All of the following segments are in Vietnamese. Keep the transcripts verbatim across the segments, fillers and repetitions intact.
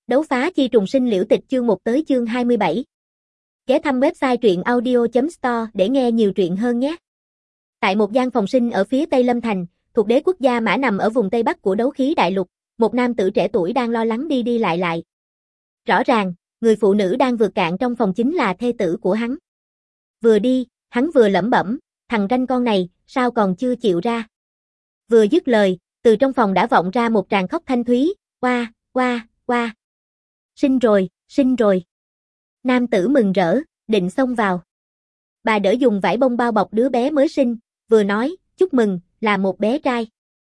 Đấu phá chi trùng sinh liễu tịch chương một tới chương hai mươi bảy. Ghé thăm website truyện audio chấm store để nghe nhiều truyện hơn nhé. Tại một gian phòng sinh ở phía Tây Lâm Thành, thuộc đế quốc Gia Mã nằm ở vùng Tây Bắc của đấu khí đại lục, một nam tử trẻ tuổi đang lo lắng đi đi lại lại. Rõ ràng, người phụ nữ đang vượt cạn trong phòng chính là thê tử của hắn. Vừa đi, hắn vừa lẩm bẩm, thằng ranh con này, sao còn chưa chịu ra. Vừa dứt lời, từ trong phòng đã vọng ra một tràng khóc thanh thúy, oa, oa, oa. Sinh rồi, sinh rồi. Nam tử mừng rỡ, định xông vào. Bà đỡ dùng vải bông bao bọc đứa bé mới sinh, vừa nói, chúc mừng, là một bé trai.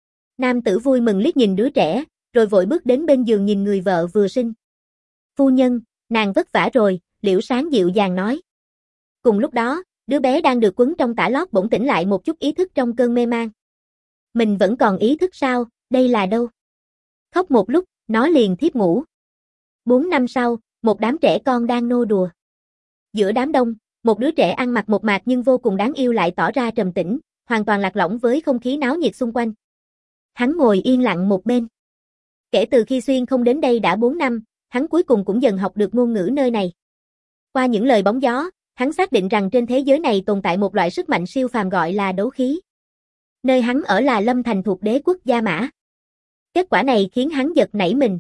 Nam tử vui mừng liếc nhìn đứa trẻ, rồi vội bước đến bên giường nhìn người vợ vừa sinh. Phu nhân, nàng vất vả rồi, Liễu Sáng dịu dàng nói. Cùng lúc đó, đứa bé đang được quấn trong tã lót bỗng tỉnh lại một chút ý thức trong cơn mê man. Mình vẫn còn ý thức sao, đây là đâu? Khóc một lúc, nó liền thiếp ngủ. Bốn năm sau, một đám trẻ con đang nô đùa. Giữa đám đông, một đứa trẻ ăn mặc mộc mạc nhưng vô cùng đáng yêu lại tỏ ra trầm tĩnh, hoàn toàn lạc lõng với không khí náo nhiệt xung quanh. Hắn ngồi yên lặng một bên. Kể từ khi xuyên không đến đây đã bốn năm, hắn cuối cùng cũng dần học được ngôn ngữ nơi này. Qua những lời bóng gió, hắn xác định rằng trên thế giới này tồn tại một loại sức mạnh siêu phàm gọi là đấu khí. Nơi hắn ở là Lâm Thành thuộc đế quốc Gia Mã. Kết quả này khiến hắn giật nảy mình.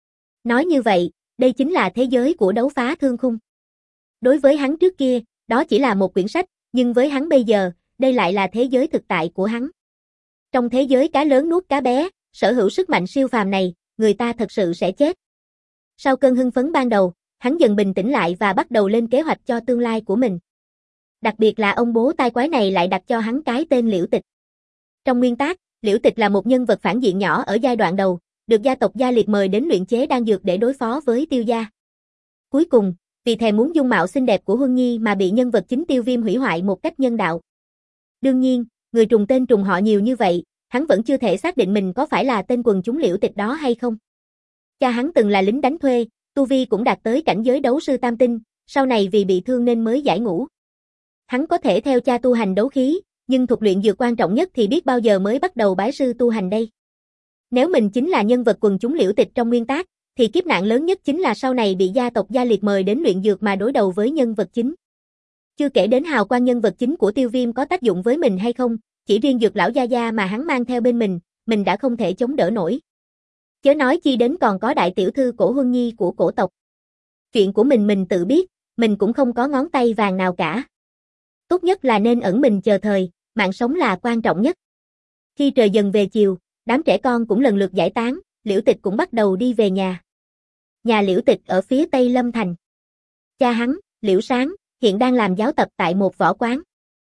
Nói như vậy, đây chính là thế giới của đấu phá thương khung. Đối với hắn trước kia, đó chỉ là một quyển sách, nhưng với hắn bây giờ, đây lại là thế giới thực tại của hắn. Trong thế giới cá lớn nuốt cá bé, sở hữu sức mạnh siêu phàm này, người ta thật sự sẽ chết. Sau cơn hưng phấn ban đầu, hắn dần bình tĩnh lại và bắt đầu lên kế hoạch cho tương lai của mình. Đặc biệt là ông bố tai quái này lại đặt cho hắn cái tên Liễu Tịch. Trong nguyên tác, Liễu Tịch là một nhân vật phản diện nhỏ ở giai đoạn đầu, được gia tộc Gia Liệt mời đến luyện chế đan dược để đối phó với Tiêu gia. Cuối cùng, vì thèm muốn dung mạo xinh đẹp của Huân Nhi mà bị nhân vật chính Tiêu Viêm hủy hoại một cách nhân đạo. Đương nhiên, người trùng tên trùng họ nhiều như vậy, hắn vẫn chưa thể xác định mình có phải là tên quần chúng Liễu Tịch đó hay không. Cha hắn từng là lính đánh thuê, tu vi cũng đạt tới cảnh giới đấu sư tam tinh, sau này vì bị thương nên mới giải ngũ. Hắn có thể theo cha tu hành đấu khí, nhưng thuật luyện dược quan trọng nhất thì biết bao giờ mới bắt đầu bái sư tu hành đây. Nếu mình chính là nhân vật quần chúng Liễu Tịch trong nguyên tác, thì kiếp nạn lớn nhất chính là sau này bị gia tộc Gia Liệt mời đến luyện dược mà đối đầu với nhân vật chính. Chưa kể đến hào quang nhân vật chính của Tiêu Viêm có tác dụng với mình hay không, chỉ riêng dược lão gia gia mà hắn mang theo bên mình, mình đã không thể chống đỡ nổi. Chớ nói chi đến còn có đại tiểu thư Cổ Huân Nhi của cổ tộc. Chuyện của mình mình tự biết, mình cũng không có ngón tay vàng nào cả. Tốt nhất là nên ẩn mình chờ thời, mạng sống là quan trọng nhất. Khi trời dần về chiều, đám trẻ con cũng lần lượt giải tán, Liễu Tịch cũng bắt đầu đi về nhà. Nhà Liễu Tịch ở phía Tây Lâm Thành. Cha hắn, Liễu Sáng, hiện đang làm giáo tập tại một võ quán.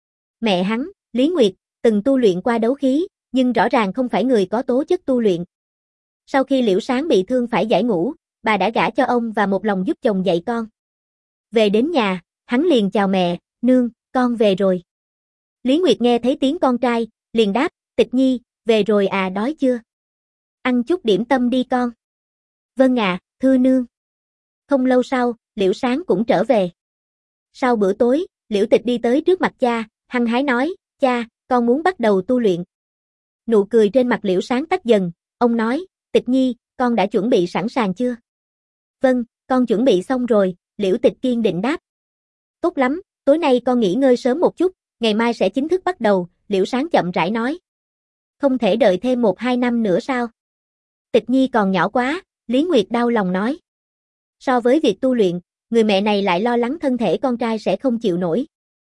Mẹ hắn, Lý Nguyệt, từng tu luyện qua đấu khí, nhưng rõ ràng không phải người có tố chất tu luyện. Sau khi Liễu Sáng bị thương phải giải ngũ, bà đã gả cho ông và một lòng giúp chồng dạy con. Về đến nhà, hắn liền chào mẹ, nương, con về rồi. Lý Nguyệt nghe thấy tiếng con trai, liền đáp, Tịch Nhi, về rồi à, đói chưa? Ăn chút điểm tâm đi con. Vâng ạ, à, thưa nương. Không lâu sau, Liễu Sáng cũng trở về. Sau bữa tối, Liễu Tịch đi tới trước mặt cha, hăng hái nói, cha, con muốn bắt đầu tu luyện. Nụ cười trên mặt Liễu Sáng tắt dần, ông nói, Tịch Nhi, con đã chuẩn bị sẵn sàng chưa? Vâng, con chuẩn bị xong rồi, Liễu Tịch kiên định đáp. Tốt lắm, tối nay con nghỉ ngơi sớm một chút, ngày mai sẽ chính thức bắt đầu, Liễu Sáng chậm rãi nói. Không thể đợi thêm một hai năm nữa sao? Tịch Nhi còn nhỏ quá, Lý Nguyệt đau lòng nói. So với việc tu luyện, người mẹ này lại lo lắng thân thể con trai sẽ không chịu nổi.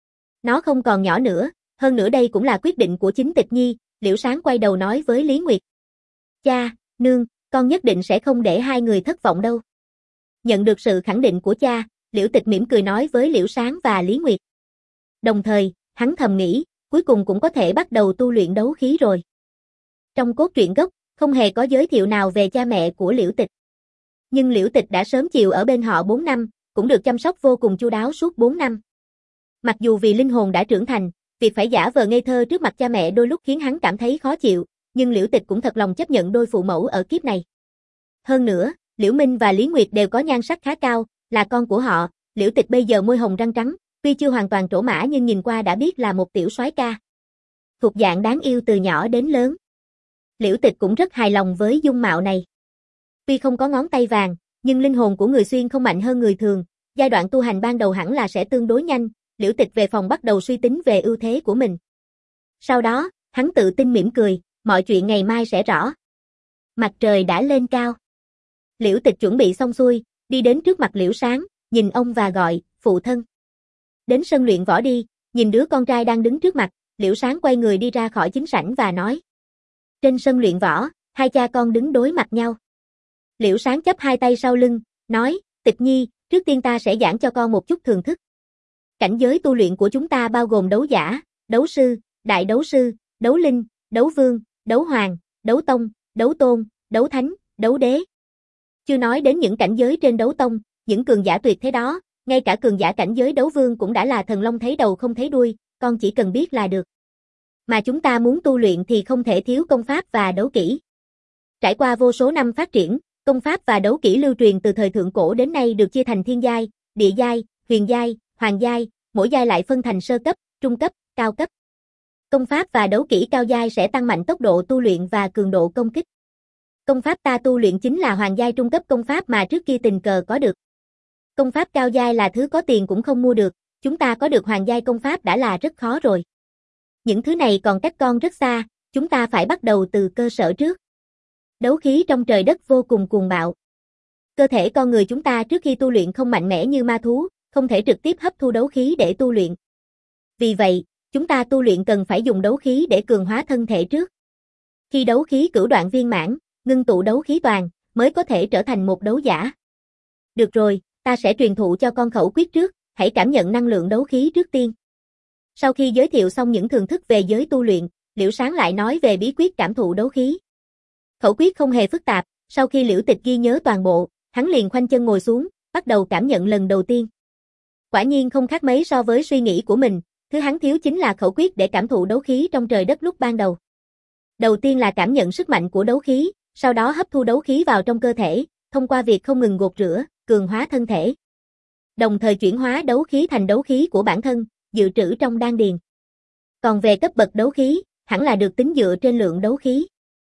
Nó không còn nhỏ nữa, hơn nữa đây cũng là quyết định của chính Tịch Nhi, Liễu Sáng quay đầu nói với Lý Nguyệt. Cha, nương, con nhất định sẽ không để hai người thất vọng đâu. Nhận được sự khẳng định của cha, Liễu Tịch mỉm cười nói với Liễu Sáng và Lý Nguyệt. Đồng thời, hắn thầm nghĩ, cuối cùng cũng có thể bắt đầu tu luyện đấu khí rồi. Trong cốt truyện gốc, không hề có giới thiệu nào về cha mẹ của Liễu Tịch. Nhưng Liễu Tịch đã sớm chiều ở bên họ bốn năm, cũng được chăm sóc vô cùng chu đáo suốt bốn năm. Mặc dù vì linh hồn đã trưởng thành, việc phải giả vờ ngây thơ trước mặt cha mẹ đôi lúc khiến hắn cảm thấy khó chịu, nhưng Liễu Tịch cũng thật lòng chấp nhận đôi phụ mẫu ở kiếp này. Hơn nữa, Liễu Minh và Lý Nguyệt đều có nhan sắc khá cao, là con của họ, Liễu Tịch bây giờ môi hồng răng trắng, tuy chưa hoàn toàn trổ mã nhưng nhìn qua đã biết là một tiểu soái ca. Thuộc dạng đáng yêu từ nhỏ đến lớn. Liễu Tịch cũng rất hài lòng với dung mạo này. Tuy không có ngón tay vàng, Nhưng linh hồn của người xuyên không mạnh hơn người thường, giai đoạn tu hành ban đầu hẳn là sẽ tương đối nhanh, Liễu Tịch về phòng bắt đầu suy tính về ưu thế của mình. Sau đó, hắn tự tin mỉm cười, mọi chuyện ngày mai sẽ rõ. Mặt trời đã lên cao. Liễu Tịch chuẩn bị xong xuôi, đi đến trước mặt Liễu Sáng, nhìn ông và gọi, phụ thân. Đến sân luyện võ đi, nhìn đứa con trai đang đứng trước mặt, Liễu Sáng quay người đi ra khỏi chính sảnh và nói. Trên sân luyện võ, hai cha con đứng đối mặt nhau. Liễu Sáng chắp hai tay sau lưng, nói, Tịch Nhi, trước tiên ta sẽ giảng cho con một chút thường thức. Cảnh giới tu luyện của chúng ta bao gồm đấu giả, đấu sư, đại đấu sư, đấu linh, đấu vương, đấu hoàng, đấu tông, đấu tôn, đấu thánh, đấu đế. Chưa nói đến những cảnh giới trên đấu tông, những cường giả tuyệt thế đó, ngay cả cường giả cảnh giới đấu vương cũng đã là thần long thấy đầu không thấy đuôi, con chỉ cần biết là được. Mà chúng ta muốn tu luyện thì không thể thiếu công pháp và đấu kỹ. Trải qua vô số năm phát triển, công pháp và đấu kỹ lưu truyền từ thời thượng cổ đến nay được chia thành thiên giai, địa giai, huyền giai, hoàng giai, mỗi giai lại phân thành sơ cấp, trung cấp, cao cấp. Công pháp và đấu kỹ cao giai sẽ tăng mạnh tốc độ tu luyện và cường độ công kích. Công pháp ta tu luyện chính là hoàng giai trung cấp công pháp mà trước kia tình cờ có được. Công pháp cao giai là thứ có tiền cũng không mua được, chúng ta có được hoàng giai công pháp đã là rất khó rồi. Những thứ này còn cách con rất xa, chúng ta phải bắt đầu từ cơ sở trước. Đấu khí trong trời đất vô cùng cuồng bạo. Cơ thể con người chúng ta trước khi tu luyện không mạnh mẽ như ma thú, không thể trực tiếp hấp thu đấu khí để tu luyện. Vì vậy, chúng ta tu luyện cần phải dùng đấu khí để cường hóa thân thể trước. Khi đấu khí cửu đoạn viên mãn, ngưng tụ đấu khí toàn, mới có thể trở thành một đấu giả. Được rồi, ta sẽ truyền thụ cho con khẩu quyết trước, hãy cảm nhận năng lượng đấu khí trước tiên. Sau khi giới thiệu xong những thường thức về giới tu luyện, Liễu Sáng lại nói về bí quyết cảm thụ đấu khí. Khẩu quyết không hề phức tạp, sau khi Liễu Tịch ghi nhớ toàn bộ, hắn liền khoanh chân ngồi xuống, bắt đầu cảm nhận lần đầu tiên. Quả nhiên không khác mấy so với suy nghĩ của mình, thứ hắn thiếu chính là khẩu quyết để cảm thụ đấu khí trong trời đất lúc ban đầu. Đầu tiên là cảm nhận sức mạnh của đấu khí, sau đó hấp thu đấu khí vào trong cơ thể, thông qua việc không ngừng gột rửa, cường hóa thân thể. Đồng thời chuyển hóa đấu khí thành đấu khí của bản thân, dự trữ trong đan điền. Còn về cấp bậc đấu khí, hẳn là được tính dựa trên lượng đấu khí.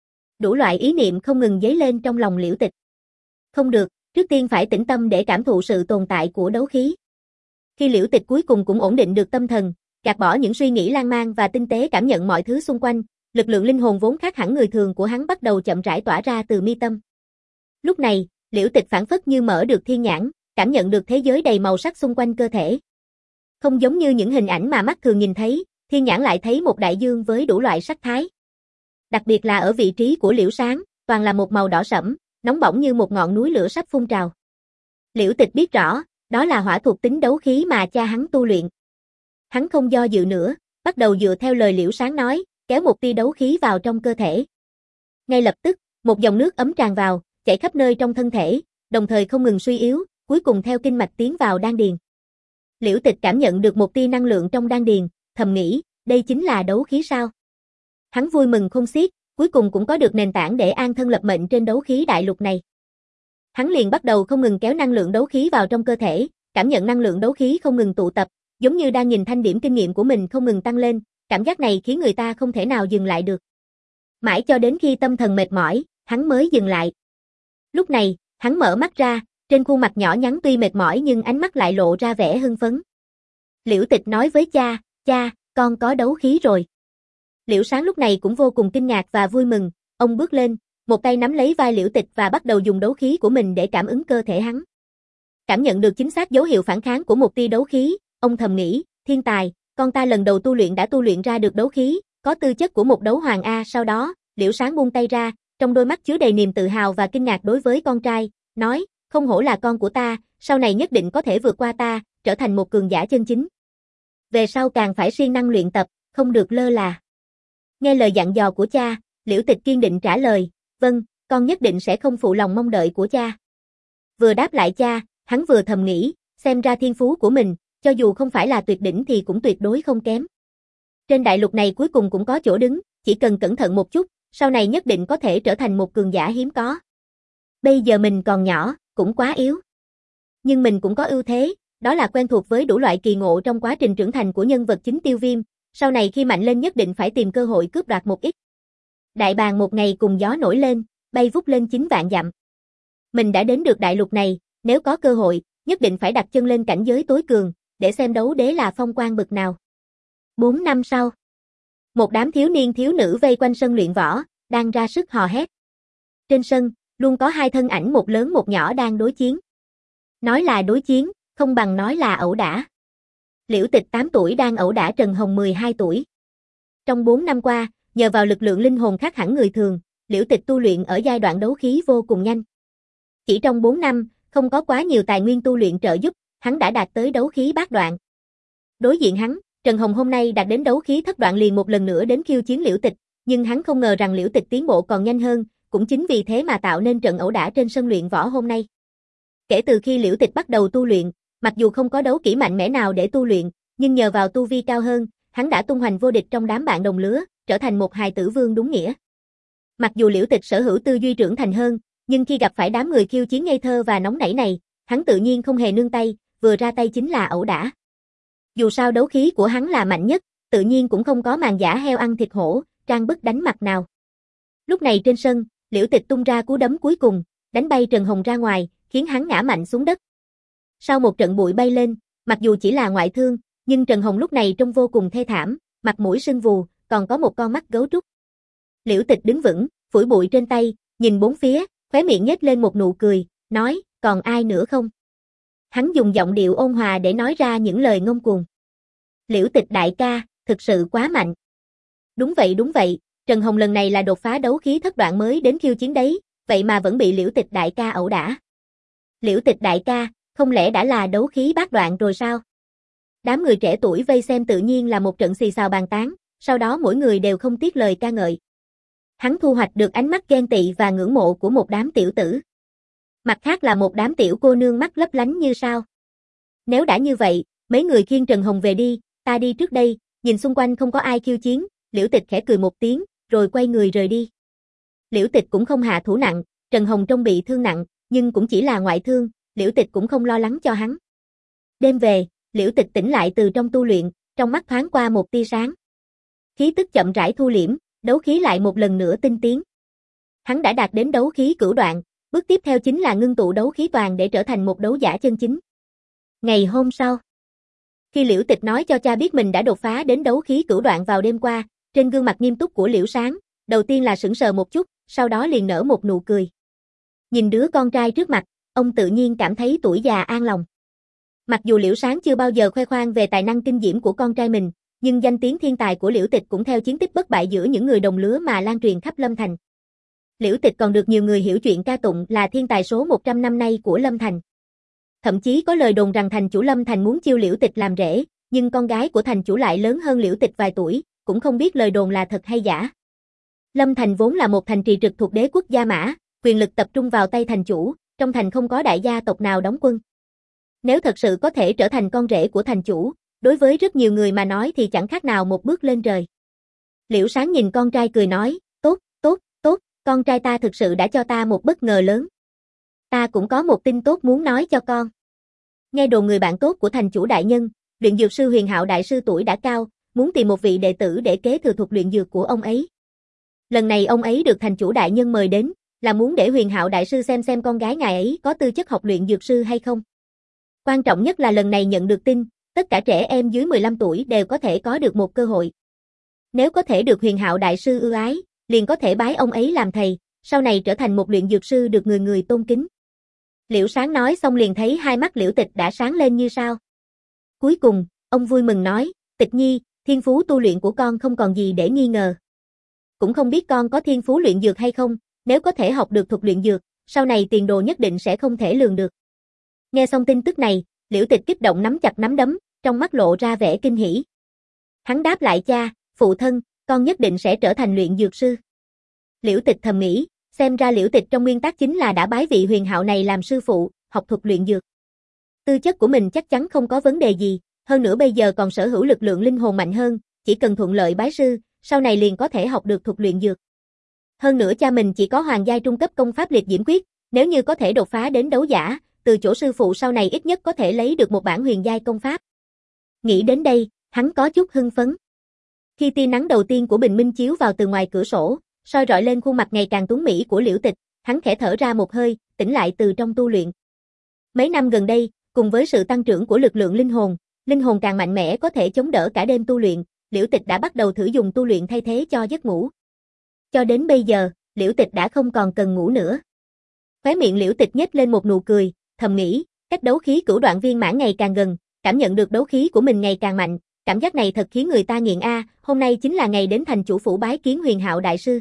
Đủ loại ý niệm không ngừng dấy lên trong lòng Liễu Tịch. Không được, trước tiên phải tĩnh tâm để cảm thụ sự tồn tại của đấu khí. Khi Liễu Tịch cuối cùng cũng ổn định được tâm thần, gạt bỏ những suy nghĩ lan man và tinh tế cảm nhận mọi thứ xung quanh, lực lượng linh hồn vốn khác hẳn người thường của hắn bắt đầu chậm rãi tỏa ra từ mi tâm. Lúc này, Liễu Tịch phảng phất như mở được thiên nhãn, cảm nhận được thế giới đầy màu sắc xung quanh cơ thể. Không giống như những hình ảnh mà mắt thường nhìn thấy, thiên nhãn lại thấy một đại dương với đủ loại sắc thái. Đặc biệt là ở vị trí của Liễu Sáng, toàn là một màu đỏ sẫm, nóng bỏng như một ngọn núi lửa sắp phun trào. Liễu Tịch biết rõ, đó là hỏa thuộc tính đấu khí mà cha hắn tu luyện. Hắn không do dự nữa, bắt đầu dựa theo lời Liễu Sáng nói, kéo một tia đấu khí vào trong cơ thể. Ngay lập tức, một dòng nước ấm tràn vào, chảy khắp nơi trong thân thể, đồng thời không ngừng suy yếu, cuối cùng theo kinh mạch tiến vào đan điền. Liễu Tịch cảm nhận được một tia năng lượng trong đan điền, thầm nghĩ, đây chính là đấu khí sao? Hắn vui mừng khôn xiết, cuối cùng cũng có được nền tảng để an thân lập mệnh trên đấu khí đại lục này. Hắn liền bắt đầu không ngừng kéo năng lượng đấu khí vào trong cơ thể, cảm nhận năng lượng đấu khí không ngừng tụ tập, giống như đang nhìn thanh điểm kinh nghiệm của mình không ngừng tăng lên, cảm giác này khiến người ta không thể nào dừng lại được. Mãi cho đến khi tâm thần mệt mỏi, hắn mới dừng lại. Lúc này, hắn mở mắt ra, trên khuôn mặt nhỏ nhắn tuy mệt mỏi nhưng ánh mắt lại lộ ra vẻ hưng phấn. Liễu Tịch nói với cha, cha, con có đấu khí rồi. Liễu Sáng lúc này cũng vô cùng kinh ngạc và vui mừng, ông bước lên, một tay nắm lấy vai Liễu Tịch và bắt đầu dùng đấu khí của mình để cảm ứng cơ thể hắn. Cảm nhận được chính xác dấu hiệu phản kháng của một tia đấu khí, ông thầm nghĩ, thiên tài, con ta lần đầu tu luyện đã tu luyện ra được đấu khí, có tư chất của một đấu hoàng A. Sau đó, Liễu Sáng buông tay ra, trong đôi mắt chứa đầy niềm tự hào và kinh ngạc đối với con trai, nói, không hổ là con của ta, sau này nhất định có thể vượt qua ta, trở thành một cường giả chân chính. Về sau càng phải siêng năng luyện tập, không được lơ là. Nghe lời dặn dò của cha, Liễu Tịch kiên định trả lời, vâng, con nhất định sẽ không phụ lòng mong đợi của cha. Vừa đáp lại cha, hắn vừa thầm nghĩ, xem ra thiên phú của mình, cho dù không phải là tuyệt đỉnh thì cũng tuyệt đối không kém. Trên đại lục này cuối cùng cũng có chỗ đứng, chỉ cần cẩn thận một chút, sau này nhất định có thể trở thành một cường giả hiếm có. Bây giờ mình còn nhỏ, cũng quá yếu. Nhưng mình cũng có ưu thế, đó là quen thuộc với đủ loại kỳ ngộ trong quá trình trưởng thành của nhân vật chính Tiêu Viêm, sau này khi mạnh lên nhất định phải tìm cơ hội cướp đoạt một ít. Đại bàng một ngày cùng gió nổi lên, bay vút lên chín vạn dặm. Mình đã đến được đại lục này, nếu có cơ hội, nhất định phải đặt chân lên cảnh giới tối cường, để xem đấu đế là phong quan bực nào. Bốn năm sau, một đám thiếu niên thiếu nữ vây quanh sân luyện võ, đang ra sức hò hét. Trên sân, luôn có hai thân ảnh một lớn một nhỏ đang đối chiến. Nói là đối chiến, không bằng nói là ẩu đả. Liễu Tịch tám tuổi đang ẩu đả Trần Hồng mười hai tuổi. Trong bốn năm qua, nhờ vào lực lượng linh hồn khác hẳn người thường, Liễu Tịch tu luyện ở giai đoạn đấu khí vô cùng nhanh. Chỉ trong bốn năm, không có quá nhiều tài nguyên tu luyện trợ giúp, hắn đã đạt tới đấu khí bát đoạn. Đối diện hắn, Trần Hồng hôm nay đạt đến đấu khí thất đoạn liền một lần nữa đến khiêu chiến Liễu Tịch, nhưng hắn không ngờ rằng Liễu Tịch tiến bộ còn nhanh hơn, cũng chính vì thế mà tạo nên trận ẩu đả trên sân luyện võ hôm nay. Kể từ khi Liễu Tịch bắt đầu tu luyện, mặc dù không có đấu kỹ mạnh mẽ nào để tu luyện, nhưng nhờ vào tu vi cao hơn, hắn đã tung hoành vô địch trong đám bạn đồng lứa, trở thành một hài tử vương đúng nghĩa. Mặc dù Liễu Tịch sở hữu tư duy trưởng thành hơn, nhưng khi gặp phải đám người khiêu chiến ngây thơ và nóng nảy này, hắn tự nhiên không hề nương tay, vừa ra tay chính là ẩu đả. Dù sao đấu khí của hắn là mạnh nhất, tự nhiên cũng không có màn giả heo ăn thịt hổ, trang bức đánh mặt nào. Lúc này trên sân, Liễu Tịch tung ra cú đấm cuối cùng, đánh bay Trần Hồng ra ngoài, khiến hắn ngã mạnh xuống đất. Sau một trận bụi bay lên, mặc dù chỉ là ngoại thương, nhưng Trần Hồng lúc này trông vô cùng thê thảm, mặt mũi sưng vù, còn có một con mắt gấu trúc. Liễu Tịch đứng vững, phủi bụi trên tay, nhìn bốn phía, khóe miệng nhếch lên một nụ cười, nói, còn ai nữa không? Hắn dùng giọng điệu ôn hòa để nói ra những lời ngông cuồng. Liễu Tịch đại ca, thực sự quá mạnh. Đúng vậy đúng vậy, Trần Hồng lần này là đột phá đấu khí thất đoạn mới đến khiêu chiến đấy, vậy mà vẫn bị Liễu Tịch đại ca ẩu đả. Liễu Tịch đại ca, không lẽ đã là đấu khí bát đoạn rồi sao? Đám người trẻ tuổi vây xem tự nhiên là một trận xì xào bàn tán, sau đó mỗi người đều không tiếc lời ca ngợi. Hắn thu hoạch được ánh mắt ghen tị và ngưỡng mộ của một đám tiểu tử. Mặt khác là một đám tiểu cô nương mắt lấp lánh như sao. Nếu đã như vậy, mấy người khiêng Trần Hồng về đi, ta đi trước đây, nhìn xung quanh không có ai khiêu chiến, Liễu Tịch khẽ cười một tiếng, rồi quay người rời đi. Liễu Tịch cũng không hạ thủ nặng, Trần Hồng trông bị thương nặng, nhưng cũng chỉ là ngoại thương, Liễu Tịch cũng không lo lắng cho hắn. Đêm về, Liễu Tịch tỉnh lại từ trong tu luyện, trong mắt thoáng qua một tia sáng. Khí tức chậm rãi thu liễm, đấu khí lại một lần nữa tinh tiến. Hắn đã đạt đến đấu khí cửu đoạn, bước tiếp theo chính là ngưng tụ đấu khí toàn để trở thành một đấu giả chân chính. Ngày hôm sau, khi Liễu Tịch nói cho cha biết mình đã đột phá đến đấu khí cửu đoạn vào đêm qua, trên gương mặt nghiêm túc của Liễu Sáng, đầu tiên là sững sờ một chút, sau đó liền nở một nụ cười. Nhìn đứa con trai trước mặt, ông tự nhiên cảm thấy tuổi già an lòng. Mặc dù Liễu Sáng chưa bao giờ khoe khoang về tài năng kinh diễm của con trai mình, nhưng danh tiếng thiên tài của Liễu Tịch cũng theo chiến tích bất bại giữa những người đồng lứa mà lan truyền khắp Lâm Thành. Liễu Tịch còn được nhiều người hiểu chuyện ca tụng là thiên tài số một trăm năm nay của Lâm Thành. Thậm chí có lời đồn rằng thành chủ Lâm Thành muốn chiêu Liễu Tịch làm rể, nhưng con gái của thành chủ lại lớn hơn Liễu Tịch vài tuổi, cũng không biết lời đồn là thật hay giả. Lâm Thành vốn là một thành trì trực thuộc đế quốc Gia Mã, quyền lực tập trung vào tay thành chủ, trong thành không có đại gia tộc nào đóng quân. Nếu thật sự có thể trở thành con rể của thành chủ, đối với rất nhiều người mà nói thì chẳng khác nào một bước lên trời. Liễu Sáng nhìn con trai cười nói, tốt, tốt, tốt, con trai ta thực sự đã cho ta một bất ngờ lớn. Ta cũng có một tin tốt muốn nói cho con. Nghe đồn người bạn tốt của thành chủ đại nhân, luyện dược sư Huyền Hạo đại sư tuổi đã cao, muốn tìm một vị đệ tử để kế thừa thuật luyện dược của ông ấy. Lần này ông ấy được thành chủ đại nhân mời đến, là muốn để Huyền Hạo đại sư xem xem con gái ngài ấy có tư chất học luyện dược sư hay không. Quan trọng nhất là lần này nhận được tin, tất cả trẻ em dưới mười lăm tuổi đều có thể có được một cơ hội. Nếu có thể được Huyền Hạo đại sư ưu ái, liền có thể bái ông ấy làm thầy, sau này trở thành một luyện dược sư được người người tôn kính. Liễu Sáng nói xong liền thấy hai mắt Liễu Tịch đã sáng lên như sao. Cuối cùng, ông vui mừng nói, Tịch Nhi, thiên phú tu luyện của con không còn gì để nghi ngờ. Cũng không biết con có thiên phú luyện dược hay không, nếu có thể học được thuật luyện dược, sau này tiền đồ nhất định sẽ không thể lường được. Nghe xong tin tức này, Liễu Tịch kích động nắm chặt nắm đấm, trong mắt lộ ra vẻ kinh hỉ. Hắn đáp lại cha, phụ thân, con nhất định sẽ trở thành luyện dược sư. Liễu Tịch thầm nghĩ, xem ra Liễu Tịch trong nguyên tắc chính là đã bái vị Huyền Hạo này làm sư phụ, học thuật luyện dược. Tư chất của mình chắc chắn không có vấn đề gì, hơn nữa bây giờ còn sở hữu lực lượng linh hồn mạnh hơn, chỉ cần thuận lợi bái sư, sau này liền có thể học được thuật luyện dược. Hơn nữa cha mình chỉ có hoàng giai trung cấp công pháp liệt diễm quyết, nếu như có thể đột phá đến đấu giả, từ chỗ sư phụ sau này ít nhất có thể lấy được một bản huyền giai công pháp. Nghĩ đến đây, hắn có chút hưng phấn. Khi tia nắng đầu tiên của bình minh chiếu vào từ ngoài cửa sổ, soi rọi lên khuôn mặt ngày càng tuấn mỹ của Liễu Tịch, hắn khẽ thở ra một hơi, tỉnh lại từ trong tu luyện. Mấy năm gần đây, cùng với sự tăng trưởng của lực lượng linh hồn, linh hồn càng mạnh mẽ có thể chống đỡ cả đêm tu luyện, Liễu Tịch đã bắt đầu thử dùng tu luyện thay thế cho giấc ngủ. Cho đến bây giờ, Liễu Tịch đã không còn cần ngủ nữa. Khóe miệng Liễu Tịch nhếch lên một nụ cười, thầm nghĩ, cách đấu khí cửu đoạn viên mãn ngày càng gần, cảm nhận được đấu khí của mình ngày càng mạnh, cảm giác này thật khiến người ta nghiện a, hôm nay chính là ngày đến thành chủ phủ bái kiến Huyền Hạo đại sư.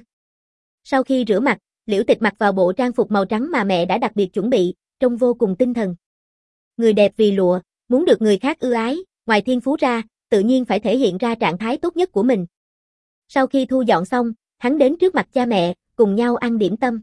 Sau khi rửa mặt, Liễu Tịch mặc vào bộ trang phục màu trắng mà mẹ đã đặc biệt chuẩn bị, trông vô cùng tinh thần. Người đẹp vì lụa, muốn được người khác ưa ái, ngoài thiên phú ra, tự nhiên phải thể hiện ra trạng thái tốt nhất của mình. Sau khi thu dọn xong, hắn đến trước mặt cha mẹ, cùng nhau ăn điểm tâm.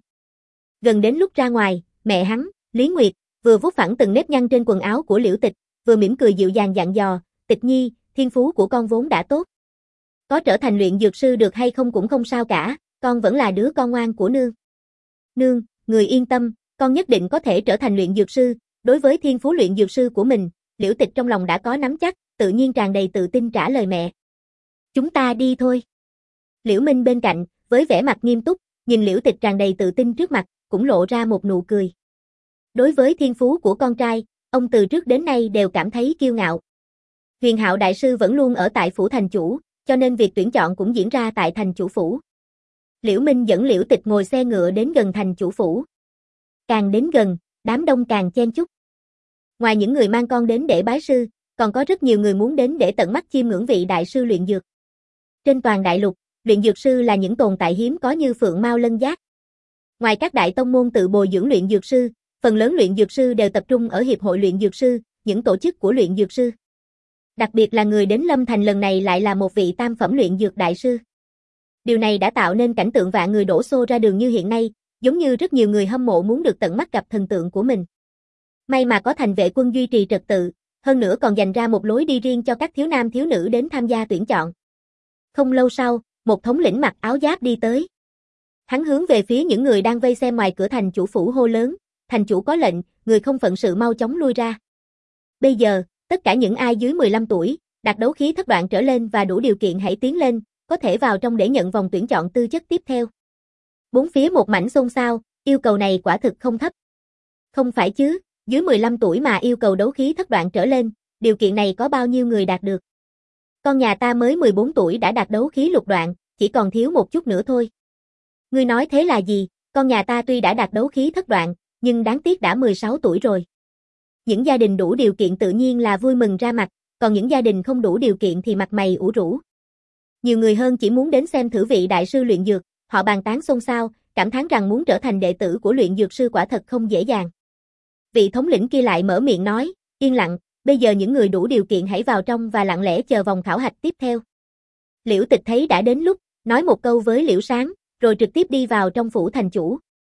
Gần đến lúc ra ngoài, mẹ hắn, Lý Nguyệt, vừa vuốt phẳng từng nếp nhăn trên quần áo của Liễu Tịch, vừa mỉm cười dịu dàng dặn dò, Tịch Nhi, thiên phú của con vốn đã tốt. Có trở thành luyện dược sư được hay không cũng không sao cả, con vẫn là đứa con ngoan của nương. Nương, người yên tâm, con nhất định có thể trở thành luyện dược sư. Đối với thiên phú luyện dược sư của mình, Liễu Tịch trong lòng đã có nắm chắc, tự nhiên tràn đầy tự tin trả lời mẹ. Chúng ta đi thôi. Liễu Minh bên cạnh, với vẻ mặt nghiêm túc, nhìn Liễu Tịch tràn đầy tự tin trước mặt, cũng lộ ra một nụ cười. Đối với thiên phú của con trai, ông từ trước đến nay đều cảm thấy kiêu ngạo. Huyền Hạo đại sư vẫn luôn ở tại phủ thành chủ, cho nên việc tuyển chọn cũng diễn ra tại thành chủ phủ. Liễu Minh dẫn Liễu Tịch ngồi xe ngựa đến gần thành chủ phủ. Càng đến gần, đám đông càng chen chúc. Ngoài những người mang con đến để bái sư, còn có rất nhiều người muốn đến để tận mắt chiêm ngưỡng vị đại sư luyện dược. Trên toàn đại lục, luyện dược sư là những tồn tại hiếm có như phượng mao lân giác. Ngoài các đại tông môn tự bồi dưỡng luyện dược sư, phần lớn luyện dược sư đều tập trung ở hiệp hội luyện dược sư, những tổ chức của luyện dược sư. Đặc biệt là người đến Lâm Thành lần này lại là một vị tam phẩm luyện dược đại sư. Điều này đã tạo nên cảnh tượng vạn người đổ xô ra đường như hiện nay, giống như rất nhiều người hâm mộ muốn được tận mắt gặp thần tượng của mình. May mà có thành vệ quân duy trì trật tự, hơn nữa còn dành ra một lối đi riêng cho các thiếu nam thiếu nữ đến tham gia tuyển chọn. Không lâu sau, một thống lĩnh mặc áo giáp đi tới. Hắn hướng về phía những người đang vây xem ngoài cửa thành chủ phủ hô lớn, thành chủ có lệnh, người không phận sự mau chóng lui ra. Bây giờ, tất cả những ai dưới mười lăm tuổi, đạt đấu khí thất đoạn trở lên và đủ điều kiện hãy tiến lên, có thể vào trong để nhận vòng tuyển chọn tư chất tiếp theo. Bốn phía một mảnh xôn xao, yêu cầu này quả thực không thấp. Không phải chứ, dưới mười lăm tuổi mà yêu cầu đấu khí thất đoạn trở lên, điều kiện này có bao nhiêu người đạt được. Con nhà ta mới mười bốn tuổi đã đạt đấu khí lục đoạn, chỉ còn thiếu một chút nữa thôi. Ngươi nói thế là gì, con nhà ta tuy đã đạt đấu khí thất đoạn, nhưng đáng tiếc đã mười sáu tuổi rồi. Những gia đình đủ điều kiện tự nhiên là vui mừng ra mặt, còn những gia đình không đủ điều kiện thì mặt mày ủ rũ. Nhiều người hơn chỉ muốn đến xem thử vị đại sư luyện dược, họ bàn tán xôn xao, cảm thán rằng muốn trở thành đệ tử của luyện dược sư quả thật không dễ dàng. Vị thống lĩnh kia lại mở miệng nói, yên lặng, bây giờ những người đủ điều kiện hãy vào trong và lặng lẽ chờ vòng khảo hạch tiếp theo. Liễu Tịch thấy đã đến lúc, nói một câu với Liễu Sáng, rồi trực tiếp đi vào trong phủ thành chủ.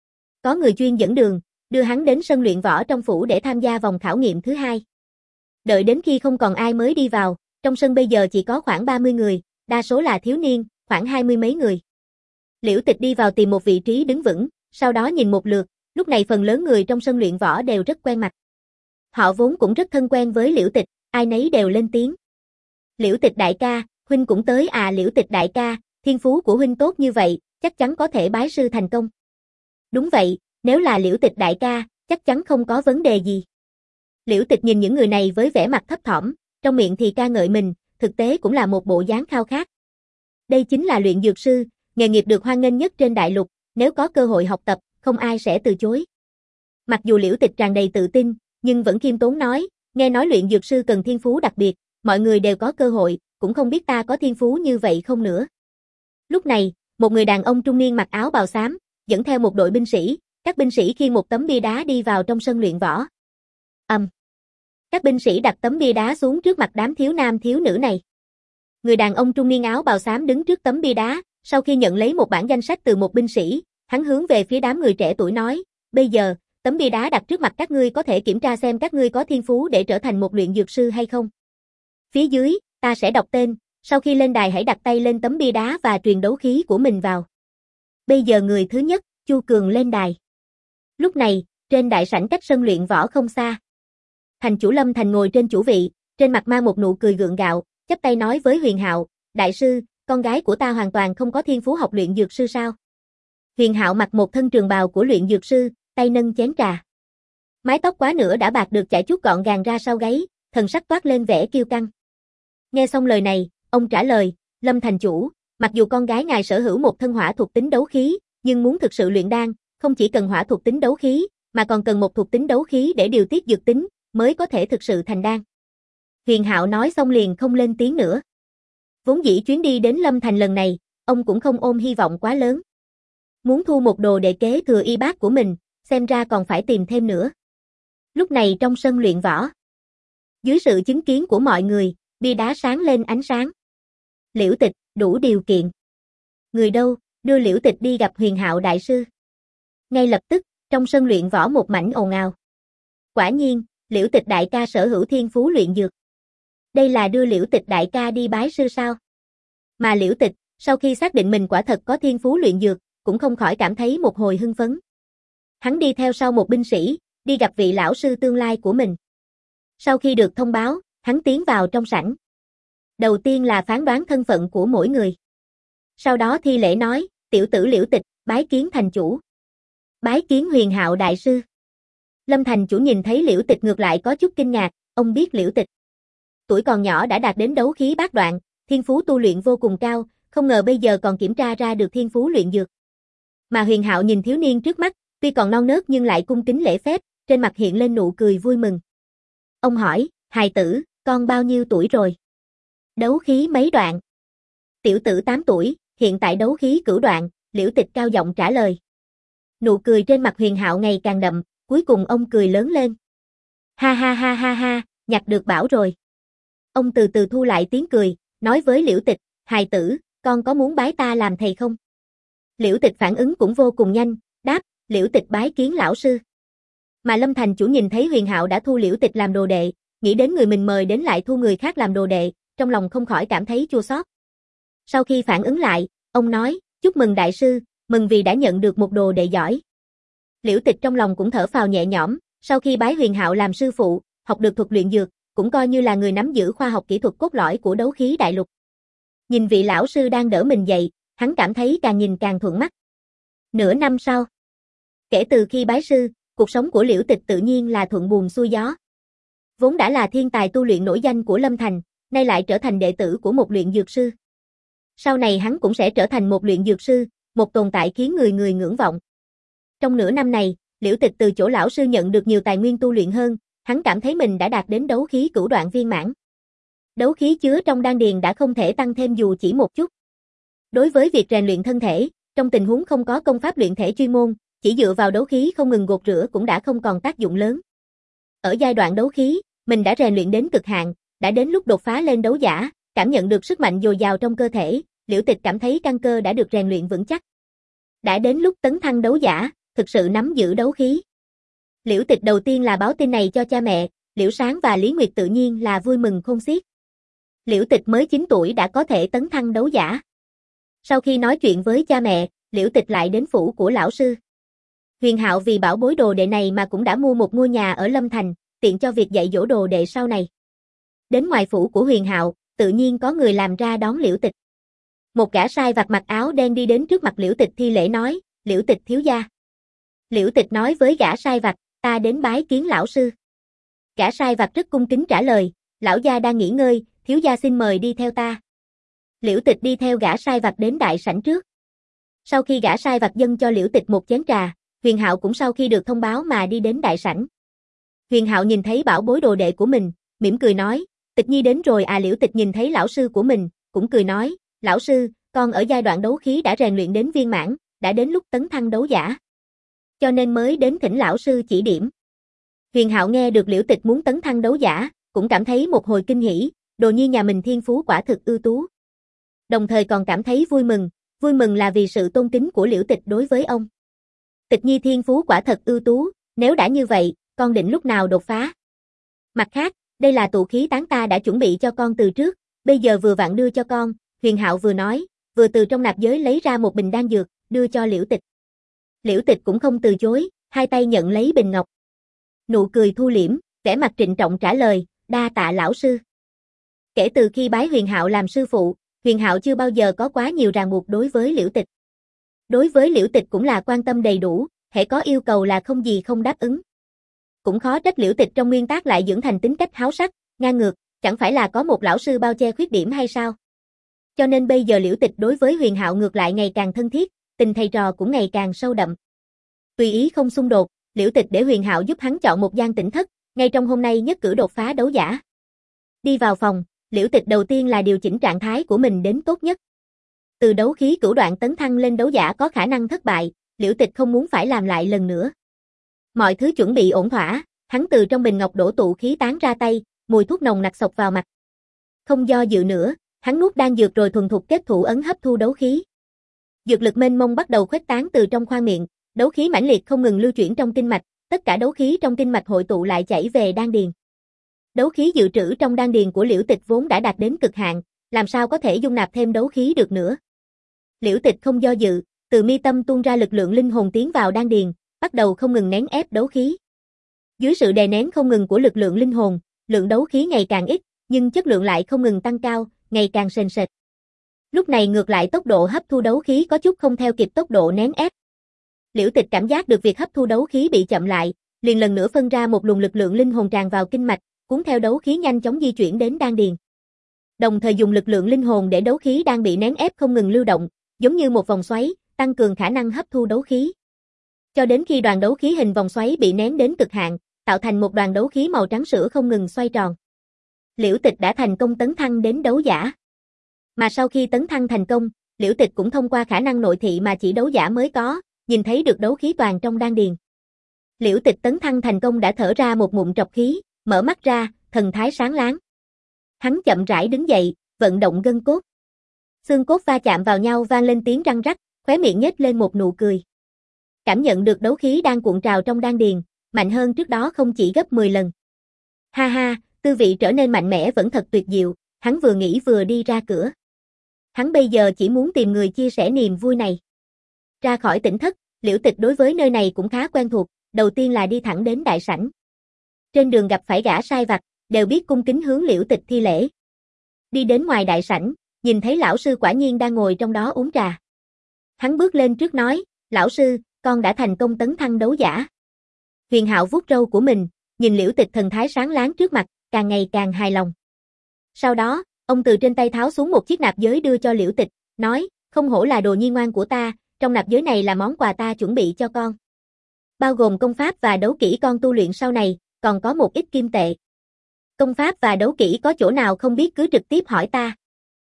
Có người chuyên dẫn đường, đưa hắn đến sân luyện võ trong phủ để tham gia vòng khảo nghiệm thứ hai. Đợi đến khi không còn ai mới đi vào, trong sân bây giờ chỉ có khoảng ba mươi người, đa số là thiếu niên, khoảng hai mươi mấy người. Liễu Tịch đi vào tìm một vị trí đứng vững, sau đó nhìn một lượt, lúc này phần lớn người trong sân luyện võ đều rất quen mặt. Họ vốn cũng rất thân quen với Liễu Tịch, ai nấy đều lên tiếng. Liễu Tịch đại ca, huynh cũng tới à? Liễu Tịch đại ca, thiên phú của huynh tốt như vậy, chắc chắn có thể bái sư thành công. Đúng vậy, nếu là Liễu Tịch đại ca, chắc chắn không có vấn đề gì. Liễu Tịch nhìn những người này với vẻ mặt thấp thỏm, trong miệng thì ca ngợi mình, thực tế cũng là một bộ dáng khao khát. Đây chính là luyện dược sư, nghề nghiệp được hoan nghênh nhất trên đại lục, nếu có cơ hội học tập, không ai sẽ từ chối. Mặc dù Liễu Tịch tràn đầy tự tin, nhưng vẫn khiêm tốn nói, nghe nói luyện dược sư cần thiên phú đặc biệt, mọi người đều có cơ hội, cũng không biết ta có thiên phú như vậy không nữa. Lúc này, một người đàn ông trung niên mặc áo bào xám, dẫn theo một đội binh sĩ, các binh sĩ khiêng một tấm bia đá đi vào trong sân luyện võ. Ầm. Um. Các binh sĩ đặt tấm bia đá xuống trước mặt đám thiếu nam thiếu nữ này. Người đàn ông trung niên áo bào xám đứng trước tấm bia đá, sau khi nhận lấy một bản danh sách từ một binh sĩ, hắn hướng về phía đám người trẻ tuổi nói, bây giờ, tấm bia đá đặt trước mặt các ngươi có thể kiểm tra xem các ngươi có thiên phú để trở thành một luyện dược sư hay không. Phía dưới, ta sẽ đọc tên, sau khi lên đài hãy đặt tay lên tấm bia đá và truyền đấu khí của mình vào. Bây giờ người thứ nhất, Chu Cường lên đài. Lúc này, trên đại sảnh cách sân luyện võ không xa. Thành chủ Lâm Thành ngồi trên chủ vị, trên mặt mang một nụ cười gượng gạo, chắp tay nói với Huyền Hạo, đại sư, con gái của ta hoàn toàn không có thiên phú học luyện dược sư sao? Huyền Hạo mặc một thân trường bào của luyện dược sư, tay nâng chén trà. Mái tóc quá nửa đã bạc được chải chuốt gọn gàng ra sau gáy, thần sắc toát lên vẻ kiêu căng. Nghe xong lời này, ông trả lời, Lâm thành chủ, mặc dù con gái ngài sở hữu một thân hỏa thuộc tính đấu khí, nhưng muốn thực sự luyện đan, không chỉ cần hỏa thuộc tính đấu khí, mà còn cần một thuộc tính đấu khí để điều tiết dược tính, mới có thể thực sự thành đan. Huyền Hạo nói xong liền không lên tiếng nữa. Vốn dĩ chuyến đi đến Lâm Thành lần này, ông cũng không ôm hy vọng quá lớn. Muốn thu một đồ đệ kế thừa y bát của mình, xem ra còn phải tìm thêm nữa. Lúc này trong sân luyện võ, dưới sự chứng kiến của mọi người, bia đá sáng lên ánh sáng. Liễu Tịch, đủ điều kiện. Người đâu, đưa Liễu Tịch đi gặp Huyền Hạo đại sư. Ngay lập tức, trong sân luyện võ một mảnh ồn ào. Quả nhiên, Liễu Tịch đại ca sở hữu thiên phú luyện dược. Đây là đưa Liễu Tịch đại ca đi bái sư sao? Mà Liễu Tịch, sau khi xác định mình quả thật có thiên phú luyện dược, cũng không khỏi cảm thấy một hồi hưng phấn. Hắn đi theo sau một binh sĩ, đi gặp vị lão sư tương lai của mình. Sau khi được thông báo, hắn tiến vào trong sảnh. Đầu tiên là phán đoán thân phận của mỗi người. Sau đó thi lễ nói, tiểu tử Liễu Tịch, bái kiến thành chủ. Bái kiến Huyền Hạo đại sư. Lâm thành chủ nhìn thấy Liễu Tịch ngược lại có chút kinh ngạc, ông biết Liễu Tịch tuổi còn nhỏ đã đạt đến đấu khí bát đoạn, thiên phú tu luyện vô cùng cao, không ngờ bây giờ còn kiểm tra ra được thiên phú luyện dược. Mà Huyền Hạo nhìn thiếu niên trước mắt, tuy còn non nớt nhưng lại cung kính lễ phép, trên mặt hiện lên nụ cười vui mừng. Ông hỏi, hài tử, con bao nhiêu tuổi rồi? Đấu khí mấy đoạn? Tiểu tử tám tuổi, hiện tại đấu khí cửu đoạn, Liễu Tịch cao giọng trả lời. Nụ cười trên mặt Huyền Hạo ngày càng đậm, cuối cùng ông cười lớn lên. Ha ha ha ha ha, nhặt được bảo rồi. Ông từ từ thu lại tiếng cười, nói với Liễu Tịch, hài tử, con có muốn bái ta làm thầy không? Liễu Tịch phản ứng cũng vô cùng nhanh, đáp, Liễu Tịch bái kiến lão sư. Mà Lâm thành chủ nhìn thấy Huyền Hạo đã thu Liễu Tịch làm đồ đệ, nghĩ đến người mình mời đến lại thu người khác làm đồ đệ, trong lòng không khỏi cảm thấy chua xót. Sau khi phản ứng lại, ông nói, chúc mừng đại sư, mừng vì đã nhận được một đồ đệ giỏi. Liễu Tịch trong lòng cũng thở phào nhẹ nhõm, sau khi bái Huyền Hạo làm sư phụ, học được thuật luyện dược, cũng coi như là người nắm giữ khoa học kỹ thuật cốt lõi của đấu khí đại lục. Nhìn vị lão sư đang đỡ mình dậy, hắn cảm thấy càng nhìn càng thuận mắt. Nửa năm sau, kể từ khi bái sư, cuộc sống của Liễu Tịch tự nhiên là thuận buồm xuôi gió. Vốn đã là thiên tài tu luyện nổi danh của Lâm Thành, nay lại trở thành đệ tử của một luyện dược sư. Sau này hắn cũng sẽ trở thành một luyện dược sư, một tồn tại khiến người người ngưỡng vọng. Trong nửa năm này, Liễu Tịch từ chỗ lão sư nhận được nhiều tài nguyên tu luyện hơn, hắn cảm thấy mình đã đạt đến đấu khí cửu đoạn viên mãn. Đấu khí chứa trong đan điền đã không thể tăng thêm dù chỉ một chút. Đối với việc rèn luyện thân thể, trong tình huống không có công pháp luyện thể chuyên môn, chỉ dựa vào đấu khí không ngừng gột rửa cũng đã không còn tác dụng lớn. Ở giai đoạn đấu khí, mình đã rèn luyện đến cực hạn, đã đến lúc đột phá lên đấu giả, cảm nhận được sức mạnh dồi dào trong cơ thể, Liễu Tịch cảm thấy căn cơ đã được rèn luyện vững chắc. Đã đến lúc tấn thăng đấu giả, thực sự nắm giữ đấu khí. Liễu Tịch đầu tiên là báo tin này cho cha mẹ, Liễu Sáng và Lý Nguyệt tự nhiên là vui mừng khôn xiết. Liễu Tịch mới chín tuổi đã có thể tấn thăng đấu giả. Sau khi nói chuyện với cha mẹ, Liễu Tịch lại đến phủ của lão sư. Huyền Hạo vì bảo bối đồ đệ này mà cũng đã mua một ngôi nhà ở Lâm Thành, tiện cho việc dạy dỗ đồ đệ sau này. Đến ngoài phủ của Huyền Hạo, tự nhiên có người làm ra đón Liễu Tịch. Một gã sai vặt mặc áo đen đi đến trước mặt Liễu Tịch thi lễ nói, Liễu Tịch thiếu gia. Liễu Tịch nói với gã sai vặt, ta đến bái kiến lão sư. Gã sai vặt rất cung kính trả lời, lão gia đang nghỉ ngơi, thiếu gia xin mời đi theo ta. Liễu Tịch đi theo gã sai vặt đến đại sảnh trước. Sau khi gã sai vặt dâng cho Liễu Tịch một chén trà, Huyền Hạo cũng sau khi được thông báo mà đi đến đại sảnh. Huyền Hạo nhìn thấy bảo bối đồ đệ của mình, mỉm cười nói, Tịch Nhi đến rồi à. Liễu Tịch nhìn thấy lão sư của mình, cũng cười nói, lão sư, con ở giai đoạn đấu khí đã rèn luyện đến viên mãn, đã đến lúc tấn thăng đấu giả. Cho nên mới đến thỉnh lão sư chỉ điểm. Huyền Hạo nghe được Liễu Tịch muốn tấn thăng đấu giả, cũng cảm thấy một hồi kinh hỉ, đồ nhi nhà mình thiên phú quả thực ưu tú. Đồng thời còn cảm thấy vui mừng, vui mừng là vì sự tôn kính của Liễu Tịch đối với ông. Tịch Nhi thiên phú quả thật ưu tú, nếu đã như vậy, con định lúc nào đột phá? Mặt khác, đây là tụ khí tán ta đã chuẩn bị cho con từ trước, bây giờ vừa vặn đưa cho con. Huyền Hạo vừa nói, vừa từ trong nạp giới lấy ra một bình đan dược, đưa cho Liễu Tịch. Liễu Tịch cũng không từ chối, hai tay nhận lấy bình ngọc. Nụ cười thu liễm, vẻ mặt trịnh trọng trả lời, đa tạ lão sư. Kể từ khi bái Huyền Hạo làm sư phụ, Huyền Hạo chưa bao giờ có quá nhiều ràng buộc đối với Liễu Tịch. Đối với Liễu Tịch cũng là quan tâm đầy đủ, hễ có yêu cầu là không gì không đáp ứng. Cũng khó trách Liễu Tịch trong nguyên tắc lại dưỡng thành tính cách háo sắc, ngang ngược, chẳng phải là có một lão sư bao che khuyết điểm hay sao? Cho nên bây giờ Liễu Tịch đối với Huyền Hạo ngược lại ngày càng thân thiết, tình thầy trò cũng ngày càng sâu đậm. Tùy ý không xung đột, Liễu Tịch để Huyền Hạo giúp hắn chọn một gian tỉnh thất, ngay trong hôm nay nhất cử đột phá đấu giả. Đi vào phòng, Liễu Tịch đầu tiên là điều chỉnh trạng thái của mình đến tốt nhất. Từ đấu khí cửu đoạn tấn thăng lên đấu giả có khả năng thất bại, Liễu Tịch không muốn phải làm lại lần nữa. Mọi thứ chuẩn bị ổn thỏa, hắn từ trong bình ngọc đổ tụ khí tán ra tay, mùi thuốc nồng nặc xộc vào mặt. Không do dự nữa, hắn nuốt đan dược rồi thuần thục kết thủ ấn hấp thu đấu khí. Dược lực mênh mông bắt đầu khuếch tán từ trong khoang miệng, đấu khí mãnh liệt không ngừng lưu chuyển trong kinh mạch, tất cả đấu khí trong kinh mạch hội tụ lại chảy về đan điền. Đấu khí dự trữ trong đan điền của Liễu Tịch vốn đã đạt đến cực hạn, làm sao có thể dung nạp thêm đấu khí được nữa. Liễu Tịch không do dự, từ mi tâm tuôn ra lực lượng linh hồn tiến vào đan điền, bắt đầu không ngừng nén ép đấu khí. Dưới sự đè nén không ngừng của lực lượng linh hồn, lượng đấu khí ngày càng ít, nhưng chất lượng lại không ngừng tăng cao, ngày càng sền sệt. Lúc này ngược lại tốc độ hấp thu đấu khí có chút không theo kịp tốc độ nén ép. Liễu Tịch cảm giác được việc hấp thu đấu khí bị chậm lại, liền lần nữa phân ra một luồng lực lượng linh hồn tràn vào kinh mạch, cuốn theo đấu khí nhanh chóng di chuyển đến đan điền. Đồng thời dùng lực lượng linh hồn để đấu khí đang bị nén ép không ngừng lưu động, giống như một vòng xoáy, tăng cường khả năng hấp thu đấu khí. Cho đến khi đoàn đấu khí hình vòng xoáy bị nén đến cực hạn, tạo thành một đoàn đấu khí màu trắng sữa không ngừng xoay tròn. Liễu Tịch đã thành công tấn thăng đến đấu giả. Mà sau khi tấn thăng thành công, Liễu Tịch cũng thông qua khả năng nội thị mà chỉ đấu giả mới có, nhìn thấy được đấu khí toàn trong đan điền. Liễu Tịch tấn thăng thành công đã thở ra một ngụm trọc khí, mở mắt ra, thần thái sáng láng. Hắn chậm rãi đứng dậy, vận động gân cốt. Xương cốt va chạm vào nhau vang lên tiếng răng rắc, khóe miệng nhếch lên một nụ cười. Cảm nhận được đấu khí đang cuộn trào trong đan điền, mạnh hơn trước đó không chỉ gấp mười lần. Ha ha, tư vị trở nên mạnh mẽ vẫn thật tuyệt diệu, hắn vừa nghĩ vừa đi ra cửa. Hắn bây giờ chỉ muốn tìm người chia sẻ niềm vui này. Ra khỏi tỉnh thất, Liễu Tịch đối với nơi này cũng khá quen thuộc, đầu tiên là đi thẳng đến đại sảnh. Trên đường gặp phải gã sai vặt, đều biết cung kính hướng Liễu Tịch thi lễ. Đi đến ngoài đại sảnh, nhìn thấy lão sư quả nhiên đang ngồi trong đó uống trà. Hắn bước lên trước nói, lão sư, con đã thành công tấn thăng đấu giả. Huyền Hạo vuốt râu của mình, nhìn Liễu Tịch thần thái sáng láng trước mặt, càng ngày càng hài lòng. Sau đó, ông từ trên tay tháo xuống một chiếc nạp giới đưa cho Liễu Tịch, nói, không hổ là đồ nhi ngoan của ta, trong nạp giới này là món quà ta chuẩn bị cho con. Bao gồm công pháp và đấu kỹ con tu luyện sau này, còn có một ít kim tệ. Công pháp và đấu kỹ có chỗ nào không biết cứ trực tiếp hỏi ta.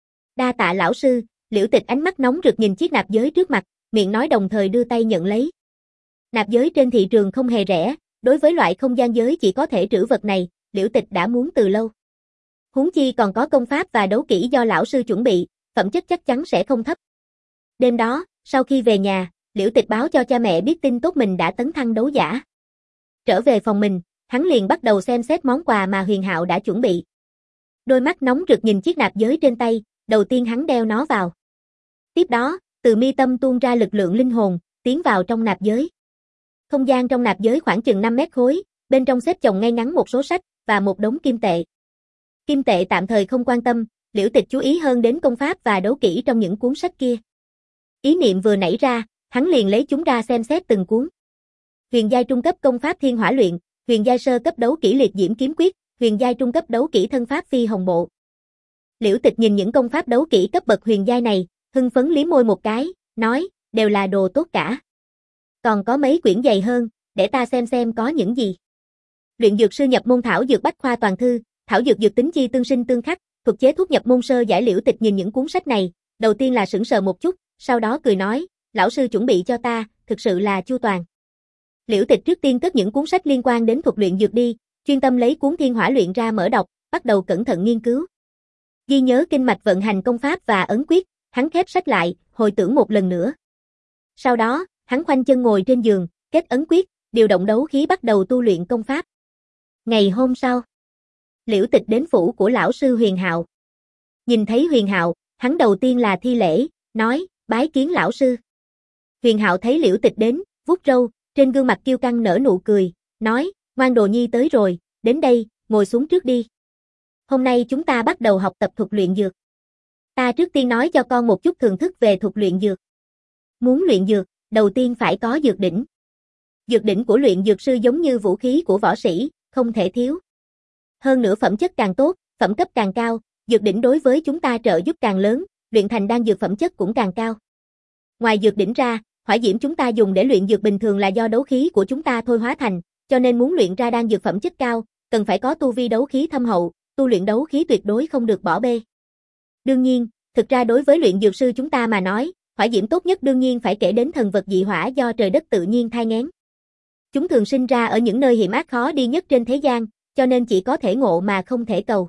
Đa tạ lão sư, Liễu Tịch ánh mắt nóng rực nhìn chiếc nạp giới trước mặt, miệng nói đồng thời đưa tay nhận lấy. Nạp giới trên thị trường không hề rẻ, đối với loại không gian giới chỉ có thể trữ vật này, Liễu Tịch đã muốn từ lâu. Huống chi còn có công pháp và đấu kỹ do lão sư chuẩn bị, phẩm chất chắc chắn sẽ không thấp. Đêm đó, sau khi về nhà, Liễu Tịch báo cho cha mẹ biết tin tốt mình đã tấn thăng đấu giả. Trở về phòng mình, hắn liền bắt đầu xem xét món quà mà Huyền Hạo đã chuẩn bị. Đôi mắt nóng rực nhìn chiếc nạp giới trên tay, đầu tiên hắn đeo nó vào. Tiếp đó, từ mi tâm tuôn ra lực lượng linh hồn, tiến vào trong nạp giới. Không gian trong nạp giới khoảng chừng năm mét khối, bên trong xếp chồng ngay ngắn một số sách, và một đống kim tệ. Kim tệ tạm thời không quan tâm, Liễu Tịch chú ý hơn đến công pháp và đấu kỹ trong những cuốn sách kia. Ý niệm vừa nảy ra, hắn liền lấy chúng ra xem xét từng cuốn. Huyền giai trung cấp công pháp Thiên Hỏa Luyện, huyền giai sơ cấp đấu kỹ Liệt Diễm Kiếm Quyết, huyền giai trung cấp đấu kỹ Thân Pháp Phi Hồng Bộ. Liễu Tịch nhìn những công pháp đấu kỹ cấp bậc huyền giai này, hưng phấn liếm môi một cái, nói, đều là đồ tốt cả. Còn có mấy quyển dày hơn, để ta xem xem có những gì. Luyện dược sư nhập môn thảo dược bách khoa toàn thư, thảo dược dược tính chi tương sinh tương khắc, thuật chế thuốc nhập môn sơ giải. Liễu Tịch nhìn những cuốn sách này, đầu tiên là sững sờ một chút, sau đó cười nói, lão sư chuẩn bị cho ta, thực sự là chu toàn. Liễu Tịch trước tiên cất những cuốn sách liên quan đến thuật luyện dược đi, chuyên tâm lấy cuốn Thiên Hỏa Luyện ra mở đọc, bắt đầu cẩn thận nghiên cứu. Ghi nhớ kinh mạch vận hành công pháp và ấn quyết, hắn khép sách lại, hồi tưởng một lần nữa. Sau đó, hắn khoanh chân ngồi trên giường, kết ấn quyết, điều động đấu khí bắt đầu tu luyện công pháp. Ngày hôm sau, Liễu Tịch đến phủ của lão sư Huyền Hạo. Nhìn thấy Huyền Hạo, hắn đầu tiên là thi lễ, nói, bái kiến lão sư. Huyền Hạo thấy Liễu Tịch đến, vuốt râu, trên gương mặt kiêu căng nở nụ cười, nói, ngoan đồ nhi tới rồi, đến đây, ngồi xuống trước đi. Hôm nay chúng ta bắt đầu học tập thuật luyện dược. Ta trước tiên nói cho con một chút thường thức về thuật luyện dược. Muốn luyện dược, đầu tiên phải có dược đỉnh. Dược đỉnh của luyện dược sư giống như vũ khí của võ sĩ, không thể thiếu. Hơn nữa phẩm chất càng tốt, phẩm cấp càng cao, dược đỉnh đối với chúng ta trợ giúp càng lớn, luyện thành đan dược phẩm chất cũng càng cao. Ngoài dược đỉnh ra, hỏa diễm chúng ta dùng để luyện dược bình thường là do đấu khí của chúng ta thôi hóa thành, cho nên muốn luyện ra đan dược phẩm chất cao, cần phải có tu vi đấu khí thâm hậu, tu luyện đấu khí tuyệt đối không được bỏ bê. Đương nhiên, thực ra đối với luyện dược sư chúng ta mà nói, hỏa diễm tốt nhất đương nhiên phải kể đến thần vật dị hỏa do trời đất tự nhiên thai nghén. Chúng thường sinh ra ở những nơi hiểm ác khó đi nhất trên thế gian, cho nên chỉ có thể ngộ mà không thể cầu.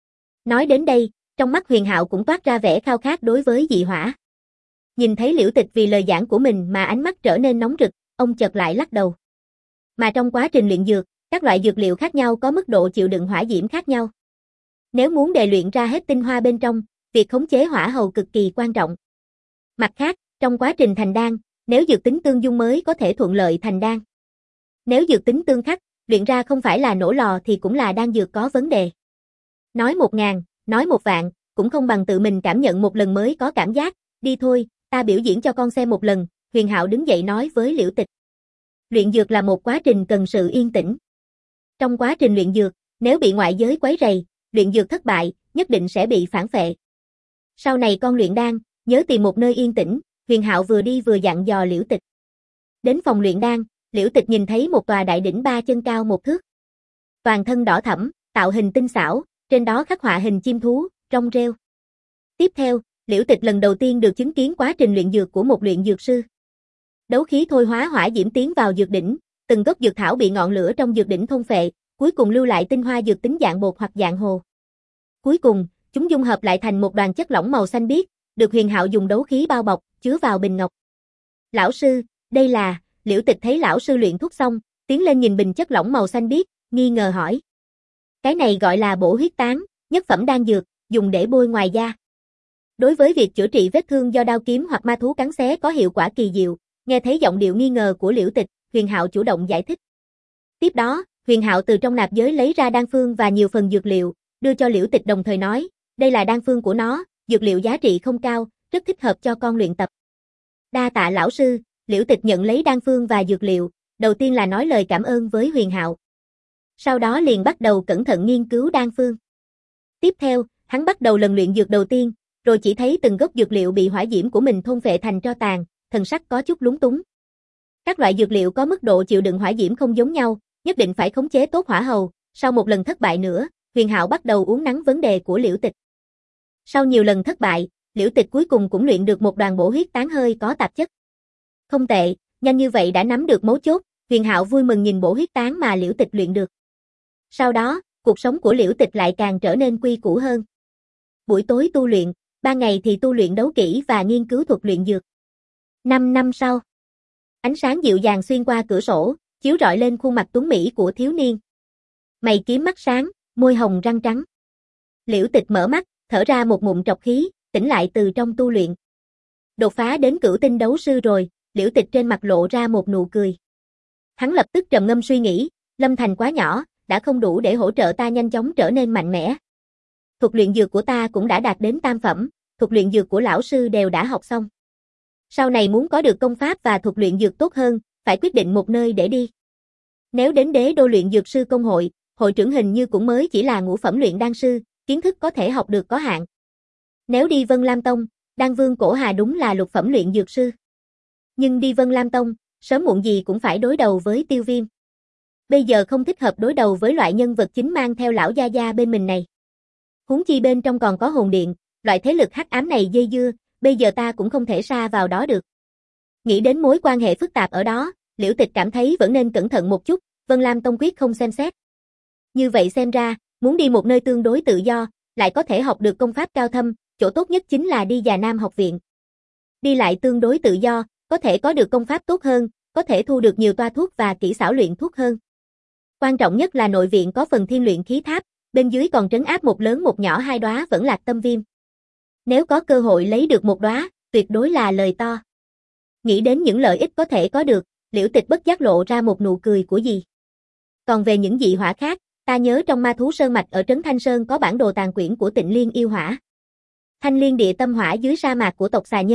Nói đến đây, trong mắt Huyền Hạo cũng toát ra vẻ khao khát đối với dị hỏa. Nhìn thấy Liễu Tịch vì lời giảng của mình mà ánh mắt trở nên nóng rực, ông chợt lại lắc đầu. Mà trong quá trình luyện dược, các loại dược liệu khác nhau có mức độ chịu đựng hỏa diễm khác nhau. Nếu muốn đề luyện ra hết tinh hoa bên trong, việc khống chế hỏa hầu cực kỳ quan trọng. Mặt khác, trong quá trình thành đan, nếu dược tính tương dung mới có thể thuận lợi thành đan. Nếu dược tính tương khắc, luyện ra không phải là nổ lò thì cũng là đan dược có vấn đề. Nói một ngàn, nói một vạn, cũng không bằng tự mình cảm nhận một lần mới có cảm giác. Đi thôi, ta biểu diễn cho con xem một lần. Huyền Hạo đứng dậy nói với Liễu Tịch. Luyện dược là một quá trình cần sự yên tĩnh. Trong quá trình luyện dược, nếu bị ngoại giới quấy rầy, luyện dược thất bại, nhất định sẽ bị phản phệ. Sau này con luyện đan, nhớ tìm một nơi yên tĩnh. Huyền Hạo vừa đi vừa dặn dò Liễu Tịch. Đến phòng luyện đan, Liễu Tịch nhìn thấy một tòa đại đỉnh ba chân cao một thước. Toàn thân đỏ thẫm, tạo hình tinh xảo, trên đó khắc họa hình chim thú, rong rêu. Tiếp theo, Liễu Tịch lần đầu tiên được chứng kiến quá trình luyện dược của một luyện dược sư. Đấu khí thôi hóa hỏa diễm tiến vào dược đỉnh, từng gốc dược thảo bị ngọn lửa trong dược đỉnh thôn phệ, cuối cùng lưu lại tinh hoa dược tính dạng bột hoặc dạng hồ. Cuối cùng, chúng dung hợp lại thành một đoàn chất lỏng màu xanh biếc, được Huyền Hạo dùng đấu khí bao bọc, chứa vào bình ngọc. Lão sư, đây là... Liễu Tịch thấy lão sư luyện thuốc xong, tiến lên nhìn bình chất lỏng màu xanh biếc, nghi ngờ hỏi. Cái này gọi là bổ huyết tán, nhất phẩm đan dược, dùng để bôi ngoài da. Đối với việc chữa trị vết thương do đao kiếm hoặc ma thú cắn xé có hiệu quả kỳ diệu, nghe thấy giọng điệu nghi ngờ của Liễu Tịch, Huyền Hạo chủ động giải thích. Tiếp đó, Huyền Hạo từ trong nạp giới lấy ra đan phương và nhiều phần dược liệu, đưa cho Liễu Tịch đồng thời nói, đây là đan phương của nó, dược liệu giá trị không cao, rất thích hợp cho con luyện tập. Đa tạ lão sư. Liễu Tịch nhận lấy đan phương và dược liệu, đầu tiên là nói lời cảm ơn với Huyền Hạo. Sau đó liền bắt đầu cẩn thận nghiên cứu đan phương. Tiếp theo, hắn bắt đầu lần luyện dược đầu tiên, rồi chỉ thấy từng gốc dược liệu bị hỏa diễm của mình thôn phệ thành tro tàn, thần sắc có chút lúng túng. Các loại dược liệu có mức độ chịu đựng hỏa diễm không giống nhau, nhất định phải khống chế tốt hỏa hầu. Sau một lần thất bại nữa, Huyền Hạo bắt đầu uốn nắn vấn đề của Liễu Tịch. Sau nhiều lần thất bại, Liễu Tịch cuối cùng cũng luyện được một đoàn bổ huyết tán hơi có tạp chất. Không tệ, nhanh như vậy đã nắm được mấu chốt. Huyền Hạo vui mừng nhìn bổ huyết tán mà Liễu Tịch luyện được. Sau đó, cuộc sống của Liễu Tịch lại càng trở nên quy củ hơn. Buổi tối tu luyện, ban ngày thì tu luyện đấu kỹ và nghiên cứu thuật luyện dược. Năm năm sau, ánh sáng dịu dàng xuyên qua cửa sổ, chiếu rọi lên khuôn mặt tuấn mỹ của thiếu niên. Mày kiếm mắt sáng, môi hồng răng trắng. Liễu Tịch mở mắt, thở ra một ngụm trọc khí, tỉnh lại từ trong tu luyện. Đột phá đến cửu tinh đấu sư rồi. Liễu Tịch trên mặt lộ ra một nụ cười. Hắn lập tức trầm ngâm suy nghĩ, Lâm Thành quá nhỏ, đã không đủ để hỗ trợ ta nhanh chóng trở nên mạnh mẽ. Thuật luyện dược của ta cũng đã đạt đến tam phẩm, thuật luyện dược của lão sư đều đã học xong. Sau này muốn có được công pháp và thuật luyện dược tốt hơn, phải quyết định một nơi để đi. Nếu đến Đế Đô luyện dược sư công hội, hội trưởng hình như cũng mới chỉ là ngũ phẩm luyện đan sư, kiến thức có thể học được có hạn. Nếu đi Vân Lam Tông, Đan Vương Cổ Hà đúng là lục phẩm luyện dược sư. Nhưng đi Vân Lam Tông, sớm muộn gì cũng phải đối đầu với Tiêu Viêm. Bây giờ không thích hợp đối đầu với loại nhân vật chính mang theo lão gia gia bên mình này. Huống chi bên trong còn có hồn điện, loại thế lực hắc ám này dây dưa, bây giờ ta cũng không thể sa vào đó được. Nghĩ đến mối quan hệ phức tạp ở đó, Liễu Tịch cảm thấy vẫn nên cẩn thận một chút, Vân Lam Tông quyết không xem xét. Như vậy xem ra, muốn đi một nơi tương đối tự do, lại có thể học được công pháp cao thâm, chỗ tốt nhất chính là đi Già Nam học viện. Đi lại tương đối tự do, có thể có được công pháp tốt hơn, có thể thu được nhiều toa thuốc và kỹ xảo luyện thuốc hơn. Quan trọng nhất là nội viện có phần thiên luyện khí tháp, bên dưới còn trấn áp một lớn một nhỏ hai đóa vẫn lạc tâm viêm. Nếu có cơ hội lấy được một đóa, tuyệt đối là lời to. Nghĩ đến những lợi ích có thể có được, Liễu Tịch bất giác lộ ra một nụ cười của dì. Còn về những dị hỏa khác, ta nhớ trong Ma Thú Sơn Mạch ở Trấn Thanh Sơn có bản đồ tàn quyển của Tịnh Liên yêu hỏa. Thanh Liên địa tâm hỏa dưới sa mạc của tộc xà nhân,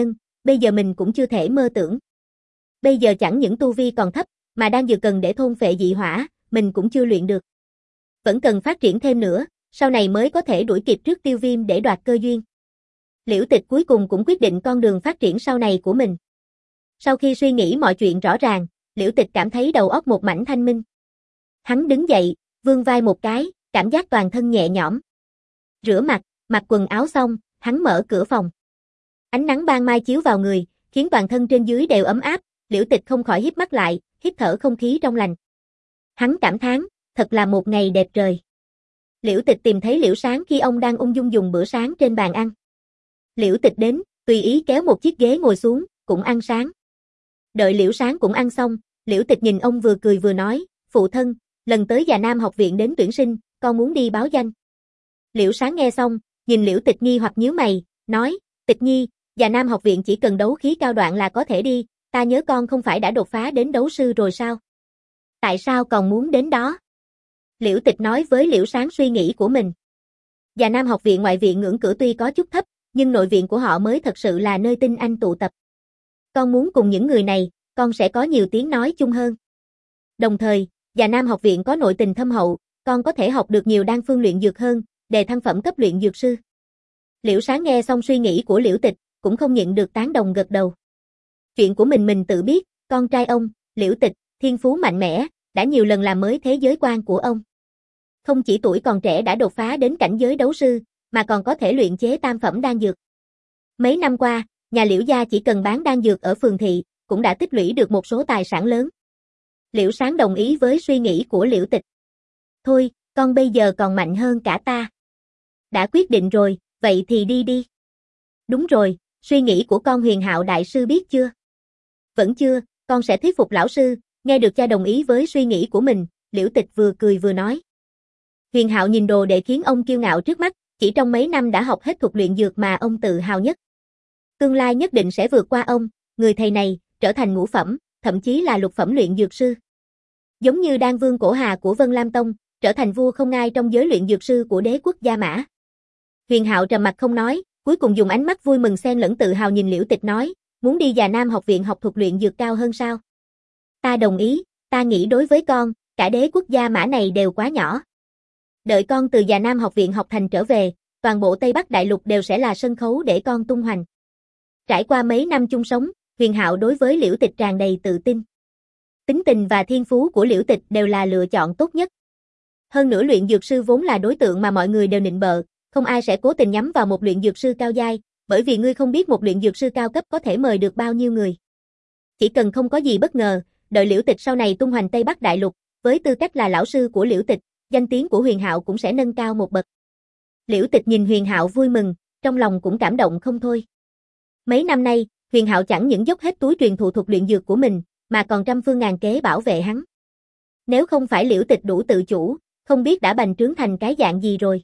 bây giờ mình cũng chưa thể mơ tưởng. Bây giờ chẳng những tu vi còn thấp, mà đang dược cần để thôn phệ dị hỏa, mình cũng chưa luyện được. Vẫn cần phát triển thêm nữa, sau này mới có thể đuổi kịp trước Tiêu Viêm để đoạt cơ duyên. Liễu Tịch cuối cùng cũng quyết định con đường phát triển sau này của mình. Sau khi suy nghĩ mọi chuyện rõ ràng, Liễu Tịch cảm thấy đầu óc một mảnh thanh minh. Hắn đứng dậy, vươn vai một cái, cảm giác toàn thân nhẹ nhõm. Rửa mặt, mặc quần áo xong, hắn mở cửa phòng. Ánh nắng ban mai chiếu vào người, khiến toàn thân trên dưới đều ấm áp, Liễu Tịch không khỏi híp mắt lại, hít thở không khí trong lành. Hắn cảm thán, thật là một ngày đẹp trời. Liễu Tịch tìm thấy Liễu Sáng khi ông đang ung dung dùng bữa sáng trên bàn ăn. Liễu Tịch đến, tùy ý kéo một chiếc ghế ngồi xuống, cũng ăn sáng. Đợi Liễu Sáng cũng ăn xong, Liễu Tịch nhìn ông vừa cười vừa nói, phụ thân, lần tới Già Nam học viện đến tuyển sinh, con muốn đi báo danh. Liễu Sáng nghe xong, nhìn Liễu Tịch nghi hoặc nhíu mày, nói, Tịch Nhi, Già Nam học viện chỉ cần đấu khí cao đoạn là có thể đi, ta nhớ con không phải đã đột phá đến đấu sư rồi sao? Tại sao còn muốn đến đó? Liễu Tịch nói với Liễu Sáng suy nghĩ của mình. Già Nam học viện ngoại viện ngưỡng cửa tuy có chút thấp, nhưng nội viện của họ mới thật sự là nơi tinh anh tụ tập. Con muốn cùng những người này, con sẽ có nhiều tiếng nói chung hơn. Đồng thời, Già Nam học viện có nội tình thâm hậu, con có thể học được nhiều đan phương luyện dược hơn, đề thăng phẩm cấp luyện dược sư. Liễu Sáng nghe xong suy nghĩ của Liễu Tịch, cũng không nhịn được tán đồng gật đầu. Chuyện của mình mình tự biết, con trai ông, Liễu Tịch, thiên phú mạnh mẽ, đã nhiều lần làm mới thế giới quan của ông. Không chỉ tuổi còn trẻ đã đột phá đến cảnh giới đấu sư, mà còn có thể luyện chế tam phẩm đan dược. Mấy năm qua, nhà Liễu gia chỉ cần bán đan dược ở phường thị, cũng đã tích lũy được một số tài sản lớn. Liễu Sáng đồng ý với suy nghĩ của Liễu Tịch. Thôi, con bây giờ còn mạnh hơn cả ta. Đã quyết định rồi, vậy thì đi đi. Đúng rồi, suy nghĩ của con Huyền Hạo đại sư biết chưa? Vẫn chưa, con sẽ thuyết phục lão sư. Nghe được cha đồng ý với suy nghĩ của mình, Liễu Tịch vừa cười vừa nói. Huyền Hạo nhìn đồ đệ khiến ông kiêu ngạo trước mắt, chỉ trong mấy năm đã học hết thuật luyện dược mà ông tự hào nhất. Tương lai nhất định sẽ vượt qua ông, người thầy này, trở thành ngũ phẩm, thậm chí là lục phẩm luyện dược sư. Giống như Đan Vương Cổ Hà của Vân Lam Tông, trở thành vua không ai trong giới luyện dược sư của đế quốc Gia Mã. Huyền Hạo trầm mặt không nói, cuối cùng dùng ánh mắt vui mừng xen lẫn tự hào nhìn Liễu Tịch nói, muốn đi Già Nam học viện học thuật luyện dược cao hơn sao? Ta đồng ý, ta nghĩ đối với con, cả đế quốc Gia Mã này đều quá nhỏ. Đợi con từ Già Nam học viện học thành trở về, toàn bộ Tây Bắc Đại Lục đều sẽ là sân khấu để con tung hoành. Trải qua mấy năm chung sống, Huyền Hạo đối với Liễu Tịch tràn đầy tự tin. Tính tình và thiên phú của Liễu Tịch đều là lựa chọn tốt nhất. Hơn nữa luyện dược sư vốn là đối tượng mà mọi người đều nịnh bợ, không ai sẽ cố tình nhắm vào một luyện dược sư cao giai, bởi vì ngươi không biết một luyện dược sư cao cấp có thể mời được bao nhiêu người. Chỉ cần không có gì bất ngờ, đợi Liễu Tịch sau này tung hoành Tây Bắc Đại Lục, với tư cách là lão sư của Liễu Tịch, danh tiếng của Huyền Hạo cũng sẽ nâng cao một bậc. Liễu Tịch nhìn Huyền Hạo vui mừng, trong lòng cũng cảm động không thôi. Mấy năm nay, Huyền Hạo chẳng những dốc hết túi truyền thụ thuật luyện dược của mình, mà còn trăm phương ngàn kế bảo vệ hắn. Nếu không phải Liễu Tịch đủ tự chủ, không biết đã bành trướng thành cái dạng gì rồi.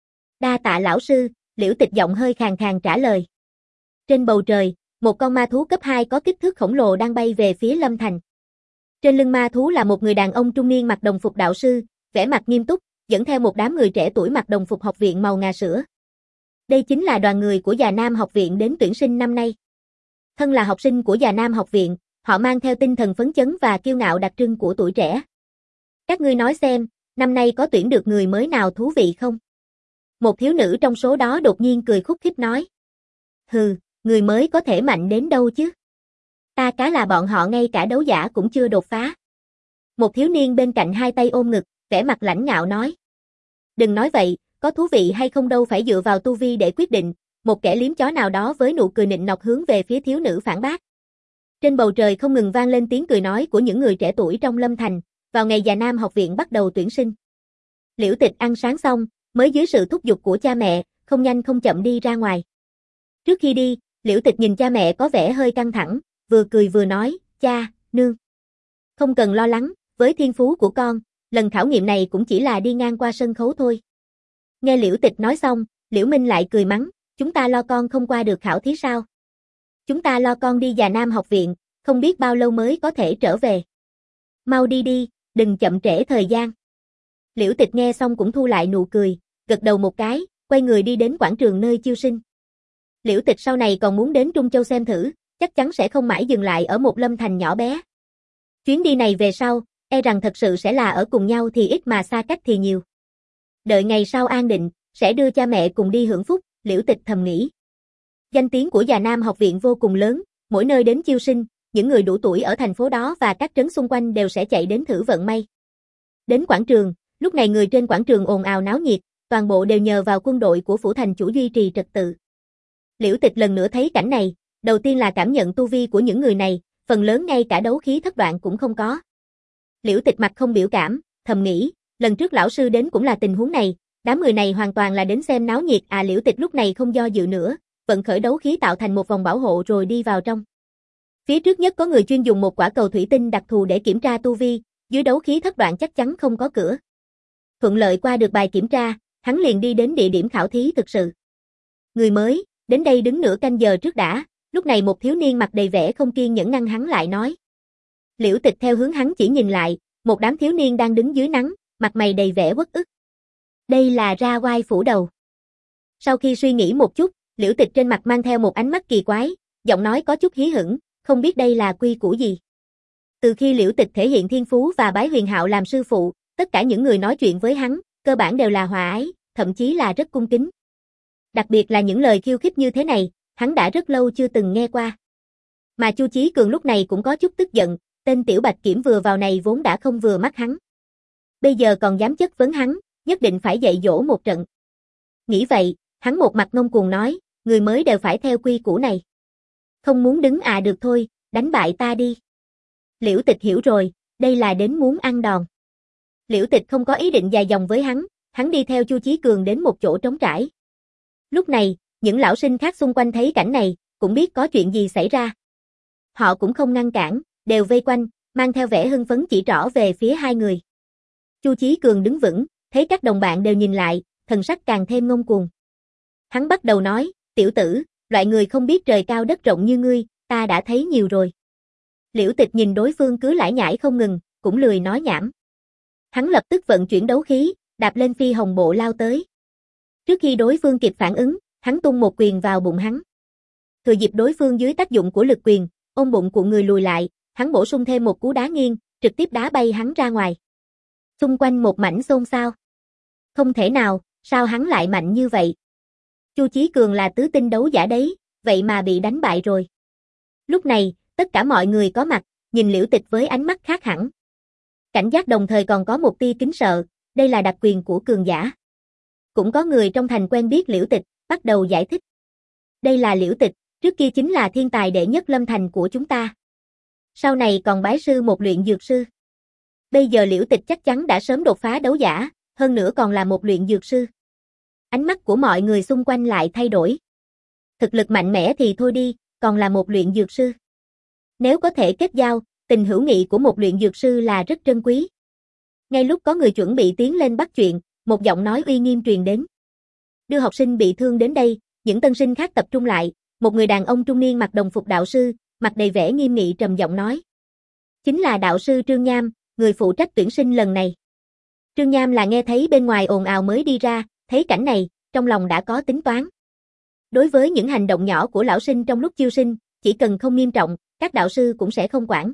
Đa tạ lão sư, Liễu Tịch giọng hơi khàn khàn trả lời. Trên bầu trời, một con ma thú cấp hai có kích thước khổng lồ đang bay về phía Lâm Thành. Trên lưng ma thú là một người đàn ông trung niên mặc đồng phục đạo sư, vẻ mặt nghiêm túc, dẫn theo một đám người trẻ tuổi mặc đồng phục học viện màu ngà sữa. Đây chính là đoàn người của Già Nam học viện đến tuyển sinh năm nay. Thân là học sinh của Già Nam học viện, họ mang theo tinh thần phấn chấn và kiêu ngạo đặc trưng của tuổi trẻ. Các ngươi nói xem, năm nay có tuyển được người mới nào thú vị không? Một thiếu nữ trong số đó đột nhiên cười khúc khích nói. Hừ, người mới có thể mạnh đến đâu chứ? Ta cá là bọn họ ngay cả đấu giả cũng chưa đột phá. Một thiếu niên bên cạnh hai tay ôm ngực, vẻ mặt lãnh ngạo nói. Đừng nói vậy, có thú vị hay không đâu phải dựa vào tu vi để quyết định, một kẻ liếm chó nào đó với nụ cười nịnh nọt hướng về phía thiếu nữ phản bác. Trên bầu trời không ngừng vang lên tiếng cười nói của những người trẻ tuổi trong Lâm Thành, vào ngày Già Nam học viện bắt đầu tuyển sinh. Liễu Tịch ăn sáng xong, mới dưới sự thúc giục của cha mẹ, không nhanh không chậm đi ra ngoài. Trước khi đi, Liễu Tịch nhìn cha mẹ có vẻ hơi căng thẳng, vừa cười vừa nói, cha, nương. Không cần lo lắng, với thiên phú của con, lần khảo nghiệm này cũng chỉ là đi ngang qua sân khấu thôi. Nghe Liễu Tịch nói xong, Liễu Minh lại cười mắng, chúng ta lo con không qua được khảo thí sao? Chúng ta lo con đi Già Nam học viện, không biết bao lâu mới có thể trở về. Mau đi đi, đừng chậm trễ thời gian. Liễu Tịch nghe xong cũng thu lại nụ cười, gật đầu một cái, quay người đi đến quảng trường nơi chiêu sinh. Liễu Tịch sau này còn muốn đến Trung Châu xem thử, chắc chắn sẽ không mãi dừng lại ở một Lâm Thành nhỏ bé. Chuyến đi này về sau, e rằng thật sự sẽ là ở cùng nhau thì ít mà xa cách thì nhiều. Đợi ngày sau an định, sẽ đưa cha mẹ cùng đi hưởng phúc, Liễu Tịch thầm nghĩ. Danh tiếng của Già Nam học viện vô cùng lớn, mỗi nơi đến chiêu sinh, những người đủ tuổi ở thành phố đó và các trấn xung quanh đều sẽ chạy đến thử vận may. Đến quảng trường, lúc này người trên quảng trường ồn ào náo nhiệt, toàn bộ đều nhờ vào quân đội của phủ thành chủ duy trì trật tự. Liễu Tịch lần nữa thấy cảnh này, đầu tiên là cảm nhận tu vi của những người này, phần lớn ngay cả đấu khí thất đoạn cũng không có. Liễu Tịch mặt không biểu cảm, thầm nghĩ, lần trước lão sư đến cũng là tình huống này, đám người này hoàn toàn là đến xem náo nhiệt à. Liễu Tịch lúc này không do dự nữa, vận khởi đấu khí tạo thành một vòng bảo hộ rồi đi vào trong. Phía trước nhất có người chuyên dùng một quả cầu thủy tinh đặc thù để kiểm tra tu vi, dưới đấu khí thất đoạn chắc chắn không có cửa. Thuận lợi qua được bài kiểm tra, hắn liền đi đến địa điểm khảo thí thực sự. Người mới, đến đây đứng nửa canh giờ trước đã, lúc này một thiếu niên mặt đầy vẻ không kiên nhẫn ngăn hắn lại nói. Liễu Tịch theo hướng hắn chỉ nhìn lại, một đám thiếu niên đang đứng dưới nắng, mặt mày đầy vẻ uất ức. Đây là ra oai phủ đầu. Sau khi suy nghĩ một chút, Liễu Tịch trên mặt mang theo một ánh mắt kỳ quái, giọng nói có chút hí hửng, không biết đây là quy củ gì. Từ khi Liễu Tịch thể hiện thiên phú và bái Huyền Hạo làm sư phụ, tất cả những người nói chuyện với hắn, cơ bản đều là hòa ái, thậm chí là rất cung kính. Đặc biệt là những lời khiêu khích như thế này, hắn đã rất lâu chưa từng nghe qua. Mà Chu Chí Cường lúc này cũng có chút tức giận, tên tiểu bạch kiểm vừa vào này vốn đã không vừa mắt hắn. Bây giờ còn dám chất vấn hắn, nhất định phải dạy dỗ một trận. Nghĩ vậy, hắn một mặt ngông cuồng nói, người mới đều phải theo quy củ này. Không muốn đứng à được thôi, đánh bại ta đi. Liễu Tịch hiểu rồi, đây là đến muốn ăn đòn. Liễu Tịch không có ý định dài dòng với hắn, hắn đi theo Chu Chí Cường đến một chỗ trống trải. Lúc này, những lão sinh khác xung quanh thấy cảnh này, cũng biết có chuyện gì xảy ra. Họ cũng không ngăn cản, đều vây quanh, mang theo vẻ hưng phấn chỉ trỏ về phía hai người. Chu Chí Cường đứng vững, thấy các đồng bạn đều nhìn lại, thần sắc càng thêm ngông cuồng. Hắn bắt đầu nói, tiểu tử, loại người không biết trời cao đất rộng như ngươi, ta đã thấy nhiều rồi. Liễu Tịch nhìn đối phương cứ lải nhải không ngừng, cũng lười nói nhảm. Hắn lập tức vận chuyển đấu khí, đạp lên phi hồng bộ lao tới. Trước khi đối phương kịp phản ứng, hắn tung một quyền vào bụng hắn. Thừa dịp đối phương dưới tác dụng của lực quyền, ôm bụng của người lùi lại, hắn bổ sung thêm một cú đá nghiêng, trực tiếp đá bay hắn ra ngoài. Xung quanh một mảnh xôn xao. Không thể nào, sao hắn lại mạnh như vậy? Chu Chí Cường là tứ tinh đấu giả đấy, vậy mà bị đánh bại rồi. Lúc này, tất cả mọi người có mặt, nhìn Liễu Tịch với ánh mắt khác hẳn. Cảnh giác đồng thời còn có một tia kính sợ, đây là đặc quyền của cường giả. Cũng có người trong thành quen biết Liễu Tịch, bắt đầu giải thích. Đây là Liễu Tịch, trước kia chính là thiên tài đệ nhất Lâm Thành của chúng ta. Sau này còn bái sư một luyện dược sư. Bây giờ Liễu Tịch chắc chắn đã sớm đột phá đấu giả, hơn nữa còn là một luyện dược sư. Ánh mắt của mọi người xung quanh lại thay đổi. Thực lực mạnh mẽ thì thôi đi, còn là một luyện dược sư. Nếu có thể kết giao, tình hữu nghị của một luyện dược sư là rất trân quý. Ngay lúc có người chuẩn bị tiến lên bắt chuyện, một giọng nói uy nghiêm truyền đến. Đưa học sinh bị thương đến đây, những tân sinh khác tập trung lại, một người đàn ông trung niên mặc đồng phục đạo sư, mặt đầy vẻ nghiêm nghị trầm giọng nói. Chính là đạo sư Trương Nham, người phụ trách tuyển sinh lần này. Trương Nham là nghe thấy bên ngoài ồn ào mới đi ra, thấy cảnh này, trong lòng đã có tính toán. Đối với những hành động nhỏ của lão sinh trong lúc chiêu sinh, chỉ cần không nghiêm trọng, các đạo sư cũng sẽ không quản.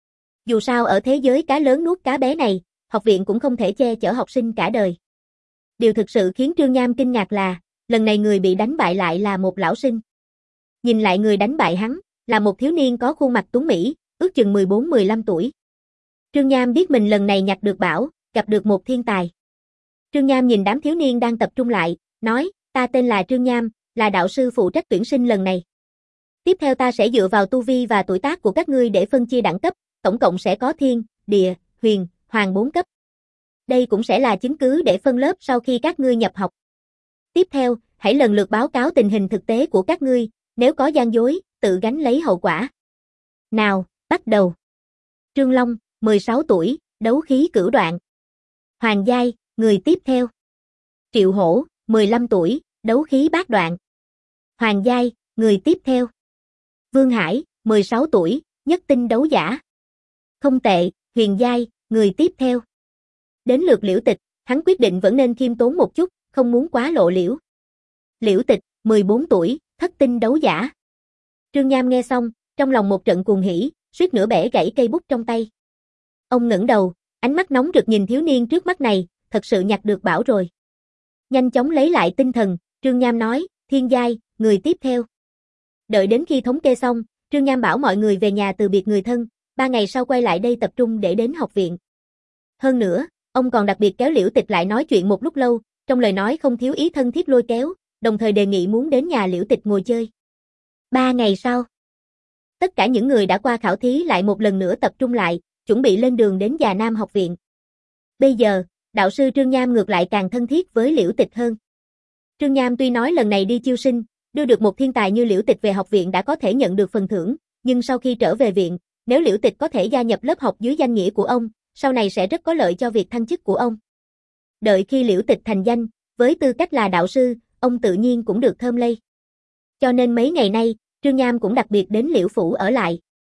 Dù sao ở thế giới cá lớn nuốt cá bé này, học viện cũng không thể che chở học sinh cả đời. Điều thực sự khiến Trương Nham kinh ngạc là, lần này người bị đánh bại lại là một lão sinh. Nhìn lại người đánh bại hắn, là một thiếu niên có khuôn mặt tuấn mỹ, ước chừng mười bốn mười lăm tuổi. Trương Nham biết mình lần này nhặt được bảo, gặp được một thiên tài. Trương Nham nhìn đám thiếu niên đang tập trung lại, nói, ta tên là Trương Nham, là đạo sư phụ trách tuyển sinh lần này. Tiếp theo ta sẽ dựa vào tu vi và tuổi tác của các ngươi để phân chia đẳng cấp, tổng cộng sẽ có thiên, địa, huyền, hoàng bốn cấp. Đây cũng sẽ là chứng cứ để phân lớp sau khi các ngươi nhập học. Tiếp theo, hãy lần lượt báo cáo tình hình thực tế của các ngươi, nếu có gian dối, tự gánh lấy hậu quả. Nào, bắt đầu. Trương Long, mười sáu tuổi, đấu khí cửu đoạn. Hoàng Giai, người tiếp theo. Triệu Hổ, mười lăm tuổi, đấu khí bát đoạn. Hoàng Giai, người tiếp theo. Vương Hải, mười sáu tuổi, nhất tinh đấu giả. Không tệ, Huyền Giai, người tiếp theo. Đến lượt Liễu Tịch, hắn quyết định vẫn nên khiêm tốn một chút, không muốn quá lộ liễu. Liễu Tịch, mười bốn tuổi, thất tinh đấu giả. Trương Nham nghe xong, trong lòng một trận cuồng hỉ, suýt nữa bẻ gãy cây bút trong tay. Ông ngẩng đầu, ánh mắt nóng rực nhìn thiếu niên trước mắt này, thật sự nhặt được bảo rồi. Nhanh chóng lấy lại tinh thần, Trương Nham nói, Thiên Giai, người tiếp theo. Đợi đến khi thống kê xong, Trương Nham bảo mọi người về nhà từ biệt người thân, ba ngày sau quay lại đây tập trung để đến học viện. Hơn nữa, ông còn đặc biệt kéo Liễu Tịch lại nói chuyện một lúc lâu, trong lời nói không thiếu ý thân thiết lôi kéo, đồng thời đề nghị muốn đến nhà Liễu Tịch ngồi chơi. Ba ngày sau, tất cả những người đã qua khảo thí lại một lần nữa tập trung lại, chuẩn bị lên đường đến Già Nam học viện. Bây giờ, đạo sư Trương Nham ngược lại càng thân thiết với Liễu Tịch hơn. Trương Nham tuy nói lần này đi chiêu sinh, đưa được một thiên tài như Liễu Tịch về học viện đã có thể nhận được phần thưởng, nhưng sau khi trở về viện, nếu Liễu Tịch có thể gia nhập lớp học dưới danh nghĩa của ông, sau này sẽ rất có lợi cho việc thăng chức của ông. Đợi khi Liễu Tịch thành danh, với tư cách là đạo sư, ông tự nhiên cũng được thơm lây. Cho nên mấy ngày nay, Trương Nham cũng đặc biệt đến Liễu phủ ở lại.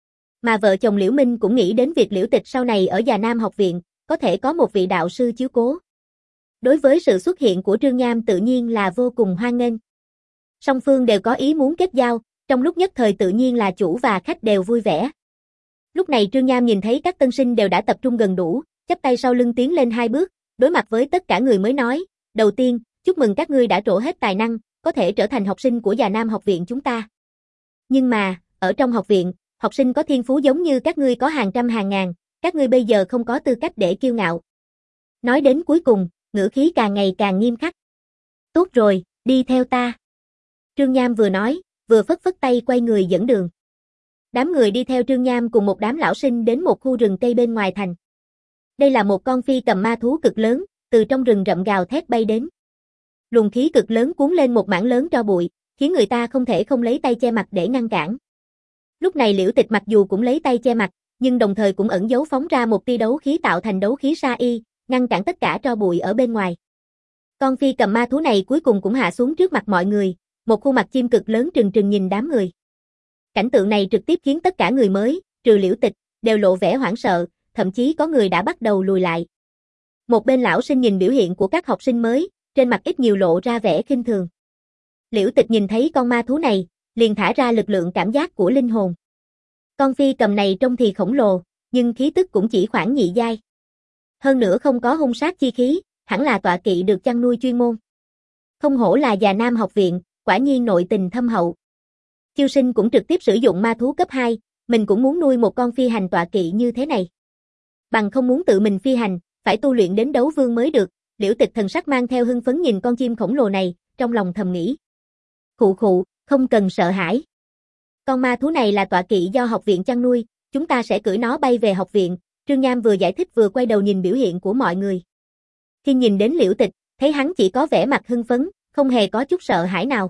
Mà vợ chồng Liễu Minh cũng nghĩ đến việc Liễu Tịch sau này ở Già Nam học viện, có thể có một vị đạo sư chiếu cố. Đối với sự xuất hiện của Trương Nham tự nhiên là vô cùng hoan nghênh. Song phương đều có ý muốn kết giao, trong lúc nhất thời tự nhiên là chủ và khách đều vui vẻ. Lúc này Trương Nham nhìn thấy các tân sinh đều đã tập trung gần đủ, chắp tay sau lưng tiến lên hai bước, đối mặt với tất cả người mới nói, đầu tiên, chúc mừng các ngươi đã trổ hết tài năng, có thể trở thành học sinh của Già Nam học viện chúng ta. Nhưng mà, ở trong học viện, học sinh có thiên phú giống như các ngươi có hàng trăm hàng ngàn, các ngươi bây giờ không có tư cách để kiêu ngạo. Nói đến cuối cùng, ngữ khí càng ngày càng nghiêm khắc. Tốt rồi, đi theo ta. Trương Nham vừa nói, vừa phất phất tay quay người dẫn đường. Đám người đi theo Trương Nham cùng một đám lão sinh đến một khu rừng cây bên ngoài thành. Đây là một con phi cầm ma thú cực lớn, từ trong rừng rậm gào thét bay đến. Luồng khí cực lớn cuốn lên một mảng lớn tro bụi, khiến người ta không thể không lấy tay che mặt để ngăn cản. Lúc này Liễu Tịch mặc dù cũng lấy tay che mặt, nhưng đồng thời cũng ẩn giấu phóng ra một tia đấu khí tạo thành đấu khí sa y, ngăn cản tất cả tro bụi ở bên ngoài. Con phi cầm ma thú này cuối cùng cũng hạ xuống trước mặt mọi người, một khuôn mặt chim cực lớn trừng trừng nhìn đám người. Cảnh tượng này trực tiếp khiến tất cả người mới, trừ Liễu Tịch, đều lộ vẻ hoảng sợ, thậm chí có người đã bắt đầu lùi lại. Một bên lão sinh nhìn biểu hiện của các học sinh mới, trên mặt ít nhiều lộ ra vẻ khinh thường. Liễu Tịch nhìn thấy con ma thú này, liền thả ra lực lượng cảm giác của linh hồn. Con phi cầm này trông thì khổng lồ, nhưng khí tức cũng chỉ khoảng nhị giai. Hơn nữa không có hung sát chi khí, hẳn là tọa kỵ được chăn nuôi chuyên môn. Không hổ là Già Nam học viện, quả nhiên nội tình thâm hậu. Chiêu sinh cũng trực tiếp sử dụng ma thú cấp hai, mình cũng muốn nuôi một con phi hành tọa kỵ như thế này. Bằng không muốn tự mình phi hành, phải tu luyện đến đấu vương mới được. Liễu Tịch thần sắc mang theo hưng phấn nhìn con chim khổng lồ này, trong lòng thầm nghĩ. Khụ khụ, không cần sợ hãi. Con ma thú này là tọa kỵ do học viện chăn nuôi, chúng ta sẽ cưỡi nó bay về học viện. Trương Nham vừa giải thích vừa quay đầu nhìn biểu hiện của mọi người. Khi nhìn đến Liễu Tịch, thấy hắn chỉ có vẻ mặt hưng phấn, không hề có chút sợ hãi nào.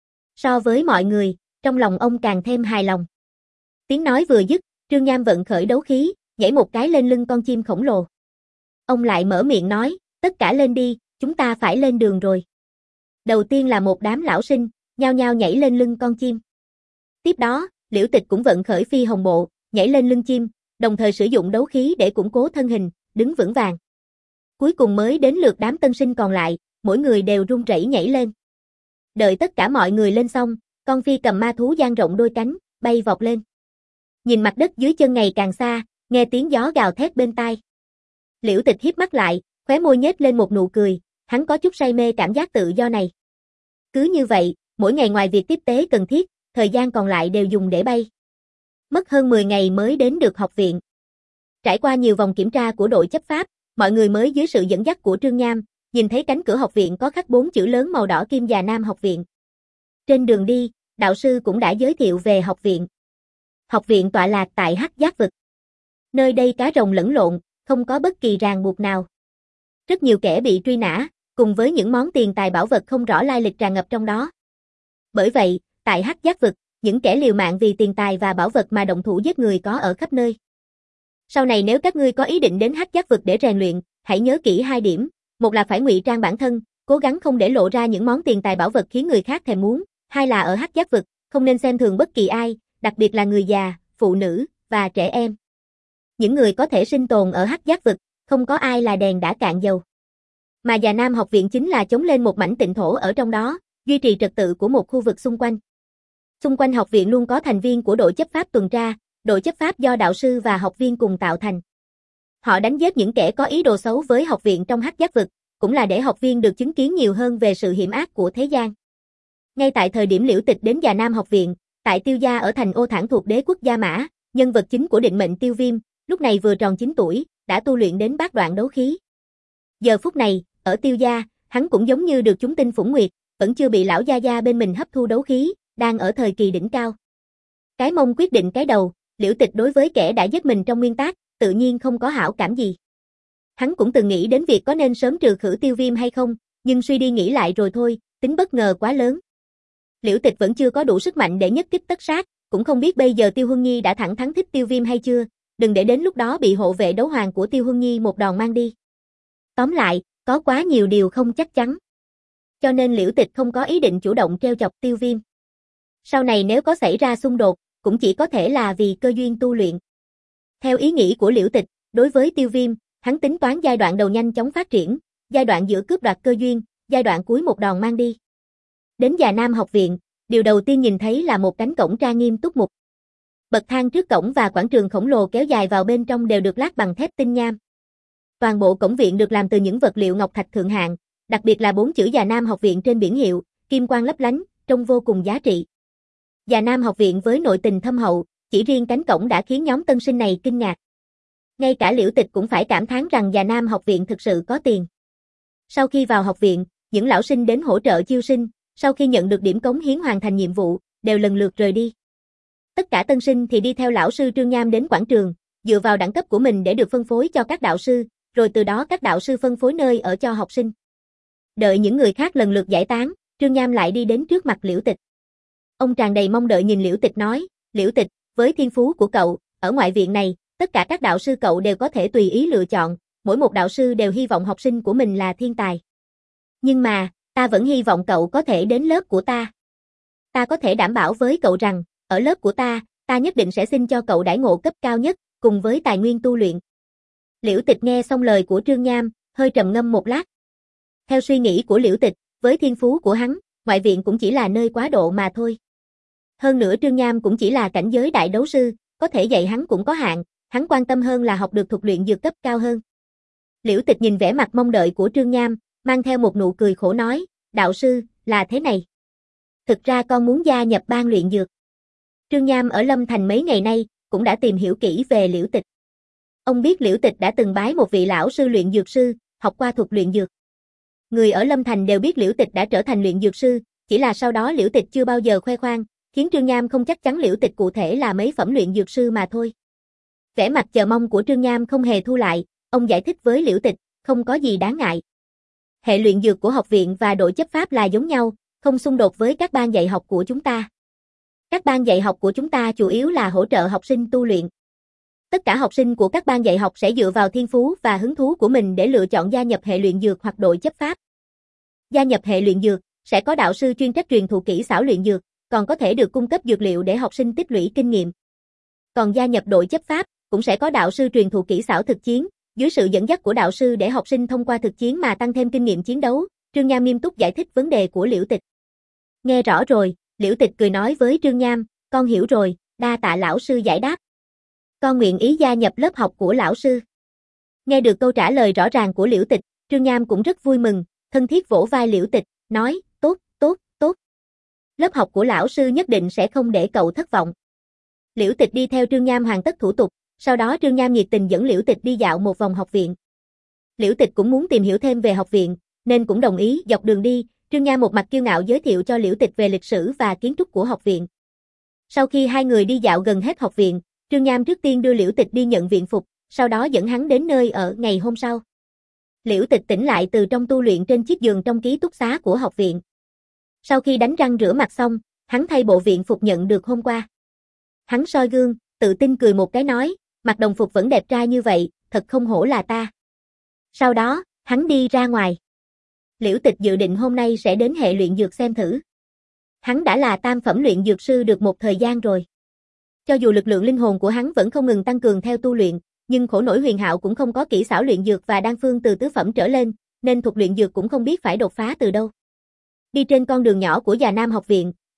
So với mọi người, trong lòng ông càng thêm hài lòng. Tiếng nói vừa dứt, Trương Nham vận khởi đấu khí, nhảy một cái lên lưng con chim khổng lồ. Ông lại mở miệng nói, tất cả lên đi, chúng ta phải lên đường rồi. Đầu tiên là một đám lão sinh, nhao nhao nhảy lên lưng con chim. Tiếp đó, Liễu Tịch cũng vận khởi phi hồng bộ, nhảy lên lưng chim, đồng thời sử dụng đấu khí để củng cố thân hình, đứng vững vàng. Cuối cùng mới đến lượt đám tân sinh còn lại, mỗi người đều run rẩy nhảy lên. Đợi tất cả mọi người lên xong, con phi cầm ma thú dang rộng đôi cánh, bay vọt lên. Nhìn mặt đất dưới chân ngày càng xa, nghe tiếng gió gào thét bên tai. Liễu Tịch híp mắt lại, khóe môi nhếch lên một nụ cười, hắn có chút say mê cảm giác tự do này. Cứ như vậy, mỗi ngày ngoài việc tiếp tế cần thiết, thời gian còn lại đều dùng để bay. Mất hơn mười ngày mới đến được học viện. Trải qua nhiều vòng kiểm tra của đội chấp pháp, mọi người mới dưới sự dẫn dắt của Trương Nham, nhìn thấy cánh cửa học viện có khắc bốn chữ lớn màu đỏ kim Già Nam học viện. Trên đường đi, đạo sư cũng đã giới thiệu về học viện. Học viện tọa lạc tại Hắc Giác vực. Nơi đây cá rồng lẫn lộn, không có bất kỳ ràng buộc nào. Rất nhiều kẻ bị truy nã, cùng với những món tiền tài bảo vật không rõ lai lịch tràn ngập trong đó. Bởi vậy, tại Hắc Giác vực, những kẻ liều mạng vì tiền tài và bảo vật mà động thủ giết người có ở khắp nơi. Sau này nếu các ngươi có ý định đến Hắc Giác vực để rèn luyện, hãy nhớ kỹ hai điểm, một là phải ngụy trang bản thân, cố gắng không để lộ ra những món tiền tài bảo vật khiến người khác thèm muốn, hai là ở Hắc Giác vực, không nên xem thường bất kỳ ai, đặc biệt là người già, phụ nữ và trẻ em. Những người có thể sinh tồn ở Hắc Giác vực, không có ai là đèn đã cạn dầu. Mà Già Nam học viện chính là chống lên một mảnh tịnh thổ ở trong đó, duy trì trật tự của một khu vực xung quanh. Xung quanh học viện luôn có thành viên của đội chấp pháp tuần tra, đội chấp pháp do đạo sư và học viên cùng tạo thành. Họ đánh giết những kẻ có ý đồ xấu với học viện trong hắc giác vực, cũng là để học viên được chứng kiến nhiều hơn về sự hiểm ác của thế gian. Ngay tại thời điểm Liễu Tịch đến Già Nam học viện, tại Tiêu gia ở thành Ô Thản thuộc đế quốc Gia Mã, nhân vật chính của định mệnh Tiêu Viêm, lúc này vừa tròn chín tuổi, đã tu luyện đến bát đoạn đấu khí. Giờ phút này, ở Tiêu gia, hắn cũng giống như được chúng tinh phủng nguyệt, vẫn chưa bị lão gia gia bên mình hấp thu đấu khí, đang ở thời kỳ đỉnh cao. Cái mông quyết định cái đầu, Liễu Tịch đối với kẻ đã giết mình trong nguyên tác, tự nhiên không có hảo cảm gì. Hắn cũng từng nghĩ đến việc có nên sớm trừ khử Tiêu Viêm hay không, nhưng suy đi nghĩ lại rồi thôi, tính bất ngờ quá lớn. Liễu Tịch vẫn chưa có đủ sức mạnh để nhất kích tất sát, cũng không biết bây giờ Tiêu Huân Nhi đã thẳng thắn thích Tiêu Viêm hay chưa, đừng để đến lúc đó bị hộ vệ đấu hoàng của Tiêu Huân Nhi một đòn mang đi. Tóm lại, có quá nhiều điều không chắc chắn. Cho nên Liễu Tịch không có ý định chủ động treo chọc Tiêu Viêm. Sau này nếu có xảy ra xung đột, cũng chỉ có thể là vì cơ duyên tu luyện. Theo ý nghĩ của Liễu Tịch, đối với Tiêu Viêm, hắn tính toán giai đoạn đầu nhanh chóng phát triển, giai đoạn giữa cướp đoạt cơ duyên, giai đoạn cuối một đòn mang đi. Đến Già Nam học viện, điều đầu tiên nhìn thấy là một cánh cổng trang nghiêm túc mục. Bậc thang trước cổng và quảng trường khổng lồ kéo dài vào bên trong đều được lát bằng thép tinh nham. Toàn bộ cổng viện được làm từ những vật liệu ngọc thạch thượng hạng, đặc biệt là bốn chữ Già Nam học viện trên biển hiệu, kim quang lấp lánh, trông vô cùng giá trị. Già Nam học viện với nội tình thâm hậu, chỉ riêng cánh cổng đã khiến nhóm tân sinh này kinh ngạc. Ngay cả Liễu Tịch cũng phải cảm thán rằng Già Nam học viện thực sự có tiền. Sau khi vào học viện, những lão sinh đến hỗ trợ chiêu sinh, sau khi nhận được điểm cống hiến hoàn thành nhiệm vụ, đều lần lượt rời đi. Tất cả tân sinh thì đi theo lão sư Trương Nham đến quảng trường, dựa vào đẳng cấp của mình để được phân phối cho các đạo sư, rồi từ đó các đạo sư phân phối nơi ở cho học sinh. Đợi những người khác lần lượt giải tán, Trương Nham lại đi đến trước mặt Liễu Tịch. Ông tràn đầy mong đợi nhìn Liễu Tịch nói, Liễu Tịch, với thiên phú của cậu, ở ngoại viện này, tất cả các đạo sư cậu đều có thể tùy ý lựa chọn, mỗi một đạo sư đều hy vọng học sinh của mình là thiên tài. Nhưng mà, ta vẫn hy vọng cậu có thể đến lớp của ta. Ta có thể đảm bảo với cậu rằng, ở lớp của ta, ta nhất định sẽ xin cho cậu đãi ngộ cấp cao nhất, cùng với tài nguyên tu luyện. Liễu Tịch nghe xong lời của Trương Nham, hơi trầm ngâm một lát. Theo suy nghĩ của Liễu Tịch, với thiên phú của hắn, ngoại viện cũng chỉ là nơi quá độ mà thôi. Hơn nữa Trương Nham cũng chỉ là cảnh giới đại đấu sư, có thể dạy hắn cũng có hạn, hắn quan tâm hơn là học được thuật luyện dược cấp cao hơn. Liễu Tịch nhìn vẻ mặt mong đợi của Trương Nham, mang theo một nụ cười khổ nói, đạo sư, là thế này. Thực ra con muốn gia nhập ban luyện dược. Trương Nham ở Lâm Thành mấy ngày nay, cũng đã tìm hiểu kỹ về Liễu Tịch. Ông biết Liễu Tịch đã từng bái một vị lão sư luyện dược sư, học qua thuật luyện dược. Người ở Lâm Thành đều biết Liễu Tịch đã trở thành luyện dược sư, chỉ là sau đó Liễu Tịch chưa bao giờ khoe khoang, khiến Trương Nham không chắc chắn Liễu Tịch cụ thể là mấy phẩm luyện dược sư mà thôi. Vẻ mặt chờ mong của Trương Nham không hề thu lại, ông giải thích với Liễu Tịch, không có gì đáng ngại. Hệ luyện dược của học viện và đội chấp pháp là giống nhau, không xung đột với các ban dạy học của chúng ta. Các ban dạy học của chúng ta chủ yếu là hỗ trợ học sinh tu luyện. Tất cả học sinh của các ban dạy học sẽ dựa vào thiên phú và hứng thú của mình để lựa chọn gia nhập hệ luyện dược hoặc đội chấp pháp. Gia nhập hệ luyện dược, sẽ có đạo sư chuyên trách truyền thụ kỹ xảo luyện dược, còn có thể được cung cấp dược liệu để học sinh tích lũy kinh nghiệm. Còn gia nhập đội chấp pháp, cũng sẽ có đạo sư truyền thụ kỹ xảo thực chiến, dưới sự dẫn dắt của đạo sư để học sinh thông qua thực chiến mà tăng thêm kinh nghiệm chiến đấu. Trương Nham nghiêm túc giải thích vấn đề của Liễu Tịch. Nghe rõ rồi, Liễu Tịch cười nói với Trương Nham, con hiểu rồi, đa tạ lão sư giải đáp. Con nguyện ý gia nhập lớp học của lão sư. Nghe được câu trả lời rõ ràng của Liễu Tịch, Trương Nham cũng rất vui mừng, thân thiết vỗ vai Liễu Tịch, nói, tốt, tốt, tốt. Lớp học của lão sư nhất định sẽ không để cậu thất vọng. Liễu Tịch đi theo Trương Nham hoàn tất thủ tục, sau đó Trương Nham nhiệt tình dẫn Liễu Tịch đi dạo một vòng học viện. Liễu Tịch cũng muốn tìm hiểu thêm về học viện, nên cũng đồng ý. Dọc đường đi, Trương Nham một mặt kiêu ngạo giới thiệu cho Liễu Tịch về lịch sử và kiến trúc của học viện. Sau khi hai người đi dạo gần hết học viện, Trương Nham trước tiên đưa Liễu Tịch đi nhận viện phục, sau đó dẫn hắn đến nơi ở ngày hôm sau. Liễu Tịch tỉnh lại từ trong tu luyện trên chiếc giường trong ký túc xá của học viện. Sau khi đánh răng rửa mặt xong, hắn thay bộ viện phục nhận được hôm qua. Hắn soi gương, tự tin cười một cái nói, mặc đồng phục vẫn đẹp trai như vậy, thật không hổ là ta. Sau đó, hắn đi ra ngoài. Liễu Tịch dự định hôm nay sẽ đến hệ luyện dược xem thử. Hắn đã là tam phẩm luyện dược sư được một thời gian rồi. Cho dù lực lượng linh hồn của hắn vẫn không ngừng tăng cường theo tu luyện, nhưng khổ nổi Huyền Hạo cũng không có kỹ xảo luyện dược và đan phương từ tứ phẩm trở lên, nên thuật luyện dược cũng không biết phải đột phá từ đâu. Đi trên con đường nhỏ của Già Nam học viện,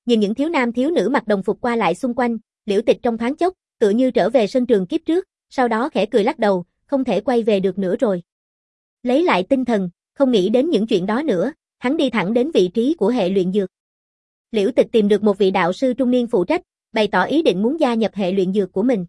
nhìn những thiếu nam thiếu nữ mặc đồng phục qua lại xung quanh, Liễu Tịch trong thoáng chốc, tựa như trở về sân trường kiếp trước, sau đó khẽ cười lắc đầu, không thể quay về được nữa rồi. Lấy lại tinh thần, không nghĩ đến những chuyện đó nữa, hắn đi thẳng đến vị trí của hệ luyện dược. Liễu Tịch tìm được một vị đạo sư trung niên phụ trách, bày tỏ ý định muốn gia nhập hệ luyện dược của mình.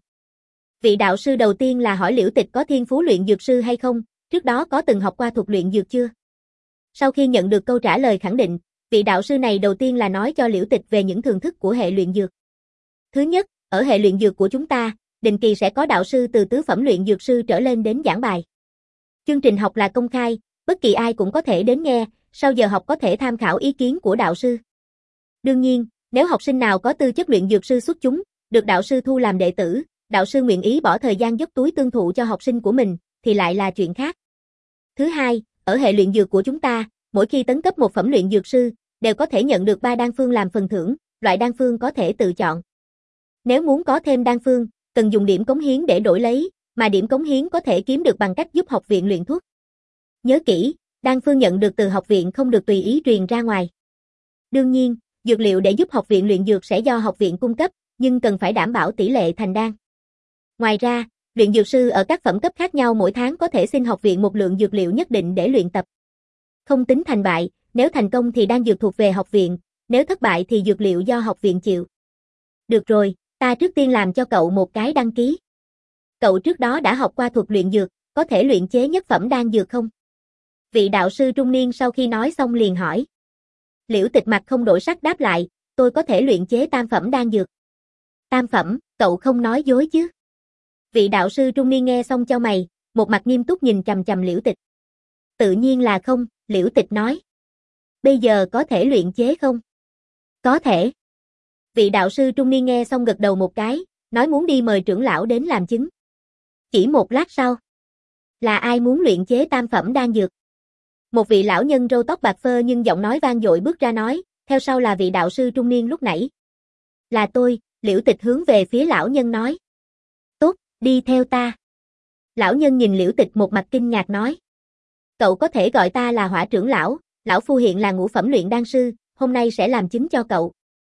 Vị đạo sư đầu tiên là hỏi Liễu Tịch có thiên phú luyện dược sư hay không, trước đó có từng học qua thuật luyện dược chưa? Sau khi nhận được câu trả lời khẳng định, vị đạo sư này đầu tiên là nói cho Liễu Tịch về những thưởng thức của hệ luyện dược. Thứ nhất, ở hệ luyện dược của chúng ta, định kỳ sẽ có đạo sư từ tứ phẩm luyện dược sư trở lên đến giảng bài. Chương trình học là công khai, bất kỳ ai cũng có thể đến nghe, sau giờ học có thể tham khảo ý kiến của đạo sư. Đương nhiên, nếu học sinh nào có tư chất luyện dược sư xuất chúng, được đạo sư thu làm đệ tử, đạo sư nguyện ý bỏ thời gian dốc túi tương thụ cho học sinh của mình, thì lại là chuyện khác. Thứ hai, ở hệ luyện dược của chúng ta, mỗi khi tấn cấp một phẩm luyện dược sư, đều có thể nhận được ba đan phương làm phần thưởng, loại đan phương có thể tự chọn. Nếu muốn có thêm đan phương, cần dùng điểm cống hiến để đổi lấy, mà điểm cống hiến có thể kiếm được bằng cách giúp học viện luyện thuốc. Nhớ kỹ, đan phương nhận được từ học viện không được tùy ý truyền ra ngoài. Đương nhiên, dược liệu để giúp học viện luyện dược sẽ do học viện cung cấp, nhưng cần phải đảm bảo tỷ lệ thành đan. Ngoài ra, luyện dược sư ở các phẩm cấp khác nhau mỗi tháng có thể xin học viện một lượng dược liệu nhất định để luyện tập. Không tính thành bại, nếu thành công thì đan dược thuộc về học viện, nếu thất bại thì dược liệu do học viện chịu. Được rồi, ta trước tiên làm cho cậu một cái đăng ký. Cậu trước đó đã học qua thuật luyện dược, có thể luyện chế nhất phẩm đan dược không? Vị đạo sư trung niên sau khi nói xong liền hỏi. Liễu Tịch mặt không đổi sắc đáp lại, tôi có thể luyện chế tam phẩm đan dược. Tam phẩm, cậu không nói dối chứ? Vị đạo sư trung niên nghe xong chau mày, một mặt nghiêm túc nhìn chằm chằm Liễu Tịch. Tự nhiên là không, Liễu Tịch nói. Bây giờ có thể luyện chế không? Có thể. Vị đạo sư trung niên nghe xong gật đầu một cái, nói muốn đi mời trưởng lão đến làm chứng. Chỉ một lát sau. Là ai muốn luyện chế tam phẩm đan dược? Một vị lão nhân râu tóc bạc phơ nhưng giọng nói vang dội bước ra nói, theo sau là vị đạo sư trung niên lúc nãy. Là tôi, Liễu Tịch hướng về phía lão nhân nói. Tốt, đi theo ta. Lão nhân nhìn Liễu Tịch một mặt kinh ngạc nói. Cậu có thể gọi ta là Hỏa trưởng lão, lão phu hiện là ngũ phẩm luyện đan sư, hôm nay sẽ làm chứng cho cậu.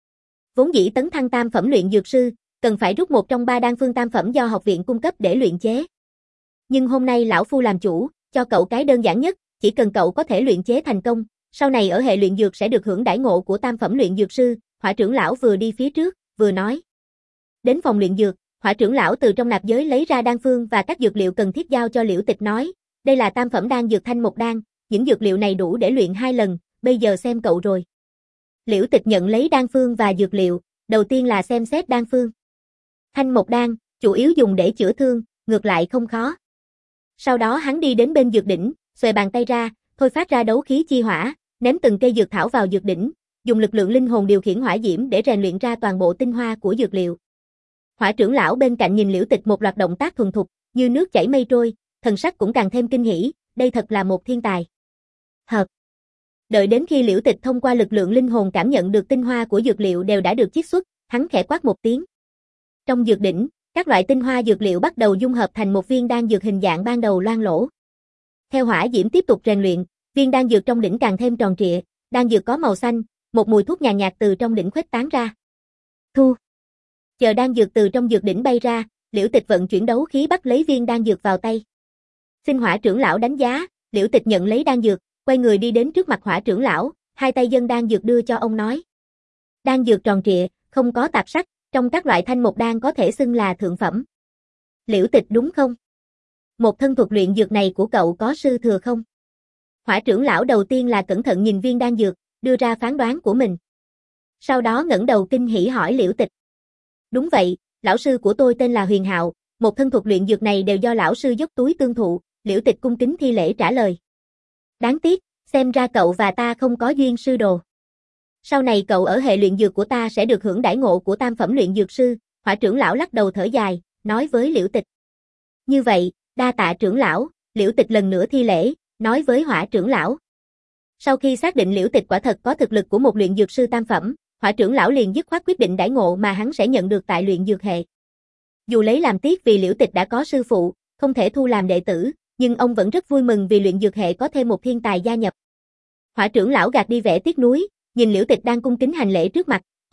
Vốn dĩ tấn thăng tam phẩm luyện dược sư, cần phải rút một trong ba đan phương tam phẩm do học viện cung cấp để luyện chế. Nhưng hôm nay lão phu làm chủ, cho cậu cái đơn giản nhất, chỉ cần cậu có thể luyện chế thành công, sau này ở hệ luyện dược sẽ được hưởng đãi ngộ của tam phẩm luyện dược sư. Hỏa trưởng lão vừa đi phía trước, vừa nói. Đến phòng luyện dược, Hỏa trưởng lão từ trong nạp giới lấy ra đan phương và các dược liệu cần thiết giao cho Liễu Tịch nói, đây là tam phẩm đan dược thanh một đan, những dược liệu này đủ để luyện hai lần, bây giờ xem cậu rồi. Liễu Tịch nhận lấy đan phương và dược liệu, đầu tiên là xem xét đan phương. Thanh một đan, chủ yếu dùng để chữa thương, ngược lại không khó. Sau đó hắn đi đến bên dược đỉnh, xuề bàn tay ra, thôi phát ra đấu khí chi hỏa, ném từng cây dược thảo vào dược đỉnh, dùng lực lượng linh hồn điều khiển hỏa diễm để rèn luyện ra toàn bộ tinh hoa của dược liệu. Hỏa trưởng lão bên cạnh nhìn Liễu Tịch một loạt động tác thuần thục, như nước chảy mây trôi, thần sắc cũng càng thêm kinh hỉ, đây thật là một thiên tài. Hợp. Đợi đến khi Liễu Tịch thông qua lực lượng linh hồn cảm nhận được tinh hoa của dược liệu đều đã được chiết xuất, hắn khẽ quát một tiếng. Trong dược đỉnh, các loại tinh hoa dược liệu bắt đầu dung hợp thành một viên đan dược hình dạng ban đầu loang lỗ. Theo hỏa diễm tiếp tục rèn luyện, viên đan dược trong đỉnh càng thêm tròn trịa, đan dược có màu xanh, một mùi thuốc nhàn nhạt từ trong đỉnh khuếch tán ra. Thu. Chờ đan dược từ trong dược đỉnh bay ra, Liễu Tịch vận chuyển đấu khí bắt lấy viên đan dược vào tay. Xin Hỏa trưởng lão đánh giá, Liễu Tịch nhận lấy đan dược, quay người đi đến trước mặt Hỏa trưởng lão, hai tay dâng đan dược đưa cho ông nói. Đan dược tròn trịa, không có tạp sắc, trong các loại thanh một đan có thể xưng là thượng phẩm. Liễu Tịch đúng không? Một thân thuật luyện dược này của cậu có sư thừa không? Hỏa trưởng lão đầu tiên là cẩn thận nhìn viên đan dược, đưa ra phán đoán của mình. Sau đó ngẩng đầu kinh hỉ hỏi Liễu Tịch. Đúng vậy, lão sư của tôi tên là Huyền Hạo, một thân thuật luyện dược này đều do lão sư dốc túi tương thụ, Liễu Tịch cung kính thi lễ trả lời. Đáng tiếc, xem ra cậu và ta không có duyên sư đồ. Sau này cậu ở hệ luyện dược của ta sẽ được hưởng đãi ngộ của tam phẩm luyện dược sư, Hỏa trưởng lão lắc đầu thở dài, nói với Liễu Tịch. Như vậy, đa tạ trưởng lão, Liễu Tịch lần nữa thi lễ, nói với Hỏa trưởng lão. Sau khi xác định Liễu Tịch quả thật có thực lực của một luyện dược sư tam phẩm, Hỏa trưởng lão liền dứt khoát quyết định đãi ngộ mà hắn sẽ nhận được tại luyện dược hệ. Dù lấy làm tiếc vì Liễu Tịch đã có sư phụ, không thể thu làm đệ tử, nhưng ông vẫn rất vui mừng vì luyện dược hệ có thêm một thiên tài gia nhập. Hỏa trưởng lão gạt đi vẻ tiếc nuối, nhìn Liễu Tịch đang cung kính hành lễ trước mặt,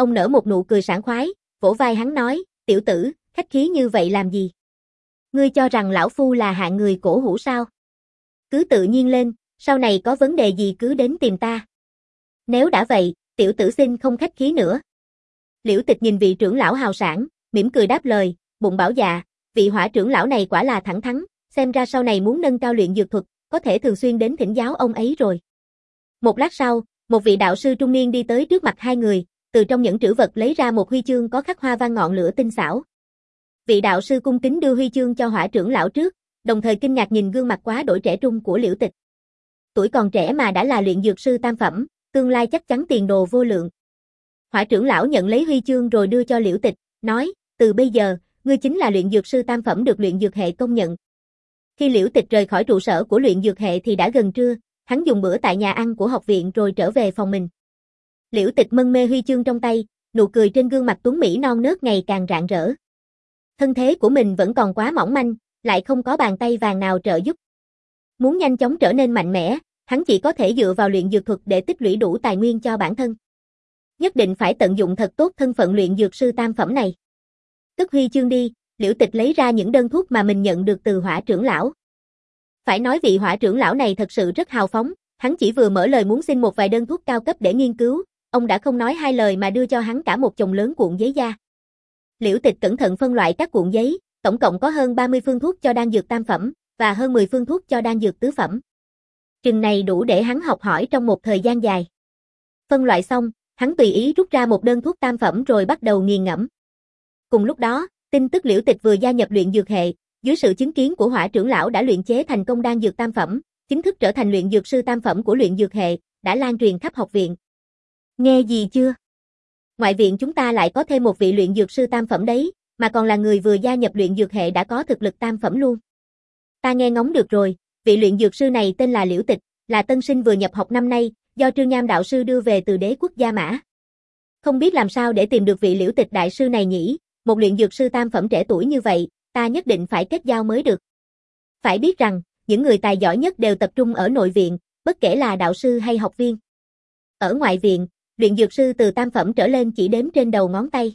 ông nở một nụ cười sảng khoái, vỗ vai hắn nói, tiểu tử, khách khí như vậy làm gì? Ngươi cho rằng lão phu là hạng người cổ hủ sao? Cứ tự nhiên lên, sau này có vấn đề gì cứ đến tìm ta. Nếu đã vậy, tiểu tử xin không khách khí nữa. Liễu Tịch nhìn vị trưởng lão hào sảng, mỉm cười đáp lời, bụng bảo dạ, vị hỏa trưởng lão này quả là thẳng thắn, xem ra sau này muốn nâng cao luyện dược thuật, có thể thường xuyên đến thỉnh giáo ông ấy rồi. Một lát sau, một vị đạo sư trung niên đi tới trước mặt hai người, từ trong những trữ vật lấy ra một huy chương có khắc hoa văn ngọn lửa tinh xảo. Vị đạo sư cung kính đưa huy chương cho hỏa trưởng lão trước, đồng thời kinh ngạc nhìn gương mặt quá đổi trẻ trung của Liễu Tịch. Tuổi còn trẻ mà đã là luyện dược sư tam phẩm, tương lai chắc chắn tiền đồ vô lượng. Hỏa trưởng lão nhận lấy huy chương rồi đưa cho Liễu Tịch, nói, từ bây giờ, ngươi chính là luyện dược sư tam phẩm được luyện dược hệ công nhận. Khi Liễu Tịch rời khỏi trụ sở của luyện dược hệ thì đã gần trưa, hắn dùng bữa tại nhà ăn của học viện rồi trở về phòng mình. Liễu Tịch mân mê huy chương trong tay, nụ cười trên gương mặt tuấn mỹ non nớt ngày càng rạng rỡ. Thân thế của mình vẫn còn quá mỏng manh, lại không có bàn tay vàng nào trợ giúp. Muốn nhanh chóng trở nên mạnh mẽ, hắn chỉ có thể dựa vào luyện dược thuật để tích lũy đủ tài nguyên cho bản thân. Nhất định phải tận dụng thật tốt thân phận luyện dược sư tam phẩm này. Cất huy chương đi, Liễu Tịch lấy ra những đơn thuốc mà mình nhận được từ hỏa trưởng lão. Phải nói vị hỏa trưởng lão này thật sự rất hào phóng, hắn chỉ vừa mở lời muốn xin một vài đơn thuốc cao cấp để nghiên cứu, ông đã không nói hai lời mà đưa cho hắn cả một chồng lớn cuộn giấy da. Liễu Tịch cẩn thận phân loại các cuộn giấy, tổng cộng có hơn ba mươi phương thuốc cho đan dược tam phẩm, và hơn mười phương thuốc cho đan dược tứ phẩm. Chừng này đủ để hắn học hỏi trong một thời gian dài. Phân loại xong, hắn tùy ý rút ra một đơn thuốc tam phẩm rồi bắt đầu nghiền ngẫm. Cùng lúc đó, tin tức Liễu Tịch vừa gia nhập luyện dược hệ, dưới sự chứng kiến của hỏa trưởng lão đã luyện chế thành công đan dược tam phẩm, chính thức trở thành luyện dược sư tam phẩm của luyện dược hệ, đã lan truyền khắp học viện. Nghe gì chưa? Ngoại viện chúng ta lại có thêm một vị luyện dược sư tam phẩm đấy, mà còn là người vừa gia nhập luyện dược hệ đã có thực lực tam phẩm luôn. Ta nghe ngóng được rồi, vị luyện dược sư này tên là Liễu Tịch, là tân sinh vừa nhập học năm nay, do Trương Nham đạo sư đưa về từ đế quốc Gia Mã. Không biết làm sao để tìm được vị Liễu Tịch đại sư này nhỉ, một luyện dược sư tam phẩm trẻ tuổi như vậy, ta nhất định phải kết giao mới được. Phải biết rằng, những người tài giỏi nhất đều tập trung ở nội viện, bất kể là đạo sư hay học viên. Ở ngoại viện, luyện dược sư từ tam phẩm trở lên chỉ đếm trên đầu ngón tay.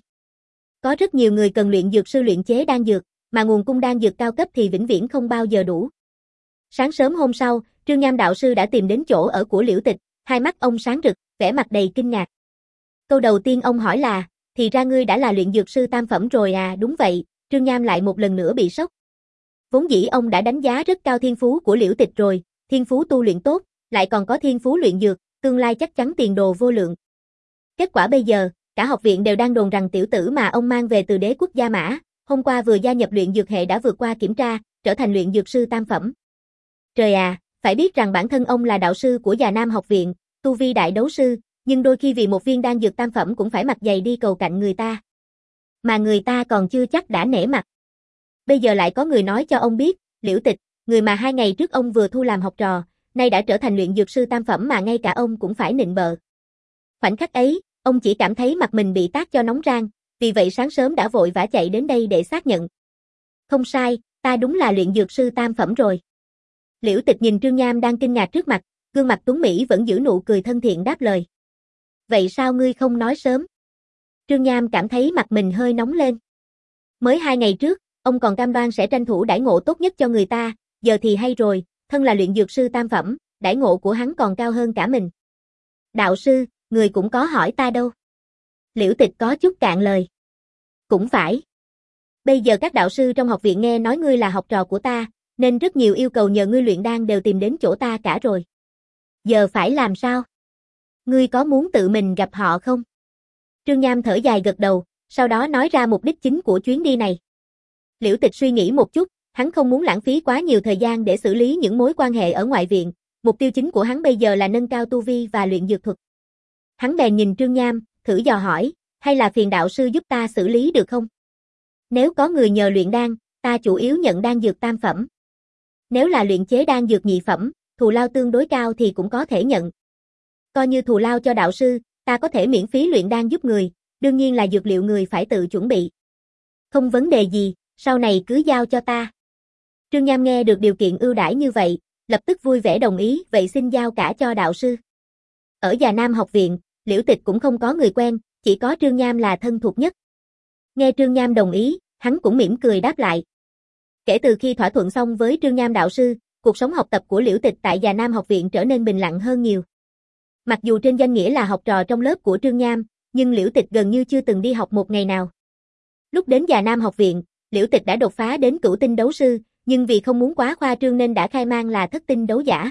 Có rất nhiều người cần luyện dược sư luyện chế đan dược, mà nguồn cung đan dược cao cấp thì vĩnh viễn không bao giờ đủ. Sáng sớm hôm sau, Trương Nham đạo sư đã tìm đến chỗ ở của Liễu Tịch, hai mắt ông sáng rực, vẻ mặt đầy kinh ngạc. Câu đầu tiên ông hỏi là, thì ra ngươi đã là luyện dược sư tam phẩm rồi à? Đúng vậy, Trương Nham lại một lần nữa bị sốc. Vốn dĩ ông đã đánh giá rất cao thiên phú của Liễu Tịch rồi, thiên phú tu luyện tốt, lại còn có thiên phú luyện dược, tương lai chắc chắn tiền đồ vô lượng. Kết quả bây giờ, cả học viện đều đang đồn rằng tiểu tử mà ông mang về từ đế quốc Gia Mã, hôm qua vừa gia nhập luyện dược hệ đã vượt qua kiểm tra, trở thành luyện dược sư tam phẩm. Trời à, phải biết rằng bản thân ông là đạo sư của Già Nam học viện, tu vi đại đấu sư, nhưng đôi khi vì một viên đan dược tam phẩm cũng phải mặt dày đi cầu cạnh người ta. Mà người ta còn chưa chắc đã nể mặt. Bây giờ lại có người nói cho ông biết, Liễu Tịch, người mà hai ngày trước ông vừa thu làm học trò, nay đã trở thành luyện dược sư tam phẩm mà ngay cả ông cũng phải nịnh bợ. Khoảnh khắc ấy, ông chỉ cảm thấy mặt mình bị tát cho nóng rang, vì vậy sáng sớm đã vội vã chạy đến đây để xác nhận. Không sai, ta đúng là luyện dược sư tam phẩm rồi. Liễu Tịch nhìn Trương Nham đang kinh ngạc trước mặt, gương mặt tuấn mỹ vẫn giữ nụ cười thân thiện đáp lời. Vậy sao ngươi không nói sớm? Trương Nham cảm thấy mặt mình hơi nóng lên. Mới hai ngày trước, ông còn cam đoan sẽ tranh thủ đãi ngộ tốt nhất cho người ta, giờ thì hay rồi, thân là luyện dược sư tam phẩm, đãi ngộ của hắn còn cao hơn cả mình. Đạo sư, người cũng có hỏi ta đâu. Liễu Tịch có chút cạn lời. Cũng phải. Bây giờ các đạo sư trong học viện nghe nói ngươi là học trò của ta, nên rất nhiều yêu cầu nhờ ngươi luyện đan đều tìm đến chỗ ta cả rồi. Giờ phải làm sao? Ngươi có muốn tự mình gặp họ không? Trương Nham thở dài gật đầu, sau đó nói ra mục đích chính của chuyến đi này. Liễu Tịch suy nghĩ một chút, hắn không muốn lãng phí quá nhiều thời gian để xử lý những mối quan hệ ở ngoại viện, mục tiêu chính của hắn bây giờ là nâng cao tu vi và luyện dược thuật. Hắn bèn nhìn Trương Nham, thử dò hỏi, hay là phiền đạo sư giúp ta xử lý được không? Nếu có người nhờ luyện đan, ta chủ yếu nhận đan dược tam phẩm. Nếu là luyện chế đan dược nhị phẩm, thù lao tương đối cao thì cũng có thể nhận. Coi như thù lao cho đạo sư, ta có thể miễn phí luyện đan giúp người, đương nhiên là dược liệu người phải tự chuẩn bị. Không vấn đề gì, sau này cứ giao cho ta. Trương Nham nghe được điều kiện ưu đãi như vậy, lập tức vui vẻ đồng ý, vậy xin giao cả cho đạo sư. Ở Già Nam học viện, Liễu Tịch cũng không có người quen, Chỉ có Trương Nham là thân thuộc nhất. Nghe Trương Nham đồng ý, hắn cũng mỉm cười đáp lại. Kể từ khi thỏa thuận xong với Trương Nham đạo sư, cuộc sống học tập của Liễu Tịch tại Già Nam học viện trở nên bình lặng hơn nhiều. Mặc dù trên danh nghĩa là học trò trong lớp của Trương Nham, nhưng Liễu Tịch gần như chưa từng đi học một ngày nào. Lúc đến Già Nam học viện, Liễu Tịch đã đột phá đến cửu tinh đấu sư, nhưng vì không muốn quá khoa trương nên đã khai mang là thất tinh đấu giả.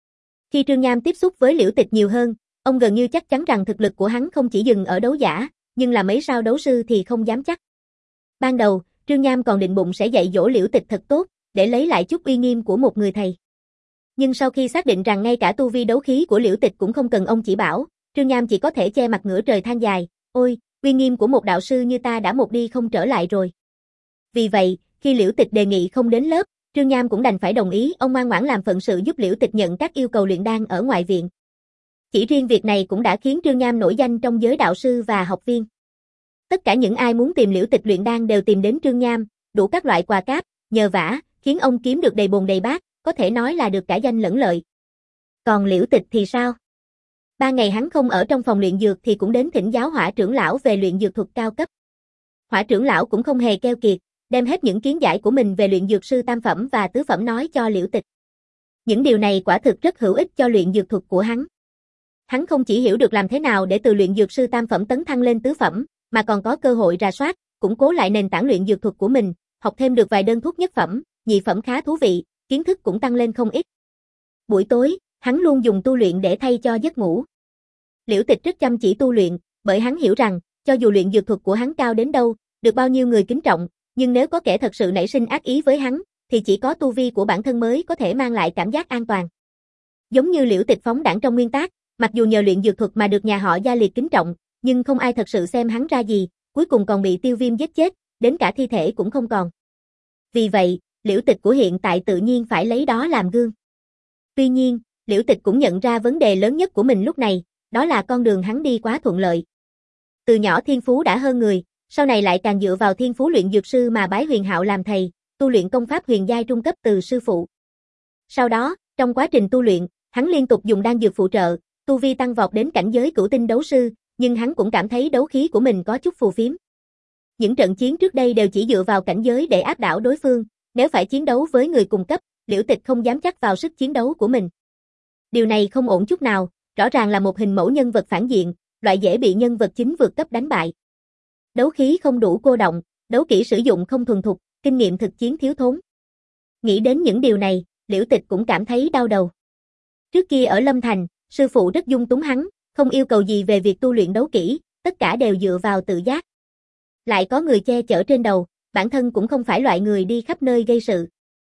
Khi Trương Nham tiếp xúc với Liễu Tịch nhiều hơn, ông gần như chắc chắn rằng thực lực của hắn không chỉ dừng ở đấu giả, nhưng là mấy sao đấu sư thì không dám chắc. Ban đầu, Trương Nham còn định bụng sẽ dạy dỗ Liễu Tịch thật tốt, để lấy lại chút uy nghiêm của một người thầy. Nhưng sau khi xác định rằng ngay cả tu vi đấu khí của Liễu Tịch cũng không cần ông chỉ bảo, Trương Nham chỉ có thể che mặt ngửa trời than dài, ôi, uy nghiêm của một đạo sư như ta đã một đi không trở lại rồi. Vì vậy, khi Liễu Tịch đề nghị không đến lớp, Trương Nham cũng đành phải đồng ý, ông ngoan ngoãn làm phận sự giúp Liễu Tịch nhận các yêu cầu luyện đan ở ngoại viện. Chỉ riêng việc này cũng đã khiến Trương Nham nổi danh trong giới đạo sư và học viên. Tất cả những ai muốn tìm Liễu Tịch luyện đan đều tìm đến Trương Nham, đủ các loại quà cáp, nhờ vả, khiến ông kiếm được đầy bồn đầy bát, có thể nói là được cả danh lẫn lợi. Còn Liễu Tịch thì sao? Ba ngày hắn không ở trong phòng luyện dược thì cũng đến thỉnh giáo Hỏa trưởng lão về luyện dược thuật cao cấp. Hỏa trưởng lão cũng không hề keo kiệt, đem hết những kiến giải của mình về luyện dược sư tam phẩm và tứ phẩm nói cho Liễu Tịch. Những điều này quả thực rất hữu ích cho luyện dược thuật của hắn. Hắn không chỉ hiểu được làm thế nào để từ luyện dược sư tam phẩm tấn thăng lên tứ phẩm, mà còn có cơ hội rà soát, củng cố lại nền tảng luyện dược thuật của mình, học thêm được vài đơn thuốc nhất phẩm, nhị phẩm khá thú vị, kiến thức cũng tăng lên không ít. Buổi tối, hắn luôn dùng tu luyện để thay cho giấc ngủ. Liễu Tịch rất chăm chỉ tu luyện, bởi hắn hiểu rằng, cho dù luyện dược thuật của hắn cao đến đâu, được bao nhiêu người kính trọng, nhưng nếu có kẻ thật sự nảy sinh ác ý với hắn, thì chỉ có tu vi của bản thân mới có thể mang lại cảm giác an toàn. Giống như Liễu Tịch phóng đãng trong nguyên tác, mặc dù nhờ luyện dược thuật mà được nhà họ Gia liệt kính trọng, nhưng không ai thật sự xem hắn ra gì, cuối cùng còn bị Tiêu Viêm giết chết, đến cả thi thể cũng không còn. Vì vậy, Liễu Tịch của hiện tại tự nhiên phải lấy đó làm gương. Tuy nhiên, Liễu Tịch cũng nhận ra vấn đề lớn nhất của mình lúc này, đó là con đường hắn đi quá thuận lợi. Từ nhỏ thiên phú đã hơn người, sau này lại càng dựa vào thiên phú luyện dược sư mà bái Huyền Hạo làm thầy, tu luyện công pháp huyền giai trung cấp từ sư phụ. Sau đó, trong quá trình tu luyện, hắn liên tục dùng đan dược phụ trợ, tu vi tăng vọt đến cảnh giới cửu tinh đấu sư, nhưng hắn cũng cảm thấy đấu khí của mình có chút phù phiếm. Những trận chiến trước đây đều chỉ dựa vào cảnh giới để áp đảo đối phương, nếu phải chiến đấu với người cùng cấp, Liễu Tịch không dám chắc vào sức chiến đấu của mình. Điều này không ổn chút nào, rõ ràng là một hình mẫu nhân vật phản diện, loại dễ bị nhân vật chính vượt cấp đánh bại. Đấu khí không đủ cô động, đấu kỹ sử dụng không thuần thục, kinh nghiệm thực chiến thiếu thốn. Nghĩ đến những điều này, Liễu Tịch cũng cảm thấy đau đầu. Trước kia ở Lâm Thành, sư phụ rất dung túng hắn, không yêu cầu gì về việc tu luyện đấu kỹ, tất cả đều dựa vào tự giác. Lại có người che chở trên đầu, bản thân cũng không phải loại người đi khắp nơi gây sự.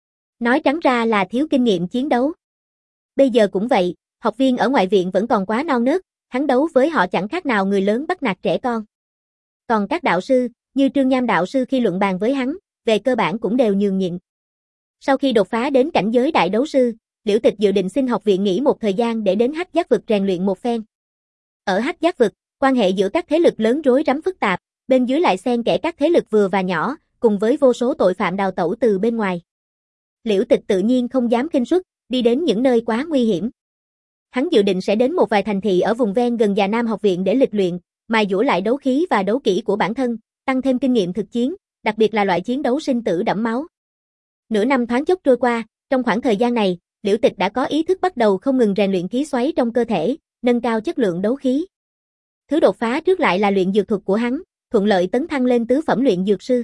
Nói trắng ra là thiếu kinh nghiệm chiến đấu. Bây giờ cũng vậy, học viên ở ngoại viện vẫn còn quá non nớt, hắn đấu với họ chẳng khác nào người lớn bắt nạt trẻ con. Còn các đạo sư, như Trương Nham đạo sư khi luận bàn với hắn, về cơ bản cũng đều nhường nhịn. Sau khi đột phá đến cảnh giới đại đấu sư, Liễu Tịch dự định xin học viện nghỉ một thời gian để đến Hắc Giác vực rèn luyện một phen. Ở Hắc Giác vực, quan hệ giữa các thế lực lớn rối rắm phức tạp, bên dưới lại xen kẽ các thế lực vừa và nhỏ, cùng với vô số tội phạm đào tẩu từ bên ngoài. Liễu Tịch tự nhiên không dám khinh suất, đi đến những nơi quá nguy hiểm. Hắn dự định sẽ đến một vài thành thị ở vùng ven gần Già Nam học viện để lịch luyện, mài dũa lại đấu khí và đấu kỹ của bản thân, tăng thêm kinh nghiệm thực chiến, đặc biệt là loại chiến đấu sinh tử đẫm máu. Nửa năm thoáng chốc trôi qua, trong khoảng thời gian này, Liễu Tịch đã có ý thức bắt đầu không ngừng rèn luyện khí xoáy trong cơ thể, nâng cao chất lượng đấu khí. Thứ đột phá trước lại là luyện dược thuật của hắn, thuận lợi tấn thăng lên tứ phẩm luyện dược sư.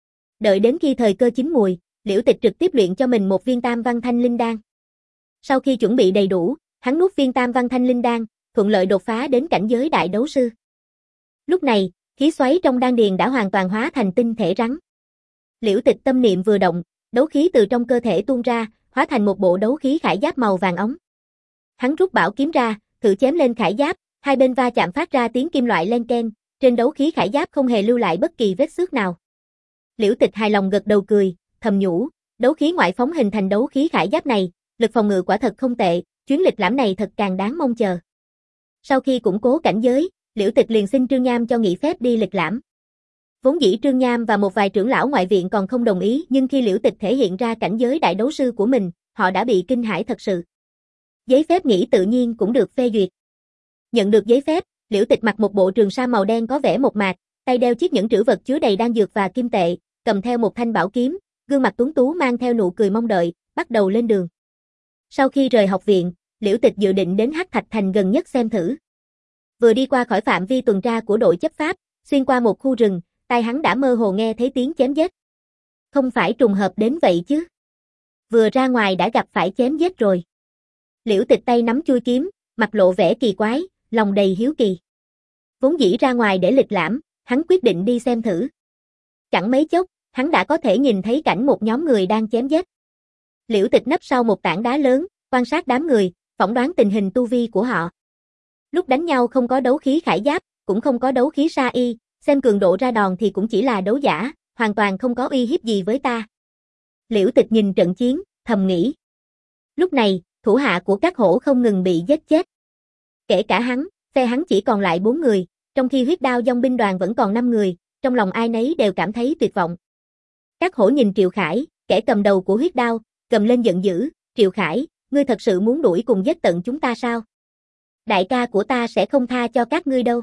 Đợi đến khi thời cơ chín mùi, Liễu Tịch trực tiếp luyện cho mình một viên Tam Văn Thanh Linh Đan. Sau khi chuẩn bị đầy đủ, hắn nuốt viên Tam Văn Thanh Linh Đan, thuận lợi đột phá đến cảnh giới đại đấu sư. Lúc này, khí xoáy trong đan điền đã hoàn toàn hóa thành tinh thể rắn. Liễu Tịch tâm niệm vừa động, đấu khí từ trong cơ thể tuôn ra, hóa thành một bộ đấu khí khải giáp màu vàng óng. Hắn rút bảo kiếm ra, thử chém lên khải giáp, hai bên va chạm phát ra tiếng kim loại len keng, trên đấu khí khải giáp không hề lưu lại bất kỳ vết xước nào. Liễu Tịch hài lòng gật đầu cười, thầm nhủ, đấu khí ngoại phóng hình thành đấu khí khải giáp này, lực phòng ngự quả thật không tệ, chuyến lịch lãm này thật càng đáng mong chờ. Sau khi củng cố cảnh giới, Liễu Tịch liền xin Trương Nham cho nghỉ phép đi lịch lãm. Vốn dĩ Trương Nham và một vài trưởng lão ngoại viện còn không đồng ý, nhưng khi Liễu Tịch thể hiện ra cảnh giới đại đấu sư của mình, họ đã bị kinh hãi thật sự. Giấy phép nghỉ tự nhiên cũng được phê duyệt. Nhận được giấy phép, Liễu Tịch mặc một bộ trường sa màu đen có vẻ mộc mạc, tay đeo chiếc nhẫn trữ vật chứa đầy đan dược và kim tệ, cầm theo một thanh bảo kiếm, gương mặt tuấn tú mang theo nụ cười mong đợi, bắt đầu lên đường. Sau khi rời học viện, Liễu Tịch dự định đến Hắc Thạch Thành gần nhất xem thử. Vừa đi qua khỏi phạm vi tuần tra của đội chấp pháp, xuyên qua một khu rừng, tai hắn đã mơ hồ nghe thấy tiếng chém giết. Không phải trùng hợp đến vậy chứ? Vừa ra ngoài đã gặp phải chém giết rồi. Liễu Tịch tay nắm chuôi kiếm, mặt lộ vẻ kỳ quái, lòng đầy hiếu kỳ. Vốn dĩ ra ngoài để lịch lãm, hắn quyết định đi xem thử. Chẳng mấy chốc, hắn đã có thể nhìn thấy cảnh một nhóm người đang chém giết. Liễu Tịch nấp sau một tảng đá lớn, quan sát đám người, phỏng đoán tình hình tu vi của họ. Lúc đánh nhau không có đấu khí khải giáp, cũng không có đấu khí sa y, xem cường độ ra đòn thì cũng chỉ là đấu giả, hoàn toàn không có uy hiếp gì với ta. Liễu Tịch nhìn trận chiến, thầm nghĩ. Lúc này, thủ hạ của các hổ không ngừng bị giết chết. Kể cả hắn, phe hắn chỉ còn lại bốn người, trong khi huyết đao dòng binh đoàn vẫn còn năm người, trong lòng ai nấy đều cảm thấy tuyệt vọng. Các hổ nhìn Triệu Khải, kẻ cầm đầu của huyết đao, cầm lên giận dữ, Triệu Khải, ngươi thật sự muốn đuổi cùng giết tận chúng ta sao? Đại ca của ta sẽ không tha cho các ngươi đâu.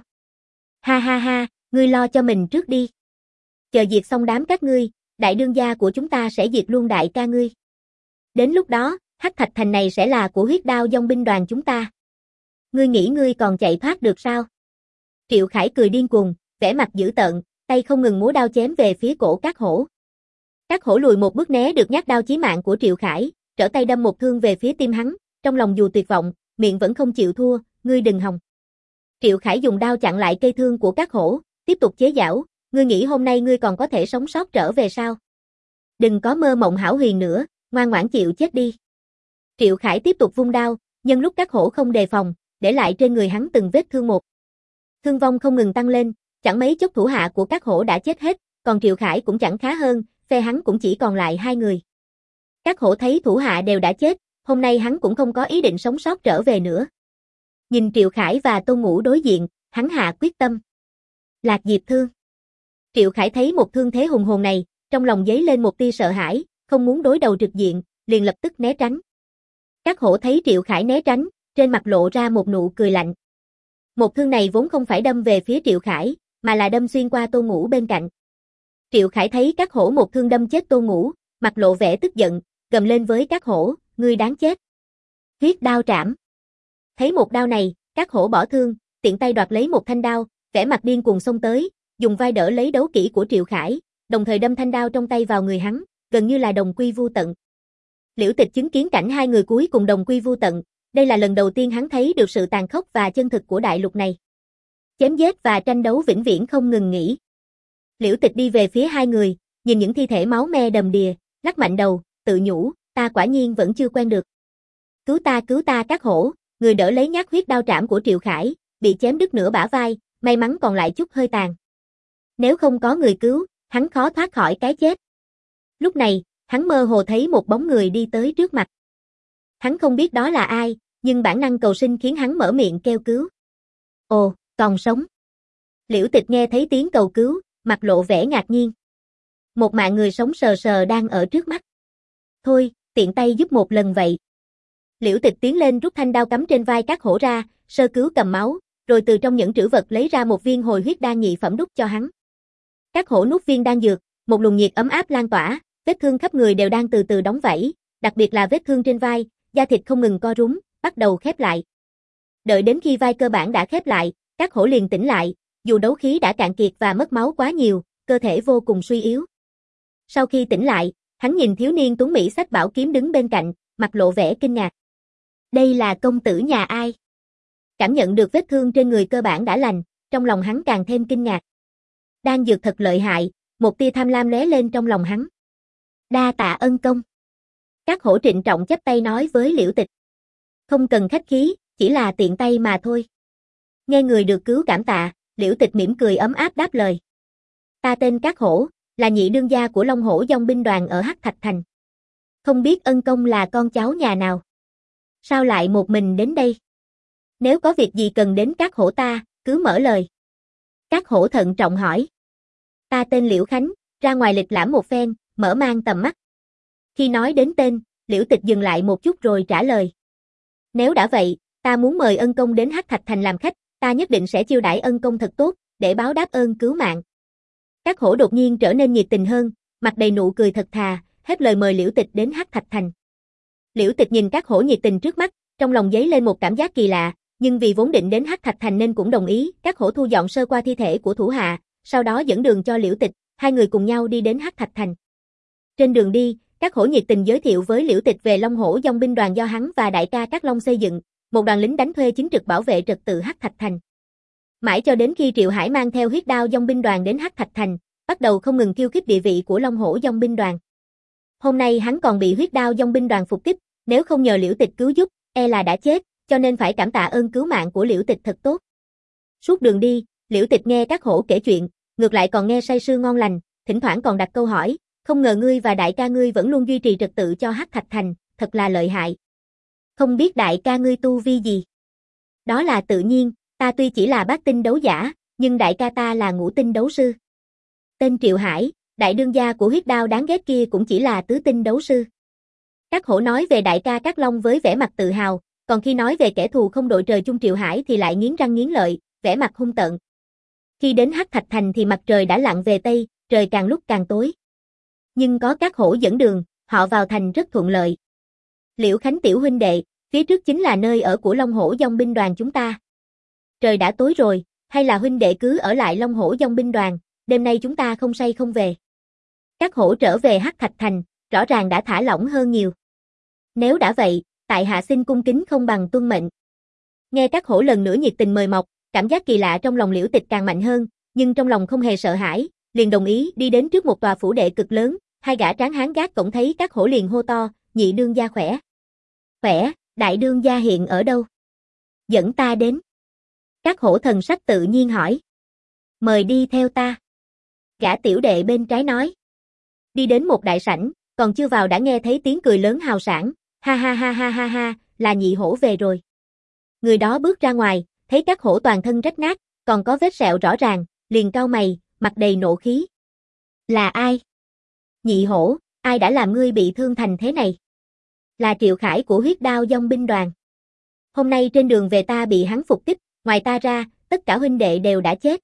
Ha ha ha, ngươi lo cho mình trước đi. Chờ diệt xong đám các ngươi, đại đương gia của chúng ta sẽ diệt luôn đại ca ngươi. Đến lúc đó, Hắc Thạch Thành này sẽ là của huyết đao dòng binh đoàn chúng ta. Ngươi nghĩ ngươi còn chạy thoát được sao? Triệu Khải cười điên cuồng, vẻ mặt dữ tợn, tay không ngừng múa đao chém về phía cổ các hổ. Các hổ lùi một bước né được nhát đao chí mạng của Triệu Khải, trở tay đâm một thương về phía tim hắn, trong lòng dù tuyệt vọng, miệng vẫn không chịu thua, ngươi đừng hòng. Triệu Khải dùng đao chặn lại cây thương của các hổ, tiếp tục chế giễu, ngươi nghĩ hôm nay ngươi còn có thể sống sót trở về sao? Đừng có mơ mộng hão huyền nữa, ngoan ngoãn chịu chết đi. Triệu Khải tiếp tục vung đao, nhân lúc các hổ không đề phòng, để lại trên người hắn từng vết thương một. Thương vong không ngừng tăng lên, chẳng mấy chốc thủ hạ của các hổ đã chết hết, còn Triệu Khải cũng chẳng khá hơn, phe hắn cũng chỉ còn lại hai người. Các hổ thấy thủ hạ đều đã chết, hôm nay hắn cũng không có ý định sống sót trở về nữa. Nhìn Triệu Khải và Tôn Ngũ đối diện, hắn hạ quyết tâm. Lạc Diệp thương. Triệu Khải thấy một thương thế hùng hồn này, trong lòng dấy lên một tia sợ hãi, không muốn đối đầu trực diện, liền lập tức né tránh. Các hổ thấy Triệu Khải né tránh, trên mặt lộ ra một nụ cười lạnh. Một thương này vốn không phải đâm về phía Triệu Khải, mà là đâm xuyên qua Tôn Ngũ bên cạnh. Triệu Khải thấy các hổ một thương đâm chết Tôn Ngũ, mặt lộ vẻ tức giận, gầm lên với các hổ, ngươi đáng chết. Huyết đao trảm. Thấy một đao này, các hổ bỏ thương, tiện tay đoạt lấy một thanh đao, vẻ mặt điên cuồng xông tới, dùng vai đỡ lấy đấu kỹ của Triệu Khải, đồng thời đâm thanh đao trong tay vào người hắn, gần như là đồng quy vu tận. Liễu Tịch chứng kiến cảnh hai người cuối cùng đồng quy vu tận, đây là lần đầu tiên hắn thấy được sự tàn khốc và chân thực của đại lục này. Chém giết và tranh đấu vĩnh viễn không ngừng nghỉ. Liễu Tịch đi về phía hai người, nhìn những thi thể máu me đầm đìa, lắc mạnh đầu, tự nhủ, ta quả nhiên vẫn chưa quen được. Cứu ta cứu ta các hổ, người đỡ lấy nhát huyết đao trảm của Triệu Khải, bị chém đứt nửa bả vai, may mắn còn lại chút hơi tàn. Nếu không có người cứu, hắn khó thoát khỏi cái chết. Lúc này, hắn mơ hồ thấy một bóng người đi tới trước mặt. Hắn không biết đó là ai, nhưng bản năng cầu sinh khiến hắn mở miệng kêu cứu. Ồ, còn sống. Liễu Tịch nghe thấy tiếng cầu cứu, mặt lộ vẻ ngạc nhiên. Một mạng người sống sờ sờ đang ở trước mắt. Thôi, tiện tay giúp một lần vậy. Liễu Tịch tiến lên rút thanh đao cắm trên vai các hổ ra, sơ cứu cầm máu, rồi từ trong nhẫn trữ vật lấy ra một viên hồi huyết đan nhị phẩm đút cho hắn. Các hổ nuốt viên đan dược, một luồng nhiệt ấm áp lan tỏa, vết thương khắp người đều đang từ từ đóng vảy, đặc biệt là vết thương trên vai, da thịt không ngừng co rúm, bắt đầu khép lại. Đợi đến khi vai cơ bản đã khép lại, các hổ liền tỉnh lại, dù đấu khí đã cạn kiệt và mất máu quá nhiều, cơ thể vô cùng suy yếu. Sau khi tỉnh lại, hắn nhìn thiếu niên tuấn mỹ xách bảo kiếm đứng bên cạnh, mặt lộ vẻ kinh ngạc. Đây là công tử nhà ai? Cảm nhận được vết thương trên người cơ bản đã lành, trong lòng hắn càng thêm kinh ngạc. Đan dược thật lợi hại, một tia tham lam lóe lên trong lòng hắn. Đa tạ ân công. Các hổ trịnh trọng chắp tay nói với Liễu Tịch. Không cần khách khí, chỉ là tiện tay mà thôi. Nghe người được cứu cảm tạ, Liễu Tịch mỉm cười ấm áp đáp lời. Ta tên Các Hổ, là nhị đương gia của Long Hổ dòng binh đoàn ở Hắc Thạch Thành. Không biết ân công là con cháu nhà nào? Sao lại một mình đến đây? Nếu có việc gì cần đến Các Hổ ta, cứ mở lời. Các Hổ thận trọng hỏi. Ta tên Liễu Khánh, ra ngoài lịch lãm một phen, mở mang tầm mắt. Khi nói đến tên, Liễu Tịch dừng lại một chút rồi trả lời. Nếu đã vậy, ta muốn mời ân công đến Hắc Thạch Thành làm khách, ta nhất định sẽ chiêu đãi ân công thật tốt, để báo đáp ơn cứu mạng. Các hổ đột nhiên trở nên nhiệt tình hơn, mặt đầy nụ cười thật thà, hết lời mời Liễu Tịch đến Hắc Thạch Thành. Liễu Tịch nhìn các hổ nhiệt tình trước mắt, trong lòng dấy lên một cảm giác kỳ lạ, nhưng vì vốn định đến Hắc Thạch Thành nên cũng đồng ý. Các hổ thu dọn sơ qua thi thể của thủ hạ, sau đó dẫn đường cho Liễu Tịch, hai người cùng nhau đi đến Hắc Thạch Thành. Trên đường đi, các hổ nhiệt tình giới thiệu với Liễu Tịch về Long Hổ Dòng binh đoàn do hắn và đại ca Cát Long xây dựng, một đoàn lính đánh thuê chính trực bảo vệ trật tự Hắc Thạch Thành. Mãi cho đến khi Triệu Hải mang theo Huyết Đao Dòng binh đoàn đến Hắc Thạch Thành, bắt đầu không ngừng khiêu khích địa vị của Long Hổ Dòng binh đoàn. Hôm nay hắn còn bị Huyết Đao Dòng binh đoàn phục kích, nếu không nhờ Liễu Tịch cứu giúp, e là đã chết, cho nên phải cảm tạ ơn cứu mạng của Liễu Tịch thật tốt. Suốt đường đi, Liễu Tịch nghe các hổ kể chuyện, ngược lại còn nghe say sưa ngon lành, thỉnh thoảng còn đặt câu hỏi, không ngờ ngươi và đại ca ngươi vẫn luôn duy trì trật tự cho Hắc Thạch Thành, thật là lợi hại. Không biết đại ca ngươi tu vi gì? Đó là tự nhiên, ta tuy chỉ là bát tinh đấu giả, nhưng đại ca ta là ngũ tinh đấu sư. Tên Triệu Hải, đại đương gia của Huyết Đao đáng ghét kia cũng chỉ là tứ tinh đấu sư. Các hổ nói về đại ca Cát Long với vẻ mặt tự hào, còn khi nói về kẻ thù không đội trời chung Triệu Hải thì lại nghiến răng nghiến lợi, vẻ mặt hung tợn. Khi đến Hắc Thạch Thành thì mặt trời đã lặn về Tây, trời càng lúc càng tối. Nhưng có các hổ dẫn đường, họ vào thành rất thuận lợi. Liễu Khánh tiểu huynh đệ, phía trước chính là nơi ở của Long Hổ Dòng binh đoàn chúng ta. Trời đã tối rồi, hay là huynh đệ cứ ở lại Long Hổ Dòng binh đoàn, đêm nay chúng ta không say không về. Các hổ trở về Hắc Thạch Thành, rõ ràng đã thả lỏng hơn nhiều. Nếu đã vậy, tại hạ xin cung kính không bằng tuân mệnh. Nghe các hổ lần nữa nhiệt tình mời mọc, cảm giác kỳ lạ trong lòng Liễu Tịch càng mạnh hơn, nhưng trong lòng không hề sợ hãi, liền đồng ý đi đến trước một tòa phủ đệ cực lớn, hai gã tráng hán gác cổng thấy các hổ liền hô to, nhị đương gia khỏe. Khỏe, đại đương gia hiện ở đâu? Dẫn ta đến. Các hổ thần sắc tự nhiên hỏi. Mời đi theo ta. Gã tiểu đệ bên trái nói. Đi đến một đại sảnh, còn chưa vào đã nghe thấy tiếng cười lớn hào sảng, ha ha ha ha ha ha, là nhị hổ về rồi. Người đó bước ra ngoài, thấy các hổ toàn thân rách nát, còn có vết sẹo rõ ràng, liền cau mày, mặt đầy nộ khí. Là ai? Nhị hổ, ai đã làm ngươi bị thương thành thế này? Là Triệu Khải của Huyết Đao Dòng binh đoàn. Hôm nay trên đường về ta bị hắn phục kích, ngoài ta ra, tất cả huynh đệ đều đã chết.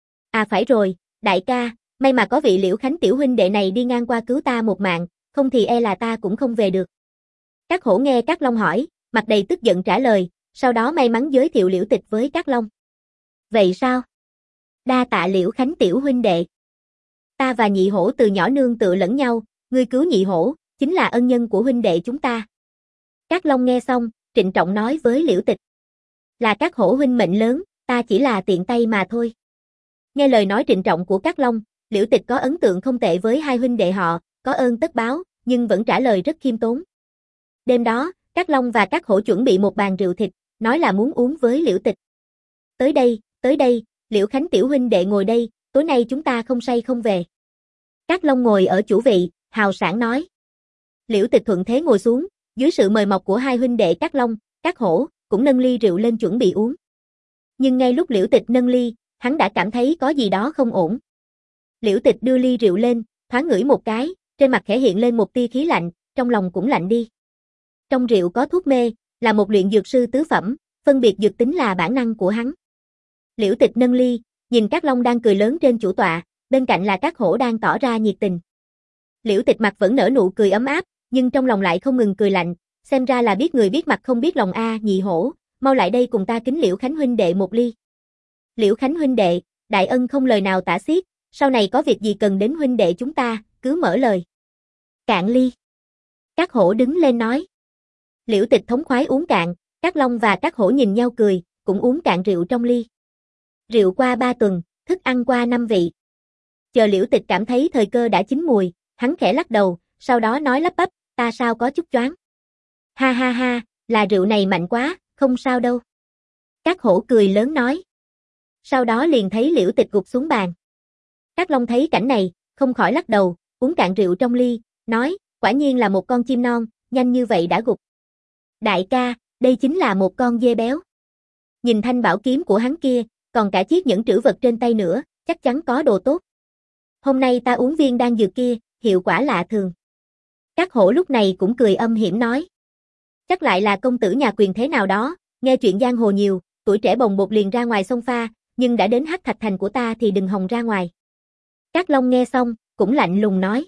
À phải rồi, đại ca, may mà có vị Liễu Khánh tiểu huynh đệ này đi ngang qua cứu ta một mạng, không thì e là ta cũng không về được. Các hổ nghe Cát Long hỏi, mặt đầy tức giận trả lời, sau đó may mắn giới thiệu Liễu Tịch với Cát Long. Vậy sao? Đa tạ Liễu Khánh tiểu huynh đệ. Ta và nhị hổ từ nhỏ nương tựa lẫn nhau, ngươi cứu nhị hổ, chính là ân nhân của huynh đệ chúng ta. Cát Long nghe xong, trịnh trọng nói với Liễu Tịch. Là các hổ huynh mệnh lớn, ta chỉ là tiện tay mà thôi. Nghe lời nói trịnh trọng của Cát Long, Liễu Tịch có ấn tượng không tệ với hai huynh đệ họ, có ơn tất báo, nhưng vẫn trả lời rất khiêm tốn. Đêm đó, Cát Long và các hổ chuẩn bị một bàn rượu thịt, nói là muốn uống với Liễu Tịch. Tới đây, tới đây, Liễu Khánh tiểu huynh đệ ngồi đây, tối nay chúng ta không say không về. Cát Long ngồi ở chủ vị, hào sảng nói. Liễu Tịch thuận thế ngồi xuống, dưới sự mời mọc của hai huynh đệ Cát Long, Cát Hổ, cũng nâng ly rượu lên chuẩn bị uống. Nhưng ngay lúc Liễu Tịch nâng ly, hắn đã cảm thấy có gì đó không ổn. Liễu Tịch đưa ly rượu lên, thoáng ngửi một cái, trên mặt khẽ hiện lên một tia khí lạnh, trong lòng cũng lạnh đi. Trong rượu có thuốc mê, là một luyện dược sư tứ phẩm, phân biệt dược tính là bản năng của hắn. Liễu Tịch nâng ly, nhìn Cát Long đang cười lớn trên chủ tọa, bên cạnh là Cát Hổ đang tỏ ra nhiệt tình. Liễu Tịch mặt vẫn nở nụ cười ấm áp, nhưng trong lòng lại không ngừng cười lạnh, xem ra là biết người biết mặt không biết lòng a, nhị hổ, mau lại đây cùng ta kính Liễu Khánh huynh đệ một ly. Liễu Khánh huynh đệ, đại ân không lời nào tả xiết, sau này có việc gì cần đến huynh đệ chúng ta, cứ mở lời. Cạn ly. Cát Hổ đứng lên nói. Liễu Tịch thống khoái uống cạn, Cát Long và Cát Hổ nhìn nhau cười, cũng uống cạn rượu trong ly. Rượu qua ba tuần, thức ăn qua năm vị. Chờ Liễu Tịch cảm thấy thời cơ đã chín mùi, hắn khẽ lắc đầu, sau đó nói lắp bắp, ta sao có chút choáng. Ha ha ha, là rượu này mạnh quá, không sao đâu. Cát Hổ cười lớn nói. Sau đó liền thấy Liễu Tịch gục xuống bàn. Cát Long thấy cảnh này, không khỏi lắc đầu, uống cạn rượu trong ly, nói, quả nhiên là một con chim non, nhanh như vậy đã gục. Đại ca, đây chính là một con dê béo. Nhìn thanh bảo kiếm của hắn kia, còn cả chiếc nhẫn trữ vật trên tay nữa, chắc chắn có đồ tốt. Hôm nay ta uống viên đan dược kia, hiệu quả lạ thường. Cát Hổ lúc này cũng cười âm hiểm nói. Chắc lại là công tử nhà quyền thế nào đó, nghe chuyện giang hồ nhiều, tuổi trẻ bồng bột liền ra ngoài xông pha, nhưng đã đến Hắc Thạch Thành của ta thì đừng hòng ra ngoài. Cát Long nghe xong, cũng lạnh lùng nói.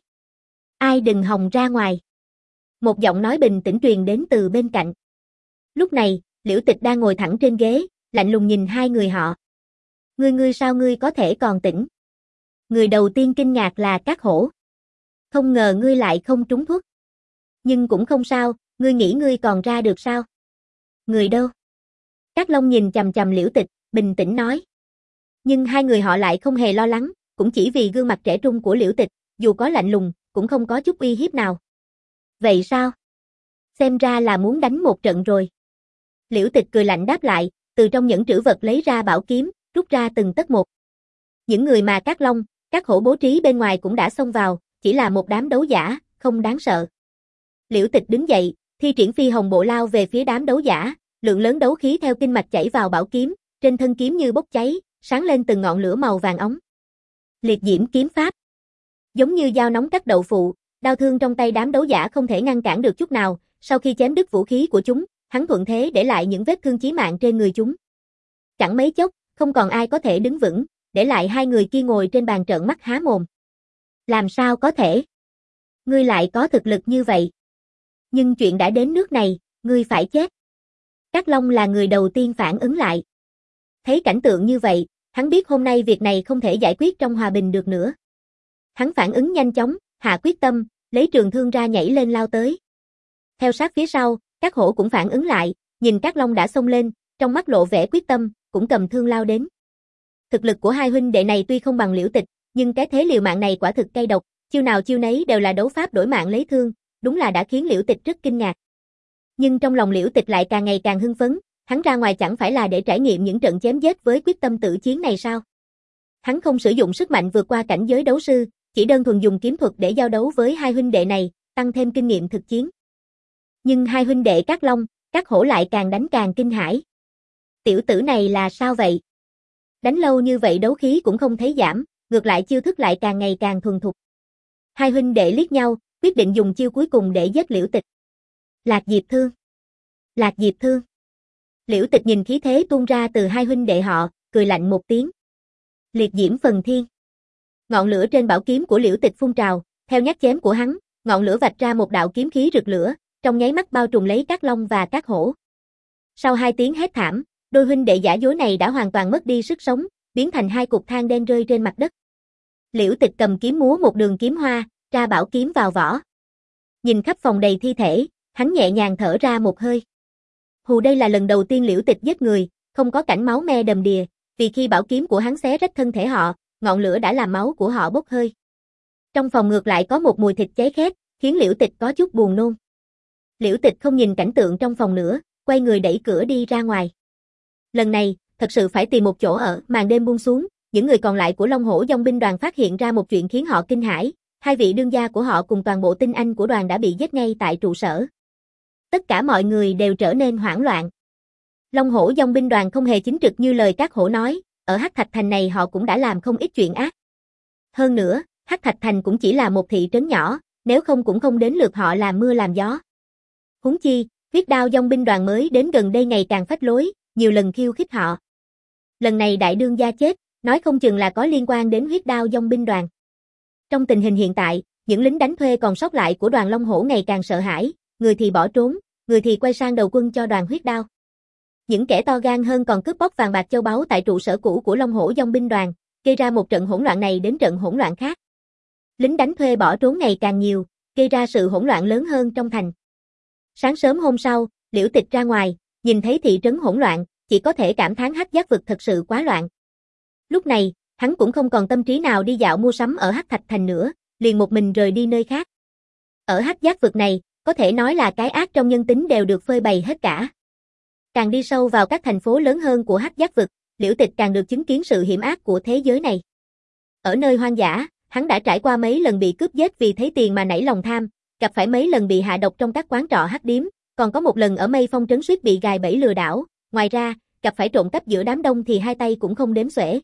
Ai đừng hòng ra ngoài? Một giọng nói bình tĩnh truyền đến từ bên cạnh. Lúc này, Liễu Tịch đang ngồi thẳng trên ghế, lạnh lùng nhìn hai người họ. Ngươi ngươi sao ngươi có thể còn tỉnh? Người đầu tiên kinh ngạc là Cát Hổ. Không ngờ ngươi lại không trúng thuốc. Nhưng cũng không sao, ngươi nghĩ ngươi còn ra được sao? Người đâu? Cát Long nhìn chằm chằm Liễu Tịch, bình tĩnh nói. Nhưng hai người họ lại không hề lo lắng, cũng chỉ vì gương mặt trẻ trung của Liễu Tịch, dù có lạnh lùng, cũng không có chút uy hiếp nào. Vậy sao? Xem ra là muốn đánh một trận rồi. Liễu Tịch cười lạnh đáp lại, từ trong nhẫn trữ vật lấy ra bảo kiếm, rút ra từng tấc một. Những người mà Cát Long, Cát Hổ bố trí bên ngoài cũng đã xông vào, chỉ là một đám đấu giả, không đáng sợ. Liễu Tịch đứng dậy, thi triển phi hồng bộ lao về phía đám đấu giả, lượng lớn đấu khí theo kinh mạch chảy vào bảo kiếm, trên thân kiếm như bốc cháy, sáng lên từng ngọn lửa màu vàng óng. Liệt diễm kiếm pháp. Giống như dao nóng cắt đậu phụ, đao thương trong tay đám đấu giả không thể ngăn cản được chút nào, sau khi chém đứt vũ khí của chúng, hắn thuận thế để lại những vết thương chí mạng trên người chúng. Chẳng mấy chốc, không còn ai có thể đứng vững, để lại hai người kia ngồi trên bàn trợn mắt há mồm. Làm sao có thể? Ngươi lại có thực lực như vậy. Nhưng chuyện đã đến nước này, ngươi phải chết. Cát Long là người đầu tiên phản ứng lại. Thấy cảnh tượng như vậy, hắn biết hôm nay việc này không thể giải quyết trong hòa bình được nữa. Hắn phản ứng nhanh chóng, hạ quyết tâm, lấy trường thương ra nhảy lên lao tới. Theo sát phía sau, Cát Hổ cũng phản ứng lại, nhìn Cát Long đã xông lên, trong mắt lộ vẻ quyết tâm, cũng cầm thương lao đến. Thực lực của hai huynh đệ này tuy không bằng Liễu Tịch, nhưng cái thế liều mạng này quả thực cay độc, chiêu nào chiêu nấy đều là đấu pháp đổi mạng lấy thương, đúng là đã khiến Liễu Tịch rất kinh ngạc. Nhưng trong lòng Liễu Tịch lại càng ngày càng hưng phấn, hắn ra ngoài chẳng phải là để trải nghiệm những trận chém giết với quyết tâm tử chiến này sao? Hắn không sử dụng sức mạnh vượt qua cảnh giới đấu sư, chỉ đơn thuần dùng kiếm thuật để giao đấu với hai huynh đệ này, tăng thêm kinh nghiệm thực chiến. Nhưng hai huynh đệ Cát Long, Cát Hổ lại càng đánh càng kinh hãi. Tiểu tử này là sao vậy? Đánh lâu như vậy đấu khí cũng không thấy giảm, ngược lại chiêu thức lại càng ngày càng thuần thục. Hai huynh đệ liếc nhau, quyết định dùng chiêu cuối cùng để giết Liễu Tịch. Lạc Diệp Thương. Lạc Diệp Thương. Liễu Tịch nhìn khí thế tuôn ra từ hai huynh đệ họ, cười lạnh một tiếng. Liệt diễm phần thiên. Ngọn lửa trên bảo kiếm của Liễu Tịch phun trào, theo nhát chém của hắn, ngọn lửa vạch ra một đạo kiếm khí rực lửa, trong nháy mắt bao trùm lấy Cát Long và Cát Hổ. Sau hai tiếng hét thảm, đôi huynh đệ giả dối này đã hoàn toàn mất đi sức sống, biến thành hai cục than đen rơi trên mặt đất. Liễu Tịch cầm kiếm múa một đường kiếm hoa, ra bảo kiếm vào vỏ. Nhìn khắp phòng đầy thi thể, hắn nhẹ nhàng thở ra một hơi. Hù, đây là lần đầu tiên Liễu Tịch giết người, không có cảnh máu me đầm đìa, vì khi bảo kiếm của hắn xé rách thân thể họ, ngọn lửa đã làm máu của họ bốc hơi. Trong phòng ngược lại có một mùi thịt cháy khét, khiến Liễu Tịch có chút buồn nôn. Liễu Tịch không nhìn cảnh tượng trong phòng nữa, quay người đẩy cửa đi ra ngoài. Lần này, thật sự phải tìm một chỗ ở. Màn đêm buông xuống, những người còn lại của Long Hổ Dòng binh đoàn phát hiện ra một chuyện khiến họ kinh hãi, hai vị đương gia của họ cùng toàn bộ tinh anh của đoàn đã bị giết ngay tại trụ sở. Tất cả mọi người đều trở nên hoảng loạn. Long Hổ Dòng binh đoàn không hề chính trực như lời Cát Hổ nói, ở Hắc Thạch Thành này họ cũng đã làm không ít chuyện ác. Hơn nữa, Hắc Thạch Thành cũng chỉ là một thị trấn nhỏ, nếu không cũng không đến lượt họ làm mưa làm gió. Huống chi, Huyết Đao Dòng binh đoàn mới đến gần đây ngày càng phách lối, nhiều lần khiêu khích họ. Lần này đại đương gia chết, nói không chừng là có liên quan đến Huyết Đao Dòng binh đoàn. Trong tình hình hiện tại, những lính đánh thuê còn sót lại của đoàn Long Hổ ngày càng sợ hãi, người thì bỏ trốn, người thì quay sang đầu quân cho đoàn Huyết Đao. Những kẻ to gan hơn còn cướp bóc vàng bạc châu báu tại trụ sở cũ của Long Hổ Dòng binh đoàn, gây ra một trận hỗn loạn này đến trận hỗn loạn khác. Lính đánh thuê bỏ trốn ngày càng nhiều, gây ra sự hỗn loạn lớn hơn trong thành. Sáng sớm hôm sau, Liễu Tịch ra ngoài, nhìn thấy thị trấn hỗn loạn, chỉ có thể cảm thán Hắc Giác vực thật sự quá loạn. Lúc này, hắn cũng không còn tâm trí nào đi dạo mua sắm ở Hắc Thạch Thành nữa, liền một mình rời đi nơi khác. Ở Hắc Giác vực này, có thể nói là cái ác trong nhân tính đều được phơi bày hết cả. Càng đi sâu vào các thành phố lớn hơn của Hắc Giác vực, Liễu Tịch càng được chứng kiến sự hiểm ác của thế giới này. Ở nơi hoang dã, hắn đã trải qua mấy lần bị cướp giết vì thấy tiền mà nảy lòng tham, gặp phải mấy lần bị hạ độc trong các quán trọ hắc điếm, còn có một lần ở Mây Phong trấn suýt bị gài bẫy lừa đảo, ngoài ra, gặp phải trộm cắp giữa đám đông thì hai tay cũng không đếm xuể.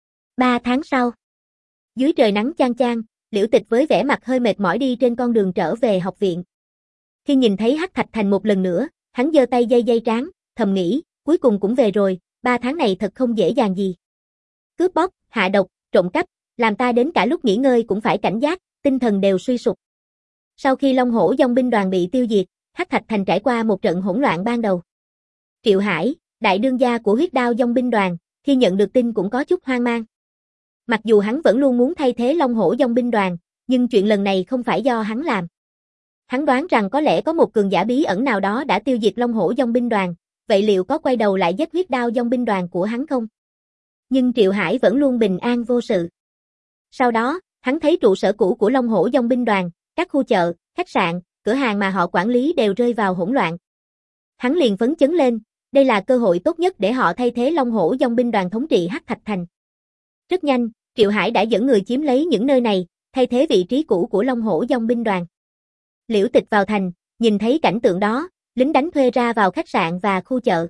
Ba tháng sau, dưới trời nắng chang chang, Liễu Tịch với vẻ mặt hơi mệt mỏi đi trên con đường trở về học viện. Khi nhìn thấy Hắc Thạch Thành một lần nữa, hắn giơ tay dây dây trán, thầm nghĩ, cuối cùng cũng về rồi, ba tháng này thật không dễ dàng gì. Cướp bóc, hạ độc, trộm cắp, làm ta đến cả lúc nghỉ ngơi cũng phải cảnh giác, tinh thần đều suy sụp. Sau khi Long Hổ Dòng binh đoàn bị tiêu diệt, Hắc Thạch Thành trải qua một trận hỗn loạn ban đầu. Triệu Hải, đại đương gia của Huyết Đao Dòng binh đoàn, khi nhận được tin cũng có chút hoang mang. Mặc dù hắn vẫn luôn muốn thay thế Long Hổ Dòng binh đoàn, nhưng chuyện lần này không phải do hắn làm. Hắn đoán rằng có lẽ có một cường giả bí ẩn nào đó đã tiêu diệt Long Hổ Dòng binh đoàn, vậy liệu có quay đầu lại giết Huyết Đao Dòng binh đoàn của hắn không? Nhưng Triệu Hải vẫn luôn bình an vô sự. Sau đó, hắn thấy trụ sở cũ của Long Hổ Dòng binh đoàn, các khu chợ, khách sạn, cửa hàng mà họ quản lý đều rơi vào hỗn loạn. Hắn liền phấn chấn lên, đây là cơ hội tốt nhất để họ thay thế Long Hổ Dòng binh đoàn thống trị Hắc Thạch Thành. Rất nhanh, Triệu Hải đã dẫn người chiếm lấy những nơi này, thay thế vị trí cũ của Long Hổ Dòng binh đoàn. Liễu Tịch vào thành, nhìn thấy cảnh tượng đó, lính đánh thuê ra vào khách sạn và khu chợ.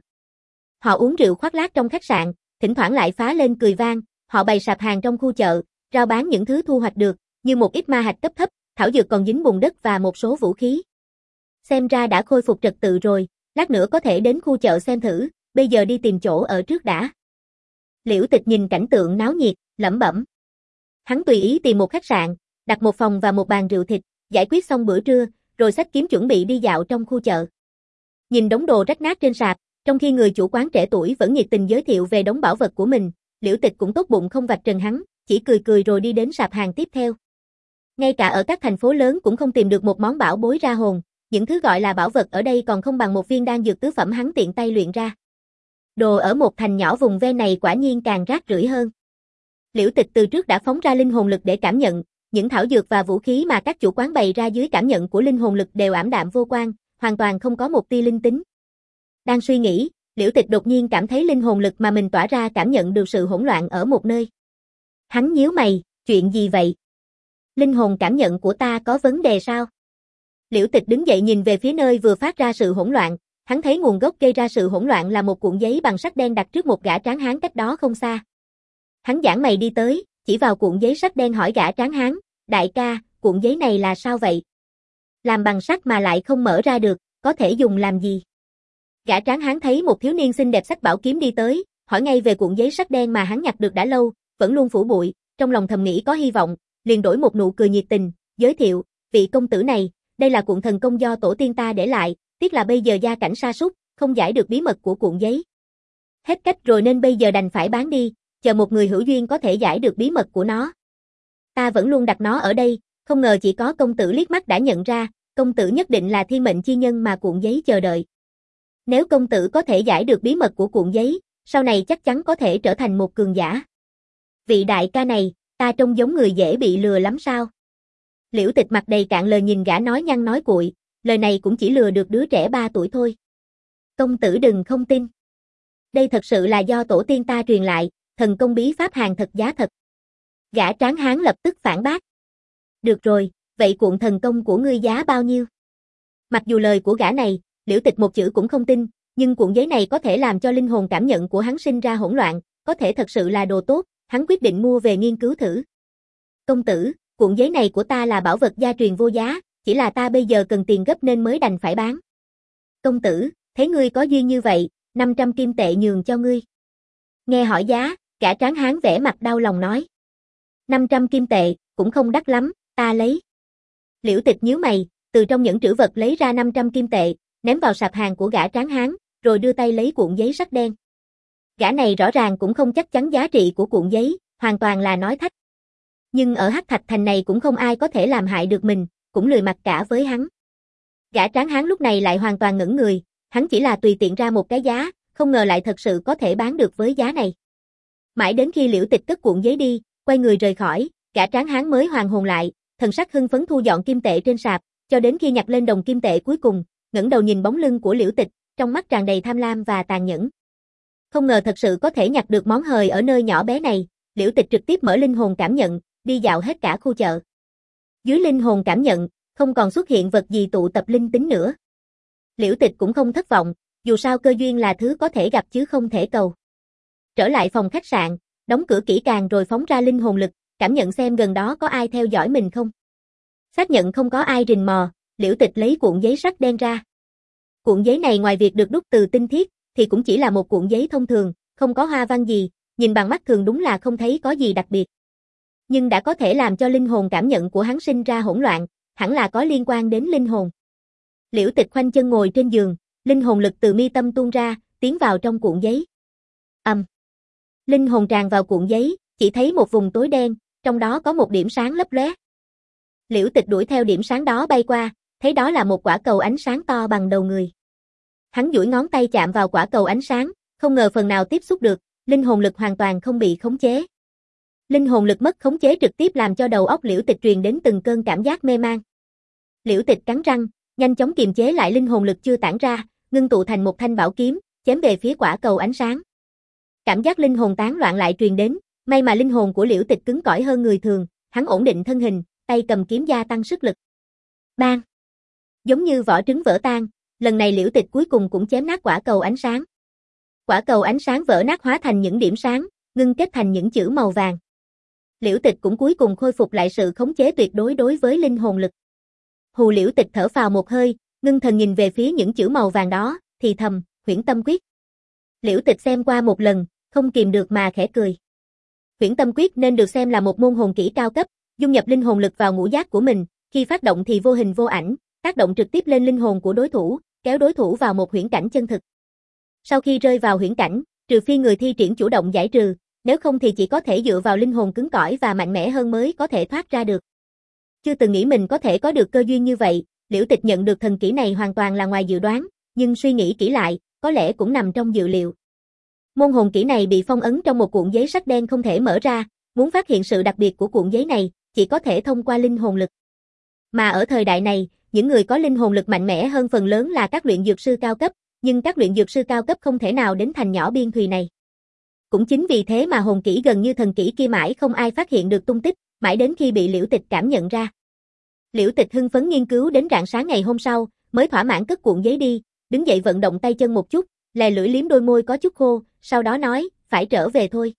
Họ uống rượu khoác lác trong khách sạn, thỉnh thoảng lại phá lên cười vang, họ bày sạp hàng trong khu chợ, rao bán những thứ thu hoạch được, như một ít ma hạch cấp thấp, thảo dược còn dính bùn đất và một số vũ khí. Xem ra đã khôi phục trật tự rồi, lát nữa có thể đến khu chợ xem thử, bây giờ đi tìm chỗ ở trước đã. Liễu Tịch nhìn cảnh tượng náo nhiệt, lẩm bẩm. Hắn tùy ý tìm một khách sạn, đặt một phòng và một bàn rượu thịt, giải quyết xong bữa trưa, rồi xách kiếm chuẩn bị đi dạo trong khu chợ. Nhìn đống đồ rách nát trên sạp, trong khi người chủ quán trẻ tuổi vẫn nhiệt tình giới thiệu về đống bảo vật của mình, Liễu Tịch cũng tốt bụng không vạch trần hắn, chỉ cười cười rồi đi đến sạp hàng tiếp theo. Ngay cả ở các thành phố lớn cũng không tìm được một món bảo bối ra hồn, những thứ gọi là bảo vật ở đây còn không bằng một viên đan dược tứ phẩm hắn tiện tay luyện ra. Đồ ở một thành nhỏ vùng ven này quả nhiên càng rác rưởi hơn. Liễu Tịch từ trước đã phóng ra linh hồn lực để cảm nhận, những thảo dược và vũ khí mà các chủ quán bày ra dưới cảm nhận của linh hồn lực đều ảm đạm vô quang, hoàn toàn không có một tia linh tính. Đang suy nghĩ, Liễu Tịch đột nhiên cảm thấy linh hồn lực mà mình tỏa ra cảm nhận được sự hỗn loạn ở một nơi. Hắn nhíu mày, chuyện gì vậy? Linh hồn cảm nhận của ta có vấn đề sao? Liễu Tịch đứng dậy nhìn về phía nơi vừa phát ra sự hỗn loạn, hắn thấy nguồn gốc gây ra sự hỗn loạn là một cuộn giấy bằng sắt đen đặt trước một gã tráng hán cách đó không xa. Hắn giãn mày đi tới, chỉ vào cuộn giấy sắt đen hỏi gã tráng hán, đại ca, cuộn giấy này là sao vậy? Làm bằng sắt mà lại không mở ra được, có thể dùng làm gì? Gã tráng hán thấy một thiếu niên xinh đẹp xách bảo kiếm đi tới, hỏi ngay về cuộn giấy sắt đen mà hắn nhặt được đã lâu, vẫn luôn phủ bụi, trong lòng thầm nghĩ có hy vọng, liền đổi một nụ cười nhiệt tình, giới thiệu, vị công tử này, đây là cuộn thần công do tổ tiên ta để lại, tiếc là bây giờ gia cảnh sa sút, không giải được bí mật của cuộn giấy. Hết cách rồi nên bây giờ đành phải bán đi, chờ một người hữu duyên có thể giải được bí mật của nó. Ta vẫn luôn đặt nó ở đây, không ngờ chỉ có công tử liếc mắt đã nhận ra, công tử nhất định là thiên mệnh chi nhân mà cuộn giấy chờ đợi. Nếu công tử có thể giải được bí mật của cuộn giấy, sau này chắc chắn có thể trở thành một cường giả. Vị đại ca này, ta trông giống người dễ bị lừa lắm sao? Liễu Tịch mặt đầy cạn lời nhìn gã nói nhăng nói cuội, lời này cũng chỉ lừa được đứa trẻ ba tuổi thôi. Công tử đừng không tin. Đây thật sự là do tổ tiên ta truyền lại, thần công bí pháp hàng thật giá thật. Gã tráng hán lập tức phản bác. Được rồi, vậy cuộn thần công của ngươi giá bao nhiêu? Mặc dù lời của gã này, Liễu Tịch một chữ cũng không tin, nhưng cuộn giấy này có thể làm cho linh hồn cảm nhận của hắn sinh ra hỗn loạn, có thể thật sự là đồ tốt, hắn quyết định mua về nghiên cứu thử. Công tử, cuộn giấy này của ta là bảo vật gia truyền vô giá, chỉ là ta bây giờ cần tiền gấp nên mới đành phải bán. Công tử, thấy ngươi có duyên như vậy, năm trăm kim tệ nhường cho ngươi. Nghe hỏi giá, gã tráng hán vẻ mặt đau lòng nói. năm trăm kim tệ, cũng không đắt lắm, ta lấy. Liễu Tịch nhíu mày, từ trong những trữ vật lấy ra năm trăm kim tệ, ném vào sạp hàng của gã tráng hán, rồi đưa tay lấy cuộn giấy sắt đen. Gã này rõ ràng cũng không chắc chắn giá trị của cuộn giấy, hoàn toàn là nói thách. Nhưng ở Hắc Thạch Thành này cũng không ai có thể làm hại được mình, cũng lười mặc cả với hắn. Gã tráng hán lúc này lại hoàn toàn ngẩn người, hắn chỉ là tùy tiện ra một cái giá, không ngờ lại thật sự có thể bán được với giá này. Mãi đến khi Liễu Tịch cất cuộn giấy đi, quay người rời khỏi, gã tráng hán mới hoàn hồn lại, thần sắc hưng phấn thu dọn kim tệ trên sạp, cho đến khi nhặt lên đồng kim tệ cuối cùng, ngẩng đầu nhìn bóng lưng của Liễu Tịch, trong mắt tràn đầy tham lam và tàn nhẫn. Không ngờ thật sự có thể nhặt được món hời ở nơi nhỏ bé này, Liễu Tịch trực tiếp mở linh hồn cảm nhận, đi dạo hết cả khu chợ. Dưới linh hồn cảm nhận, không còn xuất hiện vật gì tụ tập linh tính nữa. Liễu Tịch cũng không thất vọng, dù sao cơ duyên là thứ có thể gặp chứ không thể cầu. Trở lại phòng khách sạn, đóng cửa kỹ càng rồi phóng ra linh hồn lực, cảm nhận xem gần đó có ai theo dõi mình không. Xác nhận không có ai rình mò, Liễu Tịch lấy cuộn giấy sắt đen ra. Cuộn giấy này ngoài việc được đúc từ tinh thiết, thì cũng chỉ là một cuộn giấy thông thường, không có hoa văn gì, nhìn bằng mắt thường đúng là không thấy có gì đặc biệt. Nhưng đã có thể làm cho linh hồn cảm nhận của hắn sinh ra hỗn loạn, hẳn là có liên quan đến linh hồn. Liễu Tịch khoanh chân ngồi trên giường, linh hồn lực từ mi tâm tuôn ra, tiến vào trong cuộn giấy. Ầm. Um. Linh hồn tràn vào cuộn giấy, chỉ thấy một vùng tối đen, trong đó có một điểm sáng lấp lóe. Liễu Tịch đuổi theo điểm sáng đó bay qua, thấy đó là một quả cầu ánh sáng to bằng đầu người. Hắn duỗi ngón tay chạm vào quả cầu ánh sáng, không ngờ phần nào tiếp xúc được, linh hồn lực hoàn toàn không bị khống chế. Linh hồn lực mất khống chế trực tiếp làm cho đầu óc Liễu Tịch truyền đến từng cơn cảm giác mê man. Liễu Tịch cắn răng, nhanh chóng kiềm chế lại linh hồn lực chưa tản ra, ngưng tụ thành một thanh bảo kiếm, chém về phía quả cầu ánh sáng. Cảm giác linh hồn tán loạn lại truyền đến, may mà linh hồn của Liễu Tịch cứng cỏi hơn người thường, hắn ổn định thân hình, tay cầm kiếm gia tăng sức lực. Bang! Giống như vỏ trứng vỡ tan, lần này Liễu Tịch cuối cùng cũng chém nát quả cầu ánh sáng. Quả cầu ánh sáng vỡ nát hóa thành những điểm sáng, ngưng kết thành những chữ màu vàng. Liễu Tịch cũng cuối cùng khôi phục lại sự khống chế tuyệt đối đối với linh hồn lực. Hù Liễu Tịch thở phào một hơi, ngưng thần nhìn về phía những chữ màu vàng đó, thì thầm, Huyễn Tâm Quyết. Liễu Tịch xem qua một lần, không kìm được mà khẽ cười. Huyễn Tâm Quyết nên được xem là một môn hồn kỹ cao cấp, dung nhập linh hồn lực vào ngũ giác của mình, khi phát động thì vô hình vô ảnh, tác động trực tiếp lên linh hồn của đối thủ, kéo đối thủ vào một huyễn cảnh chân thực. Sau khi rơi vào huyễn cảnh, trừ phi người thi triển chủ động giải trừ, nếu không thì chỉ có thể dựa vào linh hồn cứng cỏi và mạnh mẽ hơn mới có thể thoát ra được. Chưa từng nghĩ mình có thể có được cơ duyên như vậy, Liễu Tịch nhận được thần kỹ này hoàn toàn là ngoài dự đoán, nhưng suy nghĩ kỹ lại, có lẽ cũng nằm trong dự liệu. Môn hồn kỹ này bị phong ấn trong một cuộn giấy sắt đen không thể mở ra, muốn phát hiện sự đặc biệt của cuộn giấy này, chỉ có thể thông qua linh hồn lực. Mà ở thời đại này, những người có linh hồn lực mạnh mẽ hơn phần lớn là các luyện dược sư cao cấp, nhưng các luyện dược sư cao cấp không thể nào đến thành nhỏ biên thùy này. Cũng chính vì thế mà hồn kỹ gần như thần kỹ kia mãi không ai phát hiện được tung tích, mãi đến khi bị Liễu Tịch cảm nhận ra. Liễu Tịch hưng phấn nghiên cứu đến rạng sáng ngày hôm sau, mới thỏa mãn cất cuộn giấy đi, đứng dậy vận động tay chân một chút, lè lưỡi liếm đôi môi có chút khô, sau đó nói, phải trở về thôi.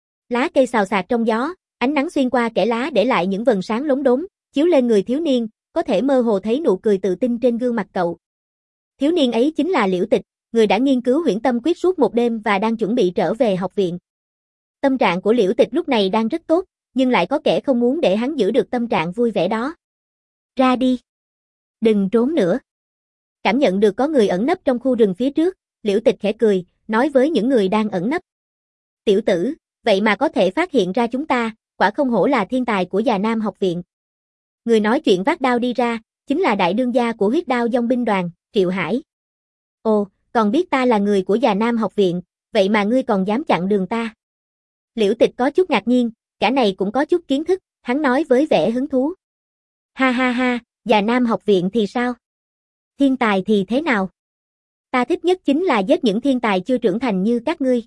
Lá cây xào xạc trong gió, ánh nắng xuyên qua kẽ lá để lại những vầng sáng lốm đốm, chiếu lên người thiếu niên, có thể mơ hồ thấy nụ cười tự tin trên gương mặt cậu. Thiếu niên ấy chính là Liễu Tịch, người đã nghiên cứu Huyễn Tâm Quyết suốt một đêm và đang chuẩn bị trở về học viện. Tâm trạng của Liễu Tịch lúc này đang rất tốt, nhưng lại có kẻ không muốn để hắn giữ được tâm trạng vui vẻ đó. Ra đi. Đừng trốn nữa. Cảm nhận được có người ẩn nấp trong khu rừng phía trước, Liễu Tịch khẽ cười, nói với những người đang ẩn nấp. Tiểu tử, vậy mà có thể phát hiện ra chúng ta, quả không hổ là thiên tài của Già Nam học viện. Người nói chuyện vác đao đi ra, chính là đại đương gia của Huyết Đao Dòng binh đoàn, Triệu Hải. Ồ, còn biết ta là người của Già Nam học viện, vậy mà ngươi còn dám chặn đường ta. Liễu Tịch có chút ngạc nhiên, cả này cũng có chút kiến thức, hắn nói với vẻ hứng thú. Ha ha ha, Già Nam học viện thì sao? Thiên tài thì thế nào? Ta thích nhất chính là giết những thiên tài chưa trưởng thành như các ngươi.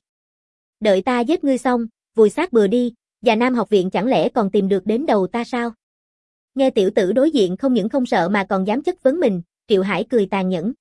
Đợi ta giết ngươi xong, vùi xác bừa đi, Già Nam học viện chẳng lẽ còn tìm được đến đầu ta sao? Nghe tiểu tử đối diện không những không sợ mà còn dám chất vấn mình, Triệu Hải cười tàn nhẫn.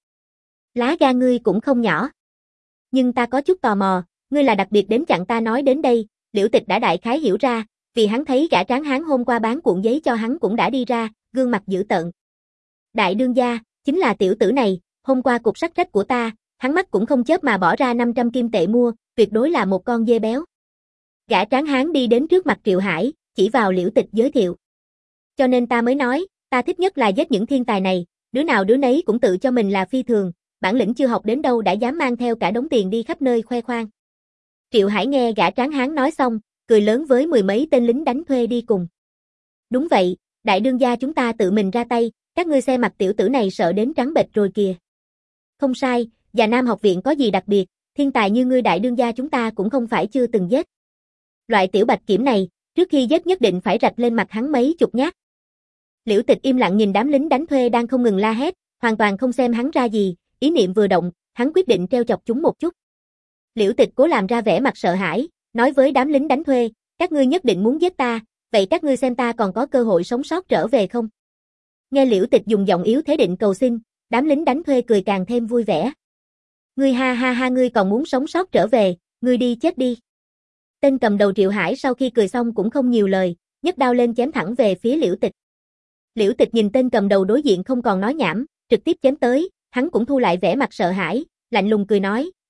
Lá gan ngươi cũng không nhỏ. Nhưng ta có chút tò mò, ngươi là đặc biệt đến chặn ta nói đến đây, Liễu Tịch đã đại khái hiểu ra, vì hắn thấy gã tráng hán hôm qua bán cuộn giấy cho hắn cũng đã đi ra, gương mặt dữ tợn. Đại đương gia, chính là tiểu tử này, hôm qua cục sắt rách của ta, hắn mắt cũng không chớp mà bỏ ra năm trăm kim tệ mua, tuyệt đối là một con dê béo. Gã tráng hán đi đến trước mặt Triệu Hải, chỉ vào Liễu Tịch giới thiệu. Cho nên ta mới nói, ta thích nhất là giết những thiên tài này, đứa nào đứa nấy cũng tự cho mình là phi thường, bản lĩnh chưa học đến đâu đã dám mang theo cả đống tiền đi khắp nơi khoe khoang. Triệu Hải nghe gã tráng hán nói xong, cười lớn với mười mấy tên lính đánh thuê đi cùng. Đúng vậy, đại đương gia chúng ta tự mình ra tay, các ngươi xem mặt tiểu tử này sợ đến trắng bệch rồi kìa. Không sai, Già Nam học viện có gì đặc biệt, thiên tài như ngươi đại đương gia chúng ta cũng không phải chưa từng giết. Loại tiểu bạch kiểm này, trước khi giết nhất định phải rạch lên mặt hắn mấy chục nhát. Liễu Tịch im lặng nhìn đám lính đánh thuê đang không ngừng la hét, hoàn toàn không xem hắn ra gì, ý niệm vừa động, hắn quyết định treo chọc chúng một chút. Liễu Tịch cố làm ra vẻ mặt sợ hãi, nói với đám lính đánh thuê, các ngươi nhất định muốn giết ta, vậy các ngươi xem ta còn có cơ hội sống sót trở về không? Nghe Liễu Tịch dùng giọng yếu thế định cầu xin, đám lính đánh thuê cười càng thêm vui vẻ. Ngươi ha ha ha ngươi còn muốn sống sót trở về, ngươi đi chết đi. Tên cầm đầu Triệu Hải sau khi cười xong cũng không nhiều lời, nhấc đao lên chém thẳng về phía Liễu Tịch. Liễu Tịch nhìn tên cầm đầu đối diện không còn nói nhảm, trực tiếp chém tới, hắn cũng thu lại vẻ mặt sợ hãi, lạnh lùng cười nói,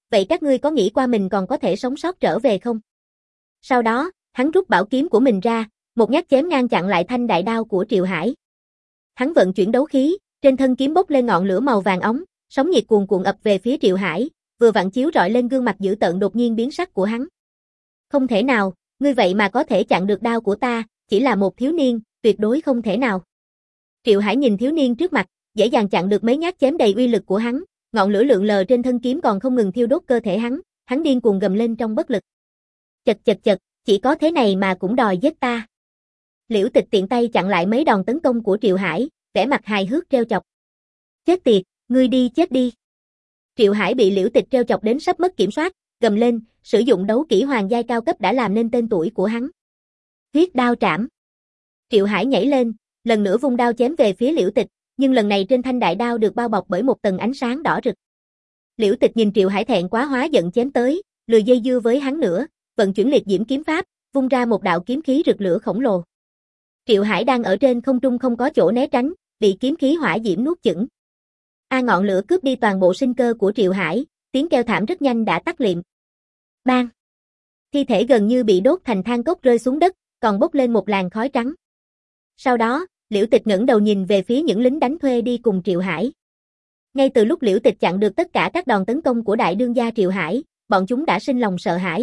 vậy các ngươi có nghĩ qua mình còn có thể sống sót trở về không? Sau đó, hắn rút bảo kiếm của mình ra, một nhát chém ngang chặn lại thanh đại đao của Triệu Hải. Hắn vận chuyển đấu khí, trên thân kiếm bốc lên ngọn lửa màu vàng óng, sóng nhiệt cuồn cuộn ập về phía Triệu Hải, vừa vặn chiếu rọi lên gương mặt dữ tợn đột nhiên biến sắc của hắn. Không thể nào, ngươi vậy mà có thể chặn được đao của ta, chỉ là một thiếu niên, tuyệt đối không thể nào. Triệu Hải nhìn thiếu niên trước mặt, dễ dàng chặn được mấy nhát chém đầy uy lực của hắn, ngọn lửa lượn lờ trên thân kiếm còn không ngừng thiêu đốt cơ thể hắn, hắn điên cuồng gầm lên trong bất lực. Chật chật chật, chỉ có thế này mà cũng đòi giết ta. Liễu Tịch tiện tay chặn lại mấy đòn tấn công của Triệu Hải, vẻ mặt hài hước trêu chọc. Chết tiệt, ngươi đi chết đi. Triệu Hải bị Liễu Tịch trêu chọc đến sắp mất kiểm soát, gầm lên, sử dụng đấu kỹ hoàng giai cao cấp đã làm nên tên tuổi của hắn. Huyết đao trảm. Triệu Hải nhảy lên, lần nữa vung đao chém về phía Liễu Tịch, nhưng lần này trên thanh đại đao được bao bọc bởi một tầng ánh sáng đỏ rực. Liễu Tịch nhìn Triệu Hải thẹn quá hóa giận chém tới, lười dây dưa với hắn nữa, vận chuyển liệt diễm kiếm pháp, vung ra một đạo kiếm khí rực lửa khổng lồ. Triệu Hải đang ở trên không trung không có chỗ né tránh, bị kiếm khí hỏa diễm nuốt chửng. A ngọn lửa cướp đi toàn bộ sinh cơ của Triệu Hải, tiếng kêu thảm rất nhanh đã tắt liệm. Bang! Thi thể gần như bị đốt thành than cốc rơi xuống đất, còn bốc lên một làn khói trắng. Sau đó, Liễu Tịch ngẩng đầu nhìn về phía những lính đánh thuê đi cùng Triệu Hải. Ngay từ lúc Liễu Tịch chặn được tất cả các đòn tấn công của đại đương gia Triệu Hải, bọn chúng đã sinh lòng sợ hãi.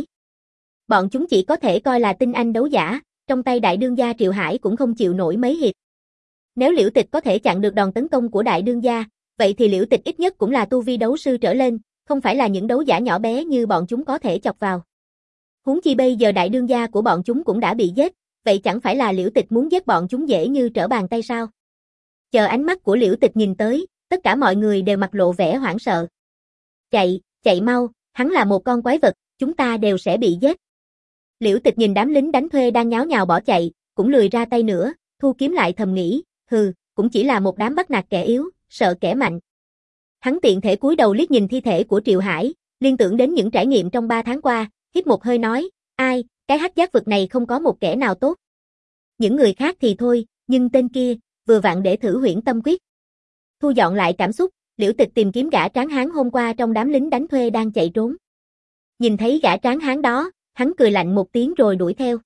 Bọn chúng chỉ có thể coi là tinh anh đấu giả, trong tay đại đương gia Triệu Hải cũng không chịu nổi mấy hiệp. Nếu Liễu Tịch có thể chặn được đòn tấn công của đại đương gia, vậy thì Liễu Tịch ít nhất cũng là tu vi đấu sư trở lên, không phải là những đấu giả nhỏ bé như bọn chúng có thể chọc vào. Huống chi bây giờ đại đương gia của bọn chúng cũng đã bị giết, vậy chẳng phải là Liễu Tịch muốn giết bọn chúng dễ như trở bàn tay sao? Chờ ánh mắt của Liễu Tịch nhìn tới, tất cả mọi người đều mặt lộ vẻ hoảng sợ. Chạy, chạy mau, hắn là một con quái vật, chúng ta đều sẽ bị giết. Liễu Tịch nhìn đám lính đánh thuê đang nháo nhào bỏ chạy, cũng lười ra tay nữa, thu kiếm lại thầm nghĩ, hừ, cũng chỉ là một đám bắt nạt kẻ yếu, sợ kẻ mạnh. Hắn tiện thể cúi đầu liếc nhìn thi thể của Triệu Hải, liên tưởng đến những trải nghiệm trong ba tháng qua, hít một hơi nói, ai, cái hắc giác vực này không có một kẻ nào tốt. Những người khác thì thôi, nhưng tên kia, vừa vặn để thử huyễn tâm quyết. Thu dọn lại cảm xúc, Liễu Tịch tìm kiếm gã tráng hán hôm qua trong đám lính đánh thuê đang chạy trốn. Nhìn thấy gã tráng hán đó, hắn cười lạnh một tiếng rồi đuổi theo.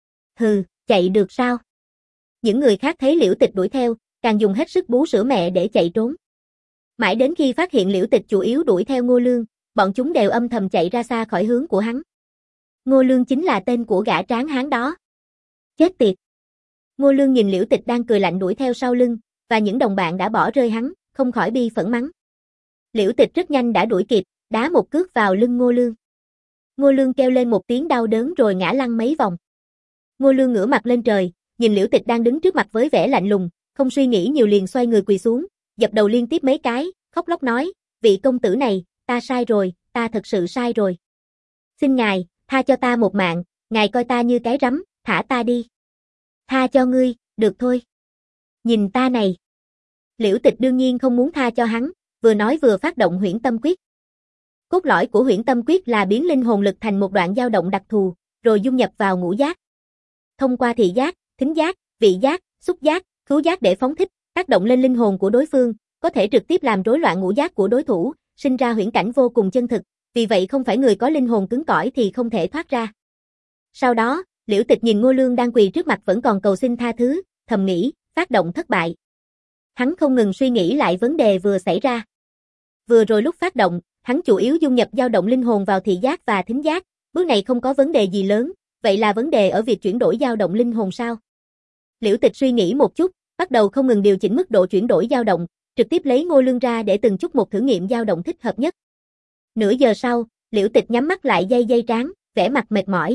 Hừ, chạy được sao? Những người khác thấy Liễu Tịch đuổi theo, càng dùng hết sức bú sữa mẹ để chạy trốn. Mãi đến khi phát hiện Liễu Tịch chủ yếu đuổi theo Ngô Lương, bọn chúng đều âm thầm chạy ra xa khỏi hướng của hắn. Ngô Lương chính là tên của gã tráng hán đó. Chết tiệt! Ngô Lương nhìn Liễu Tịch đang cười lạnh đuổi theo sau lưng, và những đồng bạn đã bỏ rơi hắn, không khỏi bi phẫn mắng. Liễu Tịch rất nhanh đã đuổi kịp, đá một cước vào lưng Ngô Lương. Ngô Lương kêu lên một tiếng đau đớn rồi ngã lăn mấy vòng. Ngô Lương ngửa mặt lên trời, nhìn Liễu Tịch đang đứng trước mặt với vẻ lạnh lùng, không suy nghĩ nhiều liền xoay người quỳ xuống, dập đầu liên tiếp mấy cái, khóc lóc nói, vị công tử này, ta sai rồi, ta thật sự sai rồi. Xin ngài, tha cho ta một mạng, ngài coi ta như cái rắm, thả ta đi. Tha cho ngươi, được thôi. Nhìn ta này. Liễu Tịch đương nhiên không muốn tha cho hắn, vừa nói vừa phát động huyễn tâm quyết. Cốt lõi của huyễn tâm quyết là biến linh hồn lực thành một đoạn dao động đặc thù, rồi dung nhập vào ngũ giác. Thông qua thị giác, thính giác, vị giác, xúc giác, khứu giác để phóng thích, tác động lên linh hồn của đối phương, có thể trực tiếp làm rối loạn ngũ giác của đối thủ, sinh ra huyễn cảnh vô cùng chân thực, vì vậy không phải người có linh hồn cứng cỏi thì không thể thoát ra. Sau đó, Liễu Tịch nhìn Ngô Lương đang quỳ trước mặt vẫn còn cầu xin tha thứ, thầm nghĩ, phát động thất bại. Hắn không ngừng suy nghĩ lại vấn đề vừa xảy ra. Vừa rồi lúc phát động, hắn chủ yếu dung nhập dao động linh hồn vào thị giác và thính giác, bước này không có vấn đề gì lớn, vậy là vấn đề ở việc chuyển đổi dao động linh hồn sao? Liễu Tịch suy nghĩ một chút, bắt đầu không ngừng điều chỉnh mức độ chuyển đổi dao động, trực tiếp lấy Ngô Lương ra để từng chút một thử nghiệm dao động thích hợp nhất. Nửa giờ sau, Liễu Tịch nhắm mắt lại dây dây trán, vẻ mặt mệt mỏi.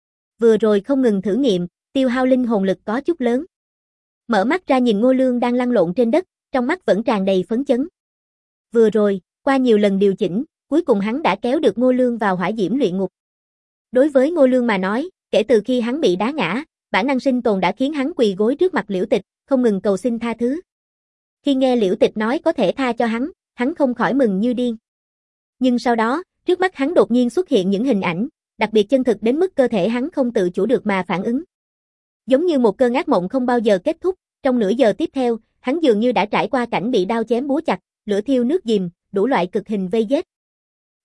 Vừa rồi không ngừng thử nghiệm, tiêu hao linh hồn lực có chút lớn. Mở mắt ra nhìn Ngô Lương đang lăn lộn trên đất, trong mắt vẫn tràn đầy phấn chấn. Vừa rồi, qua nhiều lần điều chỉnh, cuối cùng hắn đã kéo được Ngô Lương vào hỏa diễm luyện ngục. Đối với Ngô Lương mà nói, kể từ khi hắn bị đá ngã, bản năng sinh tồn đã khiến hắn quỳ gối trước mặt Liễu Tịch, không ngừng cầu xin tha thứ. Khi nghe Liễu Tịch nói có thể tha cho hắn, hắn không khỏi mừng như điên. Nhưng sau đó, trước mắt hắn đột nhiên xuất hiện những hình ảnh, đặc biệt chân thực đến mức cơ thể hắn không tự chủ được mà phản ứng. Giống như một cơn ác mộng không bao giờ kết thúc, trong nửa giờ tiếp theo, hắn dường như đã trải qua cảnh bị đao chém búa chặt, lửa thiêu nước dìm, đủ loại cực hình vây giết.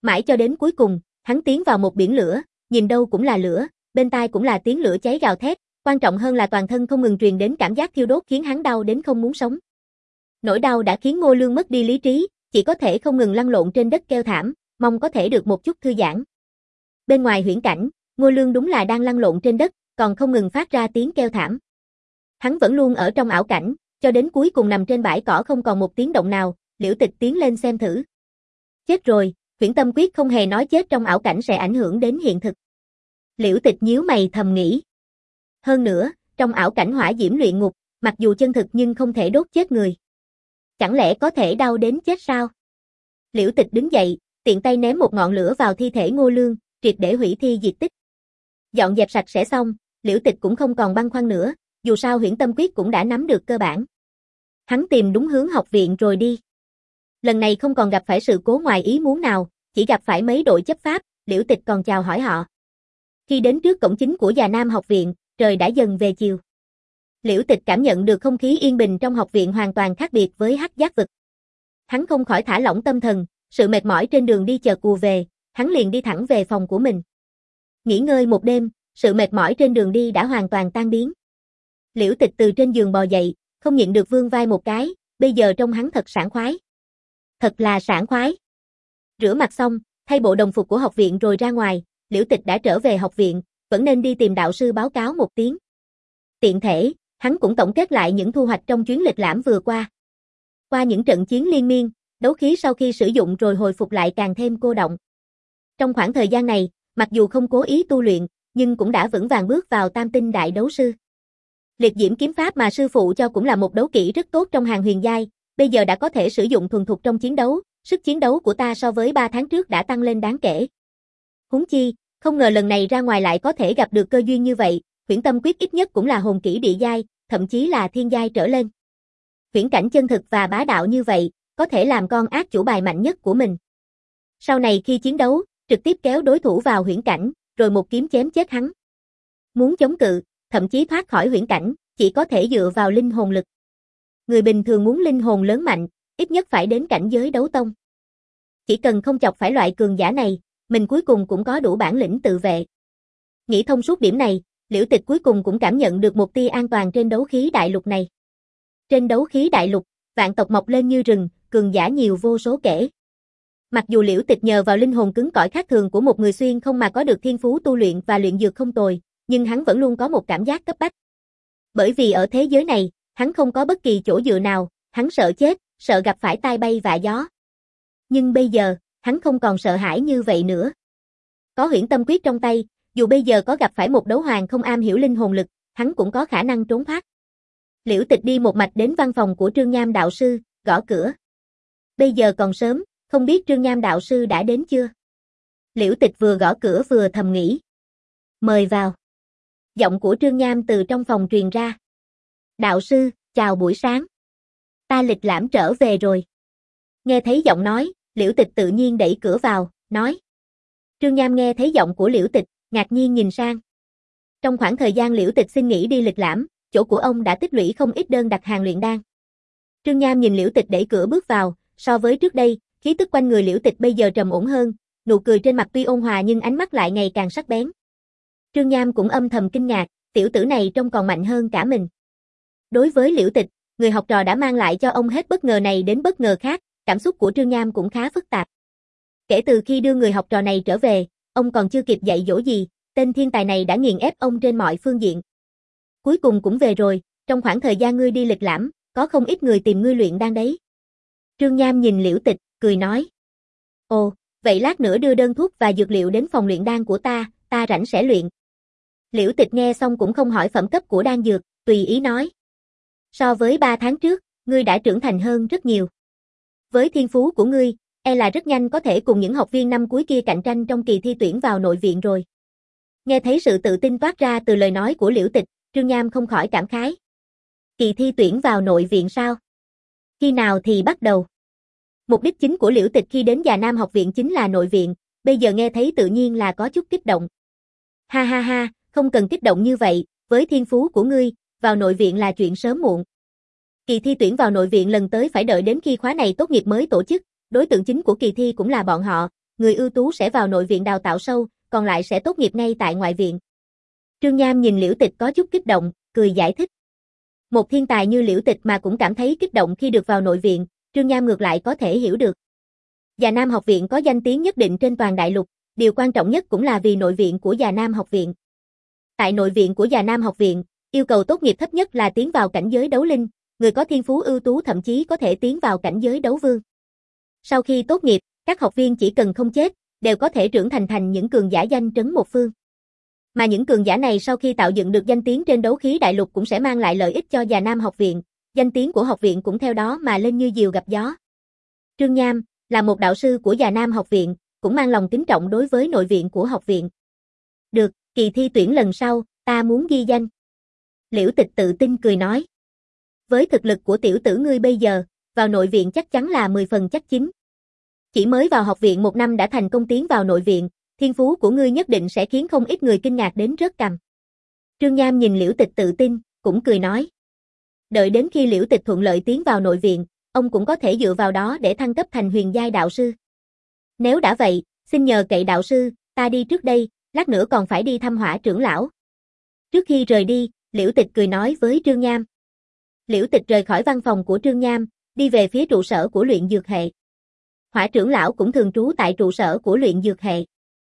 Mãi cho đến cuối cùng, hắn tiến vào một biển lửa, nhìn đâu cũng là lửa, bên tai cũng là tiếng lửa cháy gào thét, quan trọng hơn là toàn thân không ngừng truyền đến cảm giác thiêu đốt khiến hắn đau đến không muốn sống. Nỗi đau đã khiến Ngô Lương mất đi lý trí, chỉ có thể không ngừng lăn lộn trên đất kêu thảm, mong có thể được một chút thư giãn. Bên ngoài huyễn cảnh, Ngô Lương đúng là đang lăn lộn trên đất, còn không ngừng phát ra tiếng kêu thảm. Hắn vẫn luôn ở trong ảo cảnh, cho đến cuối cùng nằm trên bãi cỏ không còn một tiếng động nào, Liễu Tịch tiến lên xem thử. Chết rồi, Huyễn Tâm Quyết không hề nói chết trong ảo cảnh sẽ ảnh hưởng đến hiện thực. Liễu Tịch nhíu mày thầm nghĩ. Hơn nữa, trong ảo cảnh hỏa diễm luyện ngục, mặc dù chân thực nhưng không thể đốt chết người. Chẳng lẽ có thể đau đến chết sao? Liễu Tịch đứng dậy, tiện tay ném một ngọn lửa vào thi thể Ngô Lương, triệt để hủy thi diệt tích. Dọn dẹp sạch sẽ xong, Liễu Tịch cũng không còn băn khoăn nữa, dù sao Huyễn Tâm Quyết cũng đã nắm được cơ bản. Hắn tìm đúng hướng học viện rồi đi. Lần này không còn gặp phải sự cố ngoài ý muốn nào, chỉ gặp phải mấy đội chấp pháp, Liễu Tịch còn chào hỏi họ. Khi đến trước cổng chính của Già Nam học viện, trời đã dần về chiều. Liễu Tịch cảm nhận được không khí yên bình trong học viện hoàn toàn khác biệt với Hắc Giác vực. Hắn không khỏi thả lỏng tâm thần, sự mệt mỏi trên đường đi chợt ùa về, hắn liền đi thẳng về phòng của mình. Nghỉ ngơi một đêm, sự mệt mỏi trên đường đi đã hoàn toàn tan biến. Liễu Tịch từ trên giường bò dậy, không nhịn được vươn vai một cái, bây giờ trông hắn thật sảng khoái. Thật là sảng khoái. Rửa mặt xong, thay bộ đồng phục của học viện rồi ra ngoài, Liễu Tịch đã trở về học viện, vẫn nên đi tìm đạo sư báo cáo một tiếng. Tiện thể, hắn cũng tổng kết lại những thu hoạch trong chuyến lịch lãm vừa qua. Qua những trận chiến liên miên, đấu khí sau khi sử dụng rồi hồi phục lại càng thêm cô động. Trong khoảng thời gian này, mặc dù không cố ý tu luyện, nhưng cũng đã vững vàng bước vào tam tinh đại đấu sư. Liệt diễm kiếm pháp mà sư phụ cho cũng là một đấu kỹ rất tốt trong hàng huyền giai, bây giờ đã có thể sử dụng thuần thục trong chiến đấu, sức chiến đấu của ta so với ba tháng trước đã tăng lên đáng kể. Huống chi, không ngờ lần này ra ngoài lại có thể gặp được cơ duyên như vậy, Huyễn Tâm Quyết ít nhất cũng là hồn kỹ địa giai, thậm chí là thiên giai trở lên. Huyễn cảnh chân thực và bá đạo như vậy, có thể làm con ác chủ bài mạnh nhất của mình. Sau này khi chiến đấu, trực tiếp kéo đối thủ vào huyễn cảnh, rồi một kiếm chém chết hắn. Muốn chống cự, thậm chí thoát khỏi huyễn cảnh, chỉ có thể dựa vào linh hồn lực. Người bình thường muốn linh hồn lớn mạnh, ít nhất phải đến cảnh giới đấu tông. Chỉ cần không chọc phải loại cường giả này, mình cuối cùng cũng có đủ bản lĩnh tự vệ. Nghĩ thông suốt điểm này, Liễu Tịch cuối cùng cũng cảm nhận được một tia an toàn trên đấu khí đại lục này. Trên đấu khí đại lục, vạn tộc mọc lên như rừng, cường giả nhiều vô số kể. Mặc dù Liễu Tịch nhờ vào linh hồn cứng cỏi khác thường của một người xuyên không mà có được thiên phú tu luyện và luyện dược không tồi, nhưng hắn vẫn luôn có một cảm giác cấp bách. Bởi vì ở thế giới này, hắn không có bất kỳ chỗ dựa nào, hắn sợ chết, sợ gặp phải tai bay vạ gió. Nhưng bây giờ, hắn không còn sợ hãi như vậy nữa. Có Huyễn Tâm Quyết trong tay, dù bây giờ có gặp phải một đấu hoàng không am hiểu linh hồn lực, hắn cũng có khả năng trốn thoát. Liễu Tịch đi một mạch đến văn phòng của Trương Nham đạo sư, gõ cửa. Bây giờ còn sớm, không biết Trương Nham đạo sư đã đến chưa? Liễu Tịch vừa gõ cửa vừa thầm nghĩ. Mời vào. Giọng của Trương Nham từ trong phòng truyền ra. Đạo sư, chào buổi sáng. Ta lịch lãm trở về rồi. Nghe thấy giọng nói, Liễu Tịch tự nhiên đẩy cửa vào, nói. Trương Nham nghe thấy giọng của Liễu Tịch, ngạc nhiên nhìn sang. Trong khoảng thời gian Liễu Tịch xin nghỉ đi lịch lãm, chỗ của ông đã tích lũy không ít đơn đặt hàng luyện đan. Trương Nham nhìn Liễu Tịch đẩy cửa bước vào, so với trước đây, khí tức quanh người Liễu Tịch bây giờ trầm ổn hơn, nụ cười trên mặt tuy ôn hòa nhưng ánh mắt lại ngày càng sắc bén. Trương Nham cũng âm thầm kinh ngạc, tiểu tử này trông còn mạnh hơn cả mình. Đối với Liễu Tịch, người học trò đã mang lại cho ông hết bất ngờ này đến bất ngờ khác, cảm xúc của Trương Nham cũng khá phức tạp. Kể từ khi đưa người học trò này trở về, ông còn chưa kịp dạy dỗ gì, tên thiên tài này đã nghiền ép ông trên mọi phương diện. Cuối cùng cũng về rồi, trong khoảng thời gian ngươi đi lịch lãm, có không ít người tìm ngươi luyện đan đấy. Trương Nham nhìn Liễu Tịch, cười nói. Ồ, vậy lát nữa đưa đơn thuốc và dược liệu đến phòng luyện đan của ta, ta rảnh sẽ luyện. Liễu Tịch nghe xong cũng không hỏi phẩm cấp của đan dược, tùy ý nói. So với ba tháng trước, ngươi đã trưởng thành hơn rất nhiều. Với thiên phú của ngươi, e là rất nhanh có thể cùng những học viên năm cuối kia cạnh tranh trong kỳ thi tuyển vào nội viện rồi. Nghe thấy sự tự tin toát ra từ lời nói của Liễu Tịch, Trương Nham không khỏi cảm khái. Kỳ thi tuyển vào nội viện sao? Khi nào thì bắt đầu? Mục đích chính của Liễu Tịch khi đến Già Nam học viện chính là nội viện, bây giờ nghe thấy tự nhiên là có chút kích động. Ha ha ha, không cần kích động như vậy, với thiên phú của ngươi, vào nội viện là chuyện sớm muộn. Kỳ thi tuyển vào nội viện lần tới phải đợi đến khi khóa này tốt nghiệp mới tổ chức, đối tượng chính của kỳ thi cũng là bọn họ, người ưu tú sẽ vào nội viện đào tạo sâu, còn lại sẽ tốt nghiệp ngay tại ngoại viện. Trương Nham nhìn Liễu Tịch có chút kích động, cười giải thích. Một thiên tài như Liễu Tịch mà cũng cảm thấy kích động khi được vào nội viện, Trương Nham ngược lại có thể hiểu được. Già Nam học viện có danh tiếng nhất định trên toàn đại lục, điều quan trọng nhất cũng là vì nội viện của Già Nam học viện. Tại nội viện của Già Nam học viện, yêu cầu tốt nghiệp thấp nhất là tiến vào cảnh giới đấu linh, người có thiên phú ưu tú thậm chí có thể tiến vào cảnh giới đấu vương. Sau khi tốt nghiệp, các học viên chỉ cần không chết, đều có thể trưởng thành thành những cường giả danh trấn một phương. Mà những cường giả này sau khi tạo dựng được danh tiếng trên đấu khí đại lục cũng sẽ mang lại lợi ích cho Già Nam học viện, danh tiếng của học viện cũng theo đó mà lên như diều gặp gió. Trương Nham là một đạo sư của Già Nam học viện, cũng mang lòng kính trọng đối với nội viện của học viện. Được, kỳ thi tuyển lần sau, ta muốn ghi danh. Liễu Tịch tự tin cười nói. Với thực lực của tiểu tử ngươi bây giờ, vào nội viện chắc chắn là mười phần chắc chín. Chỉ mới vào học viện một năm đã thành công tiến vào nội viện, thiên phú của ngươi nhất định sẽ khiến không ít người kinh ngạc đến rớt cằm. Trương Nham nhìn Liễu Tịch tự tin, cũng cười nói. Đợi đến khi Liễu Tịch thuận lợi tiến vào nội viện, ông cũng có thể dựa vào đó để thăng cấp thành huyền giai đạo sư. Nếu đã vậy, xin nhờ cậy đạo sư, ta đi trước đây, lát nữa còn phải đi thăm Hỏa trưởng lão. Trước khi rời đi, Liễu Tịch cười nói với Trương Nham. Liễu Tịch rời khỏi văn phòng của Trương Nham, đi về phía trụ sở của luyện dược hệ. Hỏa trưởng lão cũng thường trú tại trụ sở của luyện dược hệ.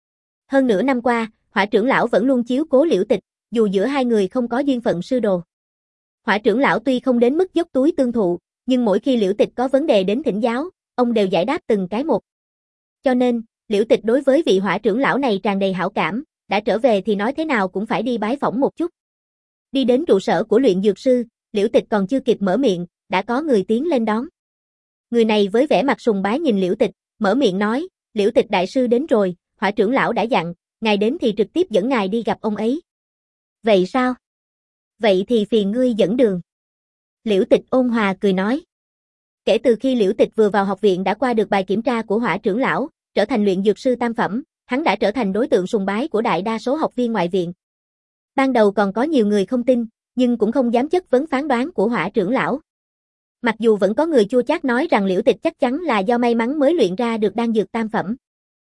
Hơn nửa năm qua, Hỏa trưởng lão vẫn luôn chiếu cố Liễu Tịch, dù giữa hai người không có duyên phận sư đồ. Hỏa trưởng lão tuy không đến mức dốc túi tương thụ, nhưng mỗi khi Liễu Tịch có vấn đề đến thỉnh giáo, ông đều giải đáp từng cái một. Cho nên, Liễu Tịch đối với vị Hỏa trưởng lão này tràn đầy hảo cảm, đã trở về thì nói thế nào cũng phải đi bái phỏng một chút. Đi đến trụ sở của luyện dược sư, Liễu Tịch còn chưa kịp mở miệng, đã có người tiến lên đón. Người này với vẻ mặt sùng bái nhìn Liễu Tịch, mở miệng nói, Liễu Tịch đại sư đến rồi, Hỏa trưởng lão đã dặn, ngài đến thì trực tiếp dẫn ngài đi gặp ông ấy. Vậy sao? Vậy thì phiền ngươi dẫn đường. Liễu Tịch ôn hòa cười nói. Kể từ khi Liễu Tịch vừa vào học viện đã qua được bài kiểm tra của Hỏa trưởng lão, trở thành luyện dược sư tam phẩm, hắn đã trở thành đối tượng sùng bái của đại đa số học viên ngoại viện. Ban đầu còn có nhiều người không tin, nhưng cũng không dám chất vấn phán đoán của Hỏa trưởng lão. Mặc dù vẫn có người chua chát nói rằng Liễu Tịch chắc chắn là do may mắn mới luyện ra được đan dược tam phẩm.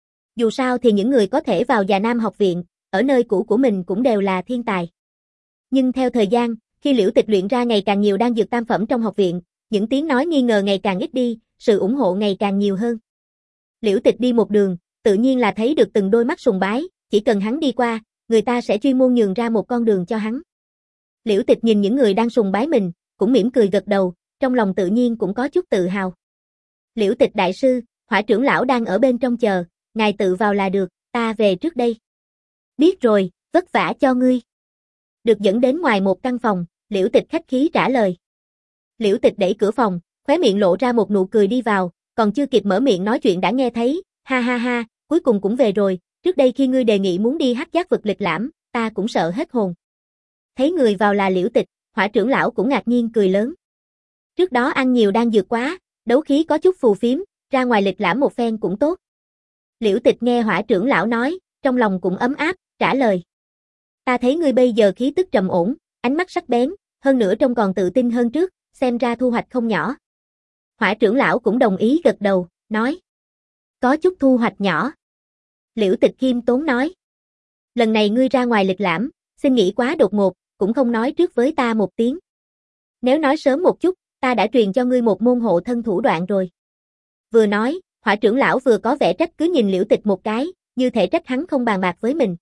Dù sao thì những người có thể vào Già Nam học viện, ở nơi cũ của mình cũng đều là thiên tài. Nhưng theo thời gian, khi Liễu Tịch luyện ra ngày càng nhiều đan dược tam phẩm trong học viện, những tiếng nói nghi ngờ ngày càng ít đi, sự ủng hộ ngày càng nhiều hơn. Liễu Tịch đi một đường, tự nhiên là thấy được từng đôi mắt sùng bái, chỉ cần hắn đi qua, người ta sẽ chuyên môn nhường ra một con đường cho hắn. Liễu Tịch nhìn những người đang sùng bái mình, cũng mỉm cười gật đầu, trong lòng tự nhiên cũng có chút tự hào. Liễu Tịch đại sư, Hỏa trưởng lão đang ở bên trong chờ, ngài tự vào là được, ta về trước đây. Biết rồi, vất vả cho ngươi. Được dẫn đến ngoài một căn phòng, Liễu Tịch khách khí trả lời. Liễu Tịch đẩy cửa phòng, khóe miệng lộ ra một nụ cười đi vào, còn chưa kịp mở miệng nói chuyện đã nghe thấy, ha ha ha, cuối cùng cũng về rồi, trước đây khi ngươi đề nghị muốn đi hắc giác vực lịch lãm, ta cũng sợ hết hồn. Thấy người vào là Liễu Tịch, Hỏa trưởng lão cũng ngạc nhiên cười lớn. Trước đó ăn nhiều đan dược quá, đấu khí có chút phù phiếm, ra ngoài lịch lãm một phen cũng tốt. Liễu Tịch nghe Hỏa trưởng lão nói, trong lòng cũng ấm áp, trả lời. Ta thấy ngươi bây giờ khí tức trầm ổn, ánh mắt sắc bén, hơn nữa trông còn tự tin hơn trước, xem ra thu hoạch không nhỏ. Hỏa trưởng lão cũng đồng ý gật đầu, nói. Có chút thu hoạch nhỏ. Liễu Tịch khiêm tốn nói. Lần này ngươi ra ngoài lịch lãm, xin nghĩ quá đột ngột, cũng không nói trước với ta một tiếng. Nếu nói sớm một chút, ta đã truyền cho ngươi một môn hộ thân thủ đoạn rồi. Vừa nói, Hỏa trưởng lão vừa có vẻ trách cứ nhìn Liễu Tịch một cái, như thể trách hắn không bàn bạc với mình.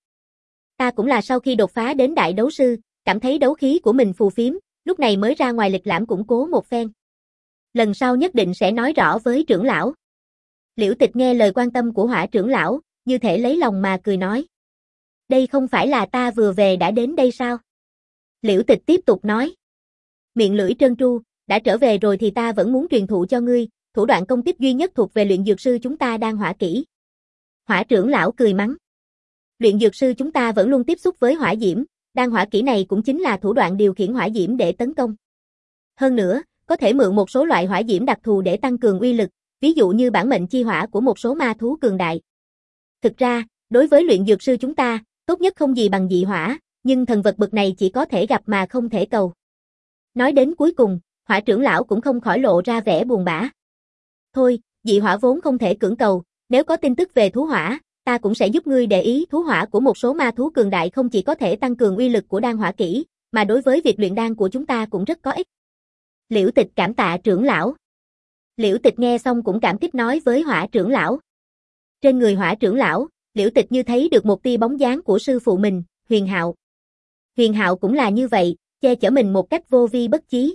Ta cũng là sau khi đột phá đến đại đấu sư, cảm thấy đấu khí của mình phù phiếm, lúc này mới ra ngoài lịch lãm củng cố một phen. Lần sau nhất định sẽ nói rõ với trưởng lão. Liễu Tịch nghe lời quan tâm của Hỏa trưởng lão, như thể lấy lòng mà cười nói. Đây không phải là ta vừa về đã đến đây sao? Liễu Tịch tiếp tục nói. Miệng lưỡi trơn tru, đã trở về rồi thì ta vẫn muốn truyền thụ cho ngươi, thủ đoạn công kích duy nhất thuộc về luyện dược sư chúng ta đang hỏa kỹ. Hỏa trưởng lão cười mắng. Luyện dược sư chúng ta vẫn luôn tiếp xúc với hỏa diễm, đan hỏa kỹ này cũng chính là thủ đoạn điều khiển hỏa diễm để tấn công. Hơn nữa, có thể mượn một số loại hỏa diễm đặc thù để tăng cường uy lực, ví dụ như bản mệnh chi hỏa của một số ma thú cường đại. Thực ra, đối với luyện dược sư chúng ta, tốt nhất không gì bằng dị hỏa, nhưng thần vật bậc này chỉ có thể gặp mà không thể cầu. Nói đến cuối cùng, Hỏa trưởng lão cũng không khỏi lộ ra vẻ buồn bã. Thôi, dị hỏa vốn không thể cưỡng cầu, Nếu có tin tức về thú hỏa, ta cũng sẽ giúp ngươi để ý. Thú hỏa của một số ma thú cường đại không chỉ có thể tăng cường uy lực của đan hỏa kỹ, mà đối với việc luyện đan của chúng ta cũng rất có ích. Liễu Tịch cảm tạ trưởng lão. Liễu Tịch nghe xong cũng cảm kích nói với Hỏa trưởng lão. Trên người Hỏa trưởng lão, Liễu Tịch như thấy được một tia bóng dáng của sư phụ mình, Huyền Hạo. Huyền Hạo cũng là như vậy, che chở mình một cách vô vi bất chí.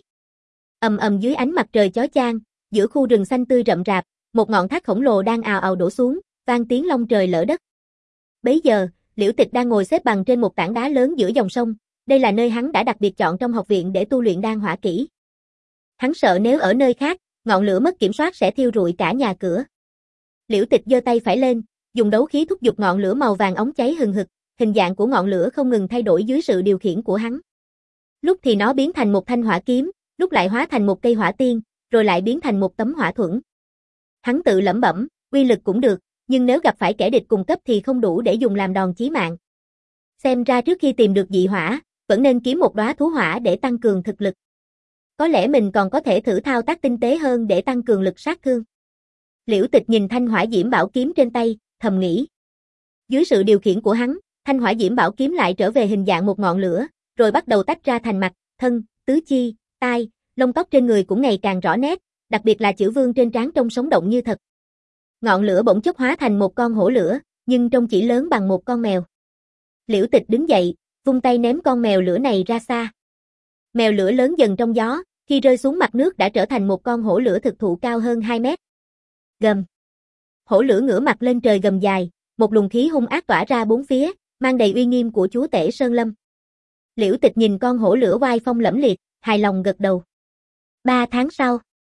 Ầm ầm dưới ánh mặt trời chói chang, giữa khu rừng xanh tươi rậm rạp, một ngọn thác khổng lồ đang ào ào đổ xuống, vang tiếng long trời lở đất. Bấy giờ, Liễu Tịch đang ngồi xếp bằng trên một tảng đá lớn giữa dòng sông, đây là nơi hắn đã đặc biệt chọn trong học viện để tu luyện đan hỏa kỹ. Hắn sợ nếu ở nơi khác, ngọn lửa mất kiểm soát sẽ thiêu rụi cả nhà cửa. Liễu Tịch giơ tay phải lên, dùng đấu khí thúc giục ngọn lửa màu vàng óng cháy hừng hực, hình dạng của ngọn lửa không ngừng thay đổi dưới sự điều khiển của hắn. Lúc thì nó biến thành một thanh hỏa kiếm, lúc lại hóa thành một cây hỏa tiên, rồi lại biến thành một tấm hỏa thuẫn. Hắn tự lẩm bẩm, uy lực cũng được, nhưng nếu gặp phải kẻ địch cùng cấp thì không đủ để dùng làm đòn chí mạng. Xem ra trước khi tìm được dị hỏa, vẫn nên kiếm một đóa thú hỏa để tăng cường thực lực. Có lẽ mình còn có thể thử thao tác tinh tế hơn để tăng cường lực sát thương. Liễu Tịch nhìn thanh hỏa diễm bảo kiếm trên tay, thầm nghĩ. Dưới sự điều khiển của hắn, thanh hỏa diễm bảo kiếm lại trở về hình dạng một ngọn lửa, rồi bắt đầu tách ra thành mặt, thân, tứ chi, tai, lông tóc trên người cũng ngày càng rõ nét, đặc biệt là chữ vương trên trán trông sống động như thật. Ngọn lửa bỗng chốc hóa thành một con hổ lửa, nhưng trông chỉ lớn bằng một con mèo. Liễu Tịch đứng dậy, vung tay ném con mèo lửa này ra xa. Mèo lửa lớn dần trong gió, khi rơi xuống mặt nước đã trở thành một con hổ lửa thực thụ cao hơn hai mét. Gầm. Hổ lửa ngửa mặt lên trời gầm dài, một luồng khí hung ác tỏa ra bốn phía, mang đầy uy nghiêm của chúa tể Sơn Lâm. Liễu Tịch nhìn con hổ lửa oai phong lẫm liệt, hài lòng gật đầu. Ba tháng sau,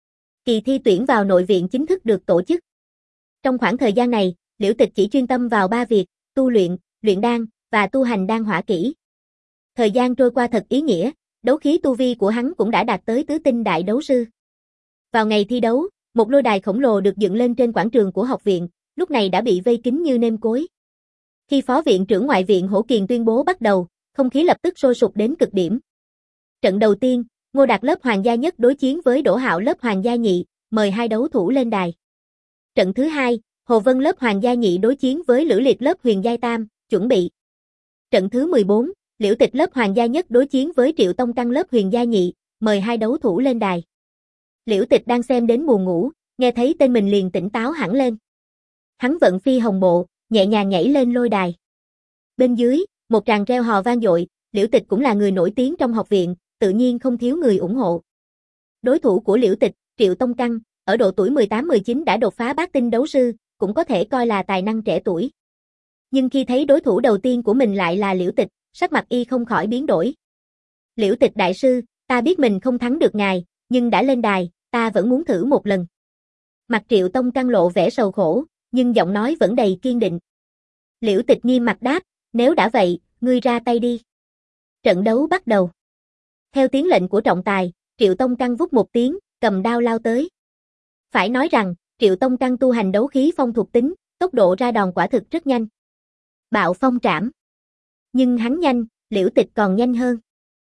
kỳ thi tuyển vào nội viện chính thức được tổ chức. Trong khoảng thời gian này, Liễu Tịch chỉ chuyên tâm vào ba việc, tu luyện, luyện đan, và tu hành đan hỏa kỹ. Thời gian trôi qua thật ý nghĩa, đấu khí tu vi của hắn cũng đã đạt tới tứ tinh đại đấu sư. Vào ngày thi đấu, một lôi đài khổng lồ được dựng lên trên quảng trường của học viện, lúc này đã bị vây kín như nêm cối. Khi phó viện trưởng ngoại viện Hổ Kiền tuyên bố bắt đầu, không khí lập tức sôi sục đến cực điểm. Trận đầu tiên, Ngô Đạt lớp Hoàng gia nhất đối chiến với Đỗ Hạo lớp Hoàng gia nhị, mời hai đấu thủ lên đài. Trận thứ hai, Hồ Vân lớp Hoàng gia nhị đối chiến với Lữ Liệt lớp Huyền giai tam, chuẩn bị. Trận thứ mười bốn, Liễu Tịch lớp Hoàng gia nhất đối chiến với Triệu Tông Căn lớp Huyền gia nhị, mời hai đấu thủ lên đài. Liễu Tịch đang xem đến buồn ngủ, nghe thấy tên mình liền tỉnh táo hẳn lên. Hắn vận phi hồng bộ, nhẹ nhàng nhảy lên lôi đài. Bên dưới, một tràng reo hò vang dội, Liễu Tịch cũng là người nổi tiếng trong học viện, tự nhiên không thiếu người ủng hộ. Đối thủ của Liễu Tịch, Triệu Tông Căn, ở độ tuổi mười tám mười chín đã đột phá bát tinh đấu sư, cũng có thể coi là tài năng trẻ tuổi. Nhưng khi thấy đối thủ đầu tiên của mình lại là Liễu Tịch, sắc mặt y không khỏi biến đổi. Liễu Tịch đại sư, ta biết mình không thắng được ngài, nhưng đã lên đài, ta vẫn muốn thử một lần. Mặt Triệu Tông Căn lộ vẻ sầu khổ, nhưng giọng nói vẫn đầy kiên định. Liễu Tịch nghiêm mặt đáp, nếu đã vậy, ngươi ra tay đi. Trận đấu bắt đầu. Theo tiếng lệnh của trọng tài, Triệu Tông Căn vút một tiếng, cầm đao lao tới. Phải nói rằng, Triệu Tông Căn tu hành đấu khí phong thuộc tính, tốc độ ra đòn quả thực rất nhanh. Bạo phong trảm. Nhưng hắn nhanh, Liễu Tịch còn nhanh hơn.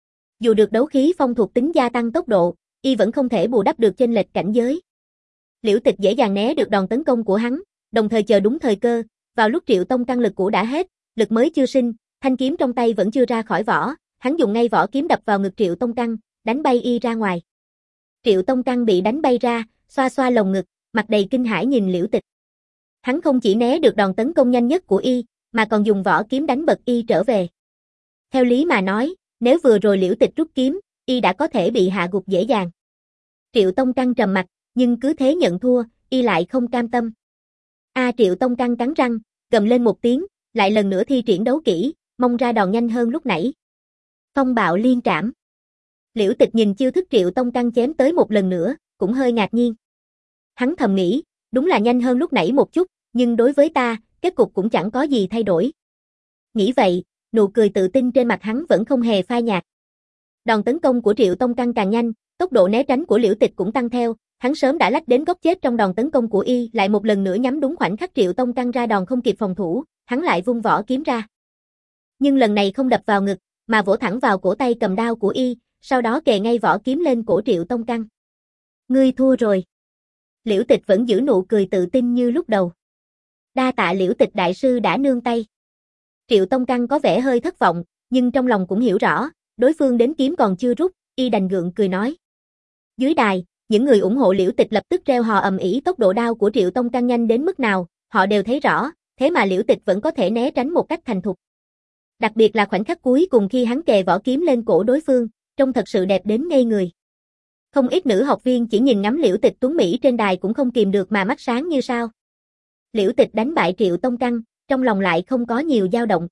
Dù được đấu khí phong thuộc tính gia tăng tốc độ, y vẫn không thể bù đắp được chênh lệch cảnh giới. Liễu Tịch dễ dàng né được đòn tấn công của hắn, đồng thời chờ đúng thời cơ, vào lúc Triệu Tông Căn lực cũ đã hết, lực mới chưa sinh, thanh kiếm trong tay vẫn chưa ra khỏi vỏ, hắn dùng ngay vỏ kiếm đập vào ngực Triệu Tông Căn, đánh bay y ra ngoài. Triệu Tông Căn bị đánh bay ra, xoa xoa lồng ngực, mặt đầy kinh hãi nhìn Liễu Tịch. Hắn không chỉ né được đòn tấn công nhanh nhất của y, mà còn dùng vỏ kiếm đánh bật y trở về. Theo lý mà nói, nếu vừa rồi Liễu Tịch rút kiếm, y đã có thể bị hạ gục dễ dàng. Triệu Tông Căn trầm mặt, nhưng cứ thế nhận thua, y lại không cam tâm. A à, Triệu Tông Căn cắn răng, gầm lên một tiếng, lại lần nữa thi triển đấu kỹ, mong ra đòn nhanh hơn lúc nãy. Phong bạo liên trảm. Liễu Tịch nhìn chiêu thức Triệu Tông Căn chém tới một lần nữa, cũng hơi ngạc nhiên. Hắn thầm nghĩ, đúng là nhanh hơn lúc nãy một chút, nhưng đối với ta, kết cục cũng chẳng có gì thay đổi. Nghĩ vậy, nụ cười tự tin trên mặt hắn vẫn không hề phai nhạt. Đòn tấn công của Triệu Tông Căn càng nhanh, tốc độ né tránh của Liễu Tịch cũng tăng theo, hắn sớm đã lách đến góc chết trong đòn tấn công của y, lại một lần nữa nhắm đúng khoảnh khắc Triệu Tông Căn ra đòn không kịp phòng thủ, hắn lại vung vỏ kiếm ra. Nhưng lần này không đập vào ngực, mà vỗ thẳng vào cổ tay cầm đao của y, sau đó kề ngay vỏ kiếm lên cổ Triệu Tông Căn. Ngươi thua rồi. Liễu Tịch vẫn giữ nụ cười tự tin như lúc đầu. Đa tạ Liễu Tịch đại sư đã nương tay. Triệu Tông Căn có vẻ hơi thất vọng, nhưng trong lòng cũng hiểu rõ, đối phương đến kiếm còn chưa rút, y đành gượng cười nói. Dưới đài, những người ủng hộ Liễu Tịch lập tức reo hò ầm ĩ, tốc độ đao của Triệu Tông Căn nhanh đến mức nào, họ đều thấy rõ, thế mà Liễu Tịch vẫn có thể né tránh một cách thành thục. Đặc biệt là khoảnh khắc cuối cùng khi hắn kề vỏ kiếm lên cổ đối phương, trông thật sự đẹp đến ngây người. Không ít nữ học viên chỉ nhìn ngắm Liễu Tịch tuấn mỹ trên đài cũng không kìm được mà mắt sáng như sao. Liễu Tịch đánh bại Triệu Tông Căn, trong lòng lại không có nhiều dao động.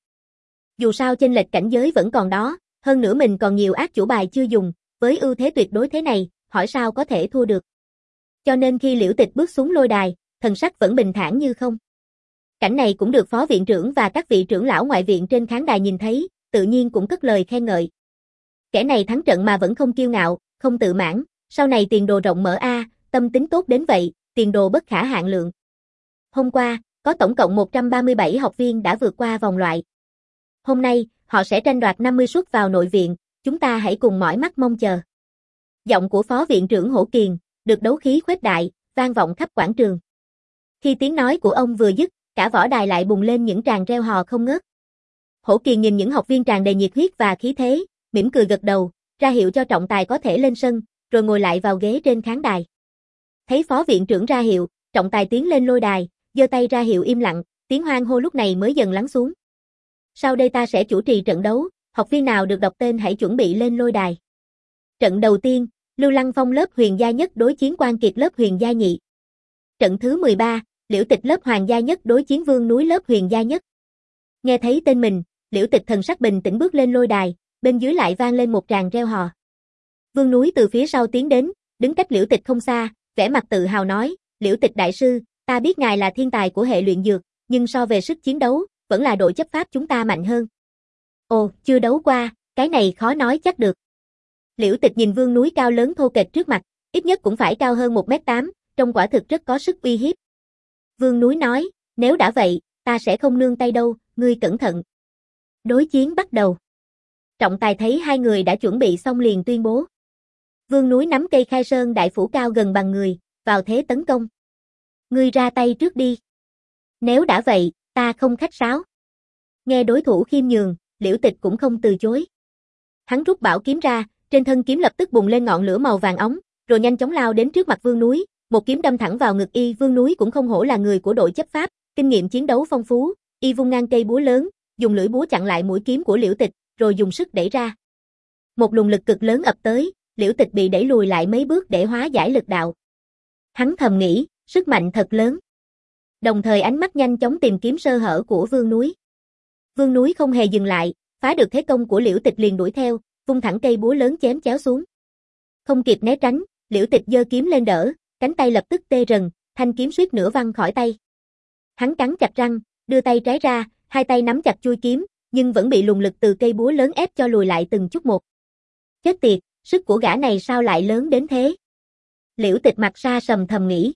Dù sao chênh lệch cảnh giới vẫn còn đó, hơn nữa mình còn nhiều ác chủ bài chưa dùng, với ưu thế tuyệt đối thế này, hỏi sao có thể thua được. Cho nên khi Liễu Tịch bước xuống lôi đài, thần sắc vẫn bình thản như không. Cảnh này cũng được phó viện trưởng và các vị trưởng lão ngoại viện trên khán đài nhìn thấy, tự nhiên cũng cất lời khen ngợi. Kẻ này thắng trận mà vẫn không kiêu ngạo, không tự mãn, sau này tiền đồ rộng mở a, tâm tính tốt đến vậy, tiền đồ bất khả hạn lượng. Hôm qua, có tổng cộng một trăm ba mươi bảy học viên đã vượt qua vòng loại. Hôm nay, họ sẽ tranh đoạt năm mươi suất vào nội viện, chúng ta hãy cùng mỏi mắt mong chờ. Giọng của phó viện trưởng Hổ Kiền, được đấu khí khuếch đại, vang vọng khắp quảng trường. Khi tiếng nói của ông vừa dứt, cả võ đài lại bùng lên những tràng reo hò không ngớt. Hổ Kiền nhìn những học viên tràn đầy nhiệt huyết và khí thế, mỉm cười gật đầu, ra hiệu cho trọng tài có thể lên sân, rồi ngồi lại vào ghế trên khán đài. Thấy phó viện trưởng ra hiệu, trọng tài tiến lên lôi đài, giơ tay ra hiệu im lặng, tiếng hoan hô lúc này mới dần lắng xuống. Sau đây ta sẽ chủ trì trận đấu, học viên nào được đọc tên hãy chuẩn bị lên lôi đài. Trận đầu tiên, Lưu Lăng Phong lớp Huyền gia nhất đối chiến Quan Kiệt lớp Huyền gia nhị. Trận thứ mười ba, Liễu Tịch lớp Hoàng gia nhất đối chiến Vương Núi lớp Huyền gia nhất. Nghe thấy tên mình, Liễu Tịch thần sắc bình tĩnh bước lên lôi đài, bên dưới lại vang lên một tràng reo hò. Vương Núi từ phía sau tiến đến, đứng cách Liễu Tịch không xa, vẻ mặt tự hào nói, Liễu Tịch đại sư, ta biết ngài là thiên tài của hệ luyện dược, nhưng so về sức chiến đấu, vẫn là đội chấp pháp chúng ta mạnh hơn. Ồ, chưa đấu qua, cái này khó nói chắc được. Liễu Tịch nhìn Vương Núi cao lớn thô kệch trước mặt, ít nhất cũng phải cao hơn một mét tám, trông quả thực rất có sức uy hiếp. Vương Núi nói, nếu đã vậy, ta sẽ không nương tay đâu, ngươi cẩn thận. Đối chiến bắt đầu. Trọng tài thấy hai người đã chuẩn bị xong liền tuyên bố. Vương Núi nắm cây khai sơn đại phủ cao gần bằng người, vào thế tấn công. Ngươi ra tay trước đi. Nếu đã vậy, ta không khách sáo. Nghe đối thủ khiêm nhường, Liễu Tịch cũng không từ chối. Hắn rút bảo kiếm ra, trên thân kiếm lập tức bùng lên ngọn lửa màu vàng óng, rồi nhanh chóng lao đến trước mặt Vương Núi, một kiếm đâm thẳng vào ngực y. Vương Núi cũng không hổ là người của đội chấp pháp, kinh nghiệm chiến đấu phong phú, y vung ngang cây búa lớn, dùng lưỡi búa chặn lại mũi kiếm của Liễu Tịch, rồi dùng sức đẩy ra. Một luồng lực cực lớn ập tới, Liễu Tịch bị đẩy lùi lại mấy bước để hóa giải lực đạo. Hắn thầm nghĩ, sức mạnh thật lớn. Đồng thời ánh mắt nhanh chóng tìm kiếm sơ hở của Vương Núi. Vương Núi không hề dừng lại, phá được thế công của Liễu Tịch liền đuổi theo, vung thẳng cây búa lớn chém chéo xuống. Không kịp né tránh, Liễu Tịch giơ kiếm lên đỡ, cánh tay lập tức tê rần, thanh kiếm suýt nữa văng khỏi tay. Hắn cắn chặt răng, đưa tay trái ra, hai tay nắm chặt chuôi kiếm, nhưng vẫn bị luồng lực từ cây búa lớn ép cho lùi lại từng chút một. Chết tiệt, sức của gã này sao lại lớn đến thế? Liễu Tịch mặt xa sầm thầm nghĩ.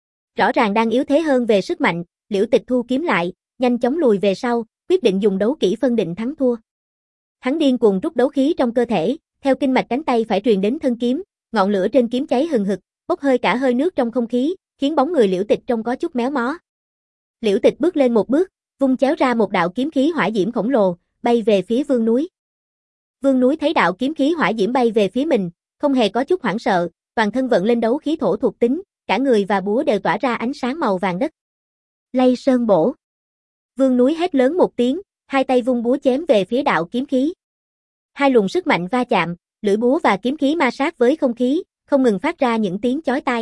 Rõ ràng đang yếu thế hơn về sức mạnh, Liễu Tịch thu kiếm lại, nhanh chóng lùi về sau, quyết định dùng đấu kỹ phân định thắng thua. Hắn điên cuồng rút đấu khí trong cơ thể, theo kinh mạch cánh tay phải truyền đến thân kiếm, ngọn lửa trên kiếm cháy hừng hực, bốc hơi cả hơi nước trong không khí, khiến bóng người Liễu Tịch trông có chút méo mó. Liễu Tịch bước lên một bước, vung chéo ra một đạo kiếm khí hỏa diễm khổng lồ, bay về phía Vương Núi. Vương Núi thấy đạo kiếm khí hỏa diễm bay về phía mình, không hề có chút hoảng sợ, toàn thân vận lên đấu khí thổ thuộc tính, cả người và búa đều tỏa ra ánh sáng màu vàng đất. Lây sơn bổ. Vương Núi hét lớn một tiếng, hai tay vung búa chém về phía đạo kiếm khí. Hai luồng sức mạnh va chạm, lưỡi búa và kiếm khí ma sát với không khí, không ngừng phát ra những tiếng chói tai.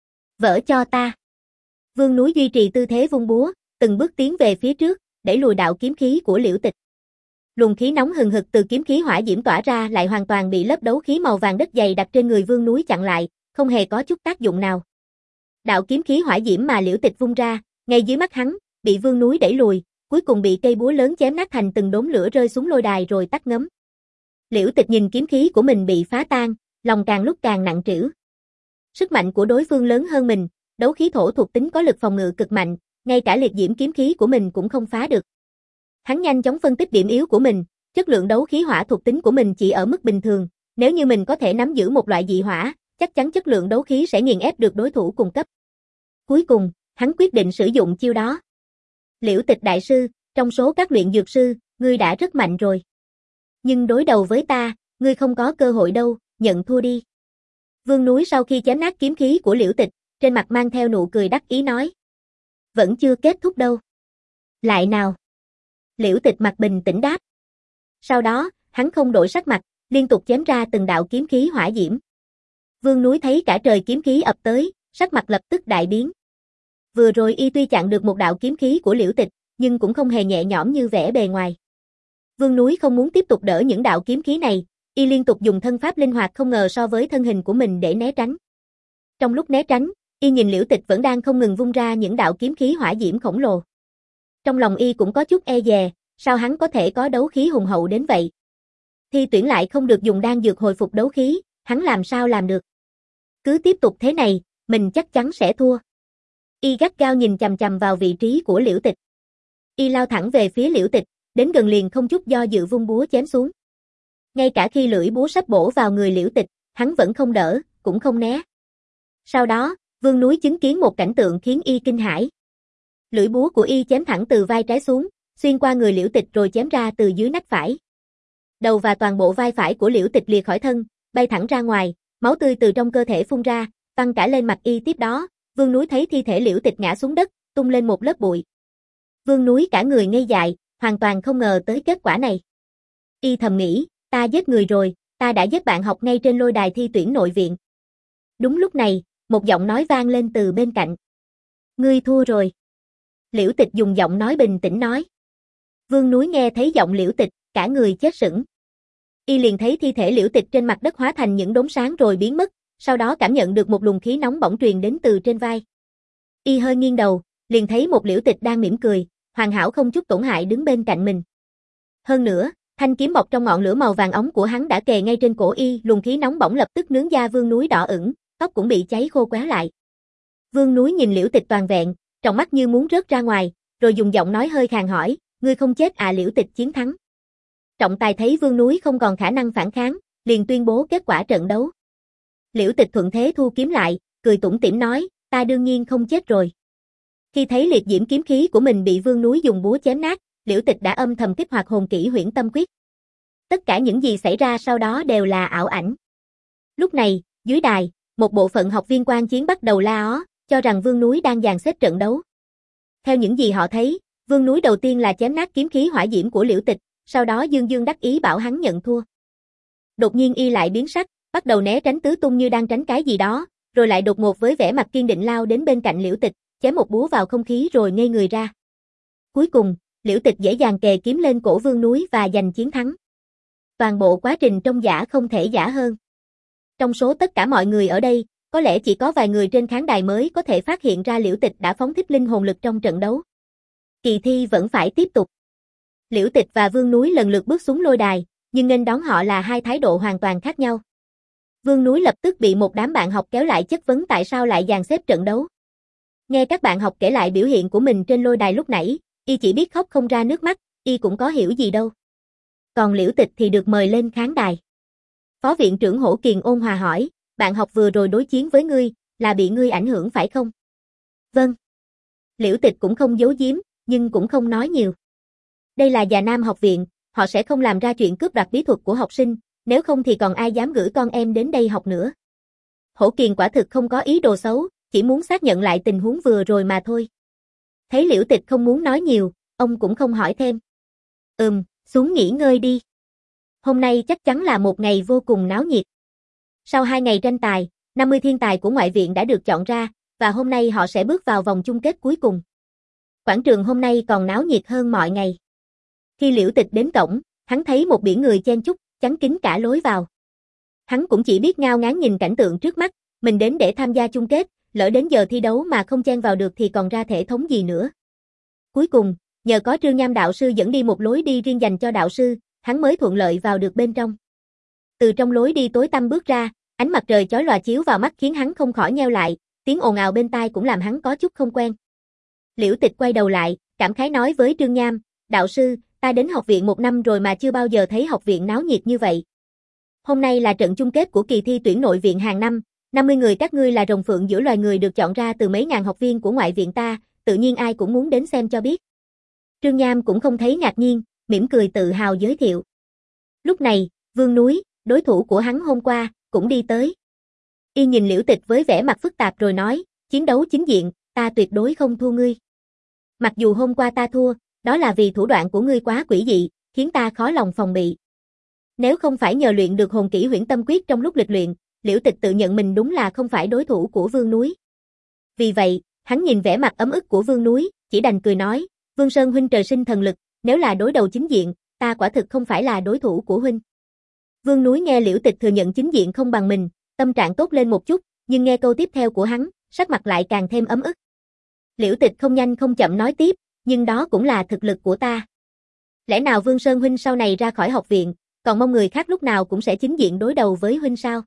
Vỡ cho ta. Vương Núi duy trì tư thế vung búa, từng bước tiến về phía trước, đẩy lùi đạo kiếm khí của Liễu Tịch. Luồng khí nóng hừng hực từ kiếm khí hỏa diễm tỏa ra lại hoàn toàn bị lớp đấu khí màu vàng đất dày đặc trên người Vương Núi chặn lại, không hề có chút tác dụng nào. Đạo kiếm khí hỏa diễm mà Liễu Tịch vung ra, ngay dưới mắt hắn, bị Vương Núi đẩy lùi, cuối cùng bị cây búa lớn chém nát thành từng đốm lửa rơi xuống lôi đài rồi tắt ngấm. Liễu Tịch nhìn kiếm khí của mình bị phá tan, lòng càng lúc càng nặng trĩu. Sức mạnh của đối phương lớn hơn mình, đấu khí thổ thuộc tính có lực phòng ngự cực mạnh, ngay cả liệt diễm kiếm khí của mình cũng không phá được. Hắn nhanh chóng phân tích điểm yếu của mình, chất lượng đấu khí hỏa thuộc tính của mình chỉ ở mức bình thường, nếu như mình có thể nắm giữ một loại dị hỏa, chắc chắn chất lượng đấu khí sẽ nghiền ép được đối thủ cùng cấp. Cuối cùng, hắn quyết định sử dụng chiêu đó. Liễu Tịch đại sư, trong số các luyện dược sư, ngươi đã rất mạnh rồi. Nhưng đối đầu với ta, ngươi không có cơ hội đâu, nhận thua đi. Vương Núi sau khi chém nát kiếm khí của Liễu Tịch, trên mặt mang theo nụ cười đắc ý nói. Vẫn chưa kết thúc đâu. Lại nào. Liễu Tịch mặt bình tĩnh đáp. Sau đó, hắn không đổi sắc mặt, liên tục chém ra từng đạo kiếm khí hỏa diễm. Vương Núi thấy cả trời kiếm khí ập tới, sắc mặt lập tức đại biến. Vừa rồi y tuy chặn được một đạo kiếm khí của Liễu Tịch, nhưng cũng không hề nhẹ nhõm như vẻ bề ngoài. Vương Núi không muốn tiếp tục đỡ những đạo kiếm khí này, y liên tục dùng thân pháp linh hoạt không ngờ so với thân hình của mình để né tránh. Trong lúc né tránh, y nhìn Liễu Tịch vẫn đang không ngừng vung ra những đạo kiếm khí hỏa diễm khổng lồ. Trong lòng y cũng có chút e dè, sao hắn có thể có đấu khí hùng hậu đến vậy? Thi tuyển lại không được dùng đan dược hồi phục đấu khí, hắn làm sao làm được? Cứ tiếp tục thế này, mình chắc chắn sẽ thua. Y gắt gao nhìn chằm chằm vào vị trí của Liễu Tịch. Y lao thẳng về phía Liễu Tịch, đến gần liền không chút do dự vung búa chém xuống. Ngay cả khi lưỡi búa sắp bổ vào người Liễu Tịch, hắn vẫn không đỡ, cũng không né. Sau đó, Vương Núi chứng kiến một cảnh tượng khiến y kinh hãi. Lưỡi búa của y chém thẳng từ vai trái xuống, xuyên qua người Liễu Tịch rồi chém ra từ dưới nách phải. Đầu và toàn bộ vai phải của Liễu Tịch lìa khỏi thân, bay thẳng ra ngoài, máu tươi từ trong cơ thể phun ra, văng cả lên mặt y. Tiếp đó, Vương Núi thấy thi thể Liễu Tịch ngã xuống đất, tung lên một lớp bụi. Vương Núi cả người ngây dại, hoàn toàn không ngờ tới kết quả này. Y thầm nghĩ, ta giết người rồi, ta đã giết bạn học ngay trên lôi đài thi tuyển nội viện. Đúng lúc này, một giọng nói vang lên từ bên cạnh. Ngươi thua rồi. Liễu Tịch dùng giọng nói bình tĩnh nói. Vương Núi nghe thấy giọng Liễu Tịch, cả người chết sững. Y liền thấy thi thể Liễu Tịch trên mặt đất hóa thành những đốm sáng rồi biến mất, sau đó cảm nhận được một luồng khí nóng bỏng truyền đến từ trên vai. Y hơi nghiêng đầu, liền thấy một Liễu Tịch đang mỉm cười, hoàn hảo không chút tổn hại đứng bên cạnh mình. Hơn nữa, thanh kiếm bọc trong ngọn lửa màu vàng óng của hắn đã kề ngay trên cổ y, luồng khí nóng bỏng lập tức nướng da Vương Núi đỏ ửng, tóc cũng bị cháy khô quéo lại. Vương Núi nhìn Liễu Tịch toàn vẹn, trong mắt như muốn rớt ra ngoài, rồi dùng giọng nói hơi khàn hỏi, ngươi không chết à? Liễu Tịch chiến thắng. Trọng tài thấy Vương Núi không còn khả năng phản kháng, liền tuyên bố kết quả trận đấu. Liễu Tịch thuận thế thu kiếm lại, cười tủm tỉm nói, ta đương nhiên không chết rồi. Khi thấy liệt diễm kiếm khí của mình bị Vương Núi dùng búa chém nát, Liễu Tịch đã âm thầm kích hoạt hồn kỹ Huyễn Tâm Quyết. Tất cả những gì xảy ra sau đó đều là ảo ảnh. Lúc này, dưới đài, một bộ phận học viên quan chiến bắt đầu la ó, cho rằng Vương Núi đang dàn xếp trận đấu. Theo những gì họ thấy, Vương Núi đầu tiên là chém nát kiếm khí hỏa diễm của Liễu Tịch, sau đó dương dương đắc ý bảo hắn nhận thua. Đột nhiên y lại biến sắc, bắt đầu né tránh tứ tung như đang tránh cái gì đó, rồi lại đột ngột với vẻ mặt kiên định lao đến bên cạnh Liễu Tịch, chém một búa vào không khí rồi ngây người ra. Cuối cùng, Liễu Tịch dễ dàng kề kiếm lên cổ Vương Núi và giành chiến thắng. Toàn bộ quá trình trông giả không thể giả hơn. Trong số tất cả mọi người ở đây, có lẽ chỉ có vài người trên khán đài mới có thể phát hiện ra Liễu Tịch đã phóng thích linh hồn lực trong trận đấu. Kỳ thi vẫn phải tiếp tục. Liễu Tịch và Vương Núi lần lượt bước xuống lôi đài, nhưng nên đón họ là hai thái độ hoàn toàn khác nhau. Vương Núi lập tức bị một đám bạn học kéo lại chất vấn tại sao lại dàn xếp trận đấu. Nghe các bạn học kể lại biểu hiện của mình trên lôi đài lúc nãy, y chỉ biết khóc không ra nước mắt, y cũng có hiểu gì đâu. Còn Liễu Tịch thì được mời lên khán đài. Phó viện trưởng Hổ Kiền ôn hòa hỏi, bạn học vừa rồi đối chiến với ngươi, là bị ngươi ảnh hưởng phải không? Vâng. Liễu Tịch cũng không giấu giếm, nhưng cũng không nói nhiều. Đây là Già Nam học viện, họ sẽ không làm ra chuyện cướp đoạt bí thuật của học sinh, nếu không thì còn ai dám gửi con em đến đây học nữa. Hổ Kiền quả thực không có ý đồ xấu, chỉ muốn xác nhận lại tình huống vừa rồi mà thôi. Thấy Liễu Tịch không muốn nói nhiều, ông cũng không hỏi thêm. Ừm, xuống nghỉ ngơi đi. Hôm nay chắc chắn là một ngày vô cùng náo nhiệt. Sau hai ngày tranh tài, năm mươi thiên tài của ngoại viện đã được chọn ra, và hôm nay họ sẽ bước vào vòng chung kết cuối cùng. Quảng trường hôm nay còn náo nhiệt hơn mọi ngày. Khi Liễu Tịch đến cổng, hắn thấy một biển người chen chúc, chắn kín cả lối vào. Hắn cũng chỉ biết ngao ngán nhìn cảnh tượng trước mắt, mình đến để tham gia chung kết, lỡ đến giờ thi đấu mà không chen vào được thì còn ra thể thống gì nữa. Cuối cùng, nhờ có Trương Nham đạo sư dẫn đi một lối đi riêng dành cho đạo sư, hắn mới thuận lợi vào được bên trong. Từ trong lối đi tối tăm bước ra, ánh mặt trời chói lòa chiếu vào mắt khiến hắn không khỏi nheo lại, tiếng ồn ào bên tai cũng làm hắn có chút không quen. Liễu Tịch quay đầu lại, cảm khái nói với Trương Nham, đạo sư, ta đến học viện một năm rồi mà chưa bao giờ thấy học viện náo nhiệt như vậy. Hôm nay là trận chung kết của kỳ thi tuyển nội viện hàng năm, năm mươi người các ngươi là rồng phượng giữa loài người được chọn ra từ mấy ngàn học viên của ngoại viện ta, tự nhiên ai cũng muốn đến xem cho biết. Trương Nham cũng không thấy ngạc nhiên, mỉm cười tự hào giới thiệu. Lúc này, Vương Núi, đối thủ của hắn hôm qua, cũng đi tới. Y nhìn Liễu Tịch với vẻ mặt phức tạp rồi nói, chiến đấu chính diện, ta tuyệt đối không thua ngươi. Mặc dù hôm qua ta thua, đó là vì thủ đoạn của ngươi quá quỷ dị, khiến ta khó lòng phòng bị. Nếu không phải nhờ luyện được hồn kỹ Huyễn Tâm Quyết trong lúc lịch luyện, Liễu Tịch tự nhận mình đúng là không phải đối thủ của Vương Núi. Vì vậy, hắn nhìn vẻ mặt ấm ức của Vương Núi, chỉ đành cười nói, Vương Sơn huynh trời sinh thần lực, nếu là đối đầu chính diện, ta quả thực không phải là đối thủ của huynh. Vương Núi nghe Liễu Tịch thừa nhận chính diện không bằng mình, tâm trạng tốt lên một chút, nhưng nghe câu tiếp theo của hắn, sắc mặt lại càng thêm ấm ức. Liễu Tịch không nhanh không chậm nói tiếp, nhưng đó cũng là thực lực của ta. Lẽ nào Vương Sơn huynh sau này ra khỏi học viện, còn mong người khác lúc nào cũng sẽ chính diện đối đầu với huynh sao?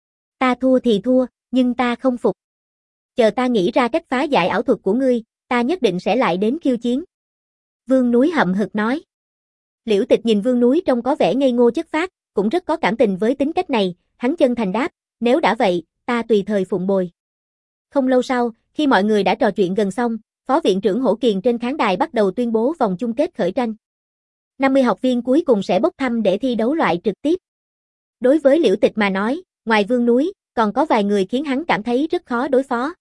Ta thua thì thua, nhưng ta không phục. Chờ ta nghĩ ra cách phá giải ảo thuật của ngươi, ta nhất định sẽ lại đến khiêu chiến. Vương Núi hậm hực nói. Liễu Tịch nhìn Vương Núi trông có vẻ ngây ngô chất phác, cũng rất có cảm tình với tính cách này, hắn chân thành đáp, nếu đã vậy, ta tùy thời phụng bồi. Không lâu sau, khi mọi người đã trò chuyện gần xong, Phó viện trưởng Hổ Kiền trên khán đài bắt đầu tuyên bố vòng chung kết khởi tranh. năm mươi học viên cuối cùng sẽ bốc thăm để thi đấu loại trực tiếp. Đối với Liễu Tịch mà nói, ngoài Vương Núi, còn có vài người khiến hắn cảm thấy rất khó đối phó.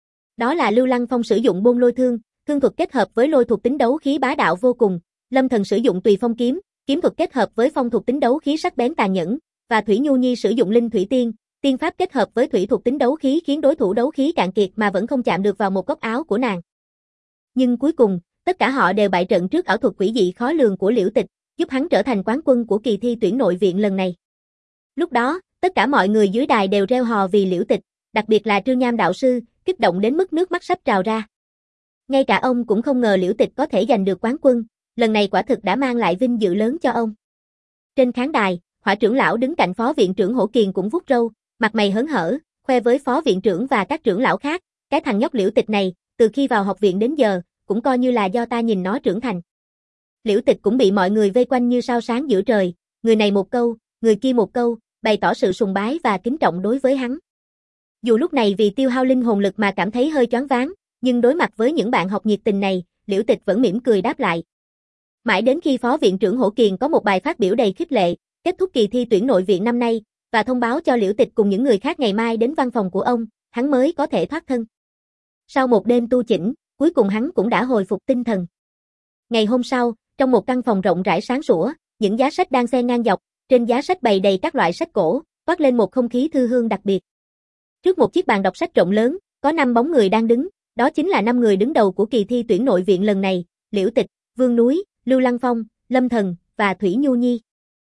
Đó là Lưu Lăng Phong sử dụng Bôn Lôi Thương, thương thuật kết hợp với lôi thuộc tính đấu khí bá đạo vô cùng, Lâm Thần sử dụng Tùy Phong kiếm, kiếm thuật kết hợp với phong thuộc tính đấu khí sắc bén tàn nhẫn, và Thủy Nhu Nhi sử dụng Linh Thủy Tiên, tiên pháp kết hợp với thủy thuộc tính đấu khí khiến đối thủ đấu khí cạn kiệt mà vẫn không chạm được vào một góc áo của nàng. Nhưng cuối cùng, tất cả họ đều bại trận trước ảo thuật quỷ dị khó lường của Liễu Tịch, giúp hắn trở thành quán quân của kỳ thi tuyển nội viện lần này. Lúc đó, tất cả mọi người dưới đài đều reo hò vì Liễu Tịch, đặc biệt là Trương Nham đạo sư, kích động đến mức nước mắt sắp trào ra. Ngay cả ông cũng không ngờ Liễu Tịch có thể giành được quán quân, lần này quả thực đã mang lại vinh dự lớn cho ông. Trên khán đài, Hỏa trưởng lão đứng cạnh Phó viện trưởng Hổ Kiền cũng vuốt râu, mặt mày hớn hở, khoe với Phó viện trưởng và các trưởng lão khác, cái thằng nhóc Liễu Tịch này, từ khi vào học viện đến giờ, cũng coi như là do ta nhìn nó trưởng thành. Liễu Tịch cũng bị mọi người vây quanh như sao sáng giữa trời, người này một câu, người kia một câu, bày tỏ sự sùng bái và kính trọng đối với hắn. Dù lúc này vì tiêu hao linh hồn lực mà cảm thấy hơi choáng váng, nhưng đối mặt với những bạn học nhiệt tình này, Liễu Tịch vẫn mỉm cười đáp lại. Mãi đến khi Phó viện trưởng Hổ Kiền có một bài phát biểu đầy khích lệ, kết thúc kỳ thi tuyển nội viện năm nay, và thông báo cho Liễu Tịch cùng những người khác ngày mai đến văn phòng của ông, hắn mới có thể thoát thân. Sau một đêm tu chỉnh, cuối cùng hắn cũng đã hồi phục tinh thần. Ngày hôm sau, trong một căn phòng rộng rãi sáng sủa, những giá sách đang xen ngang dọc, trên giá sách bày đầy các loại sách cổ, toát lên một không khí thư hương đặc biệt. Trước một chiếc bàn đọc sách rộng lớn, có năm bóng người đang đứng, đó chính là năm người đứng đầu của kỳ thi tuyển nội viện lần này, Liễu Tịch, Vương Núi, Lưu Lăng Phong, Lâm Thần và Thủy Nhu Nhi.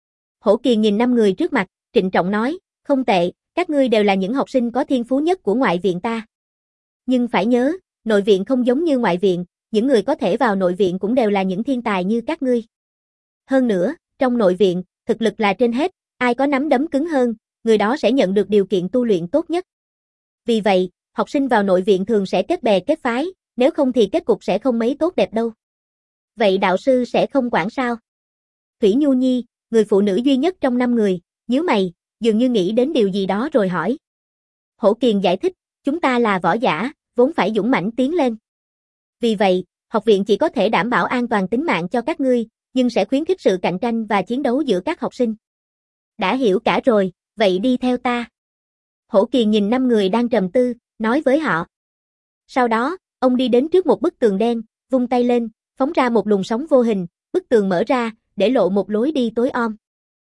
Hổ Kiền nhìn năm người trước mặt, trịnh trọng nói, không tệ, các ngươi đều là những học sinh có thiên phú nhất của ngoại viện ta. Nhưng phải nhớ, nội viện không giống như ngoại viện, những người có thể vào nội viện cũng đều là những thiên tài như các ngươi. Hơn nữa, trong nội viện, thực lực là trên hết, ai có nắm đấm cứng hơn, người đó sẽ nhận được điều kiện tu luyện tốt nhất. Vì vậy, học sinh vào nội viện thường sẽ kết bè kết phái, nếu không thì kết cục sẽ không mấy tốt đẹp đâu. Vậy đạo sư sẽ không quản sao? Thủy Nhu Nhi, người phụ nữ duy nhất trong năm người, nhíu mày, dường như nghĩ đến điều gì đó rồi hỏi. Hổ Kiền giải thích, chúng ta là võ giả, vốn phải dũng mãnh tiến lên. Vì vậy, học viện chỉ có thể đảm bảo an toàn tính mạng cho các ngươi, nhưng sẽ khuyến khích sự cạnh tranh và chiến đấu giữa các học sinh. Đã hiểu cả rồi, vậy đi theo ta. Hổ Kiền nhìn năm người đang trầm tư, nói với họ. Sau đó, ông đi đến trước một bức tường đen, vung tay lên, phóng ra một luồng sóng vô hình, bức tường mở ra, để lộ một lối đi tối om.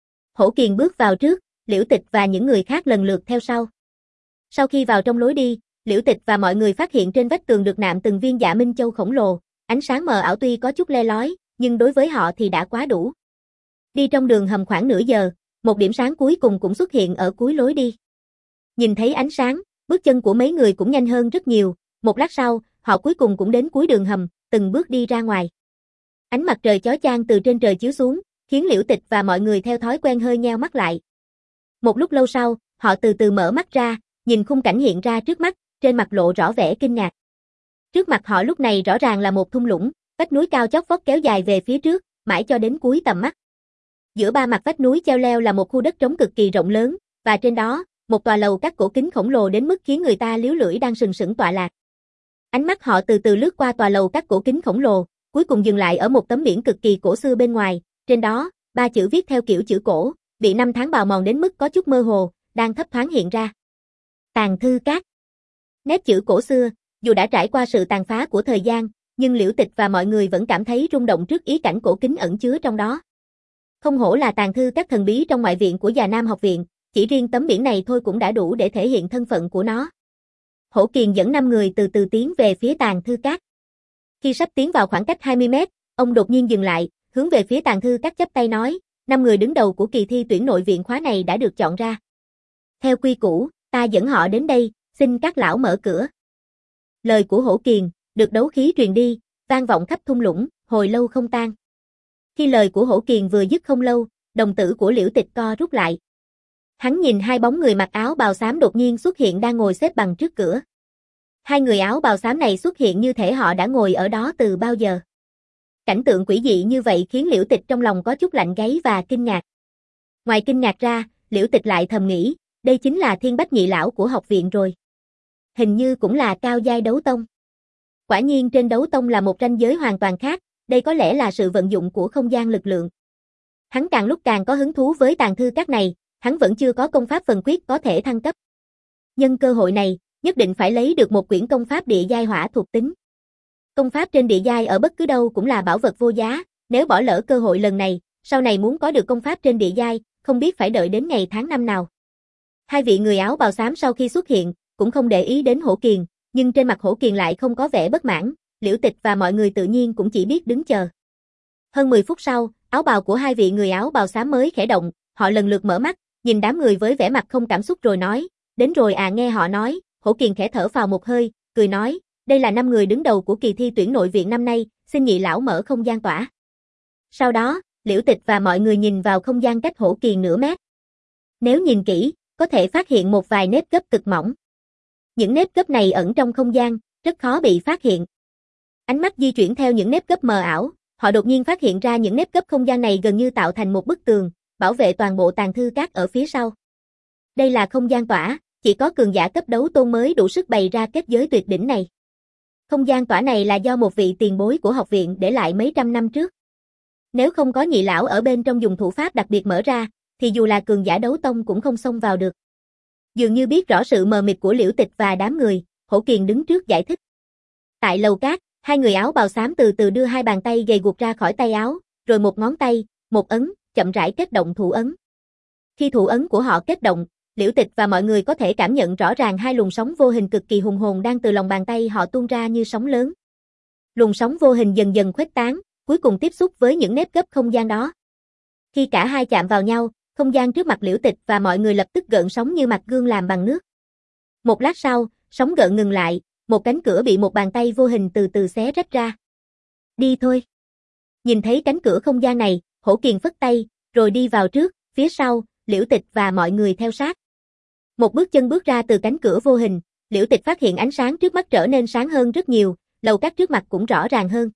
Hổ Kiền bước vào trước, Liễu Tịch và những người khác lần lượt theo sau. Sau khi vào trong lối đi, Liễu Tịch và mọi người phát hiện trên vách tường được nạm từng viên Dạ Minh Châu khổng lồ, ánh sáng mờ ảo tuy có chút le lói, nhưng đối với họ thì đã quá đủ. Đi trong đường hầm khoảng nửa giờ, một điểm sáng cuối cùng cũng xuất hiện ở cuối lối đi. Nhìn thấy ánh sáng, bước chân của mấy người cũng nhanh hơn rất nhiều, một lát sau, họ cuối cùng cũng đến cuối đường hầm, từng bước đi ra ngoài. Ánh mặt trời chói chang từ trên trời chiếu xuống, khiến Liễu Tịch và mọi người theo thói quen hơi nheo mắt lại. Một lúc lâu sau, họ từ từ mở mắt ra, nhìn khung cảnh hiện ra trước mắt, trên mặt lộ rõ vẻ kinh ngạc. Trước mặt họ lúc này rõ ràng là một thung lũng, vách núi cao chót vót kéo dài về phía trước, mãi cho đến cuối tầm mắt. Giữa ba mặt vách núi treo leo là một khu đất trống cực kỳ rộng lớn, và trên đó, một tòa lầu các cổ kính khổng lồ đến mức khiến người ta liếu lưỡi đang sừng sững tọa lạc. Ánh mắt họ từ từ lướt qua tòa lầu các cổ kính khổng lồ, cuối cùng dừng lại ở một tấm biển cực kỳ cổ xưa bên ngoài, trên đó, ba chữ viết theo kiểu chữ cổ, bị năm tháng bào mòn đến mức có chút mơ hồ, đang thấp thoáng hiện ra. Tàng thư các. Nét chữ cổ xưa, dù đã trải qua sự tàn phá của thời gian, nhưng Liễu Tịch và mọi người vẫn cảm thấy rung động trước ý cảnh cổ kính ẩn chứa trong đó. Không hổ là tàng thư các thần bí trong ngoại viện của Già Nam học viện, chỉ riêng tấm biển này thôi cũng đã đủ để thể hiện thân phận của nó. Hổ Kiền dẫn năm người từ từ tiến về phía tàng thư các. Khi sắp tiến vào khoảng cách hai mươi mét, ông đột nhiên dừng lại, hướng về phía tàng thư các chắp tay nói, năm người đứng đầu của kỳ thi tuyển nội viện khóa này đã được chọn ra. Theo quy củ, ta dẫn họ đến đây, xin các lão mở cửa. Lời của Hổ Kiền, được đấu khí truyền đi, vang vọng khắp thung lũng, hồi lâu không tan. Khi lời của Hổ Kiền vừa dứt không lâu, đồng tử của Liễu Tịch co rút lại. Hắn nhìn hai bóng người mặc áo bào xám đột nhiên xuất hiện đang ngồi xếp bằng trước cửa. Hai người áo bào xám này xuất hiện như thể họ đã ngồi ở đó từ bao giờ. Cảnh tượng quỷ dị như vậy khiến Liễu Tịch trong lòng có chút lạnh gáy và kinh ngạc. Ngoài kinh ngạc ra, Liễu Tịch lại thầm nghĩ, đây chính là Thiên Bách Nhị lão của học viện rồi. Hình như cũng là cao giai đấu tông. Quả nhiên trên đấu tông là một ranh giới hoàn toàn khác, đây có lẽ là sự vận dụng của không gian lực lượng. Hắn càng lúc càng có hứng thú với tàng thư các này, hắn vẫn chưa có công pháp phần quyết có thể thăng cấp. Nhân cơ hội này, nhất định phải lấy được một quyển công pháp địa giai hỏa thuộc tính. Công pháp trên địa giai ở bất cứ đâu cũng là bảo vật vô giá, nếu bỏ lỡ cơ hội lần này, sau này muốn có được công pháp trên địa giai, không biết phải đợi đến ngày tháng năm nào. Hai vị người áo bào xám sau khi xuất hiện, cũng không để ý đến Hổ Kiền, nhưng trên mặt Hổ Kiền lại không có vẻ bất mãn, Liễu Tịch và mọi người tự nhiên cũng chỉ biết đứng chờ. Hơn mười phút sau, áo bào của hai vị người áo bào xám mới khẽ động, họ lần lượt mở mắt, nhìn đám người với vẻ mặt không cảm xúc rồi nói, đến rồi à. Nghe họ nói, Hổ Kiền khẽ thở phào một hơi, cười nói, đây là năm người đứng đầu của kỳ thi tuyển nội viện năm nay, xin nhị lão mở không gian tỏa. Sau đó, Liễu Tịch và mọi người nhìn vào không gian cách Hổ Kiền nửa mét. Nếu nhìn kỹ, có thể phát hiện một vài nếp gấp cực mỏng. Những nếp gấp này ẩn trong không gian, rất khó bị phát hiện. Ánh mắt di chuyển theo những nếp gấp mờ ảo, họ đột nhiên phát hiện ra những nếp gấp không gian này gần như tạo thành một bức tường, bảo vệ toàn bộ tàng thư các ở phía sau. Đây là không gian tỏa, chỉ có cường giả cấp đấu tôn mới đủ sức bày ra kết giới tuyệt đỉnh này. Không gian tỏa này là do một vị tiền bối của học viện để lại mấy trăm năm trước. Nếu không có nhị lão ở bên trong dùng thủ pháp đặc biệt mở ra, thì dù là cường giả đấu tông cũng không xông vào được. Dường như biết rõ sự mờ mịt của Liễu Tịch và đám người, Hổ Kiền đứng trước giải thích. Tại lầu cát, hai người áo bào xám từ từ đưa hai bàn tay gầy guộc ra khỏi tay áo, rồi một ngón tay, một ấn, chậm rãi kết động thủ ấn. Khi thủ ấn của họ kết động, Liễu Tịch và mọi người có thể cảm nhận rõ ràng hai luồng sóng vô hình cực kỳ hùng hồn đang từ lòng bàn tay họ tuôn ra như sóng lớn. Luồng sóng vô hình dần dần khuếch tán, cuối cùng tiếp xúc với những nếp gấp không gian đó. Khi cả hai chạm vào nhau, không gian trước mặt Liễu Tịch và mọi người lập tức gợn sóng như mặt gương làm bằng nước. Một lát sau, sóng gợn ngừng lại, một cánh cửa bị một bàn tay vô hình từ từ xé rách ra. Đi thôi. Nhìn thấy cánh cửa không gian này, Hổ Kiền phất tay, rồi đi vào trước, phía sau, Liễu Tịch và mọi người theo sát. Một bước chân bước ra từ cánh cửa vô hình, Liễu Tịch phát hiện ánh sáng trước mắt trở nên sáng hơn rất nhiều, lầu các trước mặt cũng rõ ràng hơn.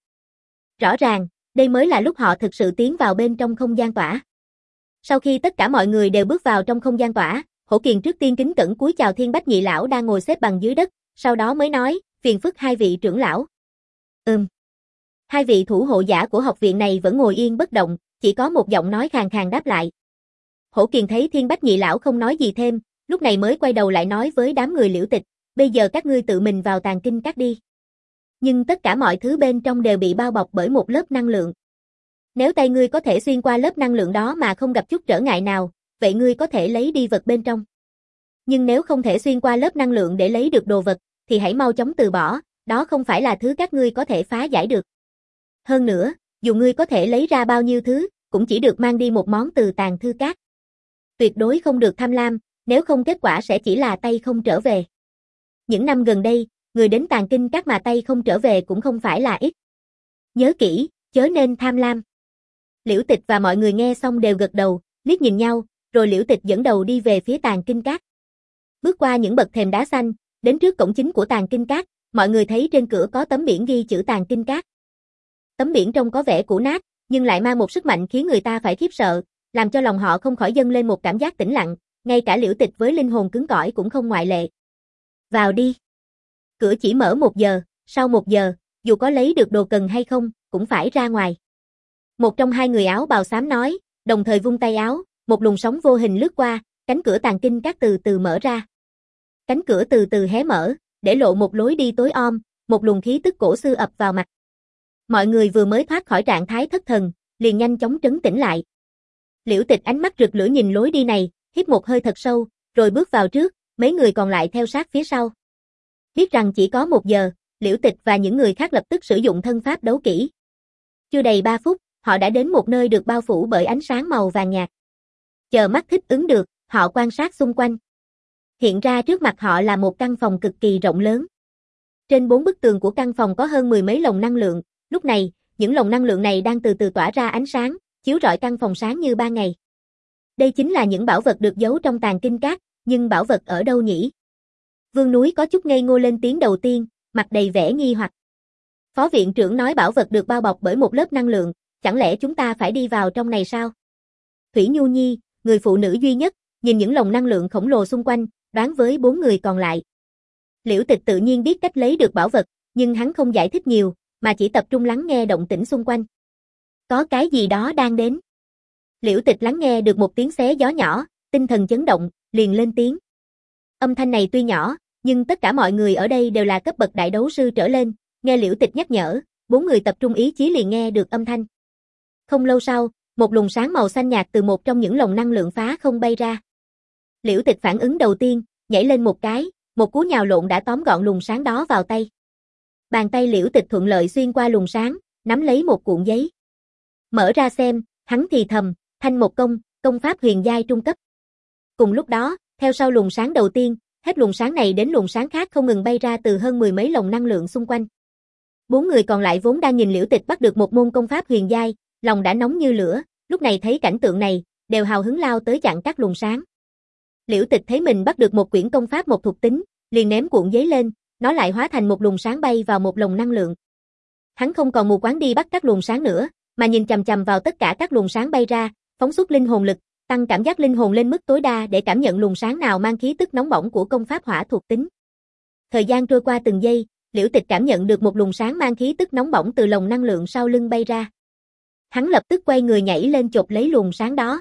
Rõ ràng, đây mới là lúc họ thực sự tiến vào bên trong không gian tỏa. Sau khi tất cả mọi người đều bước vào trong không gian tỏa, Hổ Kiền trước tiên kính cẩn cúi chào Thiên Bách Nhị lão đang ngồi xếp bằng dưới đất, sau đó mới nói, phiền phức hai vị trưởng lão. Ừm. Hai vị thủ hộ giả của học viện này vẫn ngồi yên bất động, chỉ có một giọng nói khàn khàn đáp lại. Hổ Kiền thấy Thiên Bách Nhị lão không nói gì thêm, lúc này mới quay đầu lại nói với đám người Liễu Tịch, bây giờ các ngươi tự mình vào tàng kinh các đi. Nhưng tất cả mọi thứ bên trong đều bị bao bọc bởi một lớp năng lượng. Nếu tay ngươi có thể xuyên qua lớp năng lượng đó mà không gặp chút trở ngại nào, vậy ngươi có thể lấy đi vật bên trong. Nhưng nếu không thể xuyên qua lớp năng lượng để lấy được đồ vật, thì hãy mau chóng từ bỏ, đó không phải là thứ các ngươi có thể phá giải được. Hơn nữa, dù ngươi có thể lấy ra bao nhiêu thứ, cũng chỉ được mang đi một món từ tàng thư các. Tuyệt đối không được tham lam, nếu không kết quả sẽ chỉ là tay không trở về. Những năm gần đây, người đến tàng kinh các mà tay không trở về cũng không phải là ít. Nhớ kỹ, chớ nên tham lam. Liễu Tịch và mọi người nghe xong đều gật đầu, liếc nhìn nhau, rồi Liễu Tịch dẫn đầu đi về phía tàng kinh các. Bước qua những bậc thềm đá xanh, đến trước cổng chính của tàng kinh các, mọi người thấy trên cửa có tấm biển ghi chữ tàng kinh các. Tấm biển trông có vẻ cũ nát, nhưng lại mang một sức mạnh khiến người ta phải khiếp sợ, làm cho lòng họ không khỏi dâng lên một cảm giác tĩnh lặng, ngay cả Liễu Tịch với linh hồn cứng cỏi cũng không ngoại lệ. Vào đi. Cửa chỉ mở một giờ, sau một giờ, dù có lấy được đồ cần hay không, cũng phải ra ngoài. Một trong hai người áo bào xám nói, đồng thời vung tay áo, một luồng sóng vô hình lướt qua, cánh cửa tàng kinh các từ từ mở ra. Cánh cửa từ từ hé mở, để lộ một lối đi tối om, một luồng khí tức cổ xưa ập vào mặt. Mọi người vừa mới thoát khỏi trạng thái thất thần, liền nhanh chóng trấn tĩnh lại. Liễu Tịch ánh mắt rực lửa nhìn lối đi này, hít một hơi thật sâu, rồi bước vào trước, mấy người còn lại theo sát phía sau. Biết rằng chỉ có một giờ, Liễu Tịch và những người khác lập tức sử dụng thân pháp đấu kỹ. Chưa đầy ba phút, họ đã đến một nơi được bao phủ bởi ánh sáng màu vàng nhạt. Chờ mắt thích ứng được, họ quan sát xung quanh. Hiện ra trước mặt họ là một căn phòng cực kỳ rộng lớn. Trên bốn bức tường của căn phòng có hơn mười mấy lồng năng lượng, lúc này, những lồng năng lượng này đang từ từ tỏa ra ánh sáng, chiếu rọi căn phòng sáng như ban ngày. Đây chính là những bảo vật được giấu trong tàng kinh các, nhưng bảo vật ở đâu nhỉ? Vương Núi có chút ngây ngô lên tiếng đầu tiên, mặt đầy vẻ nghi hoặc. Phó viện trưởng nói bảo vật được bao bọc bởi một lớp năng lượng, chẳng lẽ chúng ta phải đi vào trong này sao? Thủy Nhu Nhi, người phụ nữ duy nhất, nhìn những lồng năng lượng khổng lồ xung quanh, đoán với bốn người còn lại. Liễu Tịch tự nhiên biết cách lấy được bảo vật, nhưng hắn không giải thích nhiều, mà chỉ tập trung lắng nghe động tĩnh xung quanh. Có cái gì đó đang đến. Liễu Tịch lắng nghe được một tiếng xé gió nhỏ, tinh thần chấn động, liền lên tiếng. Âm thanh này tuy nhỏ, nhưng tất cả mọi người ở đây đều là cấp bậc đại đấu sư trở lên, nghe Liễu Tịch nhắc nhở, bốn người tập trung ý chí liền nghe được âm thanh. Không lâu sau, một luồng sáng màu xanh nhạt từ một trong những lồng năng lượng phá không bay ra. Liễu Tịch phản ứng đầu tiên, nhảy lên một cái, một cú nhào lộn đã tóm gọn luồng sáng đó vào tay. Bàn tay Liễu Tịch thuận lợi xuyên qua luồng sáng, nắm lấy một cuộn giấy. Mở ra xem, hắn thì thầm, thanh một công, công pháp huyền giai trung cấp. Cùng lúc đó, theo sau luồng sáng đầu tiên, hết luồng sáng này đến luồng sáng khác không ngừng bay ra từ hơn mười mấy lồng năng lượng xung quanh. Bốn người còn lại vốn đang nhìn Liễu Tịch bắt được một môn công pháp huyền giai, lòng đã nóng như lửa, lúc này thấy cảnh tượng này, đều hào hứng lao tới chặn các luồng sáng. Liễu Tịch thấy mình bắt được một quyển công pháp một thuộc tính, liền ném cuộn giấy lên, nó lại hóa thành một luồng sáng bay vào một lồng năng lượng. Hắn không còn mù quáng đi bắt các luồng sáng nữa, mà nhìn chằm chằm vào tất cả các luồng sáng bay ra, phóng xuất linh hồn lực, tăng cảm giác linh hồn lên mức tối đa để cảm nhận luồng sáng nào mang khí tức nóng bỏng của công pháp hỏa thuộc tính. Thời gian trôi qua từng giây, Liễu Tịch cảm nhận được một luồng sáng mang khí tức nóng bỏng từ lồng năng lượng sau lưng bay ra. Hắn lập tức quay người nhảy lên chộp lấy luồng sáng đó.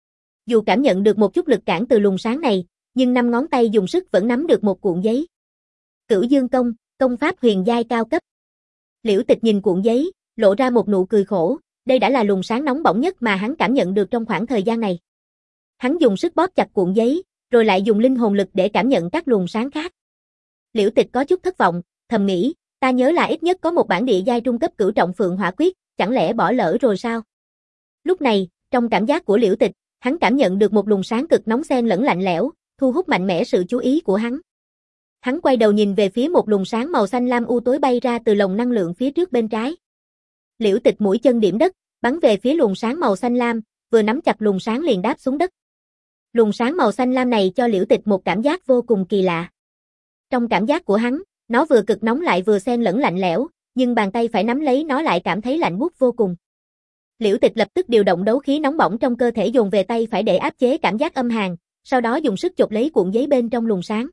Dù cảm nhận được một chút lực cản từ luồng sáng này, nhưng năm ngón tay dùng sức vẫn nắm được một cuộn giấy. Cửu Dương Công, công pháp huyền giai cao cấp. Liễu Tịch nhìn cuộn giấy, lộ ra một nụ cười khổ, đây đã là luồng sáng nóng bỏng nhất mà hắn cảm nhận được trong khoảng thời gian này. Hắn dùng sức bóp chặt cuộn giấy, rồi lại dùng linh hồn lực để cảm nhận các luồng sáng khác. Liễu Tịch có chút thất vọng, thầm nghĩ, ta nhớ là ít nhất có một bản địa giai trung cấp cửu trọng Phượng Hỏa Quyết, chẳng lẽ bỏ lỡ rồi sao? Lúc này, trong cảm giác của Liễu Tịch, hắn cảm nhận được một luồng sáng cực nóng xen lẫn lạnh lẽo, thu hút mạnh mẽ sự chú ý của hắn. Hắn quay đầu nhìn về phía một luồng sáng màu xanh lam u tối bay ra từ lồng năng lượng phía trước bên trái. Liễu Tịch mũi chân điểm đất, bắn về phía luồng sáng màu xanh lam, vừa nắm chặt luồng sáng liền đáp xuống đất. Luồng sáng màu xanh lam này cho Liễu Tịch một cảm giác vô cùng kỳ lạ. Trong cảm giác của hắn, nó vừa cực nóng lại vừa xen lẫn lạnh lẽo, nhưng bàn tay phải nắm lấy nó lại cảm thấy lạnh buốt vô cùng. Liễu Tịch lập tức điều động đấu khí nóng bỏng trong cơ thể dồn về tay phải để áp chế cảm giác âm hàn, sau đó dùng sức chộp lấy cuộn giấy bên trong luồng sáng.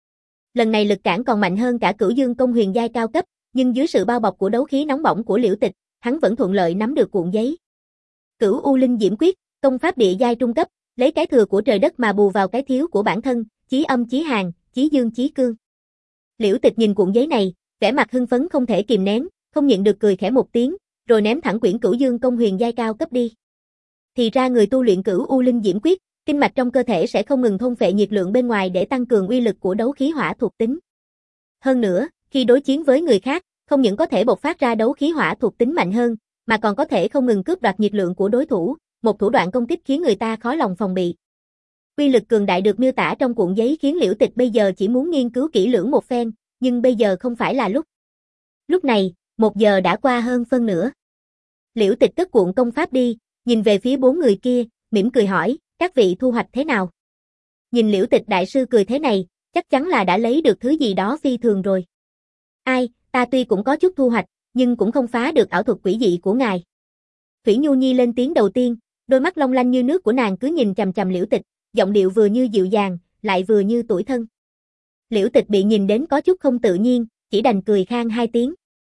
Lần này lực cản còn mạnh hơn cả Cửu Dương Công huyền giai cao cấp, nhưng dưới sự bao bọc của đấu khí nóng bỏng của Liễu Tịch, hắn vẫn thuận lợi nắm được cuộn giấy. Cửu U Linh Diễm Quyết, công pháp địa giai trung cấp, lấy cái thừa của trời đất mà bù vào cái thiếu của bản thân, chí âm chí hàn, chí dương chí cương. Liễu Tịch nhìn cuộn giấy này, vẻ mặt hưng phấn không thể kìm nén, không nhịn được cười khẽ một tiếng, rồi ném thẳng quyển Cửu Dương Công huyền giai cao cấp đi. Thì ra người tu luyện Cửu U Linh Diễm Quyết, kinh mạch trong cơ thể sẽ không ngừng thôn phệ nhiệt lượng bên ngoài để tăng cường uy lực của đấu khí hỏa thuộc tính. Hơn nữa, khi đối chiến với người khác, không những có thể bộc phát ra đấu khí hỏa thuộc tính mạnh hơn, mà còn có thể không ngừng cướp đoạt nhiệt lượng của đối thủ, một thủ đoạn công kích khiến người ta khó lòng phòng bị. Uy lực cường đại được miêu tả trong cuộn giấy khiến Liễu Tịch bây giờ chỉ muốn nghiên cứu kỹ lưỡng một phen, nhưng bây giờ không phải là lúc. Lúc này, một giờ đã qua hơn phân nửa. Liễu Tịch cất cuộn công pháp đi, nhìn về phía bốn người kia, mỉm cười hỏi, các vị thu hoạch thế nào? Nhìn Liễu Tịch đại sư cười thế này, chắc chắn là đã lấy được thứ gì đó phi thường rồi. Ai, ta tuy cũng có chút thu hoạch, nhưng cũng không phá được ảo thuật quỷ dị của ngài. Thủy Nhu Nhi lên tiếng đầu tiên, đôi mắt long lanh như nước của nàng cứ nhìn chằm chằm Liễu Tịch, giọng điệu vừa như dịu dàng, lại vừa như tủi thân. Liễu Tịch bị nhìn đến có chút không tự nhiên, chỉ đành cười khan hai tiếng.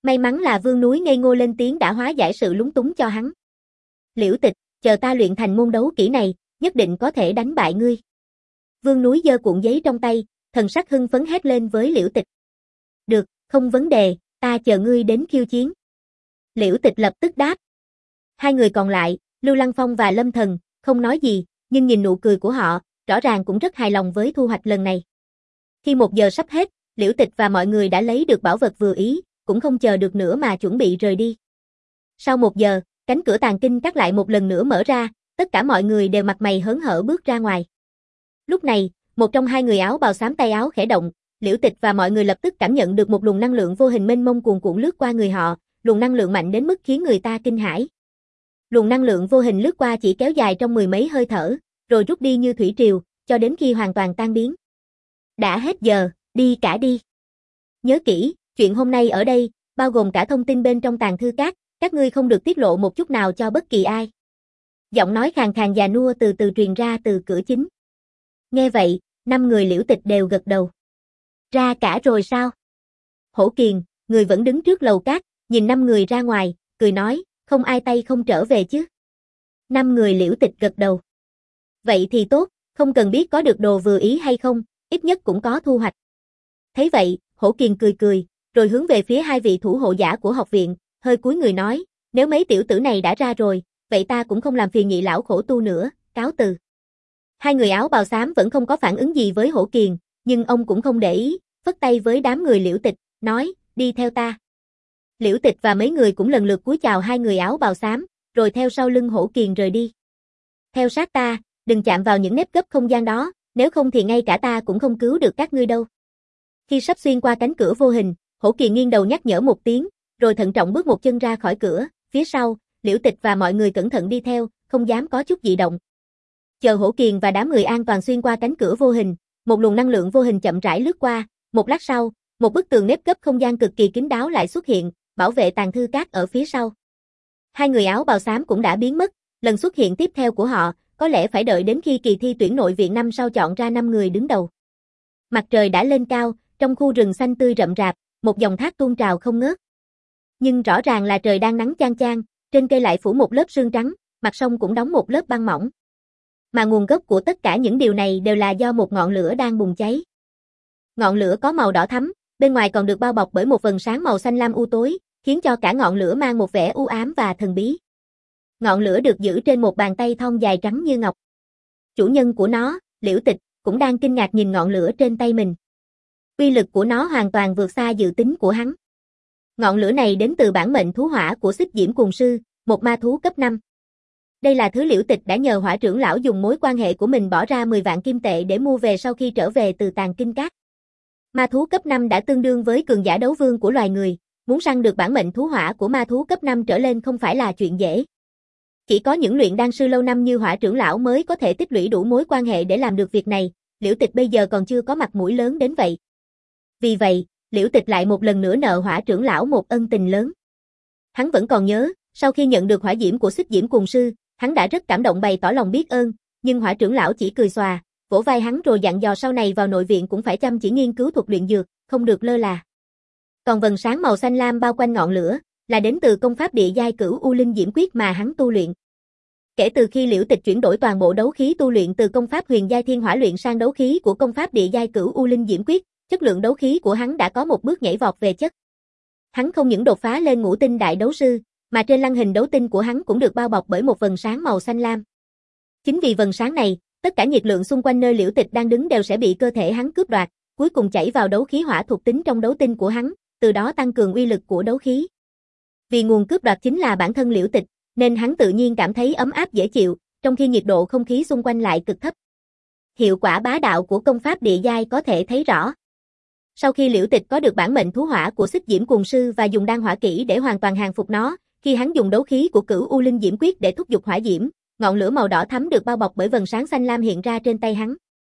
May mắn là Vương Núi ngây ngô lên tiếng đã hóa giải sự lúng túng cho hắn. Liễu Tịch, chờ ta luyện thành môn đấu kỹ này, nhất định có thể đánh bại ngươi. Vương Núi giơ cuộn giấy trong tay, thần sắc hưng phấn hét lên với Liễu Tịch. Được, không vấn đề, ta chờ ngươi đến khiêu chiến. Liễu Tịch lập tức đáp. Hai người còn lại, Lưu Lăng Phong và Lâm Thần, không nói gì, nhưng nhìn nụ cười của họ, rõ ràng cũng rất hài lòng với thu hoạch lần này. Khi một giờ sắp hết, Liễu Tịch và mọi người đã lấy được bảo vật vừa ý, cũng không chờ được nữa mà chuẩn bị rời đi. Sau một giờ, cánh cửa tàng kinh các lại một lần nữa mở ra, tất cả mọi người đều mặt mày hớn hở bước ra ngoài. Lúc này, một trong hai người áo bào xám tay áo khẽ động, Liễu Tịch và mọi người lập tức cảm nhận được một luồng năng lượng vô hình mênh mông cuồn cuộn lướt qua người họ, luồng năng lượng mạnh đến mức khiến người ta kinh hãi. Luồng năng lượng vô hình lướt qua chỉ kéo dài trong mười mấy hơi thở, rồi rút đi như thủy triều, cho đến khi hoàn toàn tan biến. Đã hết giờ, đi cả đi. Nhớ kỹ, chuyện hôm nay ở đây, bao gồm cả thông tin bên trong tàng thư các, các ngươi không được tiết lộ một chút nào cho bất kỳ ai. Giọng nói khàn khàn già nua từ từ truyền ra từ cửa chính. Nghe vậy, năm người Liễu Tịch đều gật đầu. Ra cả rồi sao? Hổ Kiền, người vẫn đứng trước lầu cát, nhìn năm người ra ngoài, cười nói, không ai tay không trở về chứ. Năm người Liễu Tịch gật đầu. Vậy thì tốt, không cần biết có được đồ vừa ý hay không, ít nhất cũng có thu hoạch. Thấy vậy, Hổ Kiền cười cười, rồi hướng về phía hai vị thủ hộ giả của học viện, hơi cúi người nói, nếu mấy tiểu tử này đã ra rồi, vậy ta cũng không làm phiền nhị lão khổ tu nữa, cáo từ. Hai người áo bào xám vẫn không có phản ứng gì với Hổ Kiền, nhưng ông cũng không để ý, phất tay với đám người Liễu Tịch, nói, đi theo ta. Liễu Tịch và mấy người cũng lần lượt cúi chào hai người áo bào xám, rồi theo sau lưng Hổ Kiền rời đi. Theo sát ta, đừng chạm vào những nếp gấp không gian đó, nếu không thì ngay cả ta cũng không cứu được các ngươi đâu. Khi sắp xuyên qua cánh cửa vô hình, Hổ Kiền nghiêng đầu nhắc nhở một tiếng, rồi thận trọng bước một chân ra khỏi cửa, phía sau, Liễu Tịch và mọi người cẩn thận đi theo, không dám có chút dị động. Chờ Hổ Kiền và đám người an toàn xuyên qua cánh cửa vô hình, một luồng năng lượng vô hình chậm rãi lướt qua, một lát sau, một bức tường nếp gấp không gian cực kỳ kín đáo lại xuất hiện, bảo vệ tàng thư các ở phía sau. Hai người áo bào xám cũng đã biến mất, lần xuất hiện tiếp theo của họ, có lẽ phải đợi đến khi kỳ thi tuyển nội viện năm sau chọn ra năm người đứng đầu. Mặt trời đã lên cao, trong khu rừng xanh tươi rậm rạp, một dòng thác tuôn trào không ngớt. Nhưng rõ ràng là trời đang nắng chang chang, trên cây lại phủ một lớp sương trắng, mặt sông cũng đóng một lớp băng mỏng. Mà nguồn gốc của tất cả những điều này đều là do một ngọn lửa đang bùng cháy. Ngọn lửa có màu đỏ thắm, bên ngoài còn được bao bọc bởi một vầng sáng màu xanh lam u tối, khiến cho cả ngọn lửa mang một vẻ u ám và thần bí. Ngọn lửa được giữ trên một bàn tay thon dài trắng như ngọc. Chủ nhân của nó, Liễu Tịch, cũng đang kinh ngạc nhìn ngọn lửa trên tay mình. Uy lực của nó hoàn toàn vượt xa dự tính của hắn. Ngọn lửa này đến từ bản mệnh thú hỏa của Xích Diễm Cuồng Sư, một ma thú cấp năm. Đây là thứ Liễu Tịch đã nhờ Hỏa trưởng lão dùng mối quan hệ của mình bỏ ra mười vạn kim tệ để mua về sau khi trở về từ tàng kinh các. Ma thú cấp năm đã tương đương với cường giả đấu vương của loài người, muốn săn được bản mệnh thú hỏa của ma thú cấp năm trở lên không phải là chuyện dễ. Chỉ có những luyện đan sư lâu năm như Hỏa trưởng lão mới có thể tích lũy đủ mối quan hệ để làm được việc này, Liễu Tịch bây giờ còn chưa có mặt mũi lớn đến vậy. Vì vậy, Liễu Tịch lại một lần nữa nợ Hỏa trưởng lão một ân tình lớn. Hắn vẫn còn nhớ, sau khi nhận được hỏa diễm của Xích Diễm Cuồng Sư, hắn đã rất cảm động bày tỏ lòng biết ơn, nhưng Hỏa trưởng lão chỉ cười xòa, vỗ vai hắn rồi dặn dò sau này vào nội viện cũng phải chăm chỉ nghiên cứu thuật luyện dược, không được lơ là. Còn vầng sáng màu xanh lam bao quanh ngọn lửa, là đến từ công pháp địa giai Cửu U Linh Diễm Quyết mà hắn tu luyện. Kể từ khi Liễu Tịch chuyển đổi toàn bộ đấu khí tu luyện từ công pháp huyền giai Thiên Hỏa luyện sang đấu khí của công pháp địa giai Cửu U Linh Diễm Quyết, chất lượng đấu khí của hắn đã có một bước nhảy vọt về chất. Hắn không những đột phá lên ngũ tinh đại đấu sư, mà trên lăng hình đấu tinh của hắn cũng được bao bọc bởi một vầng sáng màu xanh lam. Chính vì vầng sáng này, tất cả nhiệt lượng xung quanh nơi Liễu Tịch đang đứng đều sẽ bị cơ thể hắn cướp đoạt, cuối cùng chảy vào đấu khí hỏa thuộc tính trong đấu tinh của hắn, từ đó tăng cường uy lực của đấu khí. Vì nguồn cướp đoạt chính là bản thân Liễu Tịch, nên hắn tự nhiên cảm thấy ấm áp dễ chịu, trong khi nhiệt độ không khí xung quanh lại cực thấp. Hiệu quả bá đạo của công pháp địa giai có thể thấy rõ. Sau khi Liễu Tịch có được bản mệnh thú hỏa của Xích Diễm Cuồng Sư và dùng đan hỏa kỹ để hoàn toàn hàng phục nó, khi hắn dùng đấu khí của Cửu U Linh Diễm Quyết để thúc giục hỏa diễm, ngọn lửa màu đỏ thắm được bao bọc bởi vầng sáng xanh lam hiện ra trên tay hắn.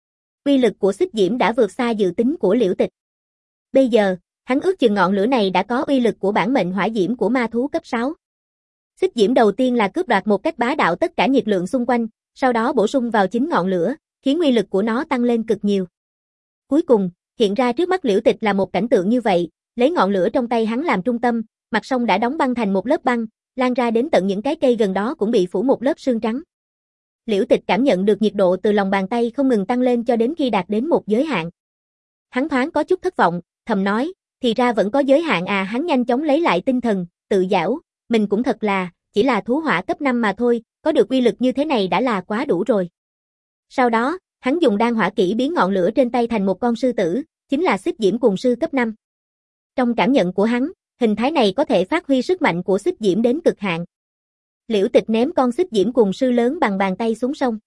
Uy lực của xích diễm đã vượt xa dự tính của Liễu Tịch. Bây giờ, hắn ước chừng ngọn lửa này đã có uy lực của bản mệnh hỏa diễm của ma thú cấp sáu. Xích diễm đầu tiên là cướp đoạt một cách bá đạo tất cả nhiệt lượng xung quanh, sau đó bổ sung vào chính ngọn lửa, khiến uy lực của nó tăng lên cực nhiều. Cuối cùng, hiện ra trước mắt Liễu Tịch là một cảnh tượng như vậy, lấy ngọn lửa trong tay hắn làm trung tâm, mặt sông đã đóng băng thành một lớp băng, lan ra đến tận những cái cây gần đó cũng bị phủ một lớp sương trắng. Liễu Tịch cảm nhận được nhiệt độ từ lòng bàn tay không ngừng tăng lên cho đến khi đạt đến một giới hạn. Hắn thoáng có chút thất vọng, thầm nói, thì ra vẫn có giới hạn à. Hắn nhanh chóng lấy lại tinh thần, tự giảo, mình cũng thật là, chỉ là thú hỏa cấp năm mà thôi, có được uy lực như thế này đã là quá đủ rồi. Sau đó, hắn dùng đan hỏa kỹ biến ngọn lửa trên tay thành một con sư tử, chính là xích diễm cuồng sư cấp năm. Trong cảm nhận của hắn, hình thái này có thể phát huy sức mạnh của xích diễm đến cực hạn. Liễu Tịch ném con xích diễm cuồng sư lớn bằng bàn tay xuống sông.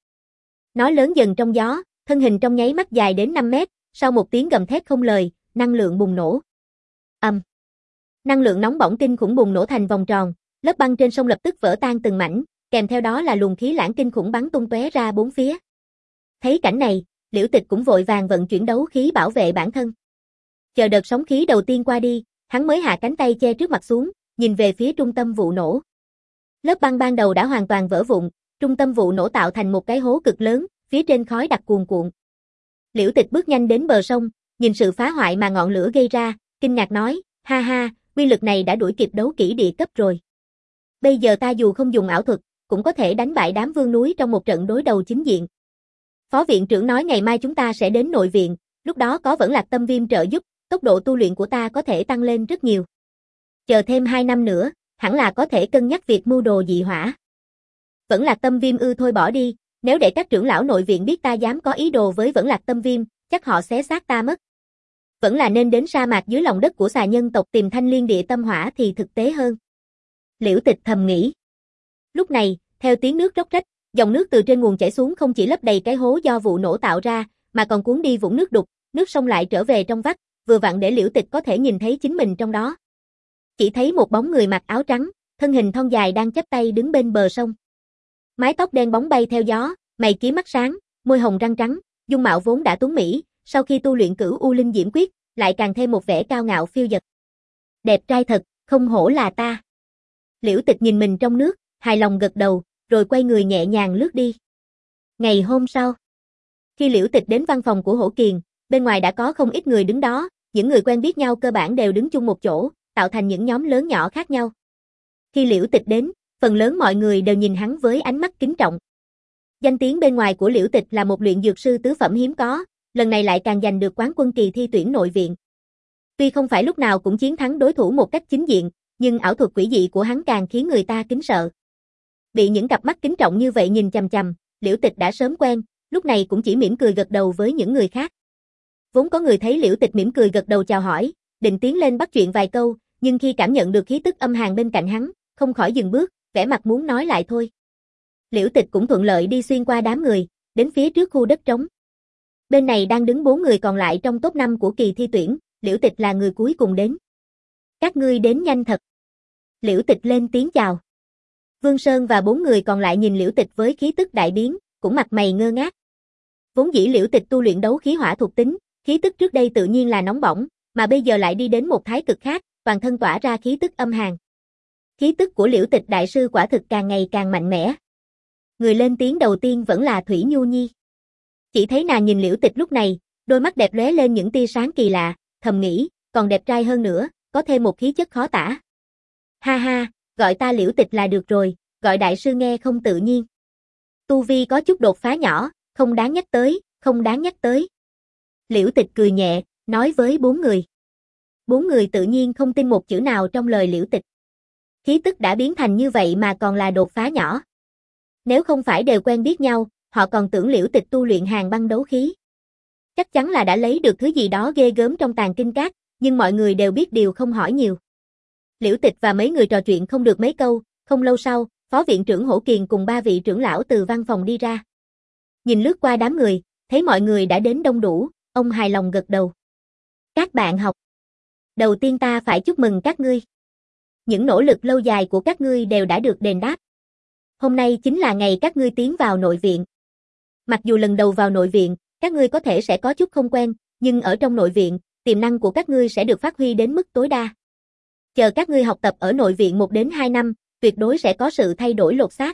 Nó lớn dần trong gió, thân hình trong nháy mắt dài đến năm mét, sau một tiếng gầm thét không lời, năng lượng bùng nổ. Ầm. Um. Năng lượng nóng bỏng kinh khủng bùng nổ thành vòng tròn, lớp băng trên sông lập tức vỡ tan từng mảnh, kèm theo đó là luồng khí lãng kinh khủng bắn tung tóe ra bốn phía. Thấy cảnh này, Liễu Tịch cũng vội vàng vận chuyển đấu khí bảo vệ bản thân. Chờ đợt sóng khí đầu tiên qua đi, hắn mới hạ cánh tay che trước mặt xuống, nhìn về phía trung tâm vụ nổ. Lớp băng ban đầu đã hoàn toàn vỡ vụn, trung tâm vụ nổ tạo thành một cái hố cực lớn, phía trên khói đặc cuồn cuộn. Liễu Tịch bước nhanh đến bờ sông, nhìn sự phá hoại mà ngọn lửa gây ra, kinh ngạc nói, ha ha, uy lực này đã đuổi kịp đấu kỹ địa cấp rồi. Bây giờ ta dù không dùng ảo thuật, cũng có thể đánh bại đám vương núi trong một trận đối đầu chính diện. Phó viện trưởng nói ngày mai chúng ta sẽ đến nội viện, lúc đó có Vẫn Lạc Tâm Viêm trợ giúp, tốc độ tu luyện của ta có thể tăng lên rất nhiều. Chờ thêm hai năm nữa, hẳn là có thể cân nhắc việc mưu đồ dị hỏa. Vẫn Lạc Tâm Viêm ư? Thôi bỏ đi, nếu để các trưởng lão nội viện biết ta dám có ý đồ với Vẫn Lạc Tâm Viêm, chắc họ xé xác ta mất. Vẫn là nên đến sa mạc dưới lòng đất của xà nhân tộc tìm thanh liên địa tâm hỏa thì thực tế hơn. Liễu Tịch thầm nghĩ. Lúc này, theo tiếng nước róc rách, dòng nước từ trên nguồn chảy xuống không chỉ lấp đầy cái hố do vụ nổ tạo ra, mà còn cuốn đi vũng nước đục, nước sông lại trở về trong vắt, vừa vặn để Liễu Tịch có thể nhìn thấy chính mình trong đó. Chỉ thấy một bóng người mặc áo trắng, thân hình thon dài đang chắp tay đứng bên bờ sông. Mái tóc đen bóng bay theo gió, mày kiếm mắt sáng, môi hồng răng trắng, dung mạo vốn đã tuấn mỹ, sau khi tu luyện Cửu U Linh Diễm Quyết, lại càng thêm một vẻ cao ngạo phiêu dật. Đẹp trai thật, không hổ là ta. Liễu Tịch nhìn mình trong nước, hài lòng gật đầu, rồi quay người nhẹ nhàng lướt đi. Ngày hôm sau, khi Liễu Tịch đến văn phòng của Hổ Kiền, bên ngoài đã có không ít người đứng đó, những người quen biết nhau cơ bản đều đứng chung một chỗ, tạo thành những nhóm lớn nhỏ khác nhau. Khi Liễu Tịch đến, phần lớn mọi người đều nhìn hắn với ánh mắt kính trọng. Danh tiếng bên ngoài của Liễu Tịch là một luyện dược sư tứ phẩm hiếm có, lần này lại càng giành được quán quân kỳ thi tuyển nội viện. Tuy không phải lúc nào cũng chiến thắng đối thủ một cách chính diện, nhưng ảo thuật quỷ dị của hắn càng khiến người ta kính sợ. Bị những cặp mắt kính trọng như vậy nhìn chằm chằm, Liễu Tịch đã sớm quen, lúc này cũng chỉ mỉm cười gật đầu với những người khác. Vốn có người thấy Liễu Tịch mỉm cười gật đầu chào hỏi, định tiến lên bắt chuyện vài câu, nhưng khi cảm nhận được khí tức âm hàn bên cạnh hắn, không khỏi dừng bước, vẻ mặt muốn nói lại thôi. Liễu Tịch cũng thuận lợi đi xuyên qua đám người, đến phía trước khu đất trống. Bên này đang đứng bốn người còn lại trong top năm của kỳ thi tuyển, Liễu Tịch là người cuối cùng đến. Các ngươi đến nhanh thật. Liễu Tịch lên tiếng chào. Vương Sơn và bốn người còn lại nhìn Liễu Tịch với khí tức đại biến, cũng mặt mày ngơ ngác. Vốn dĩ Liễu Tịch tu luyện đấu khí hỏa thuộc tính, khí tức trước đây tự nhiên là nóng bỏng, mà bây giờ lại đi đến một thái cực khác, toàn thân tỏa ra khí tức âm hàn. Khí tức của Liễu Tịch đại sư quả thực càng ngày càng mạnh mẽ. Người lên tiếng đầu tiên vẫn là Thủy Nhu Nhi. Chỉ thấy nàng nhìn Liễu Tịch lúc này, đôi mắt đẹp lóe lên những tia sáng kỳ lạ, thầm nghĩ, còn đẹp trai hơn nữa, có thêm một khí chất khó tả. Ha ha, gọi ta Liễu Tịch là được rồi, gọi đại sư nghe không tự nhiên. Tu vi có chút đột phá nhỏ, không đáng nhắc tới, không đáng nhắc tới. Liễu Tịch cười nhẹ, nói với bốn người. Bốn người tự nhiên không tin một chữ nào trong lời Liễu Tịch. Khí tức đã biến thành như vậy mà còn là đột phá nhỏ. Nếu không phải đều quen biết nhau, họ còn tưởng Liễu Tịch tu luyện hàn băng đấu khí. Chắc chắn là đã lấy được thứ gì đó ghê gớm trong tàng kinh các, nhưng mọi người đều biết điều không hỏi nhiều. Liễu Tịch và mấy người trò chuyện không được mấy câu, không lâu sau, Phó viện trưởng Hổ Kiền cùng ba vị trưởng lão từ văn phòng đi ra. Nhìn lướt qua đám người, thấy mọi người đã đến đông đủ, ông hài lòng gật đầu. Các bạn học, đầu tiên ta phải chúc mừng các ngươi. Những nỗ lực lâu dài của các ngươi đều đã được đền đáp. Hôm nay chính là ngày các ngươi tiến vào nội viện. Mặc dù lần đầu vào nội viện, các ngươi có thể sẽ có chút không quen, nhưng ở trong nội viện, tiềm năng của các ngươi sẽ được phát huy đến mức tối đa. Chờ các ngươi học tập ở nội viện một đến hai năm, tuyệt đối sẽ có sự thay đổi lột xác.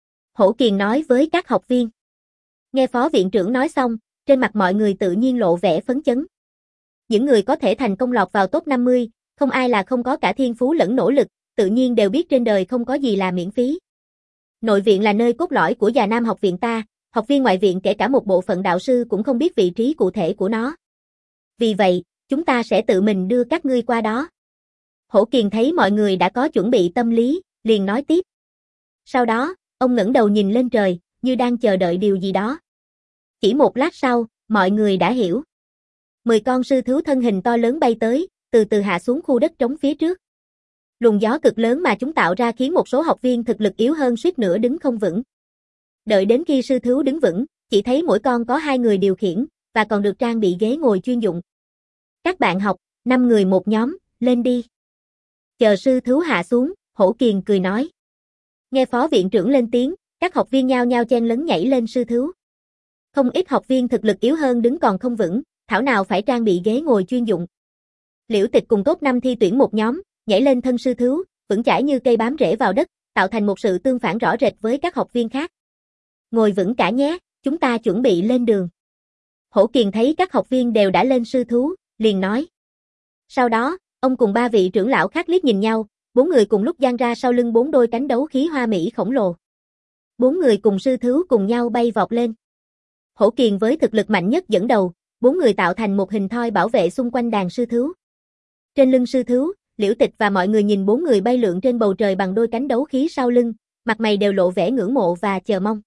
Hổ Kiền nói với các học viên. Nghe Phó viện trưởng nói xong, trên mặt mọi người tự nhiên lộ vẻ phấn chấn. Những người có thể thành công lọt vào top năm mươi, không ai là không có cả thiên phú lẫn nỗ lực, tự nhiên đều biết trên đời không có gì là miễn phí. Nội viện là nơi cốt lõi của Già Nam học viện ta, học viên ngoại viện kể cả một bộ phận đạo sư cũng không biết vị trí cụ thể của nó. Vì vậy, chúng ta sẽ tự mình đưa các ngươi qua đó. Hổ Kiền thấy mọi người đã có chuẩn bị tâm lý, liền nói tiếp. Sau đó, ông ngẩng đầu nhìn lên trời, như đang chờ đợi điều gì đó. Chỉ một lát sau, mọi người đã hiểu. Mười con sư thú thân hình to lớn bay tới, từ từ hạ xuống khu đất trống phía trước. Luồng gió cực lớn mà chúng tạo ra khiến một số học viên thực lực yếu hơn suýt nữa đứng không vững. Đợi đến khi sư thú đứng vững, chỉ thấy mỗi con có hai người điều khiển, và còn được trang bị ghế ngồi chuyên dụng. Các bạn học, năm người một nhóm, lên đi. Chờ sư thú hạ xuống, Hổ Kiền cười nói. Nghe phó viện trưởng lên tiếng, các học viên nhao nhao chen lấn nhảy lên sư thú. Không ít học viên thực lực yếu hơn đứng còn không vững, thảo nào phải trang bị ghế ngồi chuyên dụng. Liễu Tịch cùng top năm thi tuyển một nhóm, nhảy lên thân sư thú, vững chãi như cây bám rễ vào đất, tạo thành một sự tương phản rõ rệt với các học viên khác. Ngồi vững cả nhé, chúng ta chuẩn bị lên đường. Hổ Kiền thấy các học viên đều đã lên sư thú, liền nói. Sau đó, ông cùng ba vị trưởng lão khác liếc nhìn nhau, bốn người cùng lúc dang ra sau lưng bốn đôi cánh đấu khí hoa mỹ khổng lồ. Bốn người cùng sư thú cùng nhau bay vọt lên. Hổ Kiền với thực lực mạnh nhất dẫn đầu, bốn người tạo thành một hình thoi bảo vệ xung quanh đàn sư thú. Trên lưng sư thú, Liễu Tịch và mọi người nhìn bốn người bay lượn trên bầu trời bằng đôi cánh đấu khí sau lưng, mặt mày đều lộ vẻ ngưỡng mộ và chờ mong.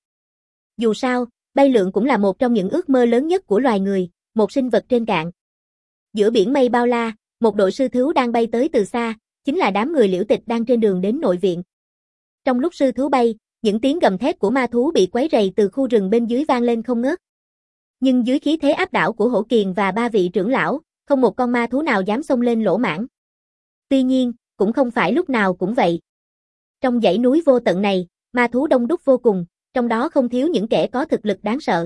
Dù sao, bay lượn cũng là một trong những ước mơ lớn nhất của loài người, một sinh vật trên cạn. Giữa biển mây bao la, một đội sư thú đang bay tới từ xa, chính là đám người Liễu Tịch đang trên đường đến nội viện. Trong lúc sư thú bay, những tiếng gầm thét của ma thú bị quấy rầy từ khu rừng bên dưới vang lên không ngớt. Nhưng dưới khí thế áp đảo của Hổ Kiền và ba vị trưởng lão, không một con ma thú nào dám xông lên lỗ mãng. Tuy nhiên, cũng không phải lúc nào cũng vậy. Trong dãy núi vô tận này, ma thú đông đúc vô cùng, trong đó không thiếu những kẻ có thực lực đáng sợ.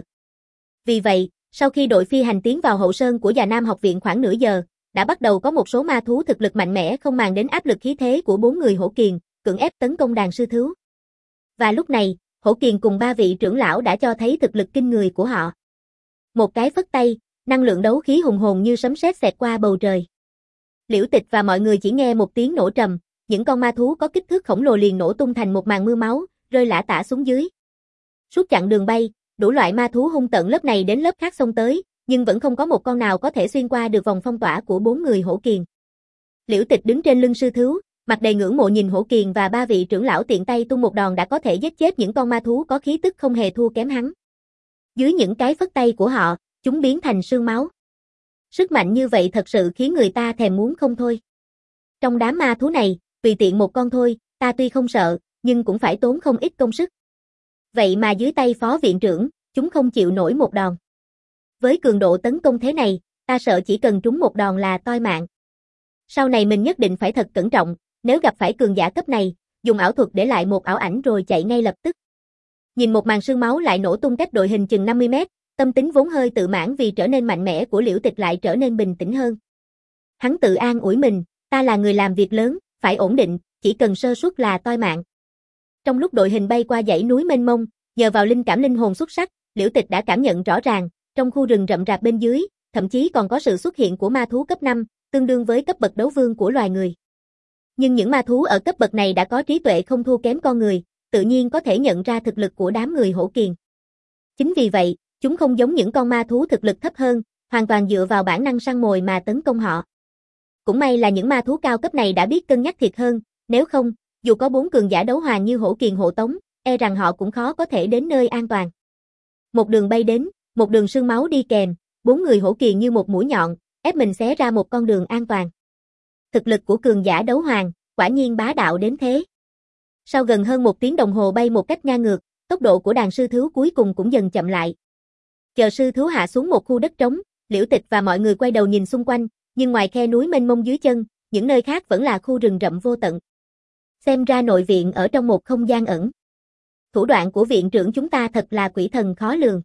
Vì vậy, sau khi đội phi hành tiến vào hậu sơn của Già Nam học viện khoảng nửa giờ, đã bắt đầu có một số ma thú thực lực mạnh mẽ không màng đến áp lực khí thế của bốn người Hổ Kiền, cưỡng ép tấn công đàn sư thú. Và lúc này, Hổ Kiền cùng ba vị trưởng lão đã cho thấy thực lực kinh người của họ. Một cái phất tay, năng lượng đấu khí hùng hồn như sấm sét xẹt qua bầu trời. Liễu Tịch và mọi người chỉ nghe một tiếng nổ trầm, những con ma thú có kích thước khổng lồ liền nổ tung thành một màn mưa máu, rơi lả tả xuống dưới. Suốt chặng đường bay, đủ loại ma thú hung tợn lớp này đến lớp khác xông tới, nhưng vẫn không có một con nào có thể xuyên qua được vòng phong tỏa của bốn người Hổ Kiền. Liễu Tịch đứng trên lưng sư thú, mặt đầy ngưỡng mộ nhìn Hổ Kiền và ba vị trưởng lão tiện tay tung một đòn đã có thể giết chết những con ma thú có khí tức không hề thua kém hắn. Dưới những cái phất tay của họ, chúng biến thành sương máu. Sức mạnh như vậy thật sự khiến người ta thèm muốn không thôi. Trong đám ma thú này, tùy tiện một con thôi, ta tuy không sợ, nhưng cũng phải tốn không ít công sức. Vậy mà dưới tay phó viện trưởng, chúng không chịu nổi một đòn. Với cường độ tấn công thế này, ta sợ chỉ cần trúng một đòn là toi mạng. Sau này mình nhất định phải thật cẩn trọng, nếu gặp phải cường giả cấp này, dùng ảo thuật để lại một ảo ảnh rồi chạy ngay lập tức. Nhìn một màn sương máu lại nổ tung cách đội hình chừng năm mươi mét, tâm tính vốn hơi tự mãn vì trở nên mạnh mẽ của Liễu Tịch lại trở nên bình tĩnh hơn. Hắn tự an ủi mình, ta là người làm việc lớn, phải ổn định, chỉ cần sơ suất là toi mạng. Trong lúc đội hình bay qua dãy núi mênh mông, nhờ vào linh cảm linh hồn xuất sắc, Liễu Tịch đã cảm nhận rõ ràng, trong khu rừng rậm rạp bên dưới, thậm chí còn có sự xuất hiện của ma thú cấp năm, tương đương với cấp bậc đấu vương của loài người. Nhưng những ma thú ở cấp bậc này đã có trí tuệ không thua kém con người, tự nhiên có thể nhận ra thực lực của đám người Hổ Kiền. Chính vì vậy, chúng không giống những con ma thú thực lực thấp hơn, hoàn toàn dựa vào bản năng săn mồi mà tấn công họ. Cũng may là những ma thú cao cấp này đã biết cân nhắc thiệt hơn, nếu không, dù có bốn cường giả đấu hoàng như Hổ Kiền hộ tống, e rằng họ cũng khó có thể đến nơi an toàn. Một đường bay đến, một đường sương máu đi kèm, bốn người Hổ Kiền như một mũi nhọn, ép mình xé ra một con đường an toàn. Thực lực của cường giả đấu hoàng, quả nhiên bá đạo đến thế. Sau gần hơn một tiếng đồng hồ bay một cách ngang ngược, tốc độ của đàn sư thú cuối cùng cũng dần chậm lại. Chờ sư thú hạ xuống một khu đất trống, Liễu Tịch và mọi người quay đầu nhìn xung quanh, nhưng ngoài khe núi mênh mông dưới chân, những nơi khác vẫn là khu rừng rậm vô tận. Xem ra nội viện ở trong một không gian ẩn. Thủ đoạn của viện trưởng chúng ta thật là quỷ thần khó lường.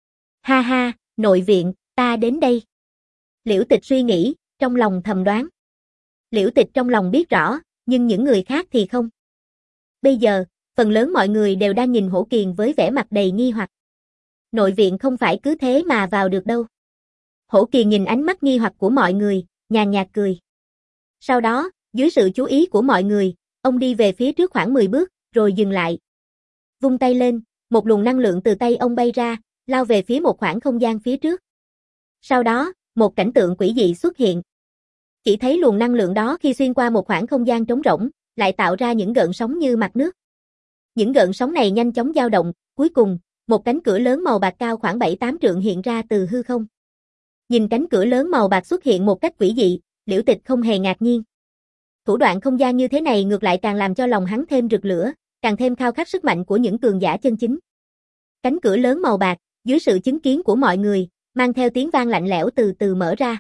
Ha ha, nội viện, ta đến đây. Liễu Tịch suy nghĩ, trong lòng thầm đoán. Liễu Tịch trong lòng biết rõ, nhưng những người khác thì không. Bây giờ, phần lớn mọi người đều đang nhìn Hổ Kiền với vẻ mặt đầy nghi hoặc. Nội viện không phải cứ thế mà vào được đâu. Hổ Kiền nhìn ánh mắt nghi hoặc của mọi người, nhàn nhạt cười. Sau đó, dưới sự chú ý của mọi người, ông đi về phía trước khoảng mười bước, rồi dừng lại. Vung tay lên, một luồng năng lượng từ tay ông bay ra, lao về phía một khoảng không gian phía trước. Sau đó, một cảnh tượng quỷ dị xuất hiện. Chỉ thấy luồng năng lượng đó khi xuyên qua một khoảng không gian trống rỗng, lại tạo ra những gợn sóng như mặt nước. Những gợn sóng này nhanh chóng dao động, cuối cùng, một cánh cửa lớn màu bạc cao khoảng bảy tám trượng hiện ra từ hư không. Nhìn cánh cửa lớn màu bạc xuất hiện một cách quỷ dị, Liễu Tịch không hề ngạc nhiên. Thủ đoạn không gian như thế này ngược lại càng làm cho lòng hắn thêm rực lửa, càng thêm khao khát sức mạnh của những cường giả chân chính. Cánh cửa lớn màu bạc, dưới sự chứng kiến của mọi người, mang theo tiếng vang lạnh lẽo từ từ mở ra.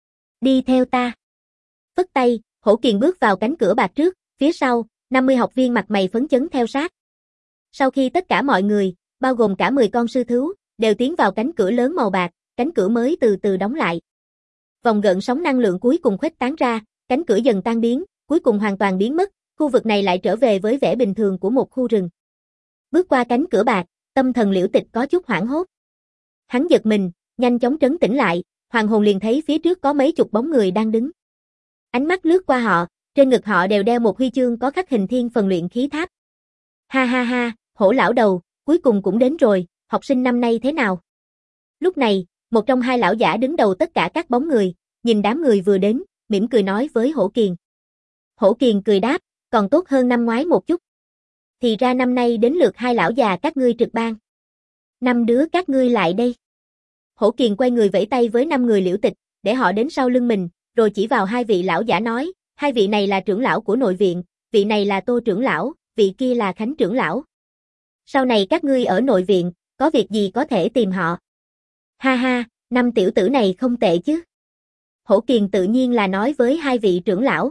Đi theo ta. Phất tay, Hổ Kiền bước vào cánh cửa bạc trước, phía sau, năm mươi học viên mặt mày phấn chấn theo sát. Sau khi tất cả mọi người, bao gồm cả mười con sư thú, đều tiến vào cánh cửa lớn màu bạc, cánh cửa mới từ từ đóng lại. Vòng gợn sóng năng lượng cuối cùng khuếch tán ra, cánh cửa dần tan biến, cuối cùng hoàn toàn biến mất, khu vực này lại trở về với vẻ bình thường của một khu rừng. Bước qua cánh cửa bạc, tâm thần Liễu Tịch có chút hoảng hốt. Hắn giật mình, nhanh chóng trấn tĩnh lại, hoàng hồn liền thấy phía trước có mấy chục bóng người đang đứng. Ánh mắt lướt qua họ, trên ngực họ đều đeo một huy chương có khắc hình thiên phần luyện khí tháp. Ha ha ha, Hổ lão đầu, cuối cùng cũng đến rồi, học sinh năm nay thế nào? Lúc này, một trong hai lão giả đứng đầu tất cả các bóng người, nhìn đám người vừa đến, mỉm cười nói với Hổ Kiền. Hổ Kiền cười đáp, còn tốt hơn năm ngoái một chút. Thì ra năm nay đến lượt hai lão già các ngươi trực ban. Năm đứa các ngươi lại đây. Hổ Kiền quay người vẫy tay với năm người Liễu Tịch, để họ đến sau lưng mình, rồi chỉ vào hai vị lão giả nói, hai vị này là trưởng lão của nội viện, vị này là Tô trưởng lão, vị kia là Khánh trưởng lão. Sau này các ngươi ở nội viện, có việc gì có thể tìm họ. Ha ha, năm tiểu tử này không tệ chứ. Hổ Kiền tự nhiên là nói với hai vị trưởng lão.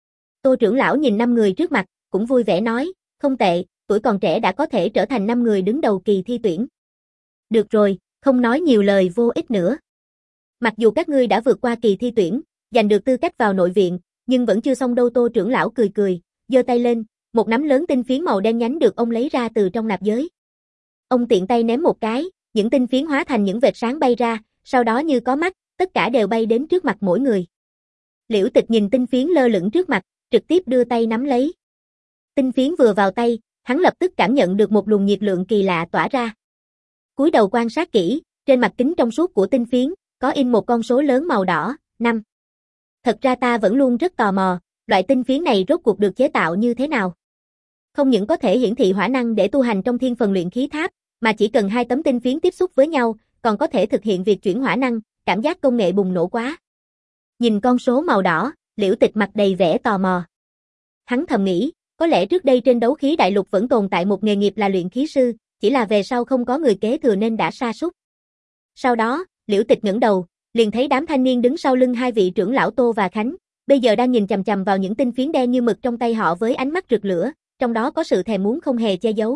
Tô trưởng lão nhìn năm người trước mặt, cũng vui vẻ nói, không tệ, tuổi còn trẻ đã có thể trở thành năm người đứng đầu kỳ thi tuyển. Được rồi, không nói nhiều lời vô ích nữa. Mặc dù các ngươi đã vượt qua kỳ thi tuyển, giành được tư cách vào nội viện, nhưng vẫn chưa xong đâu. Tô trưởng lão cười cười, giơ tay lên, một nắm lớn tinh phiến màu đen nhánh được ông lấy ra từ trong nạp giới. Ông tiện tay ném một cái, những tinh phiến hóa thành những vệt sáng bay ra, sau đó như có mắt, tất cả đều bay đến trước mặt mỗi người. Liễu Tịch nhìn tinh phiến lơ lửng trước mặt, trực tiếp đưa tay nắm lấy. Tinh phiến vừa vào tay, hắn lập tức cảm nhận được một luồng nhiệt lượng kỳ lạ tỏa ra. Cúi đầu quan sát kỹ, trên mặt kính trong suốt của tinh phiến, có in một con số lớn màu đỏ, năm. Thật ra ta vẫn luôn rất tò mò, loại tinh phiến này rốt cuộc được chế tạo như thế nào? Không những có thể hiển thị hỏa năng để tu hành trong thiên phần luyện khí tháp, mà chỉ cần hai tấm tinh phiến tiếp xúc với nhau, còn có thể thực hiện việc chuyển hỏa năng, cảm giác công nghệ bùng nổ quá. Nhìn con số màu đỏ, Liễu Tịch mặt đầy vẻ tò mò. Hắn thầm nghĩ, có lẽ trước đây trên đấu khí đại lục vẫn tồn tại một nghề nghiệp là luyện khí sư, chỉ là về sau không có người kế thừa nên đã sa sút. Sau đó, Liễu Tịch ngẩng đầu, liền thấy đám thanh niên đứng sau lưng hai vị trưởng lão Tô và Khánh, bây giờ đang nhìn chằm chằm vào những tinh phiến đen như mực trong tay họ với ánh mắt rực lửa, trong đó có sự thèm muốn không hề che giấu.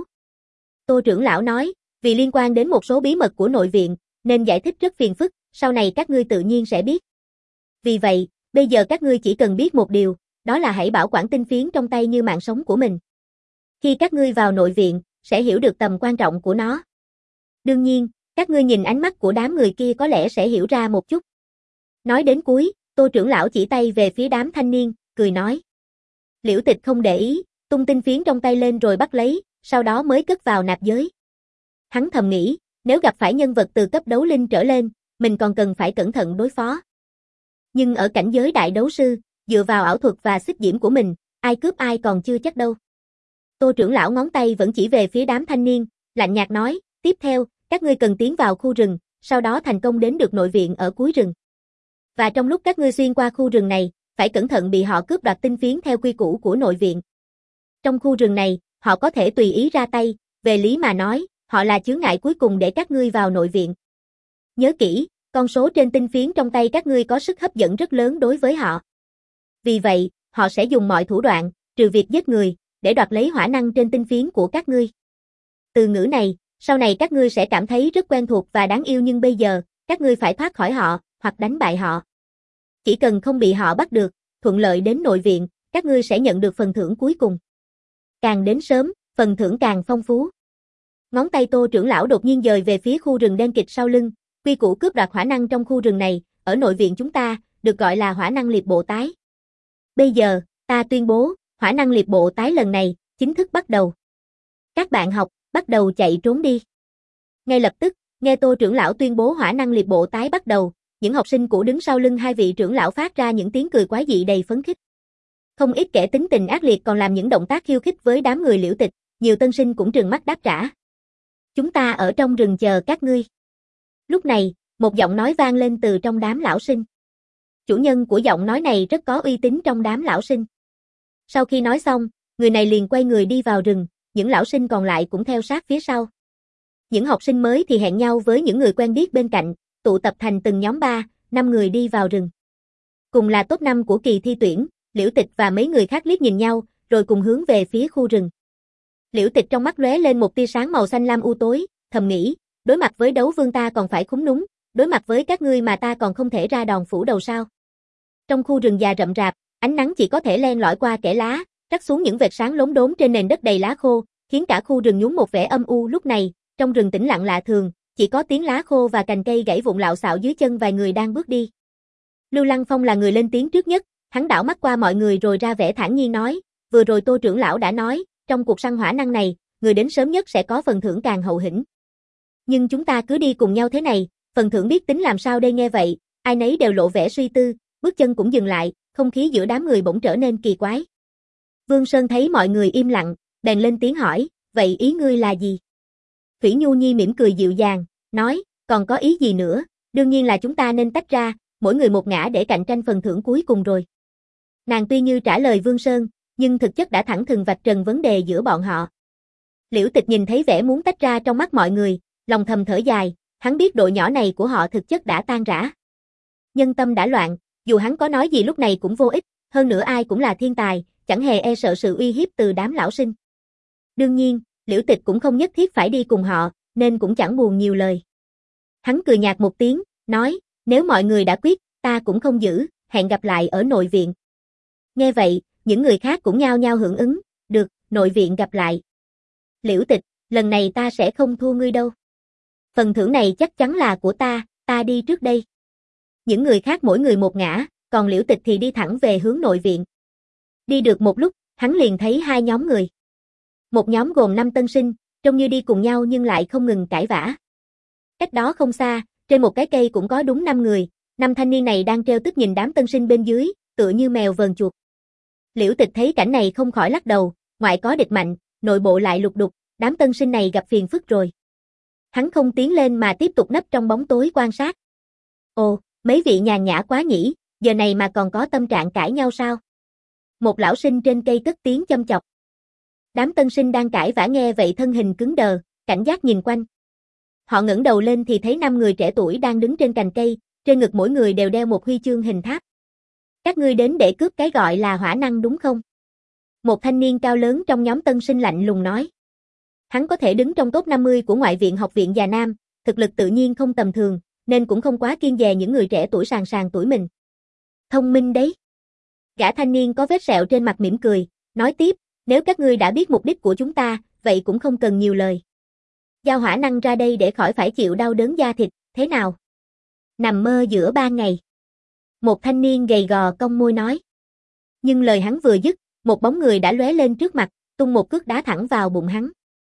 Tô trưởng lão nói, vì liên quan đến một số bí mật của nội viện, nên giải thích rất phiền phức, sau này các ngươi tự nhiên sẽ biết. Vì vậy, bây giờ các ngươi chỉ cần biết một điều, đó là hãy bảo quản tinh phiến trong tay như mạng sống của mình. Khi các ngươi vào nội viện, sẽ hiểu được tầm quan trọng của nó. Đương nhiên, các ngươi nhìn ánh mắt của đám người kia có lẽ sẽ hiểu ra một chút. Nói đến cuối, Tô trưởng lão chỉ tay về phía đám thanh niên, cười nói. Liễu Tịch không để ý, tung tinh phiến trong tay lên rồi bắt lấy, sau đó mới cất vào nạp giới. Hắn thầm nghĩ, nếu gặp phải nhân vật từ cấp đấu linh trở lên, mình còn cần phải cẩn thận đối phó. Nhưng ở cảnh giới đại đấu sư, dựa vào ảo thuật và xích diễm của mình, ai cướp ai còn chưa chắc đâu. Tô trưởng lão ngón tay vẫn chỉ về phía đám thanh niên, lạnh nhạt nói, tiếp theo, các ngươi cần tiến vào khu rừng, sau đó thành công đến được nội viện ở cuối rừng. Và trong lúc các ngươi xuyên qua khu rừng này, phải cẩn thận bị họ cướp đoạt tinh phiến theo quy củ của nội viện. Trong khu rừng này, họ có thể tùy ý ra tay, về lý mà nói, họ là chướng ngại cuối cùng để các ngươi vào nội viện. Nhớ kỹ, con số trên tinh phiến trong tay các ngươi có sức hấp dẫn rất lớn đối với họ. Vì vậy, họ sẽ dùng mọi thủ đoạn, trừ việc giết người, để đoạt lấy hỏa năng trên tinh phiến của các ngươi. Từ ngữ này, sau này các ngươi sẽ cảm thấy rất quen thuộc và đáng yêu, nhưng bây giờ, các ngươi phải thoát khỏi họ, hoặc đánh bại họ. Chỉ cần không bị họ bắt được, thuận lợi đến nội viện, các ngươi sẽ nhận được phần thưởng cuối cùng. Càng đến sớm, phần thưởng càng phong phú. Ngón tay Tô trưởng lão đột nhiên dời về phía khu rừng đen kịt sau lưng, quy củ cướp đoạt hỏa năng trong khu rừng này, ở nội viện chúng ta, được gọi là hỏa năng liệt bộ tái. Bây giờ, ta tuyên bố, hỏa năng liệt bộ tái lần này, chính thức bắt đầu. Các bạn học, bắt đầu chạy trốn đi. Ngay lập tức, nghe Tô trưởng lão tuyên bố hỏa năng liệt bộ tái bắt đầu, những học sinh cũ đứng sau lưng hai vị trưởng lão phát ra những tiếng cười quái dị đầy phấn khích. Không ít kẻ tính tình ác liệt còn làm những động tác khiêu khích với đám người Liễu Tịch, nhiều tân sinh cũng trừng mắt đáp trả. Chúng ta ở trong rừng chờ các ngươi. Lúc này, một giọng nói vang lên từ trong đám lão sinh. Chủ nhân của giọng nói này rất có uy tín trong đám lão sinh. Sau khi nói xong, người này liền quay người đi vào rừng, những lão sinh còn lại cũng theo sát phía sau. Những học sinh mới thì hẹn nhau với những người quen biết bên cạnh, tụ tập thành từng nhóm ba, năm người đi vào rừng. Cùng là top năm của kỳ thi tuyển, Liễu Tịch và mấy người khác liếc nhìn nhau, rồi cùng hướng về phía khu rừng. Liễu Tịch trong mắt lóe lên một tia sáng màu xanh lam u tối, thầm nghĩ, đối mặt với đấu vương ta còn phải khúm núm, đối mặt với các ngươi mà ta còn không thể ra đòn phủ đầu sao. Trong khu rừng già rậm rạp, ánh nắng chỉ có thể len lỏi qua kẽ lá, rắc xuống những vệt sáng lốm đốm trên nền đất đầy lá khô, khiến cả khu rừng nhuốm một vẻ âm u. Lúc này, trong rừng tĩnh lặng lạ thường, chỉ có tiếng lá khô và cành cây gãy vụn lạo xạo dưới chân vài người đang bước đi. Lưu Lăng Phong là người lên tiếng trước nhất, hắn đảo mắt qua mọi người rồi ra vẻ thản nhiên nói, vừa rồi Tô trưởng lão đã nói, trong cuộc săn hỏa năng này, người đến sớm nhất sẽ có phần thưởng càng hậu hĩnh. Nhưng chúng ta cứ đi cùng nhau thế này, phần thưởng biết tính làm sao đây. Nghe vậy, ai nấy đều lộ vẻ suy tư, bước chân cũng dừng lại, không khí giữa đám người bỗng trở nên kỳ quái. Vương Sơn thấy mọi người im lặng, bèn lên tiếng hỏi, vậy ý ngươi là gì? Thủy Nhu Nhi mỉm cười dịu dàng, nói, còn có ý gì nữa, đương nhiên là chúng ta nên tách ra, mỗi người một ngã để cạnh tranh phần thưởng cuối cùng rồi. Nàng tuy như trả lời Vương Sơn, nhưng thực chất đã thẳng thừng vạch trần vấn đề giữa bọn họ. Liễu Tịch nhìn thấy vẻ muốn tách ra trong mắt mọi người, lòng thầm thở dài, hắn biết đội nhỏ này của họ thực chất đã tan rã. Nhân tâm đã loạn, dù hắn có nói gì lúc này cũng vô ích, hơn nữa ai cũng là thiên tài, chẳng hề e sợ sự uy hiếp từ đám lão sinh. Đương nhiên, Liễu Tịch cũng không nhất thiết phải đi cùng họ, nên cũng chẳng buồn nhiều lời. Hắn cười nhạt một tiếng, nói, nếu mọi người đã quyết, ta cũng không giữ, hẹn gặp lại ở nội viện. Nghe vậy, những người khác cũng nhao nhao hưởng ứng, được, nội viện gặp lại. Liễu Tịch, lần này ta sẽ không thua ngươi đâu. Phần thưởng này chắc chắn là của ta, ta đi trước đây. Những người khác mỗi người một ngã, còn Liễu Tịch thì đi thẳng về hướng nội viện. Đi được một lúc, hắn liền thấy hai nhóm người. Một nhóm gồm năm tân sinh, trông như đi cùng nhau nhưng lại không ngừng cãi vã. Cách đó không xa, trên một cái cây cũng có đúng năm người, năm thanh niên này đang trêu tức nhìn đám tân sinh bên dưới, tựa như mèo vờn chuột. Liễu Tịch thấy cảnh này không khỏi lắc đầu, ngoại có địch mạnh, nội bộ lại lục đục, đám tân sinh này gặp phiền phức rồi. Hắn không tiến lên mà tiếp tục nấp trong bóng tối quan sát. Ồ, mấy vị nhàn nhã quá nhỉ, giờ này mà còn có tâm trạng cãi nhau sao? Một lão sinh trên cây cất tiếng châm chọc. Đám tân sinh đang cãi vã nghe vậy thân hình cứng đờ, cảnh giác nhìn quanh. Họ ngẩng đầu lên thì thấy năm người trẻ tuổi đang đứng trên cành cây, trên ngực mỗi người đều đeo một huy chương hình tháp. Các ngươi đến để cướp cái gọi là hỏa năng đúng không? Một thanh niên cao lớn trong nhóm tân sinh lạnh lùng nói. Hắn có thể đứng trong top năm mươi của Ngoại viện Học viện Già Nam, thực lực tự nhiên không tầm thường, nên cũng không quá kiêng dè những người trẻ tuổi sàn sàn tuổi mình. Thông minh đấy. Gã thanh niên có vết sẹo trên mặt mỉm cười, nói tiếp, nếu các ngươi đã biết mục đích của chúng ta, vậy cũng không cần nhiều lời. Giao hỏa năng ra đây để khỏi phải chịu đau đớn da thịt, thế nào? Nằm mơ giữa ban ngày. Một thanh niên gầy gò cong môi nói. Nhưng lời hắn vừa dứt, một bóng người đã lóe lên trước mặt, tung một cước đá thẳng vào bụng hắn.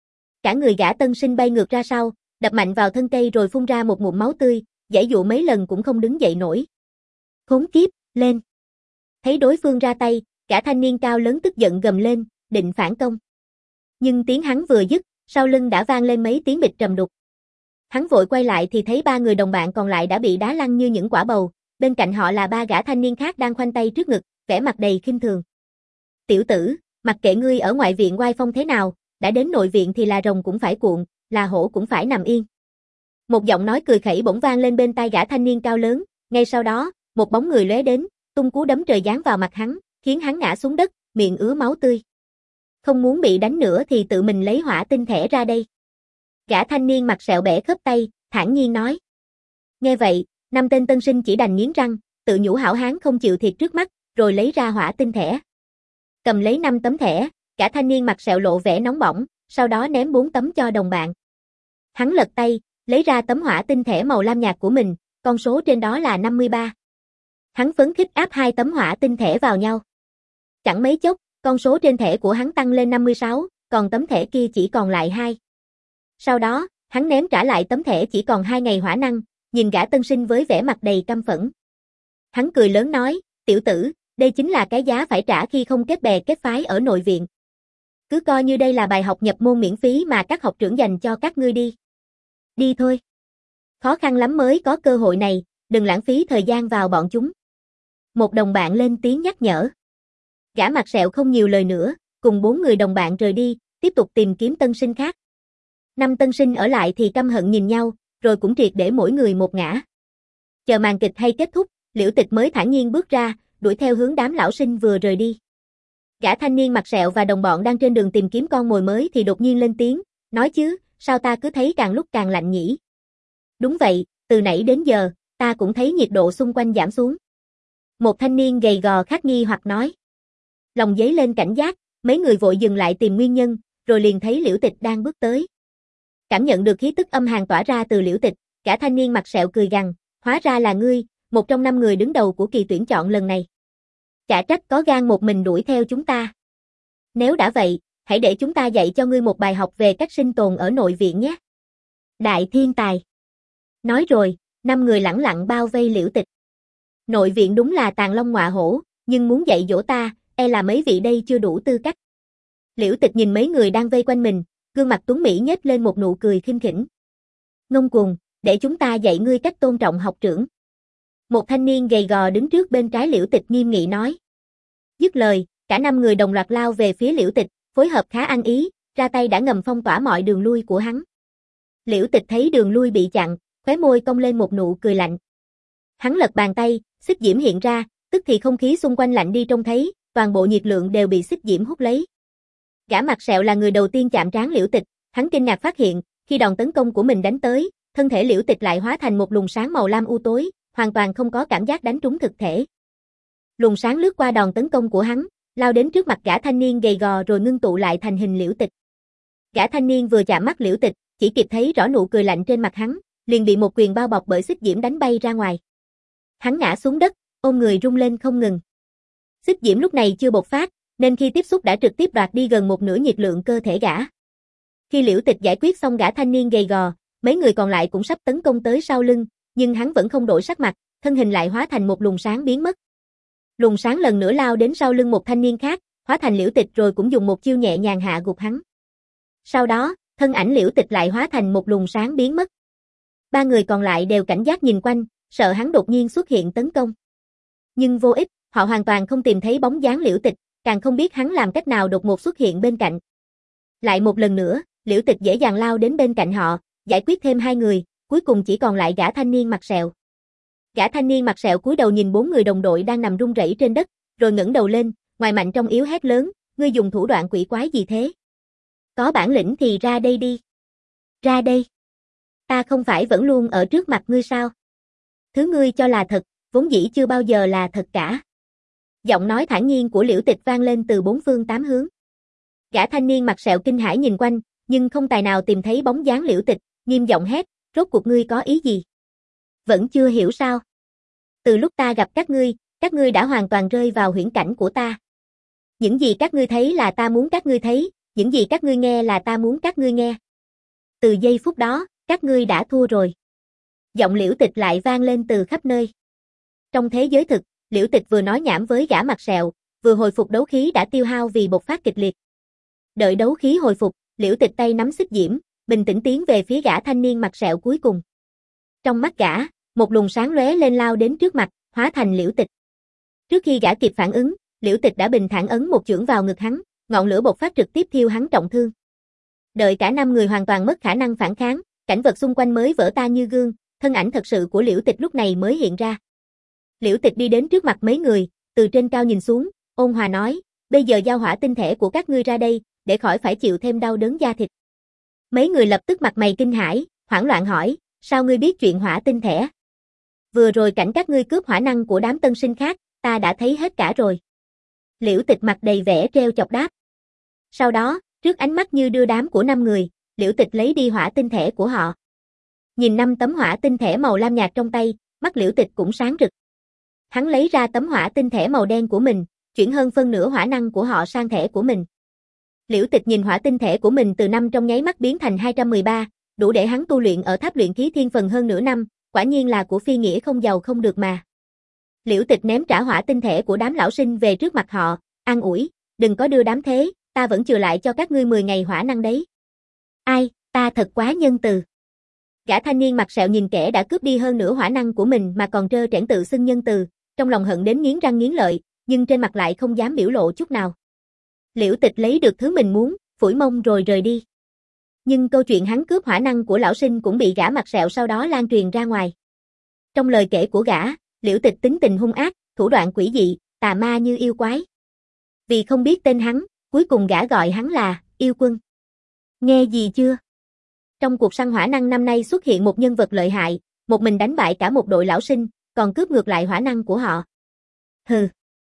Cả người gã tân sinh bay ngược ra sau, đập mạnh vào thân cây rồi phun ra một ngụm máu tươi, giãy dụa mấy lần cũng không đứng dậy nổi. Khốn kiếp, lên. Thấy đối phương ra tay, gã thanh niên cao lớn tức giận gầm lên, định phản công. Nhưng tiếng hắn vừa dứt, sau lưng đã vang lên mấy tiếng bịch trầm đục. Hắn vội quay lại thì thấy ba người đồng bạn còn lại đã bị đá lăn như những quả bầu, bên cạnh họ là ba gã thanh niên khác đang khoanh tay trước ngực, vẻ mặt đầy khinh thường. Tiểu tử, mặc kệ ngươi ở ngoại viện oai phong thế nào, đã đến nội viện thì là rồng cũng phải cuộn, là hổ cũng phải nằm yên. Một giọng nói cười khẩy bỗng vang lên bên tai gã thanh niên cao lớn, ngay sau đó, một bóng người lóe đến, tung cú đấm trời giáng vào mặt hắn, khiến hắn ngã xuống đất, miệng ứa máu tươi. Không muốn bị đánh nữa thì tự mình lấy hỏa tinh thẻ ra đây. Gã thanh niên mặt sẹo bẻ khớp tay, thản nhiên nói. Nghe vậy, năm tên tân sinh chỉ đành nghiến răng, tự nhủ hảo hán không chịu thiệt trước mắt, rồi lấy ra hỏa tinh thẻ. Cầm lấy năm tấm thẻ, gã thanh niên mặt sẹo lộ vẻ nóng bỏng, sau đó ném bốn tấm cho đồng bạn. Hắn lật tay, lấy ra tấm hỏa tinh thẻ màu lam nhạt của mình, con số trên đó là năm mươi ba. Hắn phấn khích áp hai tấm hỏa tinh thẻ vào nhau. Chẳng mấy chốc, con số trên thẻ của hắn tăng lên năm mươi sáu, còn tấm thẻ kia chỉ còn lại hai. Sau đó, hắn ném trả lại tấm thẻ chỉ còn hai ngày hỏa năng, nhìn gã tân sinh với vẻ mặt đầy căm phẫn. Hắn cười lớn nói, tiểu tử, đây chính là cái giá phải trả khi không kết bè kết phái ở nội viện. Cứ coi như đây là bài học nhập môn miễn phí mà các học trưởng dành cho các ngươi đi. Đi thôi. Khó khăn lắm mới có cơ hội này, đừng lãng phí thời gian vào bọn chúng. Một đồng bạn lên tiếng nhắc nhở. Gã mặt sẹo không nhiều lời nữa, cùng bốn người đồng bạn rời đi, tiếp tục tìm kiếm tân sinh khác. Năm tân sinh ở lại thì căm hận nhìn nhau, rồi cũng triệt để mỗi người một ngã. Chờ màn kịch hay kết thúc, Liễu Tịch mới thản nhiên bước ra, đuổi theo hướng đám lão sinh vừa rời đi. Gã thanh niên mặt sẹo và đồng bọn đang trên đường tìm kiếm con mồi mới thì đột nhiên lên tiếng, nói chứ, sao ta cứ thấy càng lúc càng lạnh nhỉ? Đúng vậy, từ nãy đến giờ, ta cũng thấy nhiệt độ xung quanh giảm xuống. Một thanh niên gầy gò khác nghi hoặc nói. Lòng dấy lên cảnh giác, mấy người vội dừng lại tìm nguyên nhân, rồi liền thấy Liễu Tịch đang bước tới. Cảm nhận được khí tức âm hàn tỏa ra từ Liễu Tịch, gã thanh niên mặt sẹo cười gằn, hóa ra là ngươi, một trong năm người đứng đầu của kỳ tuyển chọn lần này. Chả trách có gan một mình đuổi theo chúng ta. Nếu đã vậy, hãy để chúng ta dạy cho ngươi một bài học về cách sinh tồn ở nội viện nhé. Đại thiên tài. Nói rồi, năm người lẳng lặng bao vây Liễu Tịch. Nội viện đúng là tàng long ngọa hổ, nhưng muốn dạy dỗ ta, e là mấy vị đây chưa đủ tư cách. Liễu Tịch nhìn mấy người đang vây quanh mình, gương mặt tuấn mỹ nhếch lên một nụ cười khinh khỉnh. Ngông cuồng, để chúng ta dạy ngươi cách tôn trọng học trưởng. Một thanh niên gầy gò đứng trước bên trái Liễu Tịch nghiêm nghị nói. Dứt lời, cả năm người đồng loạt lao về phía Liễu Tịch, phối hợp khá ăn ý, ra tay đã ngầm phong tỏa mọi đường lui của hắn. Liễu Tịch thấy đường lui bị chặn, khóe môi cong lên một nụ cười lạnh. Hắn lật bàn tay, xích diễm hiện ra, tức thì không khí xung quanh lạnh đi trông thấy, toàn bộ nhiệt lượng đều bị xích diễm hút lấy. Gã mặt sẹo là người đầu tiên chạm trán Liễu Tịch, hắn kinh ngạc phát hiện, khi đòn tấn công của mình đánh tới, thân thể Liễu Tịch lại hóa thành một luồng sáng màu lam u tối, hoàn toàn không có cảm giác đánh trúng thực thể. Luồng sáng lướt qua đòn tấn công của hắn, lao đến trước mặt gã thanh niên gầy gò rồi ngưng tụ lại thành hình Liễu Tịch. Gã thanh niên vừa chạm mắt Liễu Tịch, chỉ kịp thấy rõ nụ cười lạnh trên mặt hắn, liền bị một quyền bao bọc bởi xích diễm đánh bay ra ngoài. Hắn ngã xuống đất, ôm người rung lên không ngừng. Xích diễm lúc này chưa bộc phát, nên khi tiếp xúc đã trực tiếp đoạt đi gần một nửa nhiệt lượng cơ thể gã. Khi Liễu Tịch giải quyết xong gã thanh niên gầy gò, mấy người còn lại cũng sắp tấn công tới sau lưng, nhưng hắn vẫn không đổi sắc mặt, thân hình lại hóa thành một luồng sáng biến mất. Luồng sáng lần nữa lao đến sau lưng một thanh niên khác, hóa thành Liễu Tịch rồi cũng dùng một chiêu nhẹ nhàng hạ gục hắn. Sau đó, thân ảnh Liễu Tịch lại hóa thành một luồng sáng biến mất. Ba người còn lại đều cảnh giác nhìn quanh, sợ hắn đột nhiên xuất hiện tấn công. Nhưng vô ích, họ hoàn toàn không tìm thấy bóng dáng Liễu Tịch, càng không biết hắn làm cách nào đột ngột xuất hiện bên cạnh. Lại một lần nữa, Liễu Tịch dễ dàng lao đến bên cạnh họ, giải quyết thêm hai người, cuối cùng chỉ còn lại gã thanh niên mặt sẹo. Gã thanh niên mặt sẹo cúi đầu nhìn bốn người đồng đội đang nằm run rẩy trên đất, rồi ngẩng đầu lên, ngoài mạnh trong yếu hét lớn, ngươi dùng thủ đoạn quỷ quái gì thế? Có bản lĩnh thì ra đây đi. Ra đây. Ta không phải vẫn luôn ở trước mặt ngươi sao? Thứ ngươi cho là thật, vốn dĩ chưa bao giờ là thật cả. Giọng nói thản nhiên của Liễu Tịch vang lên từ bốn phương tám hướng. Gã thanh niên mặt sẹo kinh hãi nhìn quanh, nhưng không tài nào tìm thấy bóng dáng Liễu Tịch, nghiêm giọng hét, rốt cuộc ngươi có ý gì? Vẫn chưa hiểu sao? Từ lúc ta gặp các ngươi, các ngươi đã hoàn toàn rơi vào huyễn cảnh của ta. Những gì các ngươi thấy là ta muốn các ngươi thấy, những gì các ngươi nghe là ta muốn các ngươi nghe. Từ giây phút đó, các ngươi đã thua rồi. Giọng Liễu Tịch lại vang lên từ khắp nơi. Trong thế giới thực, Liễu Tịch vừa nói nhảm với gã mặt sẹo, vừa hồi phục đấu khí đã tiêu hao vì bộc phát kịch liệt. Đợi đấu khí hồi phục, Liễu Tịch tay nắm xích diễm, bình tĩnh tiến về phía gã thanh niên mặt sẹo cuối cùng. Trong mắt gã, một luồng sáng lóe lên lao đến trước mặt, hóa thành Liễu Tịch. Trước khi gã kịp phản ứng, Liễu Tịch đã bình thản ấn một chưởng vào ngực hắn, ngọn lửa bộc phát trực tiếp thiêu hắn trọng thương. Đợi cả năm người hoàn toàn mất khả năng phản kháng, cảnh vật xung quanh mới vỡ tan như gương, thân ảnh thật sự của Liễu Tịch lúc này mới hiện ra. Liễu Tịch đi đến trước mặt mấy người, từ trên cao nhìn xuống, ôn hòa nói, bây giờ giao hỏa tinh thể của các ngươi ra đây, để khỏi phải chịu thêm đau đớn da thịt. Mấy người lập tức mặt mày kinh hãi, hoảng loạn hỏi, sao ngươi biết chuyện hỏa tinh thể? Vừa rồi cảnh các ngươi cướp hỏa năng của đám tân sinh khác, ta đã thấy hết cả rồi. Liễu Tịch mặt đầy vẻ trêu chọc đáp. Sau đó, trước ánh mắt như đưa đám của năm người, Liễu Tịch lấy đi hỏa tinh thể của họ. Nhìn năm tấm hỏa tinh thể màu lam nhạt trong tay, mắt Liễu Tịch cũng sáng rực. Hắn lấy ra tấm hỏa tinh thể màu đen của mình, chuyển hơn phân nửa hỏa năng của họ sang thẻ của mình. Liễu Tịch nhìn hỏa tinh thể của mình từ năm trong nháy mắt biến thành hai trăm mười ba, đủ để hắn tu luyện ở tháp luyện khí thiên phần hơn nửa năm, quả nhiên là của phi nghĩa không giàu không được mà. Liễu Tịch ném trả hỏa tinh thể của đám lão sinh về trước mặt họ, an ủi, đừng có đưa đám thế, ta vẫn chừa lại cho các ngươi mười ngày hỏa năng đấy. Ai, ta thật quá nhân từ. Gã thanh niên mặt sẹo nhìn kẻ đã cướp đi hơn nửa hỏa năng của mình mà còn trơ trẽn tự xưng nhân từ, trong lòng hận đến nghiến răng nghiến lợi, nhưng trên mặt lại không dám biểu lộ chút nào. Liễu Tịch lấy được thứ mình muốn, phủi mông rồi rời đi. Nhưng câu chuyện hắn cướp hỏa năng của lão sinh cũng bị gã mặt sẹo sau đó lan truyền ra ngoài. Trong lời kể của gã, Liễu Tịch tính tình hung ác, thủ đoạn quỷ dị, tà ma như yêu quái. Vì không biết tên hắn, cuối cùng gã gọi hắn là Yêu Quân. Nghe gì chưa? Trong cuộc săn hỏa năng năm nay xuất hiện một nhân vật lợi hại, một mình đánh bại cả một đội lão sinh, còn cướp ngược lại hỏa năng của họ. Hừ.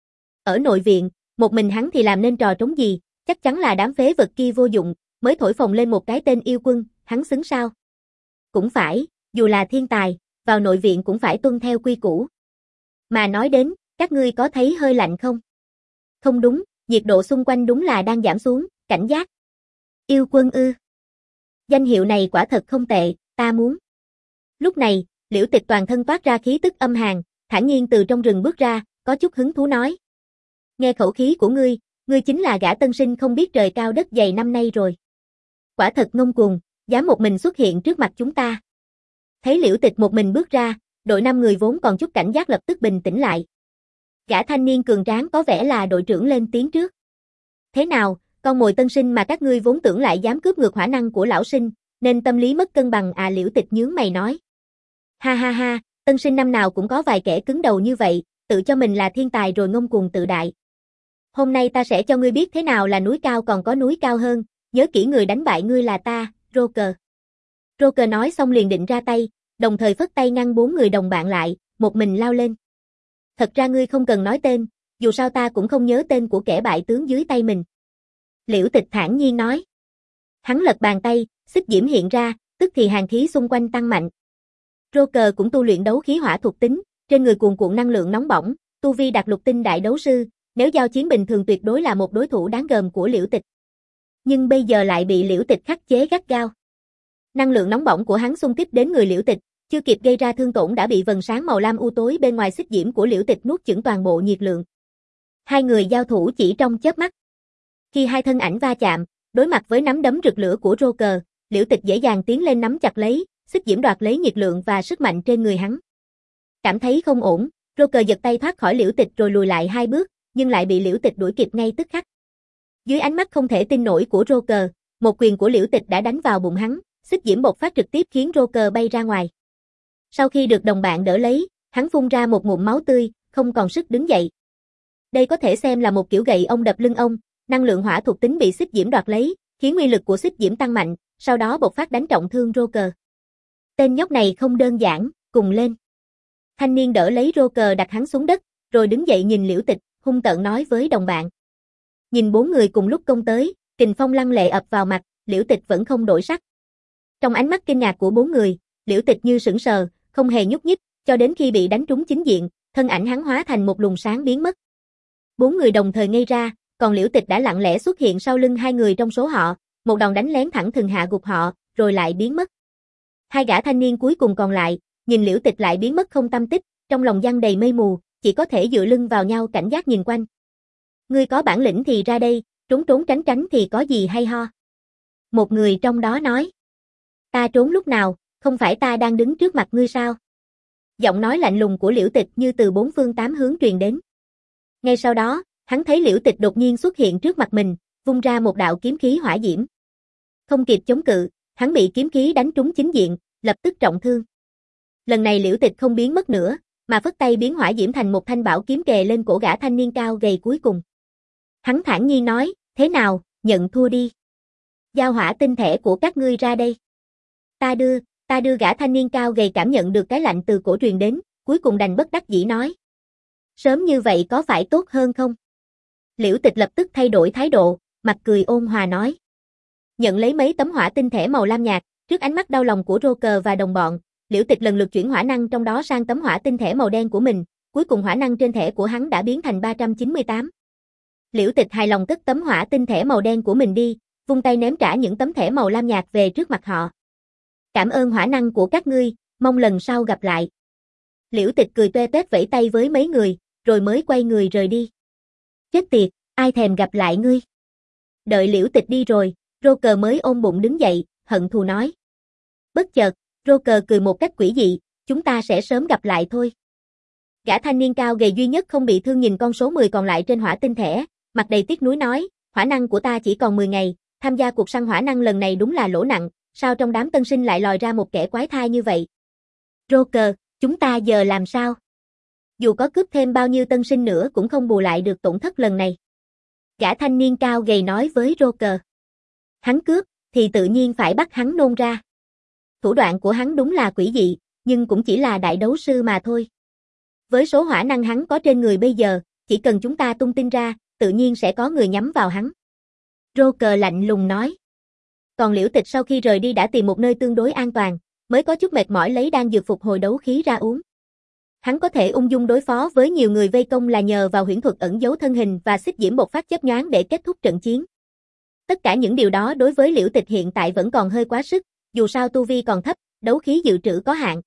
Ở nội viện, một mình hắn thì làm nên trò trống gì, chắc chắn là đám phế vật kia vô dụng, mới thổi phồng lên một cái tên Yêu Quân, hắn xứng sao? Cũng phải, dù là thiên tài, vào nội viện cũng phải tuân theo quy củ. Mà nói đến, các ngươi có thấy hơi lạnh không? Không đúng, nhiệt độ xung quanh đúng là đang giảm xuống, cảnh giác. Yêu Quân ư? Danh hiệu này quả thật không tệ, ta muốn. Lúc này, Liễu Tịch toàn thân toát ra khí tức âm hàn, thản nhiên từ trong rừng bước ra, có chút hứng thú nói. Nghe khẩu khí của ngươi, ngươi chính là gã tân sinh không biết trời cao đất dày năm nay rồi. Quả thật ngông cuồng, dám một mình xuất hiện trước mặt chúng ta. Thấy Liễu Tịch một mình bước ra, đội năm người vốn còn chút cảnh giác lập tức bình tĩnh lại. Gã thanh niên cường tráng có vẻ là đội trưởng lên tiếng trước. Thế nào, con mồi tân sinh mà các ngươi vốn tưởng lại dám cướp ngược hỏa năng của lão sinh, nên tâm lý mất cân bằng à? Liễu Tịch nhướng mày nói. Ha ha ha, tân sinh năm nào cũng có vài kẻ cứng đầu như vậy, tự cho mình là thiên tài rồi ngông cuồng tự đại. Hôm nay ta sẽ cho ngươi biết thế nào là núi cao còn có núi cao hơn, nhớ kỹ người đánh bại ngươi là ta, Joker. Joker nói xong liền định ra tay, đồng thời phất tay ngăn bốn người đồng bạn lại, một mình lao lên. Thật ra ngươi không cần nói tên, dù sao ta cũng không nhớ tên của kẻ bại tướng dưới tay mình. Liễu Tịch thản nhiên nói. Hắn lật bàn tay, xích diễm hiện ra, tức thì hàn khí xung quanh tăng mạnh. Joker cũng tu luyện đấu khí hỏa thuộc tính, trên người cuồn cuộn năng lượng nóng bỏng, tu vi đạt lục tinh đại đấu sư, nếu giao chiến bình thường tuyệt đối là một đối thủ đáng gờm của Liễu Tịch. Nhưng bây giờ lại bị Liễu Tịch khắc chế gắt gao. Năng lượng nóng bỏng của hắn xung kích đến người Liễu Tịch, chưa kịp gây ra thương tổn đã bị vầng sáng màu lam u tối bên ngoài xích diễm của Liễu Tịch nuốt chửng toàn bộ nhiệt lượng. Hai người giao thủ chỉ trong chớp mắt. Khi hai thân ảnh va chạm, đối mặt với nắm đấm rực lửa của Joker, Liễu Tịch dễ dàng tiến lên nắm chặt lấy, xích diễm đoạt lấy nhiệt lượng và sức mạnh trên người hắn. Cảm thấy không ổn, Joker giật tay thoát khỏi Liễu Tịch rồi lùi lại hai bước, nhưng lại bị Liễu Tịch đuổi kịp ngay tức khắc. Dưới ánh mắt không thể tin nổi của Joker, một quyền của Liễu Tịch đã đánh vào bụng hắn, xích diễm bộc phát trực tiếp khiến Joker bay ra ngoài. Sau khi được đồng bạn đỡ lấy, hắn phun ra một ngụm máu tươi, không còn sức đứng dậy. Đây có thể xem là một kiểu gậy ông đập lưng ông, năng lượng hỏa thuộc tính bị xích diễm đoạt lấy, khiến uy lực của xích diễm tăng mạnh, sau đó bộc phát đánh trọng thương Joker. Tên nhóc này không đơn giản, cùng lên. Thanh niên đỡ lấy Joker đặt hắn xuống đất, rồi đứng dậy nhìn Liễu Tịch, hung tợn nói với đồng bạn. Nhìn bốn người cùng lúc công tới, kình phong lăng lệ ập vào mặt, Liễu Tịch vẫn không đổi sắc. Trong ánh mắt kinh ngạc của bốn người, Liễu Tịch như sững sờ, không hề nhúc nhích, cho đến khi bị đánh trúng chính diện, thân ảnh hắn hóa thành một luồng sáng biến mất. Bốn người đồng thời ngây ra, còn Liễu Tịch đã lặng lẽ xuất hiện sau lưng hai người trong số họ, một đòn đánh lén thẳng thừng hạ gục họ, rồi lại biến mất. Hai gã thanh niên cuối cùng còn lại, nhìn Liễu Tịch lại biến mất không tăm tích, trong lòng giăng đầy mây mù, chỉ có thể dựa lưng vào nhau cảnh giác nhìn quanh. Ngươi có bản lĩnh thì ra đây, trốn trốn tránh tránh thì có gì hay ho. Một người trong đó nói. Ta trốn lúc nào, không phải ta đang đứng trước mặt ngươi sao? Giọng nói lạnh lùng của Liễu Tịch như từ bốn phương tám hướng truyền đến. Ngay sau đó, hắn thấy Liễu Tịch đột nhiên xuất hiện trước mặt mình, vung ra một đạo kiếm khí hỏa diễm. Không kịp chống cự, hắn bị kiếm khí đánh trúng chính diện, lập tức trọng thương. Lần này Liễu Tịch không biến mất nữa, mà phất tay biến hỏa diễm thành một thanh bảo kiếm kề lên cổ gã thanh niên cao gầy cuối cùng. Hắn thản nhiên nói, thế nào, nhận thua đi. Giao hỏa tinh thể của các ngươi ra đây. Ta đưa, ta đưa gã thanh niên cao gầy cảm nhận được cái lạnh từ cổ truyền đến, cuối cùng đành bất đắc dĩ nói. Sớm như vậy có phải tốt hơn không? Liễu Tịch lập tức thay đổi thái độ, mặt cười ôn hòa nói. Nhận lấy mấy tấm hỏa tinh thể màu lam nhạt, trước ánh mắt đau lòng của Joker và đồng bọn, Liễu Tịch lần lượt chuyển hỏa năng trong đó sang tấm hỏa tinh thể màu đen của mình, cuối cùng hỏa năng trên thẻ của hắn đã biến thành ba trăm chín mươi tám. Liễu Tịch hài lòng cất tấm hỏa tinh thẻ màu đen của mình đi, vung tay ném trả những tấm thẻ màu lam nhạt về trước mặt họ. Cảm ơn hỏa năng của các ngươi, mong lần sau gặp lại. Liễu Tịch cười toe toét vẫy tay với mấy người, rồi mới quay người rời đi. Chết tiệt, ai thèm gặp lại ngươi. Đợi Liễu Tịch đi rồi, Joker mới ôm bụng đứng dậy, hận thù nói. Bất chợt, Joker cười một cách quỷ dị, chúng ta sẽ sớm gặp lại thôi. Gã thanh niên cao gầy duy nhất không bị thương nhìn con số mười còn lại trên hỏa tinh thẻ, mặt đầy tiếc nuối nói, hỏa năng của ta chỉ còn mười ngày, tham gia cuộc săn hỏa năng lần này đúng là lỗ nặng, sao trong đám tân sinh lại lòi ra một kẻ quái thai như vậy? Joker, chúng ta giờ làm sao? Dù có cướp thêm bao nhiêu tân sinh nữa cũng không bù lại được tổn thất lần này. Gã thanh niên cao gầy nói với Joker. Hắn cướp, thì tự nhiên phải bắt hắn nôn ra. Thủ đoạn của hắn đúng là quỷ dị, nhưng cũng chỉ là đại đấu sư mà thôi. Với số hỏa năng hắn có trên người bây giờ, chỉ cần chúng ta tung tin ra, tự nhiên sẽ có người nhắm vào hắn. Joker lạnh lùng nói. Còn Liễu Tịch sau khi rời đi đã tìm một nơi tương đối an toàn, mới có chút mệt mỏi lấy đan dược phục hồi đấu khí ra uống. Hắn có thể ung dung đối phó với nhiều người vây công là nhờ vào huyễn thuật ẩn giấu thân hình và xích diễm bộc phát chớp nhoáng để kết thúc trận chiến. Tất cả những điều đó đối với Liễu Tịch hiện tại vẫn còn hơi quá sức, dù sao tu vi còn thấp, đấu khí dự trữ có hạn.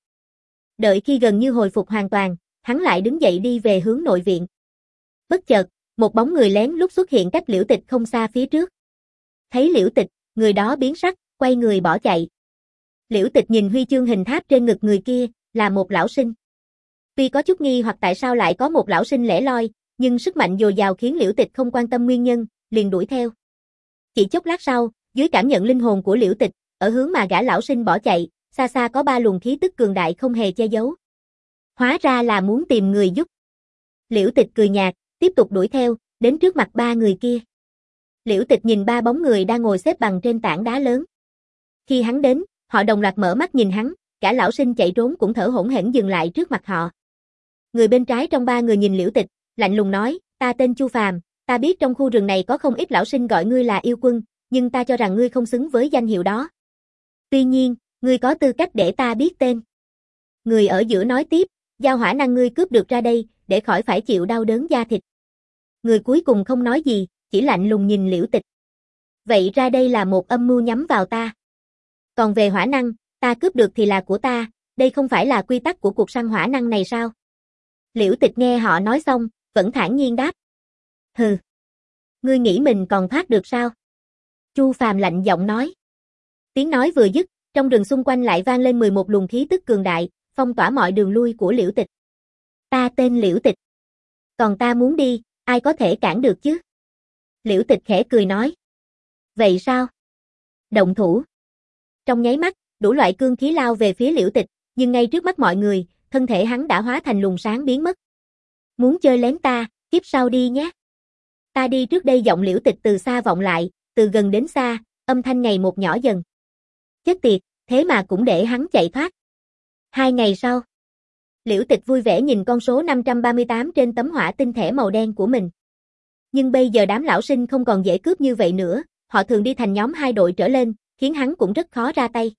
Đợi khi gần như hồi phục hoàn toàn, hắn lại đứng dậy đi về hướng nội viện. Bất chợt, một bóng người lén lút xuất hiện cách Liễu Tịch không xa phía trước. Thấy Liễu Tịch, người đó biến sắc, quay người bỏ chạy. Liễu Tịch nhìn huy chương hình tháp trên ngực người kia, là một lão sinh. Tuy có chút nghi hoặc tại sao lại có một lão sinh lẻ loi, nhưng sức mạnh dồi dào khiến Liễu Tịch không quan tâm nguyên nhân, liền đuổi theo. Chỉ chốc lát sau, dưới cảm nhận linh hồn của Liễu Tịch, ở hướng mà gã lão sinh bỏ chạy, xa xa có ba luồng khí tức cường đại không hề che giấu. Hóa ra là muốn tìm người giúp. Liễu Tịch cười nhạt, tiếp tục đuổi theo, đến trước mặt ba người kia. Liễu Tịch nhìn ba bóng người đang ngồi xếp bằng trên tảng đá lớn. Khi hắn đến, họ đồng loạt mở mắt nhìn hắn, cả lão sinh chạy trốn cũng thở hổn hển dừng lại trước mặt họ. Người bên trái trong ba người nhìn Liễu Tịch, lạnh lùng nói, ta tên Chu Phàm, ta biết trong khu rừng này có không ít lão sinh gọi ngươi là yêu quân, nhưng ta cho rằng ngươi không xứng với danh hiệu đó. Tuy nhiên, ngươi có tư cách để ta biết tên. Người ở giữa nói tiếp, giao hỏa năng ngươi cướp được ra đây, để khỏi phải chịu đau đớn da thịt. Người cuối cùng không nói gì, chỉ lạnh lùng nhìn Liễu Tịch. Vậy ra đây là một âm mưu nhắm vào ta. Còn về hỏa năng, ta cướp được thì là của ta, đây không phải là quy tắc của cuộc săn hỏa năng này sao? Liễu Tịch nghe họ nói xong, vẫn thản nhiên đáp. Hừ. Ngươi nghĩ mình còn thoát được sao? Chu Phàm lạnh giọng nói. Tiếng nói vừa dứt, trong rừng xung quanh lại vang lên mười một luồng khí tức cường đại, phong tỏa mọi đường lui của Liễu Tịch. Ta tên Liễu Tịch. Còn ta muốn đi, ai có thể cản được chứ? Liễu Tịch khẽ cười nói. Vậy sao? Động thủ. Trong nháy mắt, đủ loại cương khí lao về phía Liễu Tịch, nhưng ngay trước mắt mọi người, thân thể hắn đã hóa thành luồng sáng biến mất. Muốn chơi lén ta, kiếp sau đi nhé. Ta đi trước đây, giọng Liễu Tịch từ xa vọng lại, từ gần đến xa, âm thanh ngày một nhỏ dần. Chết tiệt, thế mà cũng để hắn chạy thoát. Hai ngày sau, Liễu Tịch vui vẻ nhìn con số năm trăm ba mươi tám trên tấm hỏa tinh thẻ màu đen của mình. Nhưng bây giờ đám lão sinh không còn dễ cướp như vậy nữa, họ thường đi thành nhóm hai đội trở lên, khiến hắn cũng rất khó ra tay.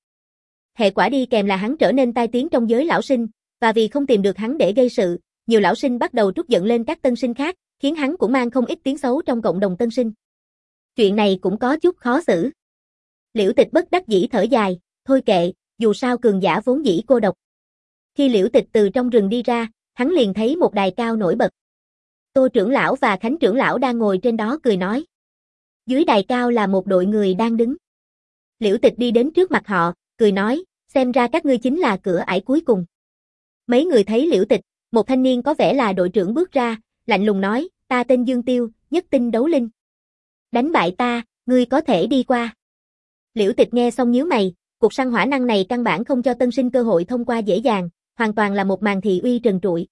Hệ quả đi kèm là hắn trở nên tai tiếng trong giới lão sinh, và vì không tìm được hắn để gây sự, nhiều lão sinh bắt đầu trút giận lên các tân sinh khác, khiến hắn cũng mang không ít tiếng xấu trong cộng đồng tân sinh. Chuyện này cũng có chút khó xử. Liễu Tịch bất đắc dĩ thở dài, thôi kệ, dù sao cường giả vốn dĩ cô độc. Khi Liễu Tịch từ trong rừng đi ra, hắn liền thấy một đài cao nổi bật. Tô trưởng lão và Khánh trưởng lão đang ngồi trên đó cười nói. Dưới đài cao là một đội người đang đứng. Liễu Tịch đi đến trước mặt họ, cười nói, xem ra các ngươi chính là cửa ải cuối cùng. Mấy người thấy Liễu Tịch, một thanh niên có vẻ là đội trưởng bước ra, lạnh lùng nói, ta tên Dương Tiêu, nhất tinh đấu linh. Đánh bại ta, ngươi có thể đi qua. Liễu Tịch nghe xong nhíu mày, cuộc săn hỏa năng này căn bản không cho tân sinh cơ hội thông qua dễ dàng, hoàn toàn là một màn thị uy trần trụi.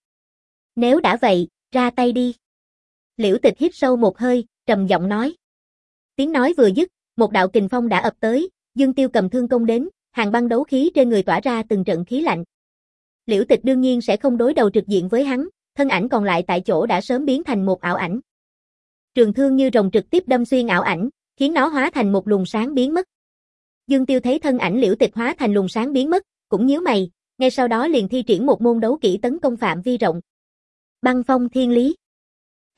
Nếu đã vậy, ra tay đi. Liễu Tịch hít sâu một hơi, trầm giọng nói. Tiếng nói vừa dứt, một đạo kình phong đã ập tới, Dương Tiêu cầm thương công đến, hàng băng đấu khí trên người tỏa ra từng trận khí lạnh. Liễu Tịch đương nhiên sẽ không đối đầu trực diện với hắn, thân ảnh còn lại tại chỗ đã sớm biến thành một ảo ảnh. Trường thương như rồng trực tiếp đâm xuyên ảo ảnh, khiến nó hóa thành một luồng sáng biến mất. Dương Tiêu thấy thân ảnh Liễu Tịch hóa thành luồng sáng biến mất, cũng nhíu mày, ngay sau đó liền thi triển một môn đấu kỹ tấn công phạm vi rộng. Băng phong thiên lý.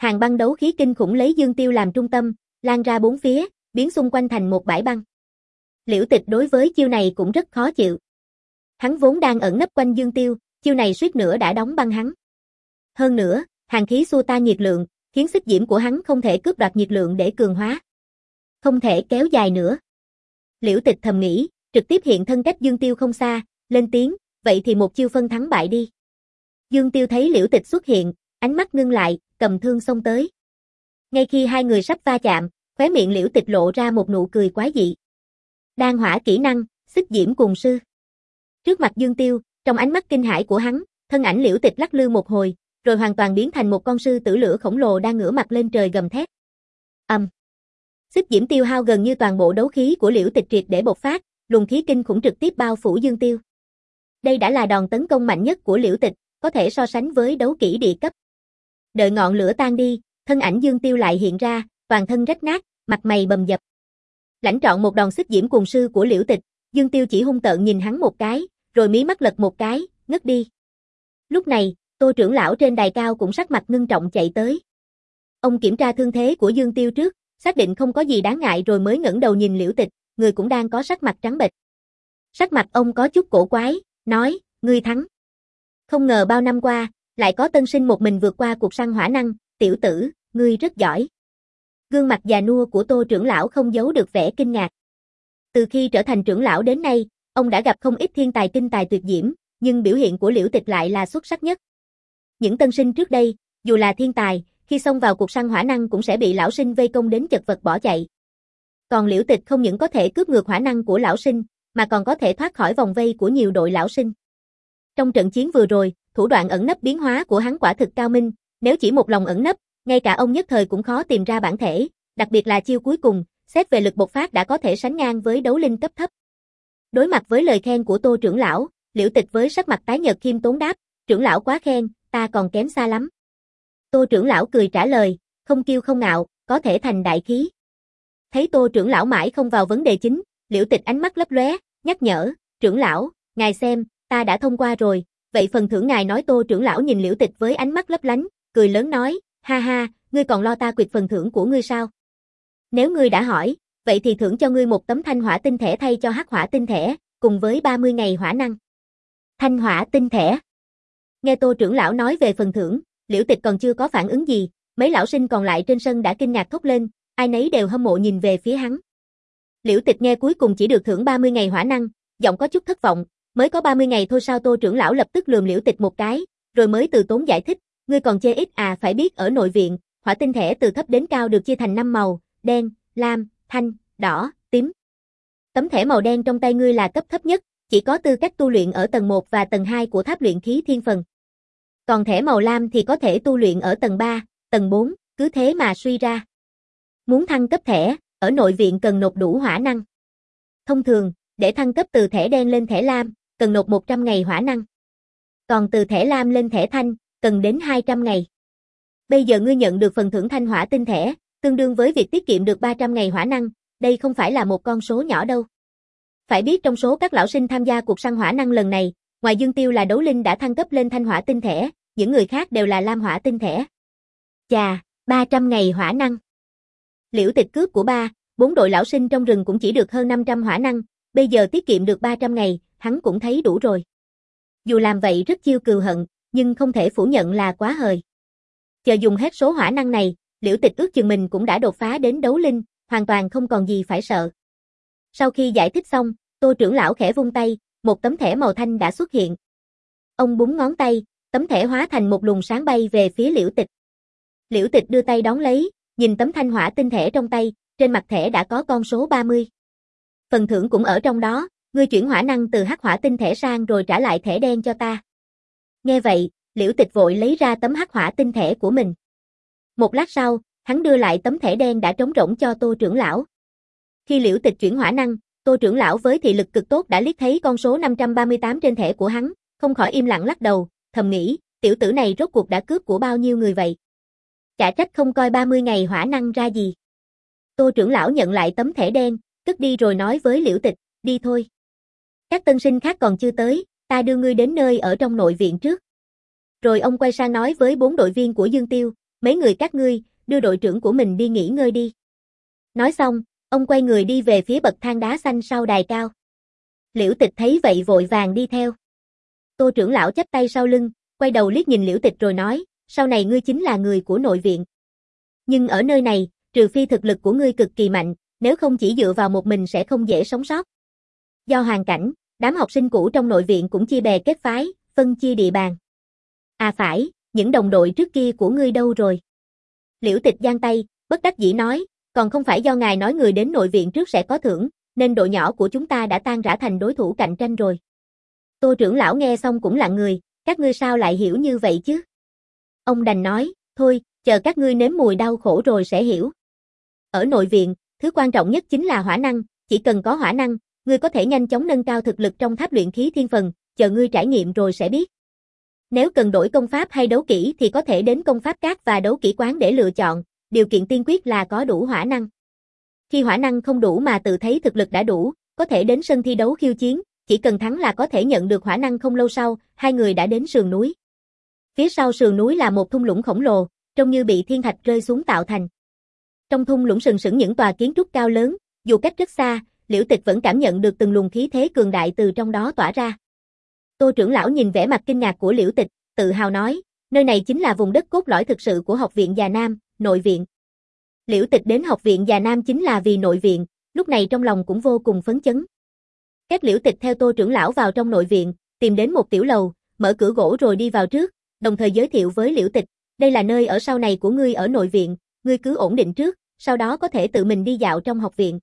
Hàng băng đấu khí kinh khủng lấy Dương Tiêu làm trung tâm, lan ra bốn phía, biến xung quanh thành một bãi băng. Liễu Tịch đối với chiêu này cũng rất khó chịu. Hắn vốn đang ẩn nấp quanh Dương Tiêu, chiêu này suýt nữa đã đóng băng hắn. Hơn nữa, hàn khí xua tan nhiệt lượng, khiến xích diễm của hắn không thể cướp đoạt nhiệt lượng để cường hóa. Không thể kéo dài nữa. Liễu Tịch thầm nghĩ, trực tiếp hiện thân cách Dương Tiêu không xa, lên tiếng, vậy thì một chiêu phân thắng bại đi. Dương Tiêu thấy Liễu Tịch xuất hiện, ánh mắt ngưng lại, cầm thương xông tới. Ngay khi hai người sắp va chạm, khóe miệng Liễu Tịch lộ ra một nụ cười quái dị. Đan hỏa kỹ năng, xích diễm cuồng sư. Trước mặt Dương Tiêu, trong ánh mắt kinh hãi của hắn, thân ảnh Liễu Tịch lắc lư một hồi, rồi hoàn toàn biến thành một con sư tử lửa khổng lồ đang ngửa mặt lên trời gầm thét. Ầm. Um. Xích diễm tiêu hao gần như toàn bộ đấu khí của Liễu Tịch triệt để bộc phát, luồng khí kinh khủng trực tiếp bao phủ Dương Tiêu. Đây đã là đòn tấn công mạnh nhất của Liễu Tịch, có thể so sánh với đấu kỹ địa cấp. Đợi ngọn lửa tan đi, thân ảnh Dương Tiêu lại hiện ra, toàn thân rách nát, mặt mày bầm dập. Lãnh trọn một đòn xích diễm cuồng sư của Liễu Tịch, Dương Tiêu chỉ hung tợn nhìn hắn một cái, rồi mí mắt lật một cái, ngất đi. Lúc này, Tô trưởng lão trên đài cao cũng sắc mặt ngưng trọng chạy tới. Ông kiểm tra thương thế của Dương Tiêu trước, xác định không có gì đáng ngại rồi mới ngẩng đầu nhìn Liễu Tịch, người cũng đang có sắc mặt trắng bệch. Sắc mặt ông có chút cổ quái, nói, ngươi thắng. Không ngờ bao năm qua, lại có tân sinh một mình vượt qua cuộc săn hỏa năng, tiểu tử, ngươi rất giỏi. Gương mặt già nua của Tô trưởng lão không giấu được vẻ kinh ngạc. Từ khi trở thành trưởng lão đến nay, ông đã gặp không ít thiên tài kinh tài tuyệt diễm, nhưng biểu hiện của Liễu Tịch lại là xuất sắc nhất. Những tân sinh trước đây, dù là thiên tài, khi xông vào cuộc săn hỏa năng cũng sẽ bị lão sinh vây công đến chật vật bỏ chạy. Còn Liễu Tịch không những có thể cướp ngược hỏa năng của lão sinh, mà còn có thể thoát khỏi vòng vây của nhiều đội lão sinh. Trong trận chiến vừa rồi, thủ đoạn ẩn nấp biến hóa của hắn quả thực cao minh, nếu chỉ một lòng ẩn nấp, ngay cả ông nhất thời cũng khó tìm ra bản thể, đặc biệt là chiêu cuối cùng, xét về lực bộc phát đã có thể sánh ngang với đấu linh cấp thấp. Đối mặt với lời khen của Tô trưởng lão, Liễu Tịch với sắc mặt tái nhợt khiêm tốn đáp, trưởng lão quá khen, ta còn kém xa lắm. Tô trưởng lão cười trả lời, không kiêu không ngạo, có thể thành đại khí. Thấy Tô trưởng lão mãi không vào vấn đề chính, Liễu Tịch ánh mắt lấp lóe, nhắc nhở, trưởng lão, ngài xem, ta đã thông qua rồi, vậy phần thưởng ngài nói. Tô trưởng lão nhìn Liễu Tịch với ánh mắt lấp lánh, cười lớn nói, ha ha, ngươi còn lo ta quyệt phần thưởng của ngươi sao? Nếu ngươi đã hỏi, vậy thì thưởng cho ngươi một tấm thanh hỏa tinh thẻ thay cho hắc hỏa tinh thẻ, cùng với ba mươi ngày hỏa năng. Thanh hỏa tinh thẻ. Nghe Tô trưởng lão nói về phần thưởng, Liễu Tịch còn chưa có phản ứng gì, mấy lão sinh còn lại trên sân đã kinh ngạc thốt lên, ai nấy đều hâm mộ nhìn về phía hắn. Liễu Tịch nghe cuối cùng chỉ được thưởng ba mươi ngày hỏa năng, giọng có chút thất vọng, mới có ba mươi ngày thôi sao? Tô trưởng lão lập tức lườm Liễu Tịch một cái, rồi mới từ tốn giải thích, ngươi còn chê ít à? Phải biết ở nội viện, hỏa tinh thẻ từ thấp đến cao được chia thành năm màu, đen, lam, thanh, đỏ, tím. Tấm thẻ màu đen trong tay ngươi là cấp thấp nhất, chỉ có tư cách tu luyện ở tầng một và tầng hai của tháp luyện khí thiên phần. Còn thẻ màu lam thì có thể tu luyện ở tầng ba, tầng bốn, cứ thế mà suy ra. Muốn thăng cấp thẻ, ở nội viện cần nộp đủ hỏa năng. Thông thường, để thăng cấp từ thẻ đen lên thẻ lam, cần nộp một trăm ngày hỏa năng. Còn từ thẻ lam lên thẻ thanh, cần đến hai trăm ngày. Bây giờ ngươi nhận được phần thưởng thanh hỏa tinh thẻ, tương đương với việc tiết kiệm được ba trăm ngày hỏa năng, đây không phải là một con số nhỏ đâu. Phải biết trong số các lão sinh tham gia cuộc săn hỏa năng lần này, ngoài Dương Tiêu là đấu linh đã thăng cấp lên thanh hỏa tinh thẻ, những người khác đều là lam hỏa tinh thẻ. Chà, ba trăm ngày hỏa năng. Liễu Tịch cướp của ba, bốn đội lão sinh trong rừng cũng chỉ được hơn năm trăm hỏa năng, bây giờ tiết kiệm được ba trăm ngày, hắn cũng thấy đủ rồi. Dù làm vậy rất chiêu cừu hận, nhưng không thể phủ nhận là quá hời. Chờ dùng hết số hỏa năng này, Liễu Tịch ước chừng mình cũng đã đột phá đến đấu linh, hoàn toàn không còn gì phải sợ. Sau khi giải thích xong, Tô trưởng lão khẽ vung tay, một tấm thẻ màu thanh đã xuất hiện. Ông búng ngón tay, tấm thẻ hóa thành một luồng sáng bay về phía Liễu Tịch. Liễu Tịch đưa tay đón lấy, nhìn tấm thanh hỏa tinh thẻ trong tay, trên mặt thẻ đã có con số ba mươi. Phần thưởng cũng ở trong đó, ngươi chuyển hỏa năng từ hắc hỏa tinh thẻ sang rồi trả lại thẻ đen cho ta. Nghe vậy, Liễu Tịch vội lấy ra tấm hắc hỏa tinh thẻ của mình. Một lát sau, hắn đưa lại tấm thẻ đen đã trống rỗng cho Tô trưởng lão. Khi Liễu Tịch chuyển hỏa năng, Tô trưởng lão với thị lực cực tốt đã liếc thấy con số năm trăm ba mươi tám trên thẻ của hắn, không khỏi im lặng lắc đầu, thầm nghĩ, tiểu tử này rốt cuộc đã cướp của bao nhiêu người vậy? Chả trách không coi ba mươi ngày hỏa năng ra gì. Tô trưởng lão nhận lại tấm thẻ đen, cất đi rồi nói với Liễu Tịch, đi thôi. Các tân sinh khác còn chưa tới, ta đưa ngươi đến nơi ở trong nội viện trước. Rồi ông quay sang nói với bốn đội viên của Dương Tiêu, mấy người các ngươi, đưa đội trưởng của mình đi nghỉ ngơi đi. Nói xong, ông quay người đi về phía bậc thang đá xanh sau đài cao. Liễu Tịch thấy vậy vội vàng đi theo. Tô trưởng lão chắp tay sau lưng, quay đầu liếc nhìn Liễu Tịch rồi nói, sau này ngươi chính là người của nội viện. Nhưng ở nơi này, trừ phi thực lực của ngươi cực kỳ mạnh, nếu không chỉ dựa vào một mình sẽ không dễ sống sót. Do hoàn cảnh, đám học sinh cũ trong nội viện cũng chia bè kết phái, phân chia địa bàn. À phải, những đồng đội trước kia của ngươi đâu rồi? Liễu Tịch giang tay, bất đắc dĩ nói, còn không phải do ngài nói người đến nội viện trước sẽ có thưởng, nên đội nhỏ của chúng ta đã tan rã thành đối thủ cạnh tranh rồi. Tô trưởng lão nghe xong cũng lặng người, các ngươi sao lại hiểu như vậy chứ? Ông đành nói, thôi, chờ các ngươi nếm mùi đau khổ rồi sẽ hiểu. Ở nội viện, thứ quan trọng nhất chính là hỏa năng, chỉ cần có hỏa năng, ngươi có thể nhanh chóng nâng cao thực lực trong tháp luyện khí thiên phần, chờ ngươi trải nghiệm rồi sẽ biết. Nếu cần đổi công pháp hay đấu kỹ thì có thể đến công pháp các và đấu kỹ quán để lựa chọn, điều kiện tiên quyết là có đủ hỏa năng. Khi hỏa năng không đủ mà tự thấy thực lực đã đủ, có thể đến sân thi đấu khiêu chiến, chỉ cần thắng là có thể nhận được hỏa năng. Không lâu sau, hai người đã đến sườn núi. Phía sau sườn núi là một thung lũng khổng lồ, trông như bị thiên thạch rơi xuống tạo thành. Trong thung lũng sừng sững những tòa kiến trúc cao lớn, dù cách rất xa, Liễu Tịch vẫn cảm nhận được từng luồng khí thế cường đại từ trong đó tỏa ra. Tô trưởng lão nhìn vẻ mặt kinh ngạc của Liễu Tịch, tự hào nói, nơi này chính là vùng đất cốt lõi thực sự của học viện Già Nam, nội viện. Liễu Tịch đến học viện Già Nam chính là vì nội viện, lúc này trong lòng cũng vô cùng phấn chấn. Các Liễu Tịch theo Tô trưởng lão vào trong nội viện, tìm đến một tiểu lầu, mở cửa gỗ rồi đi vào trước, đồng thời giới thiệu với Liễu Tịch, đây là nơi ở sau này của ngươi ở nội viện, ngươi cứ ổn định trước, sau đó có thể tự mình đi dạo trong học viện.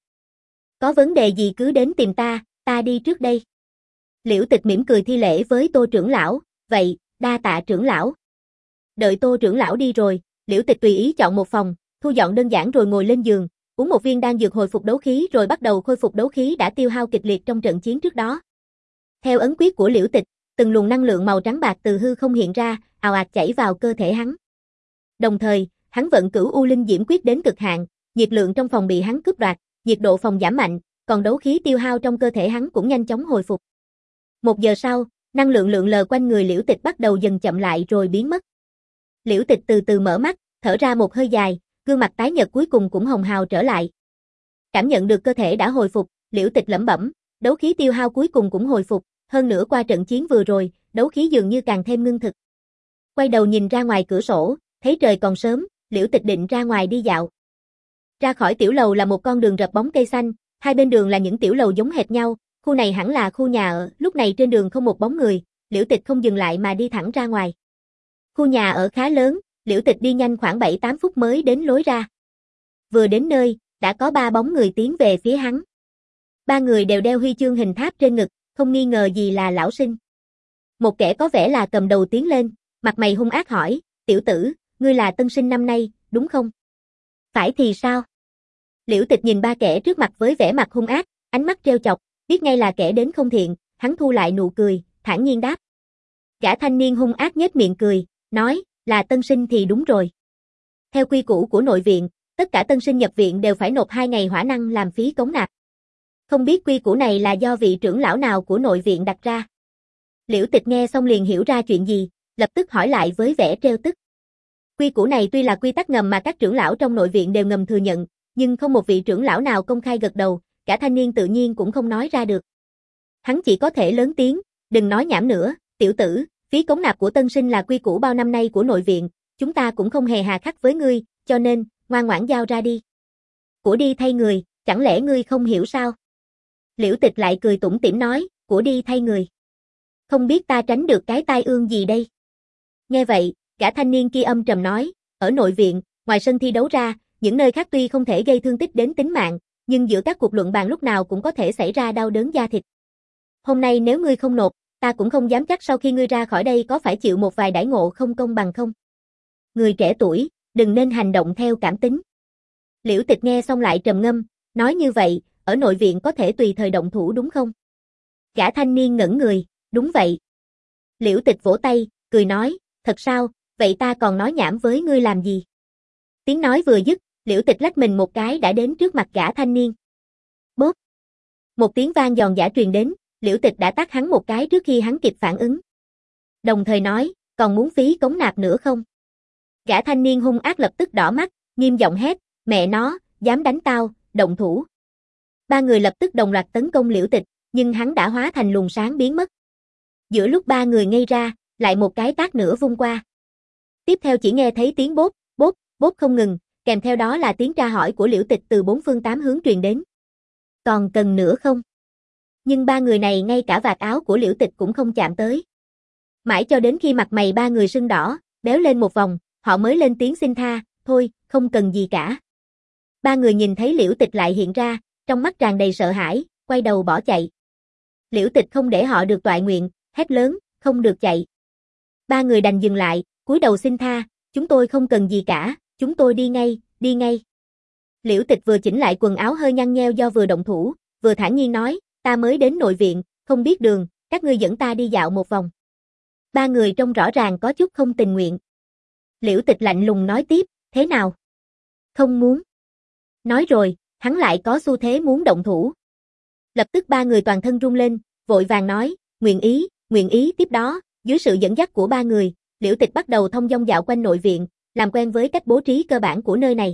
Có vấn đề gì cứ đến tìm ta, ta đi trước đây. Liễu Tịch mỉm cười thi lễ với Tô trưởng lão, vậy, đa tạ trưởng lão. Đợi Tô trưởng lão đi rồi, Liễu Tịch tùy ý chọn một phòng, thu dọn đơn giản rồi ngồi lên giường, uống một viên đan dược hồi phục đấu khí rồi bắt đầu khôi phục đấu khí đã tiêu hao kịch liệt trong trận chiến trước đó. Theo ấn quyết của Liễu Tịch, từng luồng năng lượng màu trắng bạc từ hư không hiện ra, ào ạt chảy vào cơ thể hắn. Đồng thời, hắn vận cửu u linh diễm quyết đến cực hạn, nhiệt lượng trong phòng bị hắn cướp đoạt, nhiệt độ phòng giảm mạnh, còn đấu khí tiêu hao trong cơ thể hắn cũng nhanh chóng hồi phục. Một giờ sau, năng lượng lượn lờ quanh người Liễu Tịch bắt đầu dần chậm lại rồi biến mất. Liễu Tịch từ từ mở mắt, thở ra một hơi dài, gương mặt tái nhợt cuối cùng cũng hồng hào trở lại. Cảm nhận được cơ thể đã hồi phục, Liễu Tịch lẩm bẩm, đấu khí tiêu hao cuối cùng cũng hồi phục, hơn nữa qua trận chiến vừa rồi, đấu khí dường như càng thêm ngưng thực. Quay đầu nhìn ra ngoài cửa sổ, thấy trời còn sớm, Liễu Tịch định ra ngoài đi dạo. Ra khỏi tiểu lầu là một con đường rợp bóng cây xanh, hai bên đường là những tiểu lầu giống hệt nhau, khu này hẳn là khu nhà ở, lúc này trên đường không một bóng người, Liễu Tịch không dừng lại mà đi thẳng ra ngoài. Khu nhà ở khá lớn, Liễu Tịch đi nhanh khoảng bảy tám phút mới đến lối ra. Vừa đến nơi, đã có ba bóng người tiến về phía hắn. Ba người đều đeo huy chương hình tháp trên ngực, không nghi ngờ gì là lão sinh. Một kẻ có vẻ là cầm đầu tiến lên, mặt mày hung ác hỏi, tiểu tử, ngươi là tân sinh năm nay, đúng không? Phải thì sao? Liễu Tịch nhìn ba kẻ trước mặt với vẻ mặt hung ác, ánh mắt trêu chọc, biết ngay là kẻ đến không thiện, hắn thu lại nụ cười, thản nhiên đáp. Gã thanh niên hung ác nhếch miệng cười, nói, là tân sinh thì đúng rồi. Theo quy củ của nội viện, tất cả tân sinh nhập viện đều phải nộp hai ngày hỏa năng làm phí cống nạp. Không biết quy củ này là do vị trưởng lão nào của nội viện đặt ra. Liễu Tịch nghe xong liền hiểu ra chuyện gì, lập tức hỏi lại với vẻ trêu tức. Quy củ này tuy là quy tắc ngầm mà các trưởng lão trong nội viện đều ngầm thừa nhận, nhưng không một vị trưởng lão nào công khai gật đầu, cả thanh niên tự nhiên cũng không nói ra được. Hắn chỉ có thể lớn tiếng, đừng nói nhảm nữa, tiểu tử, phí cống nạp của tân sinh là quy củ bao năm nay của nội viện, chúng ta cũng không hề hà khắc với ngươi, cho nên, ngoan ngoãn giao ra đi. Của đi thay người, chẳng lẽ ngươi không hiểu sao? Liễu Tịch lại cười tủm tỉm nói, của đi thay người. Không biết ta tránh được cái tai ương gì đây? Nghe vậy, gã thanh niên kia âm trầm nói, ở nội viện, ngoài sân thi đấu ra, những nơi khác tuy không thể gây thương tích đến tính mạng, nhưng giữa các cuộc luận bàn lúc nào cũng có thể xảy ra đau đớn da thịt. Hôm nay nếu ngươi không nộp, ta cũng không dám chắc sau khi ngươi ra khỏi đây có phải chịu một vài đãi ngộ không công bằng không. Người trẻ tuổi, đừng nên hành động theo cảm tính. Liễu Tịch nghe xong lại trầm ngâm, nói như vậy, ở nội viện có thể tùy thời động thủ đúng không? Gã thanh niên ngẩn người, đúng vậy. Liễu Tịch vỗ tay, cười nói, thật sao, vậy ta còn nói nhảm với ngươi làm gì? Tiếng nói vừa dứt, Liễu Tịch lách mình một cái đã đến trước mặt gã thanh niên. Bốp! Một tiếng vang giòn giã truyền đến, Liễu Tịch đã tát hắn một cái trước khi hắn kịp phản ứng. Đồng thời nói, còn muốn phí cống nạp nữa không? Gã thanh niên hung ác lập tức đỏ mắt, nghiêm giọng hét, mẹ nó, dám đánh tao, động thủ. Ba người lập tức đồng loạt tấn công Liễu Tịch, nhưng hắn đã hóa thành luồng sáng biến mất. Giữa lúc ba người ngây ra, lại một cái tát nữa vung qua. Tiếp theo chỉ nghe thấy tiếng bốp, bốp, bốp không ngừng, kèm theo đó là tiếng tra hỏi của Liễu Tịch từ bốn phương tám hướng truyền đến. Còn cần nữa không? Nhưng ba người này ngay cả vạt áo của Liễu Tịch cũng không chạm tới. Mãi cho đến khi mặt mày ba người sưng đỏ, béo lên một vòng, họ mới lên tiếng xin tha, thôi, không cần gì cả. Ba người nhìn thấy Liễu Tịch lại hiện ra, trong mắt tràn đầy sợ hãi, quay đầu bỏ chạy. Liễu Tịch không để họ được toại nguyện, hét lớn, không được chạy. Ba người đành dừng lại, cúi đầu xin tha, chúng tôi không cần gì cả, chúng tôi đi ngay, đi ngay. Liễu Tịch vừa chỉnh lại quần áo hơi nhăn nheo do vừa động thủ, vừa thản nhiên nói, ta mới đến nội viện, không biết đường, các ngươi dẫn ta đi dạo một vòng. Ba người trông rõ ràng có chút không tình nguyện. Liễu Tịch lạnh lùng nói tiếp, thế nào? Không muốn. Nói rồi, hắn lại có xu thế muốn động thủ. Lập tức ba người toàn thân run lên, vội vàng nói, nguyện ý, nguyện ý. Tiếp đó, dưới sự dẫn dắt của ba người, Liễu Tịch bắt đầu thông dong dạo quanh nội viện, làm quen với cách bố trí cơ bản của nơi này.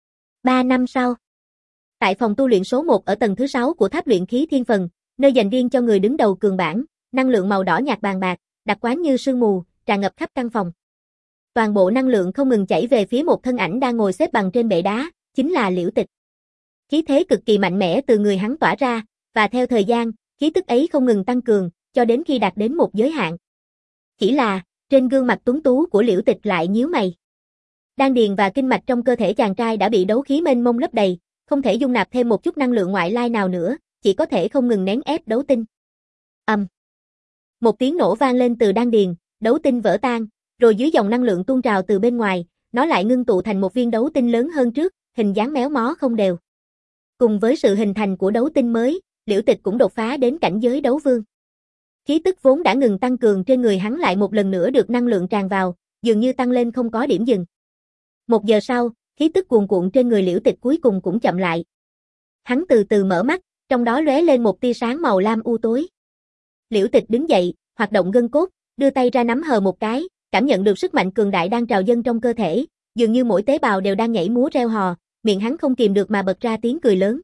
Ba năm sau, tại phòng tu luyện số một ở tầng thứ sáu của tháp luyện khí thiên phần, nơi dành riêng cho người đứng đầu cường bảng, năng lượng màu đỏ nhạt bàn bạc, đặc quán như sương mù, tràn ngập khắp căn phòng. Toàn bộ năng lượng không ngừng chảy về phía một thân ảnh đang ngồi xếp bằng trên bệ đá, chính là Liễu Tịch. Khí thế cực kỳ mạnh mẽ từ người hắn tỏa ra, và theo thời gian, khí tức ấy không ngừng tăng cường, cho đến khi đạt đến một giới hạn. Chỉ là, trên gương mặt tuấn tú của Liễu Tịch lại nhíu mày. Đan điền và kinh mạch trong cơ thể chàng trai đã bị đấu khí mênh mông lấp đầy, không thể dung nạp thêm một chút năng lượng ngoại lai nào nữa, chỉ có thể không ngừng nén ép đấu tinh. Ầm. Um. Một tiếng nổ vang lên từ đan điền, đấu tinh vỡ tan, rồi dưới dòng năng lượng tuôn trào từ bên ngoài, nó lại ngưng tụ thành một viên đấu tinh lớn hơn trước, hình dáng méo mó không đều. Cùng với sự hình thành của đấu tinh mới, Liễu Tịch cũng đột phá đến cảnh giới đấu vương. Khí tức vốn đã ngừng tăng cường trên người hắn lại một lần nữa được năng lượng tràn vào, dường như tăng lên không có điểm dừng. Một giờ sau, khí tức cuồn cuộn trên người Liễu Tịch cuối cùng cũng chậm lại. Hắn từ từ mở mắt, trong đó lóe lên một tia sáng màu lam u tối. Liễu Tịch đứng dậy, hoạt động gân cốt, đưa tay ra nắm hờ một cái, cảm nhận được sức mạnh cường đại đang trào dâng trong cơ thể, dường như mỗi tế bào đều đang nhảy múa reo hò, miệng hắn không kìm được mà bật ra tiếng cười lớn.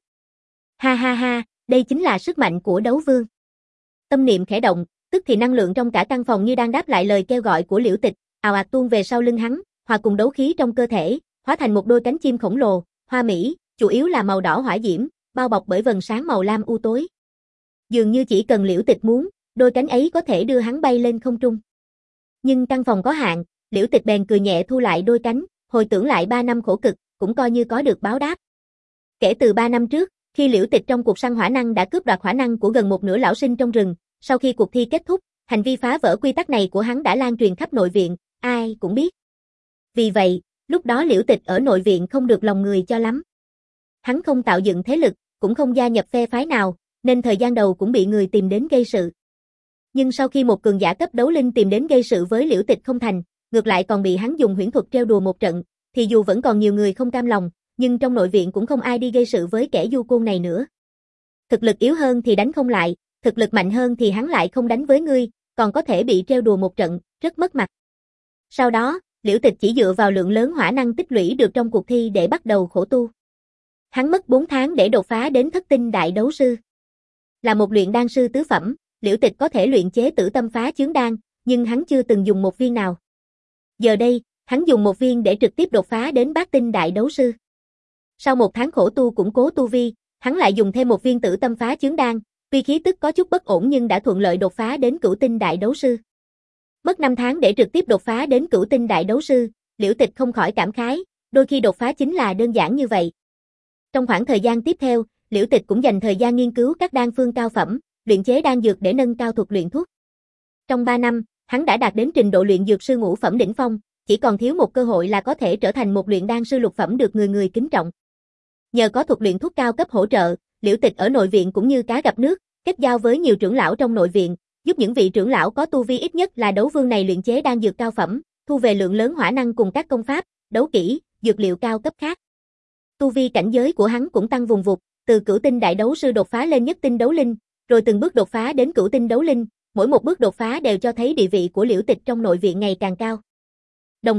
Ha ha ha, đây chính là sức mạnh của đấu vương. Tâm niệm khẽ động, tức thì năng lượng trong cả căn phòng như đang đáp lại lời kêu gọi của Liễu Tịch, ào ạt tuôn về sau lưng hắn, hòa cùng đấu khí trong cơ thể, hóa thành một đôi cánh chim khổng lồ, hoa mỹ, chủ yếu là màu đỏ hỏa diễm, bao bọc bởi vầng sáng màu lam u tối. Dường như chỉ cần Liễu Tịch muốn, đôi cánh ấy có thể đưa hắn bay lên không trung. Nhưng căn phòng có hạn, Liễu Tịch bèn cười nhẹ thu lại đôi cánh, hồi tưởng lại ba năm khổ cực, cũng coi như có được báo đáp. Kể từ ba năm trước, khi Liễu Tịch trong cuộc săn hỏa năng đã cướp đoạt hỏa năng của gần một nửa lão sinh trong rừng, sau khi cuộc thi kết thúc, hành vi phá vỡ quy tắc này của hắn đã lan truyền khắp nội viện, ai cũng biết. Vì vậy, lúc đó Liễu Tịch ở nội viện không được lòng người cho lắm. Hắn không tạo dựng thế lực, cũng không gia nhập phe phái nào, nên thời gian đầu cũng bị người tìm đến gây sự. Nhưng sau khi một cường giả cấp đấu linh tìm đến gây sự với Liễu Tịch không thành, ngược lại còn bị hắn dùng huyễn thuật trêu đùa một trận, thì dù vẫn còn nhiều người không cam lòng, nhưng trong nội viện cũng không ai đi gây sự với kẻ du côn này nữa. Thực lực yếu hơn thì đánh không lại, thực lực mạnh hơn thì hắn lại không đánh với ngươi, còn có thể bị trêu đùa một trận, rất mất mặt. Sau đó, Liễu Tịch chỉ dựa vào lượng lớn hỏa năng tích lũy được trong cuộc thi để bắt đầu khổ tu. Hắn mất bốn tháng để đột phá đến thất tinh đại đấu sư. Là một luyện đan sư tứ phẩm, Liễu Tịch có thể luyện chế tử tâm phá chướng đan, nhưng hắn chưa từng dùng một viên nào. Giờ đây, hắn dùng một viên để trực tiếp đột phá đến bát tinh đại đấu sư. Sau một tháng khổ tu củng cố tu vi, hắn lại dùng thêm một viên tử tâm phá chướng đan, tuy khí tức có chút bất ổn nhưng đã thuận lợi đột phá đến cửu tinh đại đấu sư. Mất năm tháng để trực tiếp đột phá đến cửu tinh đại đấu sư, Liễu Tịch không khỏi cảm khái, đôi khi đột phá chính là đơn giản như vậy. Trong khoảng thời gian tiếp theo, Liễu Tịch cũng dành thời gian nghiên cứu các đan phương cao phẩm, luyện chế đan dược để nâng cao thuật luyện thuốc. Trong ba năm, hắn đã đạt đến trình độ luyện dược sư ngũ phẩm đỉnh phong, chỉ còn thiếu một cơ hội là có thể trở thành một luyện đan sư lục phẩm được người người kính trọng. Nhờ có thuật luyện thuốc cao cấp hỗ trợ, Liễu Tịch ở nội viện cũng như cá gặp nước, kết giao với nhiều trưởng lão trong nội viện, giúp những vị trưởng lão có tu vi ít nhất là đấu vương này luyện chế đan dược cao phẩm, thu về lượng lớn hỏa năng cùng các công pháp, đấu kỹ, dược liệu cao cấp khác. Tu vi cảnh giới của hắn cũng tăng vùng vụt, từ cửu tinh đại đấu sư đột phá lên nhất tinh đấu linh, rồi từng bước đột phá đến cửu tinh đấu linh, mỗi một bước đột phá đều cho thấy địa vị của Liễu Tịch trong nội viện ngày càng cao. Đồng thời,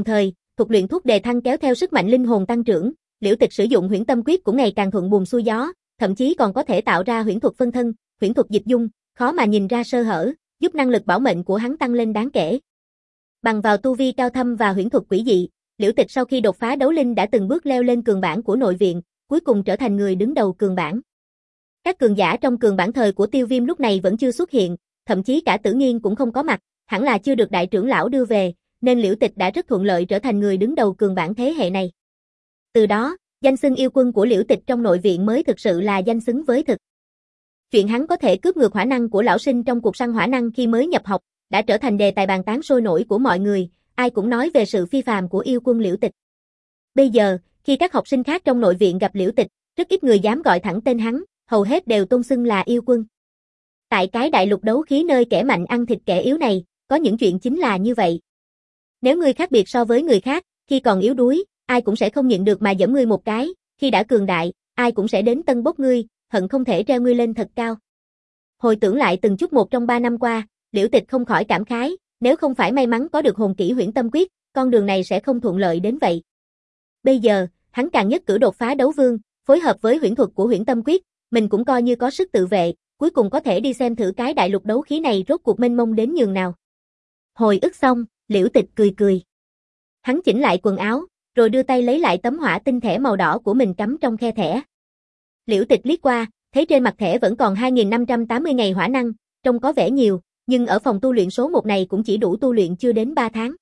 thuật luyện thuốc đề thăng kéo theo sức mạnh linh hồn tăng trưởng, Liễu Tịch sử dụng Huyễn Tâm Quyết cũng ngày càng thuận buồm xuôi gió, thậm chí còn có thể tạo ra huyễn thuật phân thân, huyễn thuật dịch dung, khó mà nhìn ra sơ hở, giúp năng lực bảo mệnh của hắn tăng lên đáng kể. Bằng vào tu vi cao thâm và huyễn thuật quỷ dị, Liễu Tịch sau khi đột phá đấu linh đã từng bước leo lên cường bảng của nội viện, cuối cùng trở thành người đứng đầu cường bảng. Các cường giả trong cường bảng thời của Tiêu Viêm lúc này vẫn chưa xuất hiện, thậm chí cả Tử Nghiên cũng không có mặt, hẳn là chưa được đại trưởng lão đưa về, nên Liễu Tịch đã rất thuận lợi trở thành người đứng đầu cường bảng thế hệ này. Từ đó, danh xưng yêu quân của Liễu Tịch trong nội viện mới thực sự là danh xứng với thực. Chuyện hắn có thể cướp ngược hỏa năng của lão sinh trong cuộc săn hỏa năng khi mới nhập học, đã trở thành đề tài bàn tán sôi nổi của mọi người, ai cũng nói về sự phi phàm của yêu quân Liễu Tịch. Bây giờ, khi các học sinh khác trong nội viện gặp Liễu Tịch, rất ít người dám gọi thẳng tên hắn, hầu hết đều tôn xưng là yêu quân. Tại cái đại lục đấu khí nơi kẻ mạnh ăn thịt kẻ yếu này, có những chuyện chính là như vậy. Nếu ngươi khác biệt so với người khác, khi còn yếu đuối, ai cũng sẽ không nhịn được mà giẫm ngươi một cái, khi đã cường đại, ai cũng sẽ đến tân bốc ngươi, hận không thể treo ngươi lên thật cao. Hồi tưởng lại từng chút một trong ba năm qua, Liễu Tịch không khỏi cảm khái, nếu không phải may mắn có được hồn kỹ Huyễn Tâm Quyết, con đường này sẽ không thuận lợi đến vậy. Bây giờ, hắn càng nhất cử đột phá đấu vương, phối hợp với huyễn thuật của Huyễn Tâm Quyết, mình cũng coi như có sức tự vệ, cuối cùng có thể đi xem thử cái đại lục đấu khí này rốt cuộc mênh mông đến nhường nào. Hồi ức xong, Liễu Tịch cười cười. Hắn chỉnh lại quần áo, rồi đưa tay lấy lại tấm hỏa tinh thẻ màu đỏ của mình cắm trong khe thẻ. Liễu Tịch liếc qua, thấy trên mặt thẻ vẫn còn hai nghìn năm trăm tám mươi ngày hỏa năng, trông có vẻ nhiều, nhưng ở phòng tu luyện số một này cũng chỉ đủ tu luyện chưa đến ba tháng.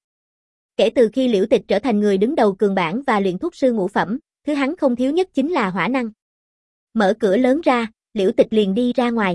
Kể từ khi Liễu Tịch trở thành người đứng đầu cường bảng và luyện thuốc sư ngũ phẩm, thứ hắn không thiếu nhất chính là hỏa năng. Mở cửa lớn ra, Liễu Tịch liền đi ra ngoài.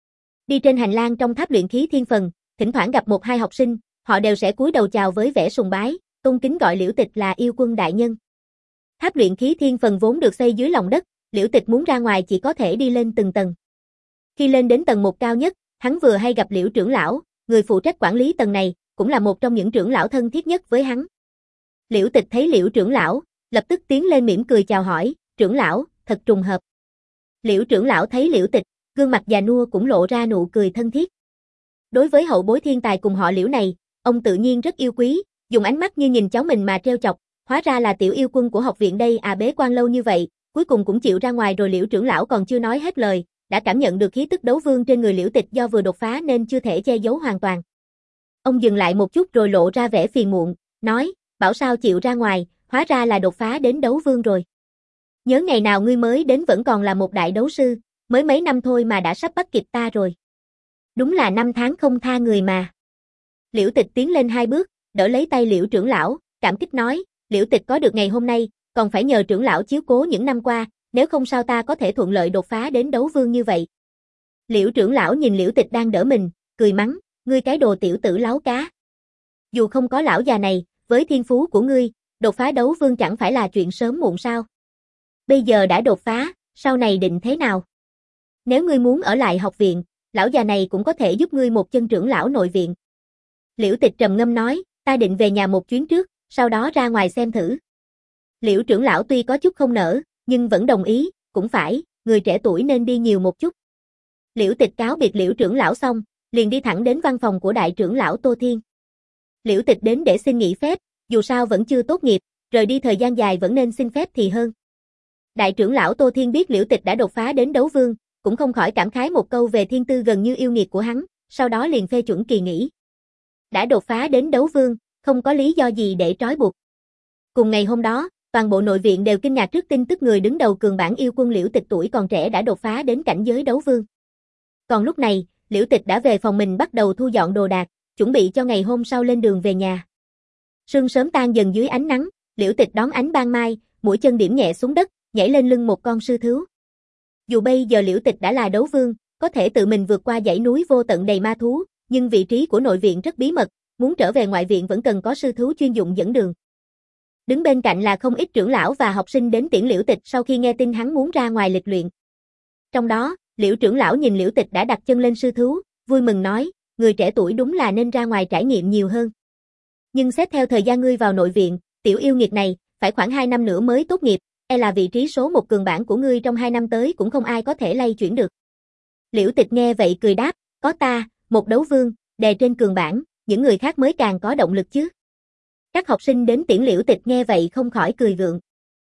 Đi trên hành lang trong tháp luyện khí thiên phần, thỉnh thoảng gặp một hai học sinh, họ đều sẽ cúi đầu chào với vẻ sùng bái, tôn kính gọi Liễu Tịch là yêu quân đại nhân. Tháp luyện khí thiên phần vốn được xây dưới lòng đất, Liễu Tịch muốn ra ngoài chỉ có thể đi lên từng tầng. Khi lên đến tầng một cao nhất, hắn vừa hay gặp Liễu trưởng lão, người phụ trách quản lý tầng này, cũng là một trong những trưởng lão thân thiết nhất với hắn. Liễu Tịch thấy Liễu trưởng lão, lập tức tiến lên mỉm cười chào hỏi, trưởng lão, thật trùng hợp. Liễu trưởng lão thấy Liễu Tịch, gương mặt già nua cũng lộ ra nụ cười thân thiết. Đối với hậu bối thiên tài cùng họ Liễu này, ông tự nhiên rất yêu quý, dùng ánh mắt như nhìn cháu mình mà trêu chọc, hóa ra là tiểu yêu quân của học viện đây à, bế quan lâu như vậy, cuối cùng cũng chịu ra ngoài rồi. Liễu trưởng lão còn chưa nói hết lời, đã cảm nhận được khí tức đấu vương trên người Liễu Tịch, do vừa đột phá nên chưa thể che giấu hoàn toàn. Ông dừng lại một chút rồi lộ ra vẻ phiền muộn, nói, bảo sao chịu ra ngoài, hóa ra là đột phá đến đấu vương rồi. Nhớ ngày nào ngươi mới đến vẫn còn là một đại đấu sư, mới mấy năm thôi mà đã sắp bắt kịp ta rồi. Đúng là năm tháng không tha người mà. Liễu Tịch tiến lên hai bước, đỡ lấy tay Liễu trưởng lão, cảm kích nói, Liễu Tịch có được ngày hôm nay, còn phải nhờ trưởng lão chiếu cố những năm qua, nếu không sao ta có thể thuận lợi đột phá đến đấu vương như vậy. Liễu trưởng lão nhìn Liễu Tịch đang đỡ mình, cười mắng, ngươi cái đồ tiểu tử láo cá. Dù không có lão già này, với thiên phú của ngươi, đột phá đấu vương chẳng phải là chuyện sớm muộn sao? Bây giờ đã đột phá, sau này định thế nào? Nếu ngươi muốn ở lại học viện, lão già này cũng có thể giúp ngươi một chân trưởng lão nội viện. Liễu Tịch trầm ngâm nói, ta định về nhà một chuyến trước, sau đó ra ngoài xem thử. Liễu trưởng lão tuy có chút không nỡ, nhưng vẫn đồng ý, cũng phải, người trẻ tuổi nên đi nhiều một chút. Liễu Tịch cáo biệt Liễu trưởng lão xong, liền đi thẳng đến văn phòng của đại trưởng lão Tô Thiên. Liễu Tịch đến để xin nghỉ phép, dù sao vẫn chưa tốt nghiệp, rời đi thời gian dài vẫn nên xin phép thì hơn. Đại trưởng lão Tô Thiên biết Liễu Tịch đã đột phá đến đấu vương, cũng không khỏi cảm khái một câu về thiên tư gần như yêu nghiệt của hắn, sau đó liền phê chuẩn kỳ nghỉ. Đã đột phá đến đấu vương, không có lý do gì để trói buộc. Cùng ngày hôm đó, toàn bộ nội viện đều kinh ngạc trước tin tức người đứng đầu cường bảng yêu quân Liễu Tịch tuổi còn trẻ đã đột phá đến cảnh giới đấu vương. Còn lúc này, Liễu Tịch đã về phòng mình bắt đầu thu dọn đồ đạc, chuẩn bị cho ngày hôm sau lên đường về nhà. Sương sớm tan dần dưới ánh nắng, Liễu Tịch đón ánh ban mai, mũi chân điểm nhẹ xuống đất, nhảy lên lưng một con sư thú. Dù bây giờ Liễu Tịch đã là đấu vương, có thể tự mình vượt qua dãy núi vô tận đầy ma thú, nhưng vị trí của nội viện rất bí mật, muốn trở về ngoại viện vẫn cần có sư thú chuyên dụng dẫn đường. Đứng bên cạnh là không ít trưởng lão và học sinh đến tiễn Liễu Tịch sau khi nghe tin hắn muốn ra ngoài lịch luyện. Trong đó, Liễu trưởng lão nhìn Liễu Tịch đã đặt chân lên sư thú, vui mừng nói, người trẻ tuổi đúng là nên ra ngoài trải nghiệm nhiều hơn. Nhưng xét theo thời gian ngươi vào nội viện, tiểu yêu nghiệt này, phải khoảng hai năm nữa mới tốt nghiệp, e là vị trí số một cường bảng của ngươi trong hai năm tới cũng không ai có thể lay chuyển được. Liễu Tịch nghe vậy cười đáp, có ta, một đấu vương, đè trên cường bảng, những người khác mới càng có động lực chứ. Các học sinh đến tiễn Liễu Tịch nghe vậy không khỏi cười gượng.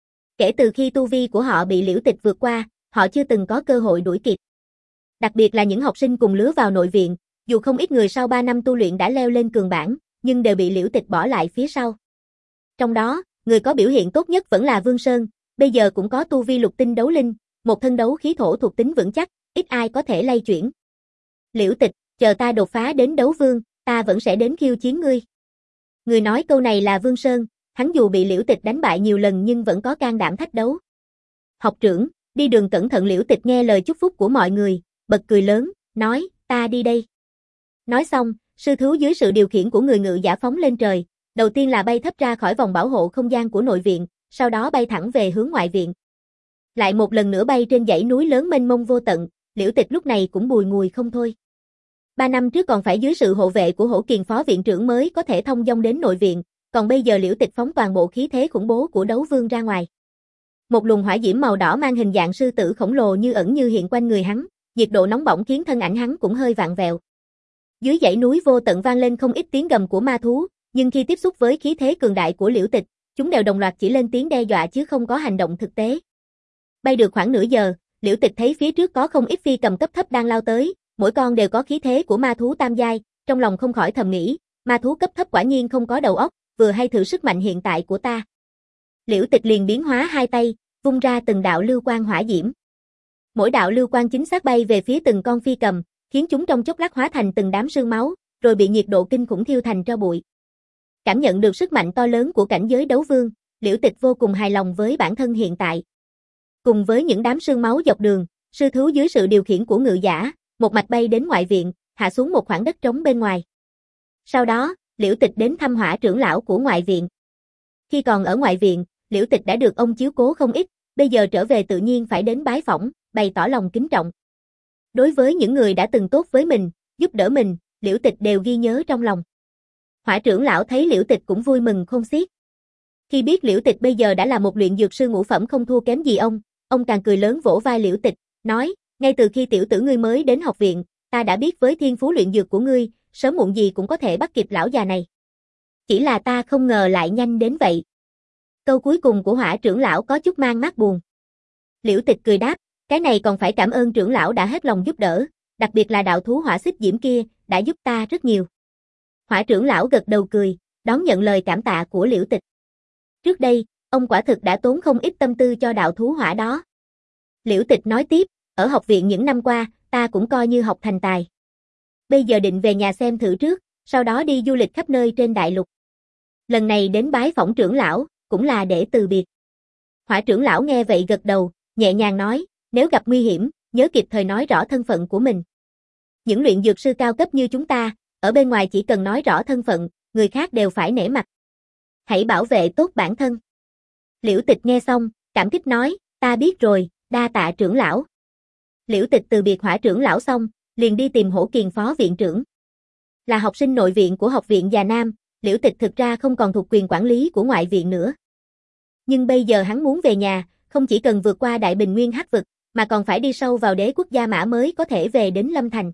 Kể từ khi tu vi của họ bị Liễu Tịch vượt qua, họ chưa từng có cơ hội đuổi kịp. Đặc biệt là những học sinh cùng lứa vào nội viện, dù không ít người sau ba năm tu luyện đã leo lên cường bảng, nhưng đều bị Liễu Tịch bỏ lại phía sau. Trong đó, người có biểu hiện tốt nhất vẫn là Vương Sơn, bây giờ cũng có tu vi lục tinh đấu linh, một thân đấu khí thổ thuộc tính vững chắc, ít ai có thể lay chuyển. Liễu Tịch, chờ ta đột phá đến đấu vương, ta vẫn sẽ đến khiêu chiến ngươi. Người nói câu này là Vương Sơn, hắn dù bị Liễu Tịch đánh bại nhiều lần nhưng vẫn có can đảm thách đấu. Học trưởng, đi đường cẩn thận. Liễu Tịch nghe lời chúc phúc của mọi người, bật cười lớn, nói, ta đi đây. Nói xong, sư thú dưới sự điều khiển của người ngự giả phóng lên trời, đầu tiên là bay thấp ra khỏi vòng bảo hộ không gian của nội viện, sau đó bay thẳng về hướng ngoại viện. Lại một lần nữa bay trên dãy núi lớn mênh mông vô tận, Liễu Tịch lúc này cũng bùi ngùi không thôi. Ba năm trước còn phải dưới sự hộ vệ của Hổ Kiền phó viện trưởng mới có thể thông dong đến nội viện, còn bây giờ Liễu Tịch phóng toàn bộ khí thế khủng bố của đấu vương ra ngoài. Một luồng hỏa diễm màu đỏ mang hình dạng sư tử khổng lồ như ẩn như hiện quanh người hắn, nhiệt độ nóng bỏng khiến thân ảnh hắn cũng hơi vặn vẹo. Dưới dãy núi vô tận vang lên không ít tiếng gầm của ma thú, nhưng khi tiếp xúc với khí thế cường đại của Liễu Tịch, chúng đều đồng loạt chỉ lên tiếng đe dọa chứ không có hành động thực tế. Bay được khoảng nửa giờ, Liễu Tịch thấy phía trước có không ít phi cầm cấp thấp đang lao tới, mỗi con đều có khí thế của ma thú tam giai, trong lòng không khỏi thầm nghĩ, ma thú cấp thấp quả nhiên không có đầu óc, vừa hay thử sức mạnh hiện tại của ta. Liễu Tịch liền biến hóa hai tay, vung ra từng đạo lưu quang hỏa diễm. Mỗi đạo lưu quang chính xác bay về phía từng con phi cầm, khiến chúng trong chốc lát hóa thành từng đám sương máu, rồi bị nhiệt độ kinh khủng thiêu thành tro bụi. Cảm nhận được sức mạnh to lớn của cảnh giới đấu vương, Liễu Tịch vô cùng hài lòng với bản thân hiện tại. Cùng với những đám sương máu dọc đường, sư thú dưới sự điều khiển của ngự giả, một mạch bay đến ngoại viện, hạ xuống một khoảng đất trống bên ngoài. Sau đó, Liễu Tịch đến thăm Hỏa trưởng lão của ngoại viện. Khi còn ở ngoại viện, Liễu Tịch đã được ông chiếu cố không ít, bây giờ trở về tự nhiên phải đến bái phỏng, bày tỏ lòng kính trọng. Đối với những người đã từng tốt với mình, giúp đỡ mình, Liễu Tịch đều ghi nhớ trong lòng. Hỏa trưởng lão thấy Liễu Tịch cũng vui mừng khôn xiết. Khi biết Liễu Tịch bây giờ đã là một luyện dược sư ngũ phẩm không thua kém gì ông, ông càng cười lớn vỗ vai Liễu Tịch, nói, ngay từ khi tiểu tử ngươi mới đến học viện, ta đã biết với thiên phú luyện dược của ngươi, sớm muộn gì cũng có thể bắt kịp lão già này. Chỉ là ta không ngờ lại nhanh đến vậy. Câu cuối cùng của Hỏa trưởng lão có chút mang mát buồn. Liễu Tịch cười đáp, cái này còn phải cảm ơn trưởng lão đã hết lòng giúp đỡ, đặc biệt là đạo thú hỏa xích diễm kia, đã giúp ta rất nhiều. Hỏa trưởng lão gật đầu cười, đón nhận lời cảm tạ của Liễu Tịch. Trước đây, ông quả thực đã tốn không ít tâm tư cho đạo thú hỏa đó. Liễu Tịch nói tiếp, ở học viện những năm qua, ta cũng coi như học thành tài. Bây giờ định về nhà xem thử trước, sau đó đi du lịch khắp nơi trên đại lục. Lần này đến bái phỏng trưởng lão, cũng là để từ biệt. Hỏa trưởng lão nghe vậy gật đầu, nhẹ nhàng nói, nếu gặp nguy hiểm, nhớ kịp thời nói rõ thân phận của mình. Những luyện dược sư cao cấp như chúng ta, ở bên ngoài chỉ cần nói rõ thân phận, người khác đều phải nể mặt. Hãy bảo vệ tốt bản thân. Liễu Tịch nghe xong, cảm kích nói, ta biết rồi, đa tạ trưởng lão. Liễu Tịch từ biệt Hỏa trưởng lão xong, liền đi tìm Hổ Kiền phó viện trưởng. Là học sinh nội viện của học viện Già Nam, Liễu Tịch thực ra không còn thuộc quyền quản lý của ngoại viện nữa. Nhưng bây giờ hắn muốn về nhà, không chỉ cần vượt qua Đại Bình Nguyên Hắc vực, mà còn phải đi sâu vào Đế quốc Gia Mã mới có thể về đến Lâm Thành.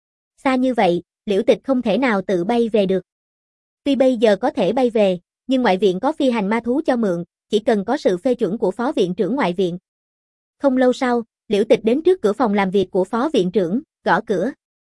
Xa như vậy, Liễu Tịch không thể nào tự bay về được. Tuy bây giờ có thể bay về, nhưng ngoại viện có phi hành ma thú cho mượn, chỉ cần có sự phê chuẩn của phó viện trưởng ngoại viện. Không lâu sau, Liễu Tịch đến trước cửa phòng làm việc của phó viện trưởng, gõ cửa.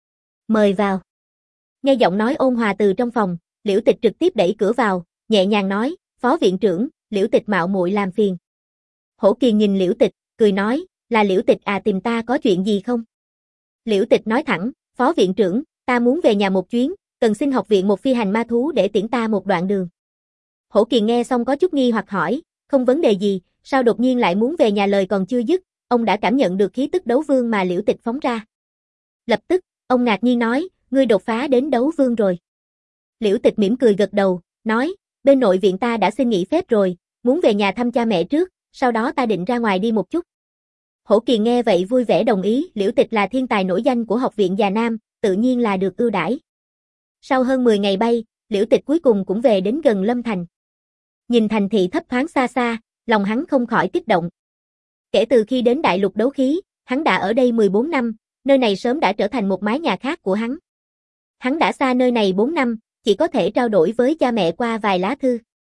Mời vào. Nghe giọng nói ôn hòa từ trong phòng, Liễu Tịch trực tiếp đẩy cửa vào, nhẹ nhàng nói, phó viện trưởng, Liễu Tịch mạo muội làm phiền. Hổ Kiền nhìn Liễu Tịch, cười nói, là Liễu Tịch à, tìm ta có chuyện gì không? Liễu Tịch nói thẳng, phó viện trưởng, ta muốn về nhà một chuyến, cần xin học viện một phi hành ma thú để tiễn ta một đoạn đường. Hổ Kiền nghe xong có chút nghi hoặc hỏi, không vấn đề gì, sao đột nhiên lại muốn về nhà? Lời còn chưa dứt, ông đã cảm nhận được khí tức đấu vương mà Liễu Tịch phóng ra. Lập tức, ông ngạc nhiên nói, ngươi đột phá đến đấu vương rồi. Liễu Tịch mỉm cười gật đầu, nói, bên nội viện ta đã xin nghỉ phép rồi, muốn về nhà thăm cha mẹ trước, sau đó ta định ra ngoài đi một chút. Hổ Kiền nghe vậy vui vẻ đồng ý, Liễu Tịch là thiên tài nổi danh của học viện Già Nam, tự nhiên là được ưu đãi. Sau hơn mười ngày bay, Liễu Tịch cuối cùng cũng về đến gần Lâm Thành. Nhìn thành thị thấp thoáng xa xa, lòng hắn không khỏi kích động. Kể từ khi đến đại lục đấu khí, hắn đã ở đây mười bốn năm, nơi này sớm đã trở thành một mái nhà khác của hắn. Hắn đã xa nơi này bốn năm, chỉ có thể trao đổi với cha mẹ qua vài lá thư.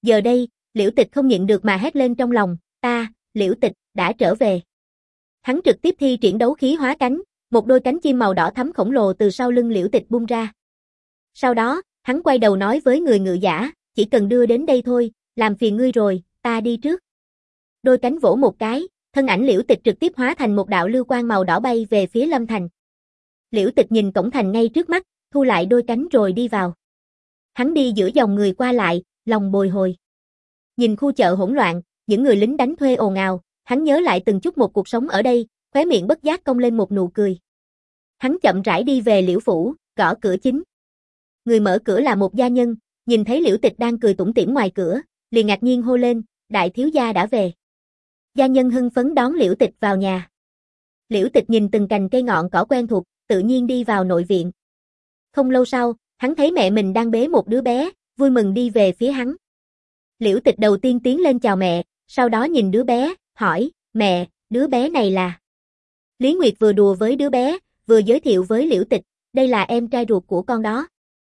Giờ đây, Liễu Tịch không nhịn được mà hét lên trong lòng, ta, Liễu Tịch, đã trở về. Hắn trực tiếp thi triển đấu khí hóa cánh, một đôi cánh chim màu đỏ thắm khổng lồ từ sau lưng Liễu Tịch bung ra. Sau đó, hắn quay đầu nói với người ngự giả, chỉ cần đưa đến đây thôi, làm phiền ngươi rồi, ta đi trước. Đôi cánh vỗ một cái, thân ảnh Liễu Tịch trực tiếp hóa thành một đạo lưu quang màu đỏ bay về phía Lâm Thành. Liễu Tịch nhìn cổng thành ngay trước mắt, thu lại đôi cánh rồi đi vào. Hắn đi giữa dòng người qua lại, lòng bồi hồi. Nhìn khu chợ hỗn loạn, những người lính đánh thuê ồn ào, hắn nhớ lại từng chút một cuộc sống ở đây, khóe miệng bất giác cong lên một nụ cười. Hắn chậm rãi đi về Liễu phủ, gõ cửa chính. Người mở cửa là một gia nhân, nhìn thấy Liễu Tịch đang cười tủm tỉm ngoài cửa, liền ngạc nhiên hô lên, đại thiếu gia đã về. Gia nhân hưng phấn đón Liễu Tịch vào nhà. Liễu Tịch nhìn từng cành cây ngọn cỏ quen thuộc, tự nhiên đi vào nội viện. Không lâu sau, hắn thấy mẹ mình đang bế một đứa bé, vui mừng đi về phía hắn. Liễu Tịch đầu tiên tiến lên chào mẹ, sau đó nhìn đứa bé, hỏi, mẹ, đứa bé này là... Lý Nguyệt vừa đùa với đứa bé, vừa giới thiệu với Liễu Tịch, đây là em trai ruột của con đó.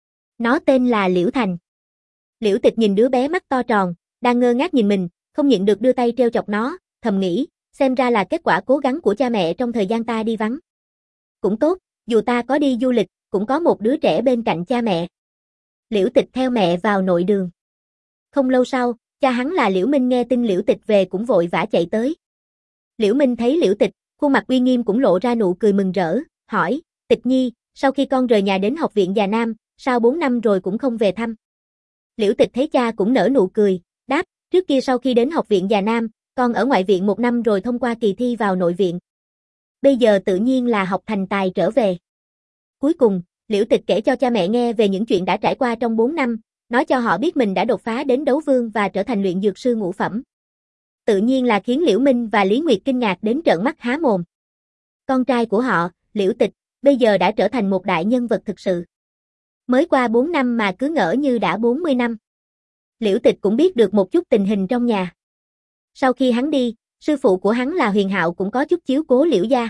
Nó tên là Liễu Thành. Liễu Tịch nhìn đứa bé mắt to tròn, đang ngơ ngác nhìn mình, không nhịn được đưa tay treo chọc nó, thầm nghĩ, xem ra là kết quả cố gắng của cha mẹ trong thời gian ta đi vắng. Cũng tốt, dù ta có đi du lịch, cũng có một đứa trẻ bên cạnh cha mẹ. Liễu Tịch theo mẹ vào nội đường. Không lâu sau, cha hắn là Liễu Minh nghe tin Liễu Tịch về cũng vội vã chạy tới. Liễu Minh thấy Liễu Tịch, khuôn mặt uy nghiêm cũng lộ ra nụ cười mừng rỡ, hỏi, Tịch Nhi, sau khi con rời nhà đến học viện Già Nam, sao bốn năm rồi cũng không về thăm? Liễu Tịch thấy cha cũng nở nụ cười, đáp, trước kia sau khi đến học viện Già Nam, con ở ngoại viện một năm rồi thông qua kỳ thi vào nội viện. Bây giờ tự nhiên là học thành tài trở về. Cuối cùng, Liễu Tịch kể cho cha mẹ nghe về những chuyện đã trải qua trong bốn năm, nói cho họ biết mình đã đột phá đến đấu vương và trở thành luyện dược sư ngũ phẩm. Tự nhiên là khiến Liễu Minh và Lý Nguyệt kinh ngạc đến trợn mắt há mồm. Con trai của họ, Liễu Tịch, bây giờ đã trở thành một đại nhân vật thực sự. Mới qua bốn năm mà cứ ngỡ như đã bốn mươi năm. Liễu Tịch cũng biết được một chút tình hình trong nhà. Sau khi hắn đi, sư phụ của hắn là Huyền Hạo cũng có chút chiếu cố Liễu gia.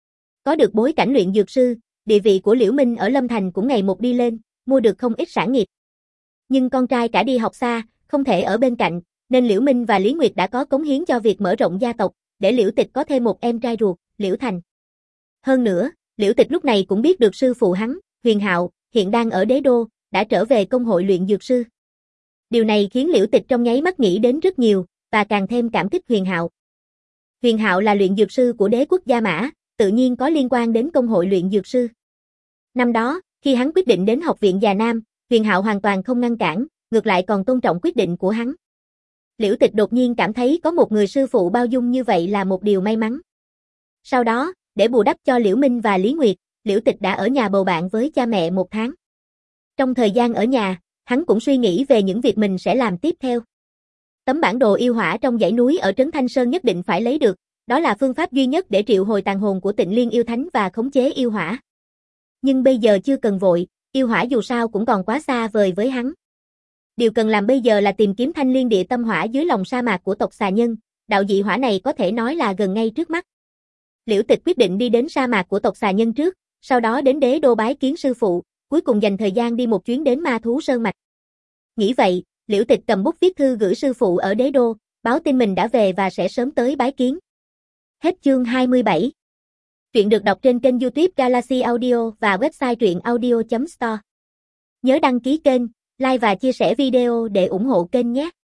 Có được bối cảnh luyện dược sư, địa vị của Liễu Minh ở Lâm Thành cũng ngày một đi lên, mua được không ít sản nghiệp. Nhưng con trai cả đi học xa, không thể ở bên cạnh, nên Liễu Minh và Lý Nguyệt đã có cống hiến cho việc mở rộng gia tộc, để Liễu Tịch có thêm một em trai ruột, Liễu Thành. Hơn nữa, Liễu Tịch lúc này cũng biết được sư phụ hắn, Huyền Hạo, hiện đang ở Đế Đô, đã trở về công hội luyện dược sư. Điều này khiến Liễu Tịch trong nháy mắt nghĩ đến rất nhiều, và càng thêm cảm kích Huyền Hạo. Huyền Hạo là luyện dược sư của đế quốc Gia Mã, tự nhiên có liên quan đến công hội luyện dược sư. Năm đó, khi hắn quyết định đến học viện Già Nam, Huyền Hạo hoàn toàn không ngăn cản, ngược lại còn tôn trọng quyết định của hắn. Liễu Tịch đột nhiên cảm thấy có một người sư phụ bao dung như vậy là một điều may mắn. Sau đó, để bù đắp cho Liễu Minh và Lý Nguyệt, Liễu Tịch đã ở nhà bầu bạn với cha mẹ một tháng. Trong thời gian ở nhà, hắn cũng suy nghĩ về những việc mình sẽ làm tiếp theo. Tấm bản đồ yêu hỏa trong dãy núi ở Trấn Thanh Sơn nhất định phải lấy được, đó là phương pháp duy nhất để triệu hồi tàn hồn của Tịnh Liên yêu thánh và khống chế yêu hỏa. Nhưng bây giờ chưa cần vội, yêu hỏa dù sao cũng còn quá xa vời với hắn. Điều cần làm bây giờ là tìm kiếm Thanh Liên địa tâm hỏa dưới lòng sa mạc của tộc xà nhân, đạo dị hỏa này có thể nói là gần ngay trước mắt. Liễu Tịch quyết định đi đến sa mạc của tộc xà nhân trước, sau đó đến Đế Đô bái kiến sư phụ, cuối cùng dành thời gian đi một chuyến đến Ma Thú Sơn Mạch. Nghĩ vậy, Liễu Tịch cầm bút viết thư gửi sư phụ ở Đế Đô, báo tin mình đã về và sẽ sớm tới bái kiến. Hết chương hai mươi bảy. Truyện được đọc trên kênh YouTube Galaxy Audio và website truyện audio chấm store. Nhớ đăng ký kênh, like và chia sẻ video để ủng hộ kênh nhé.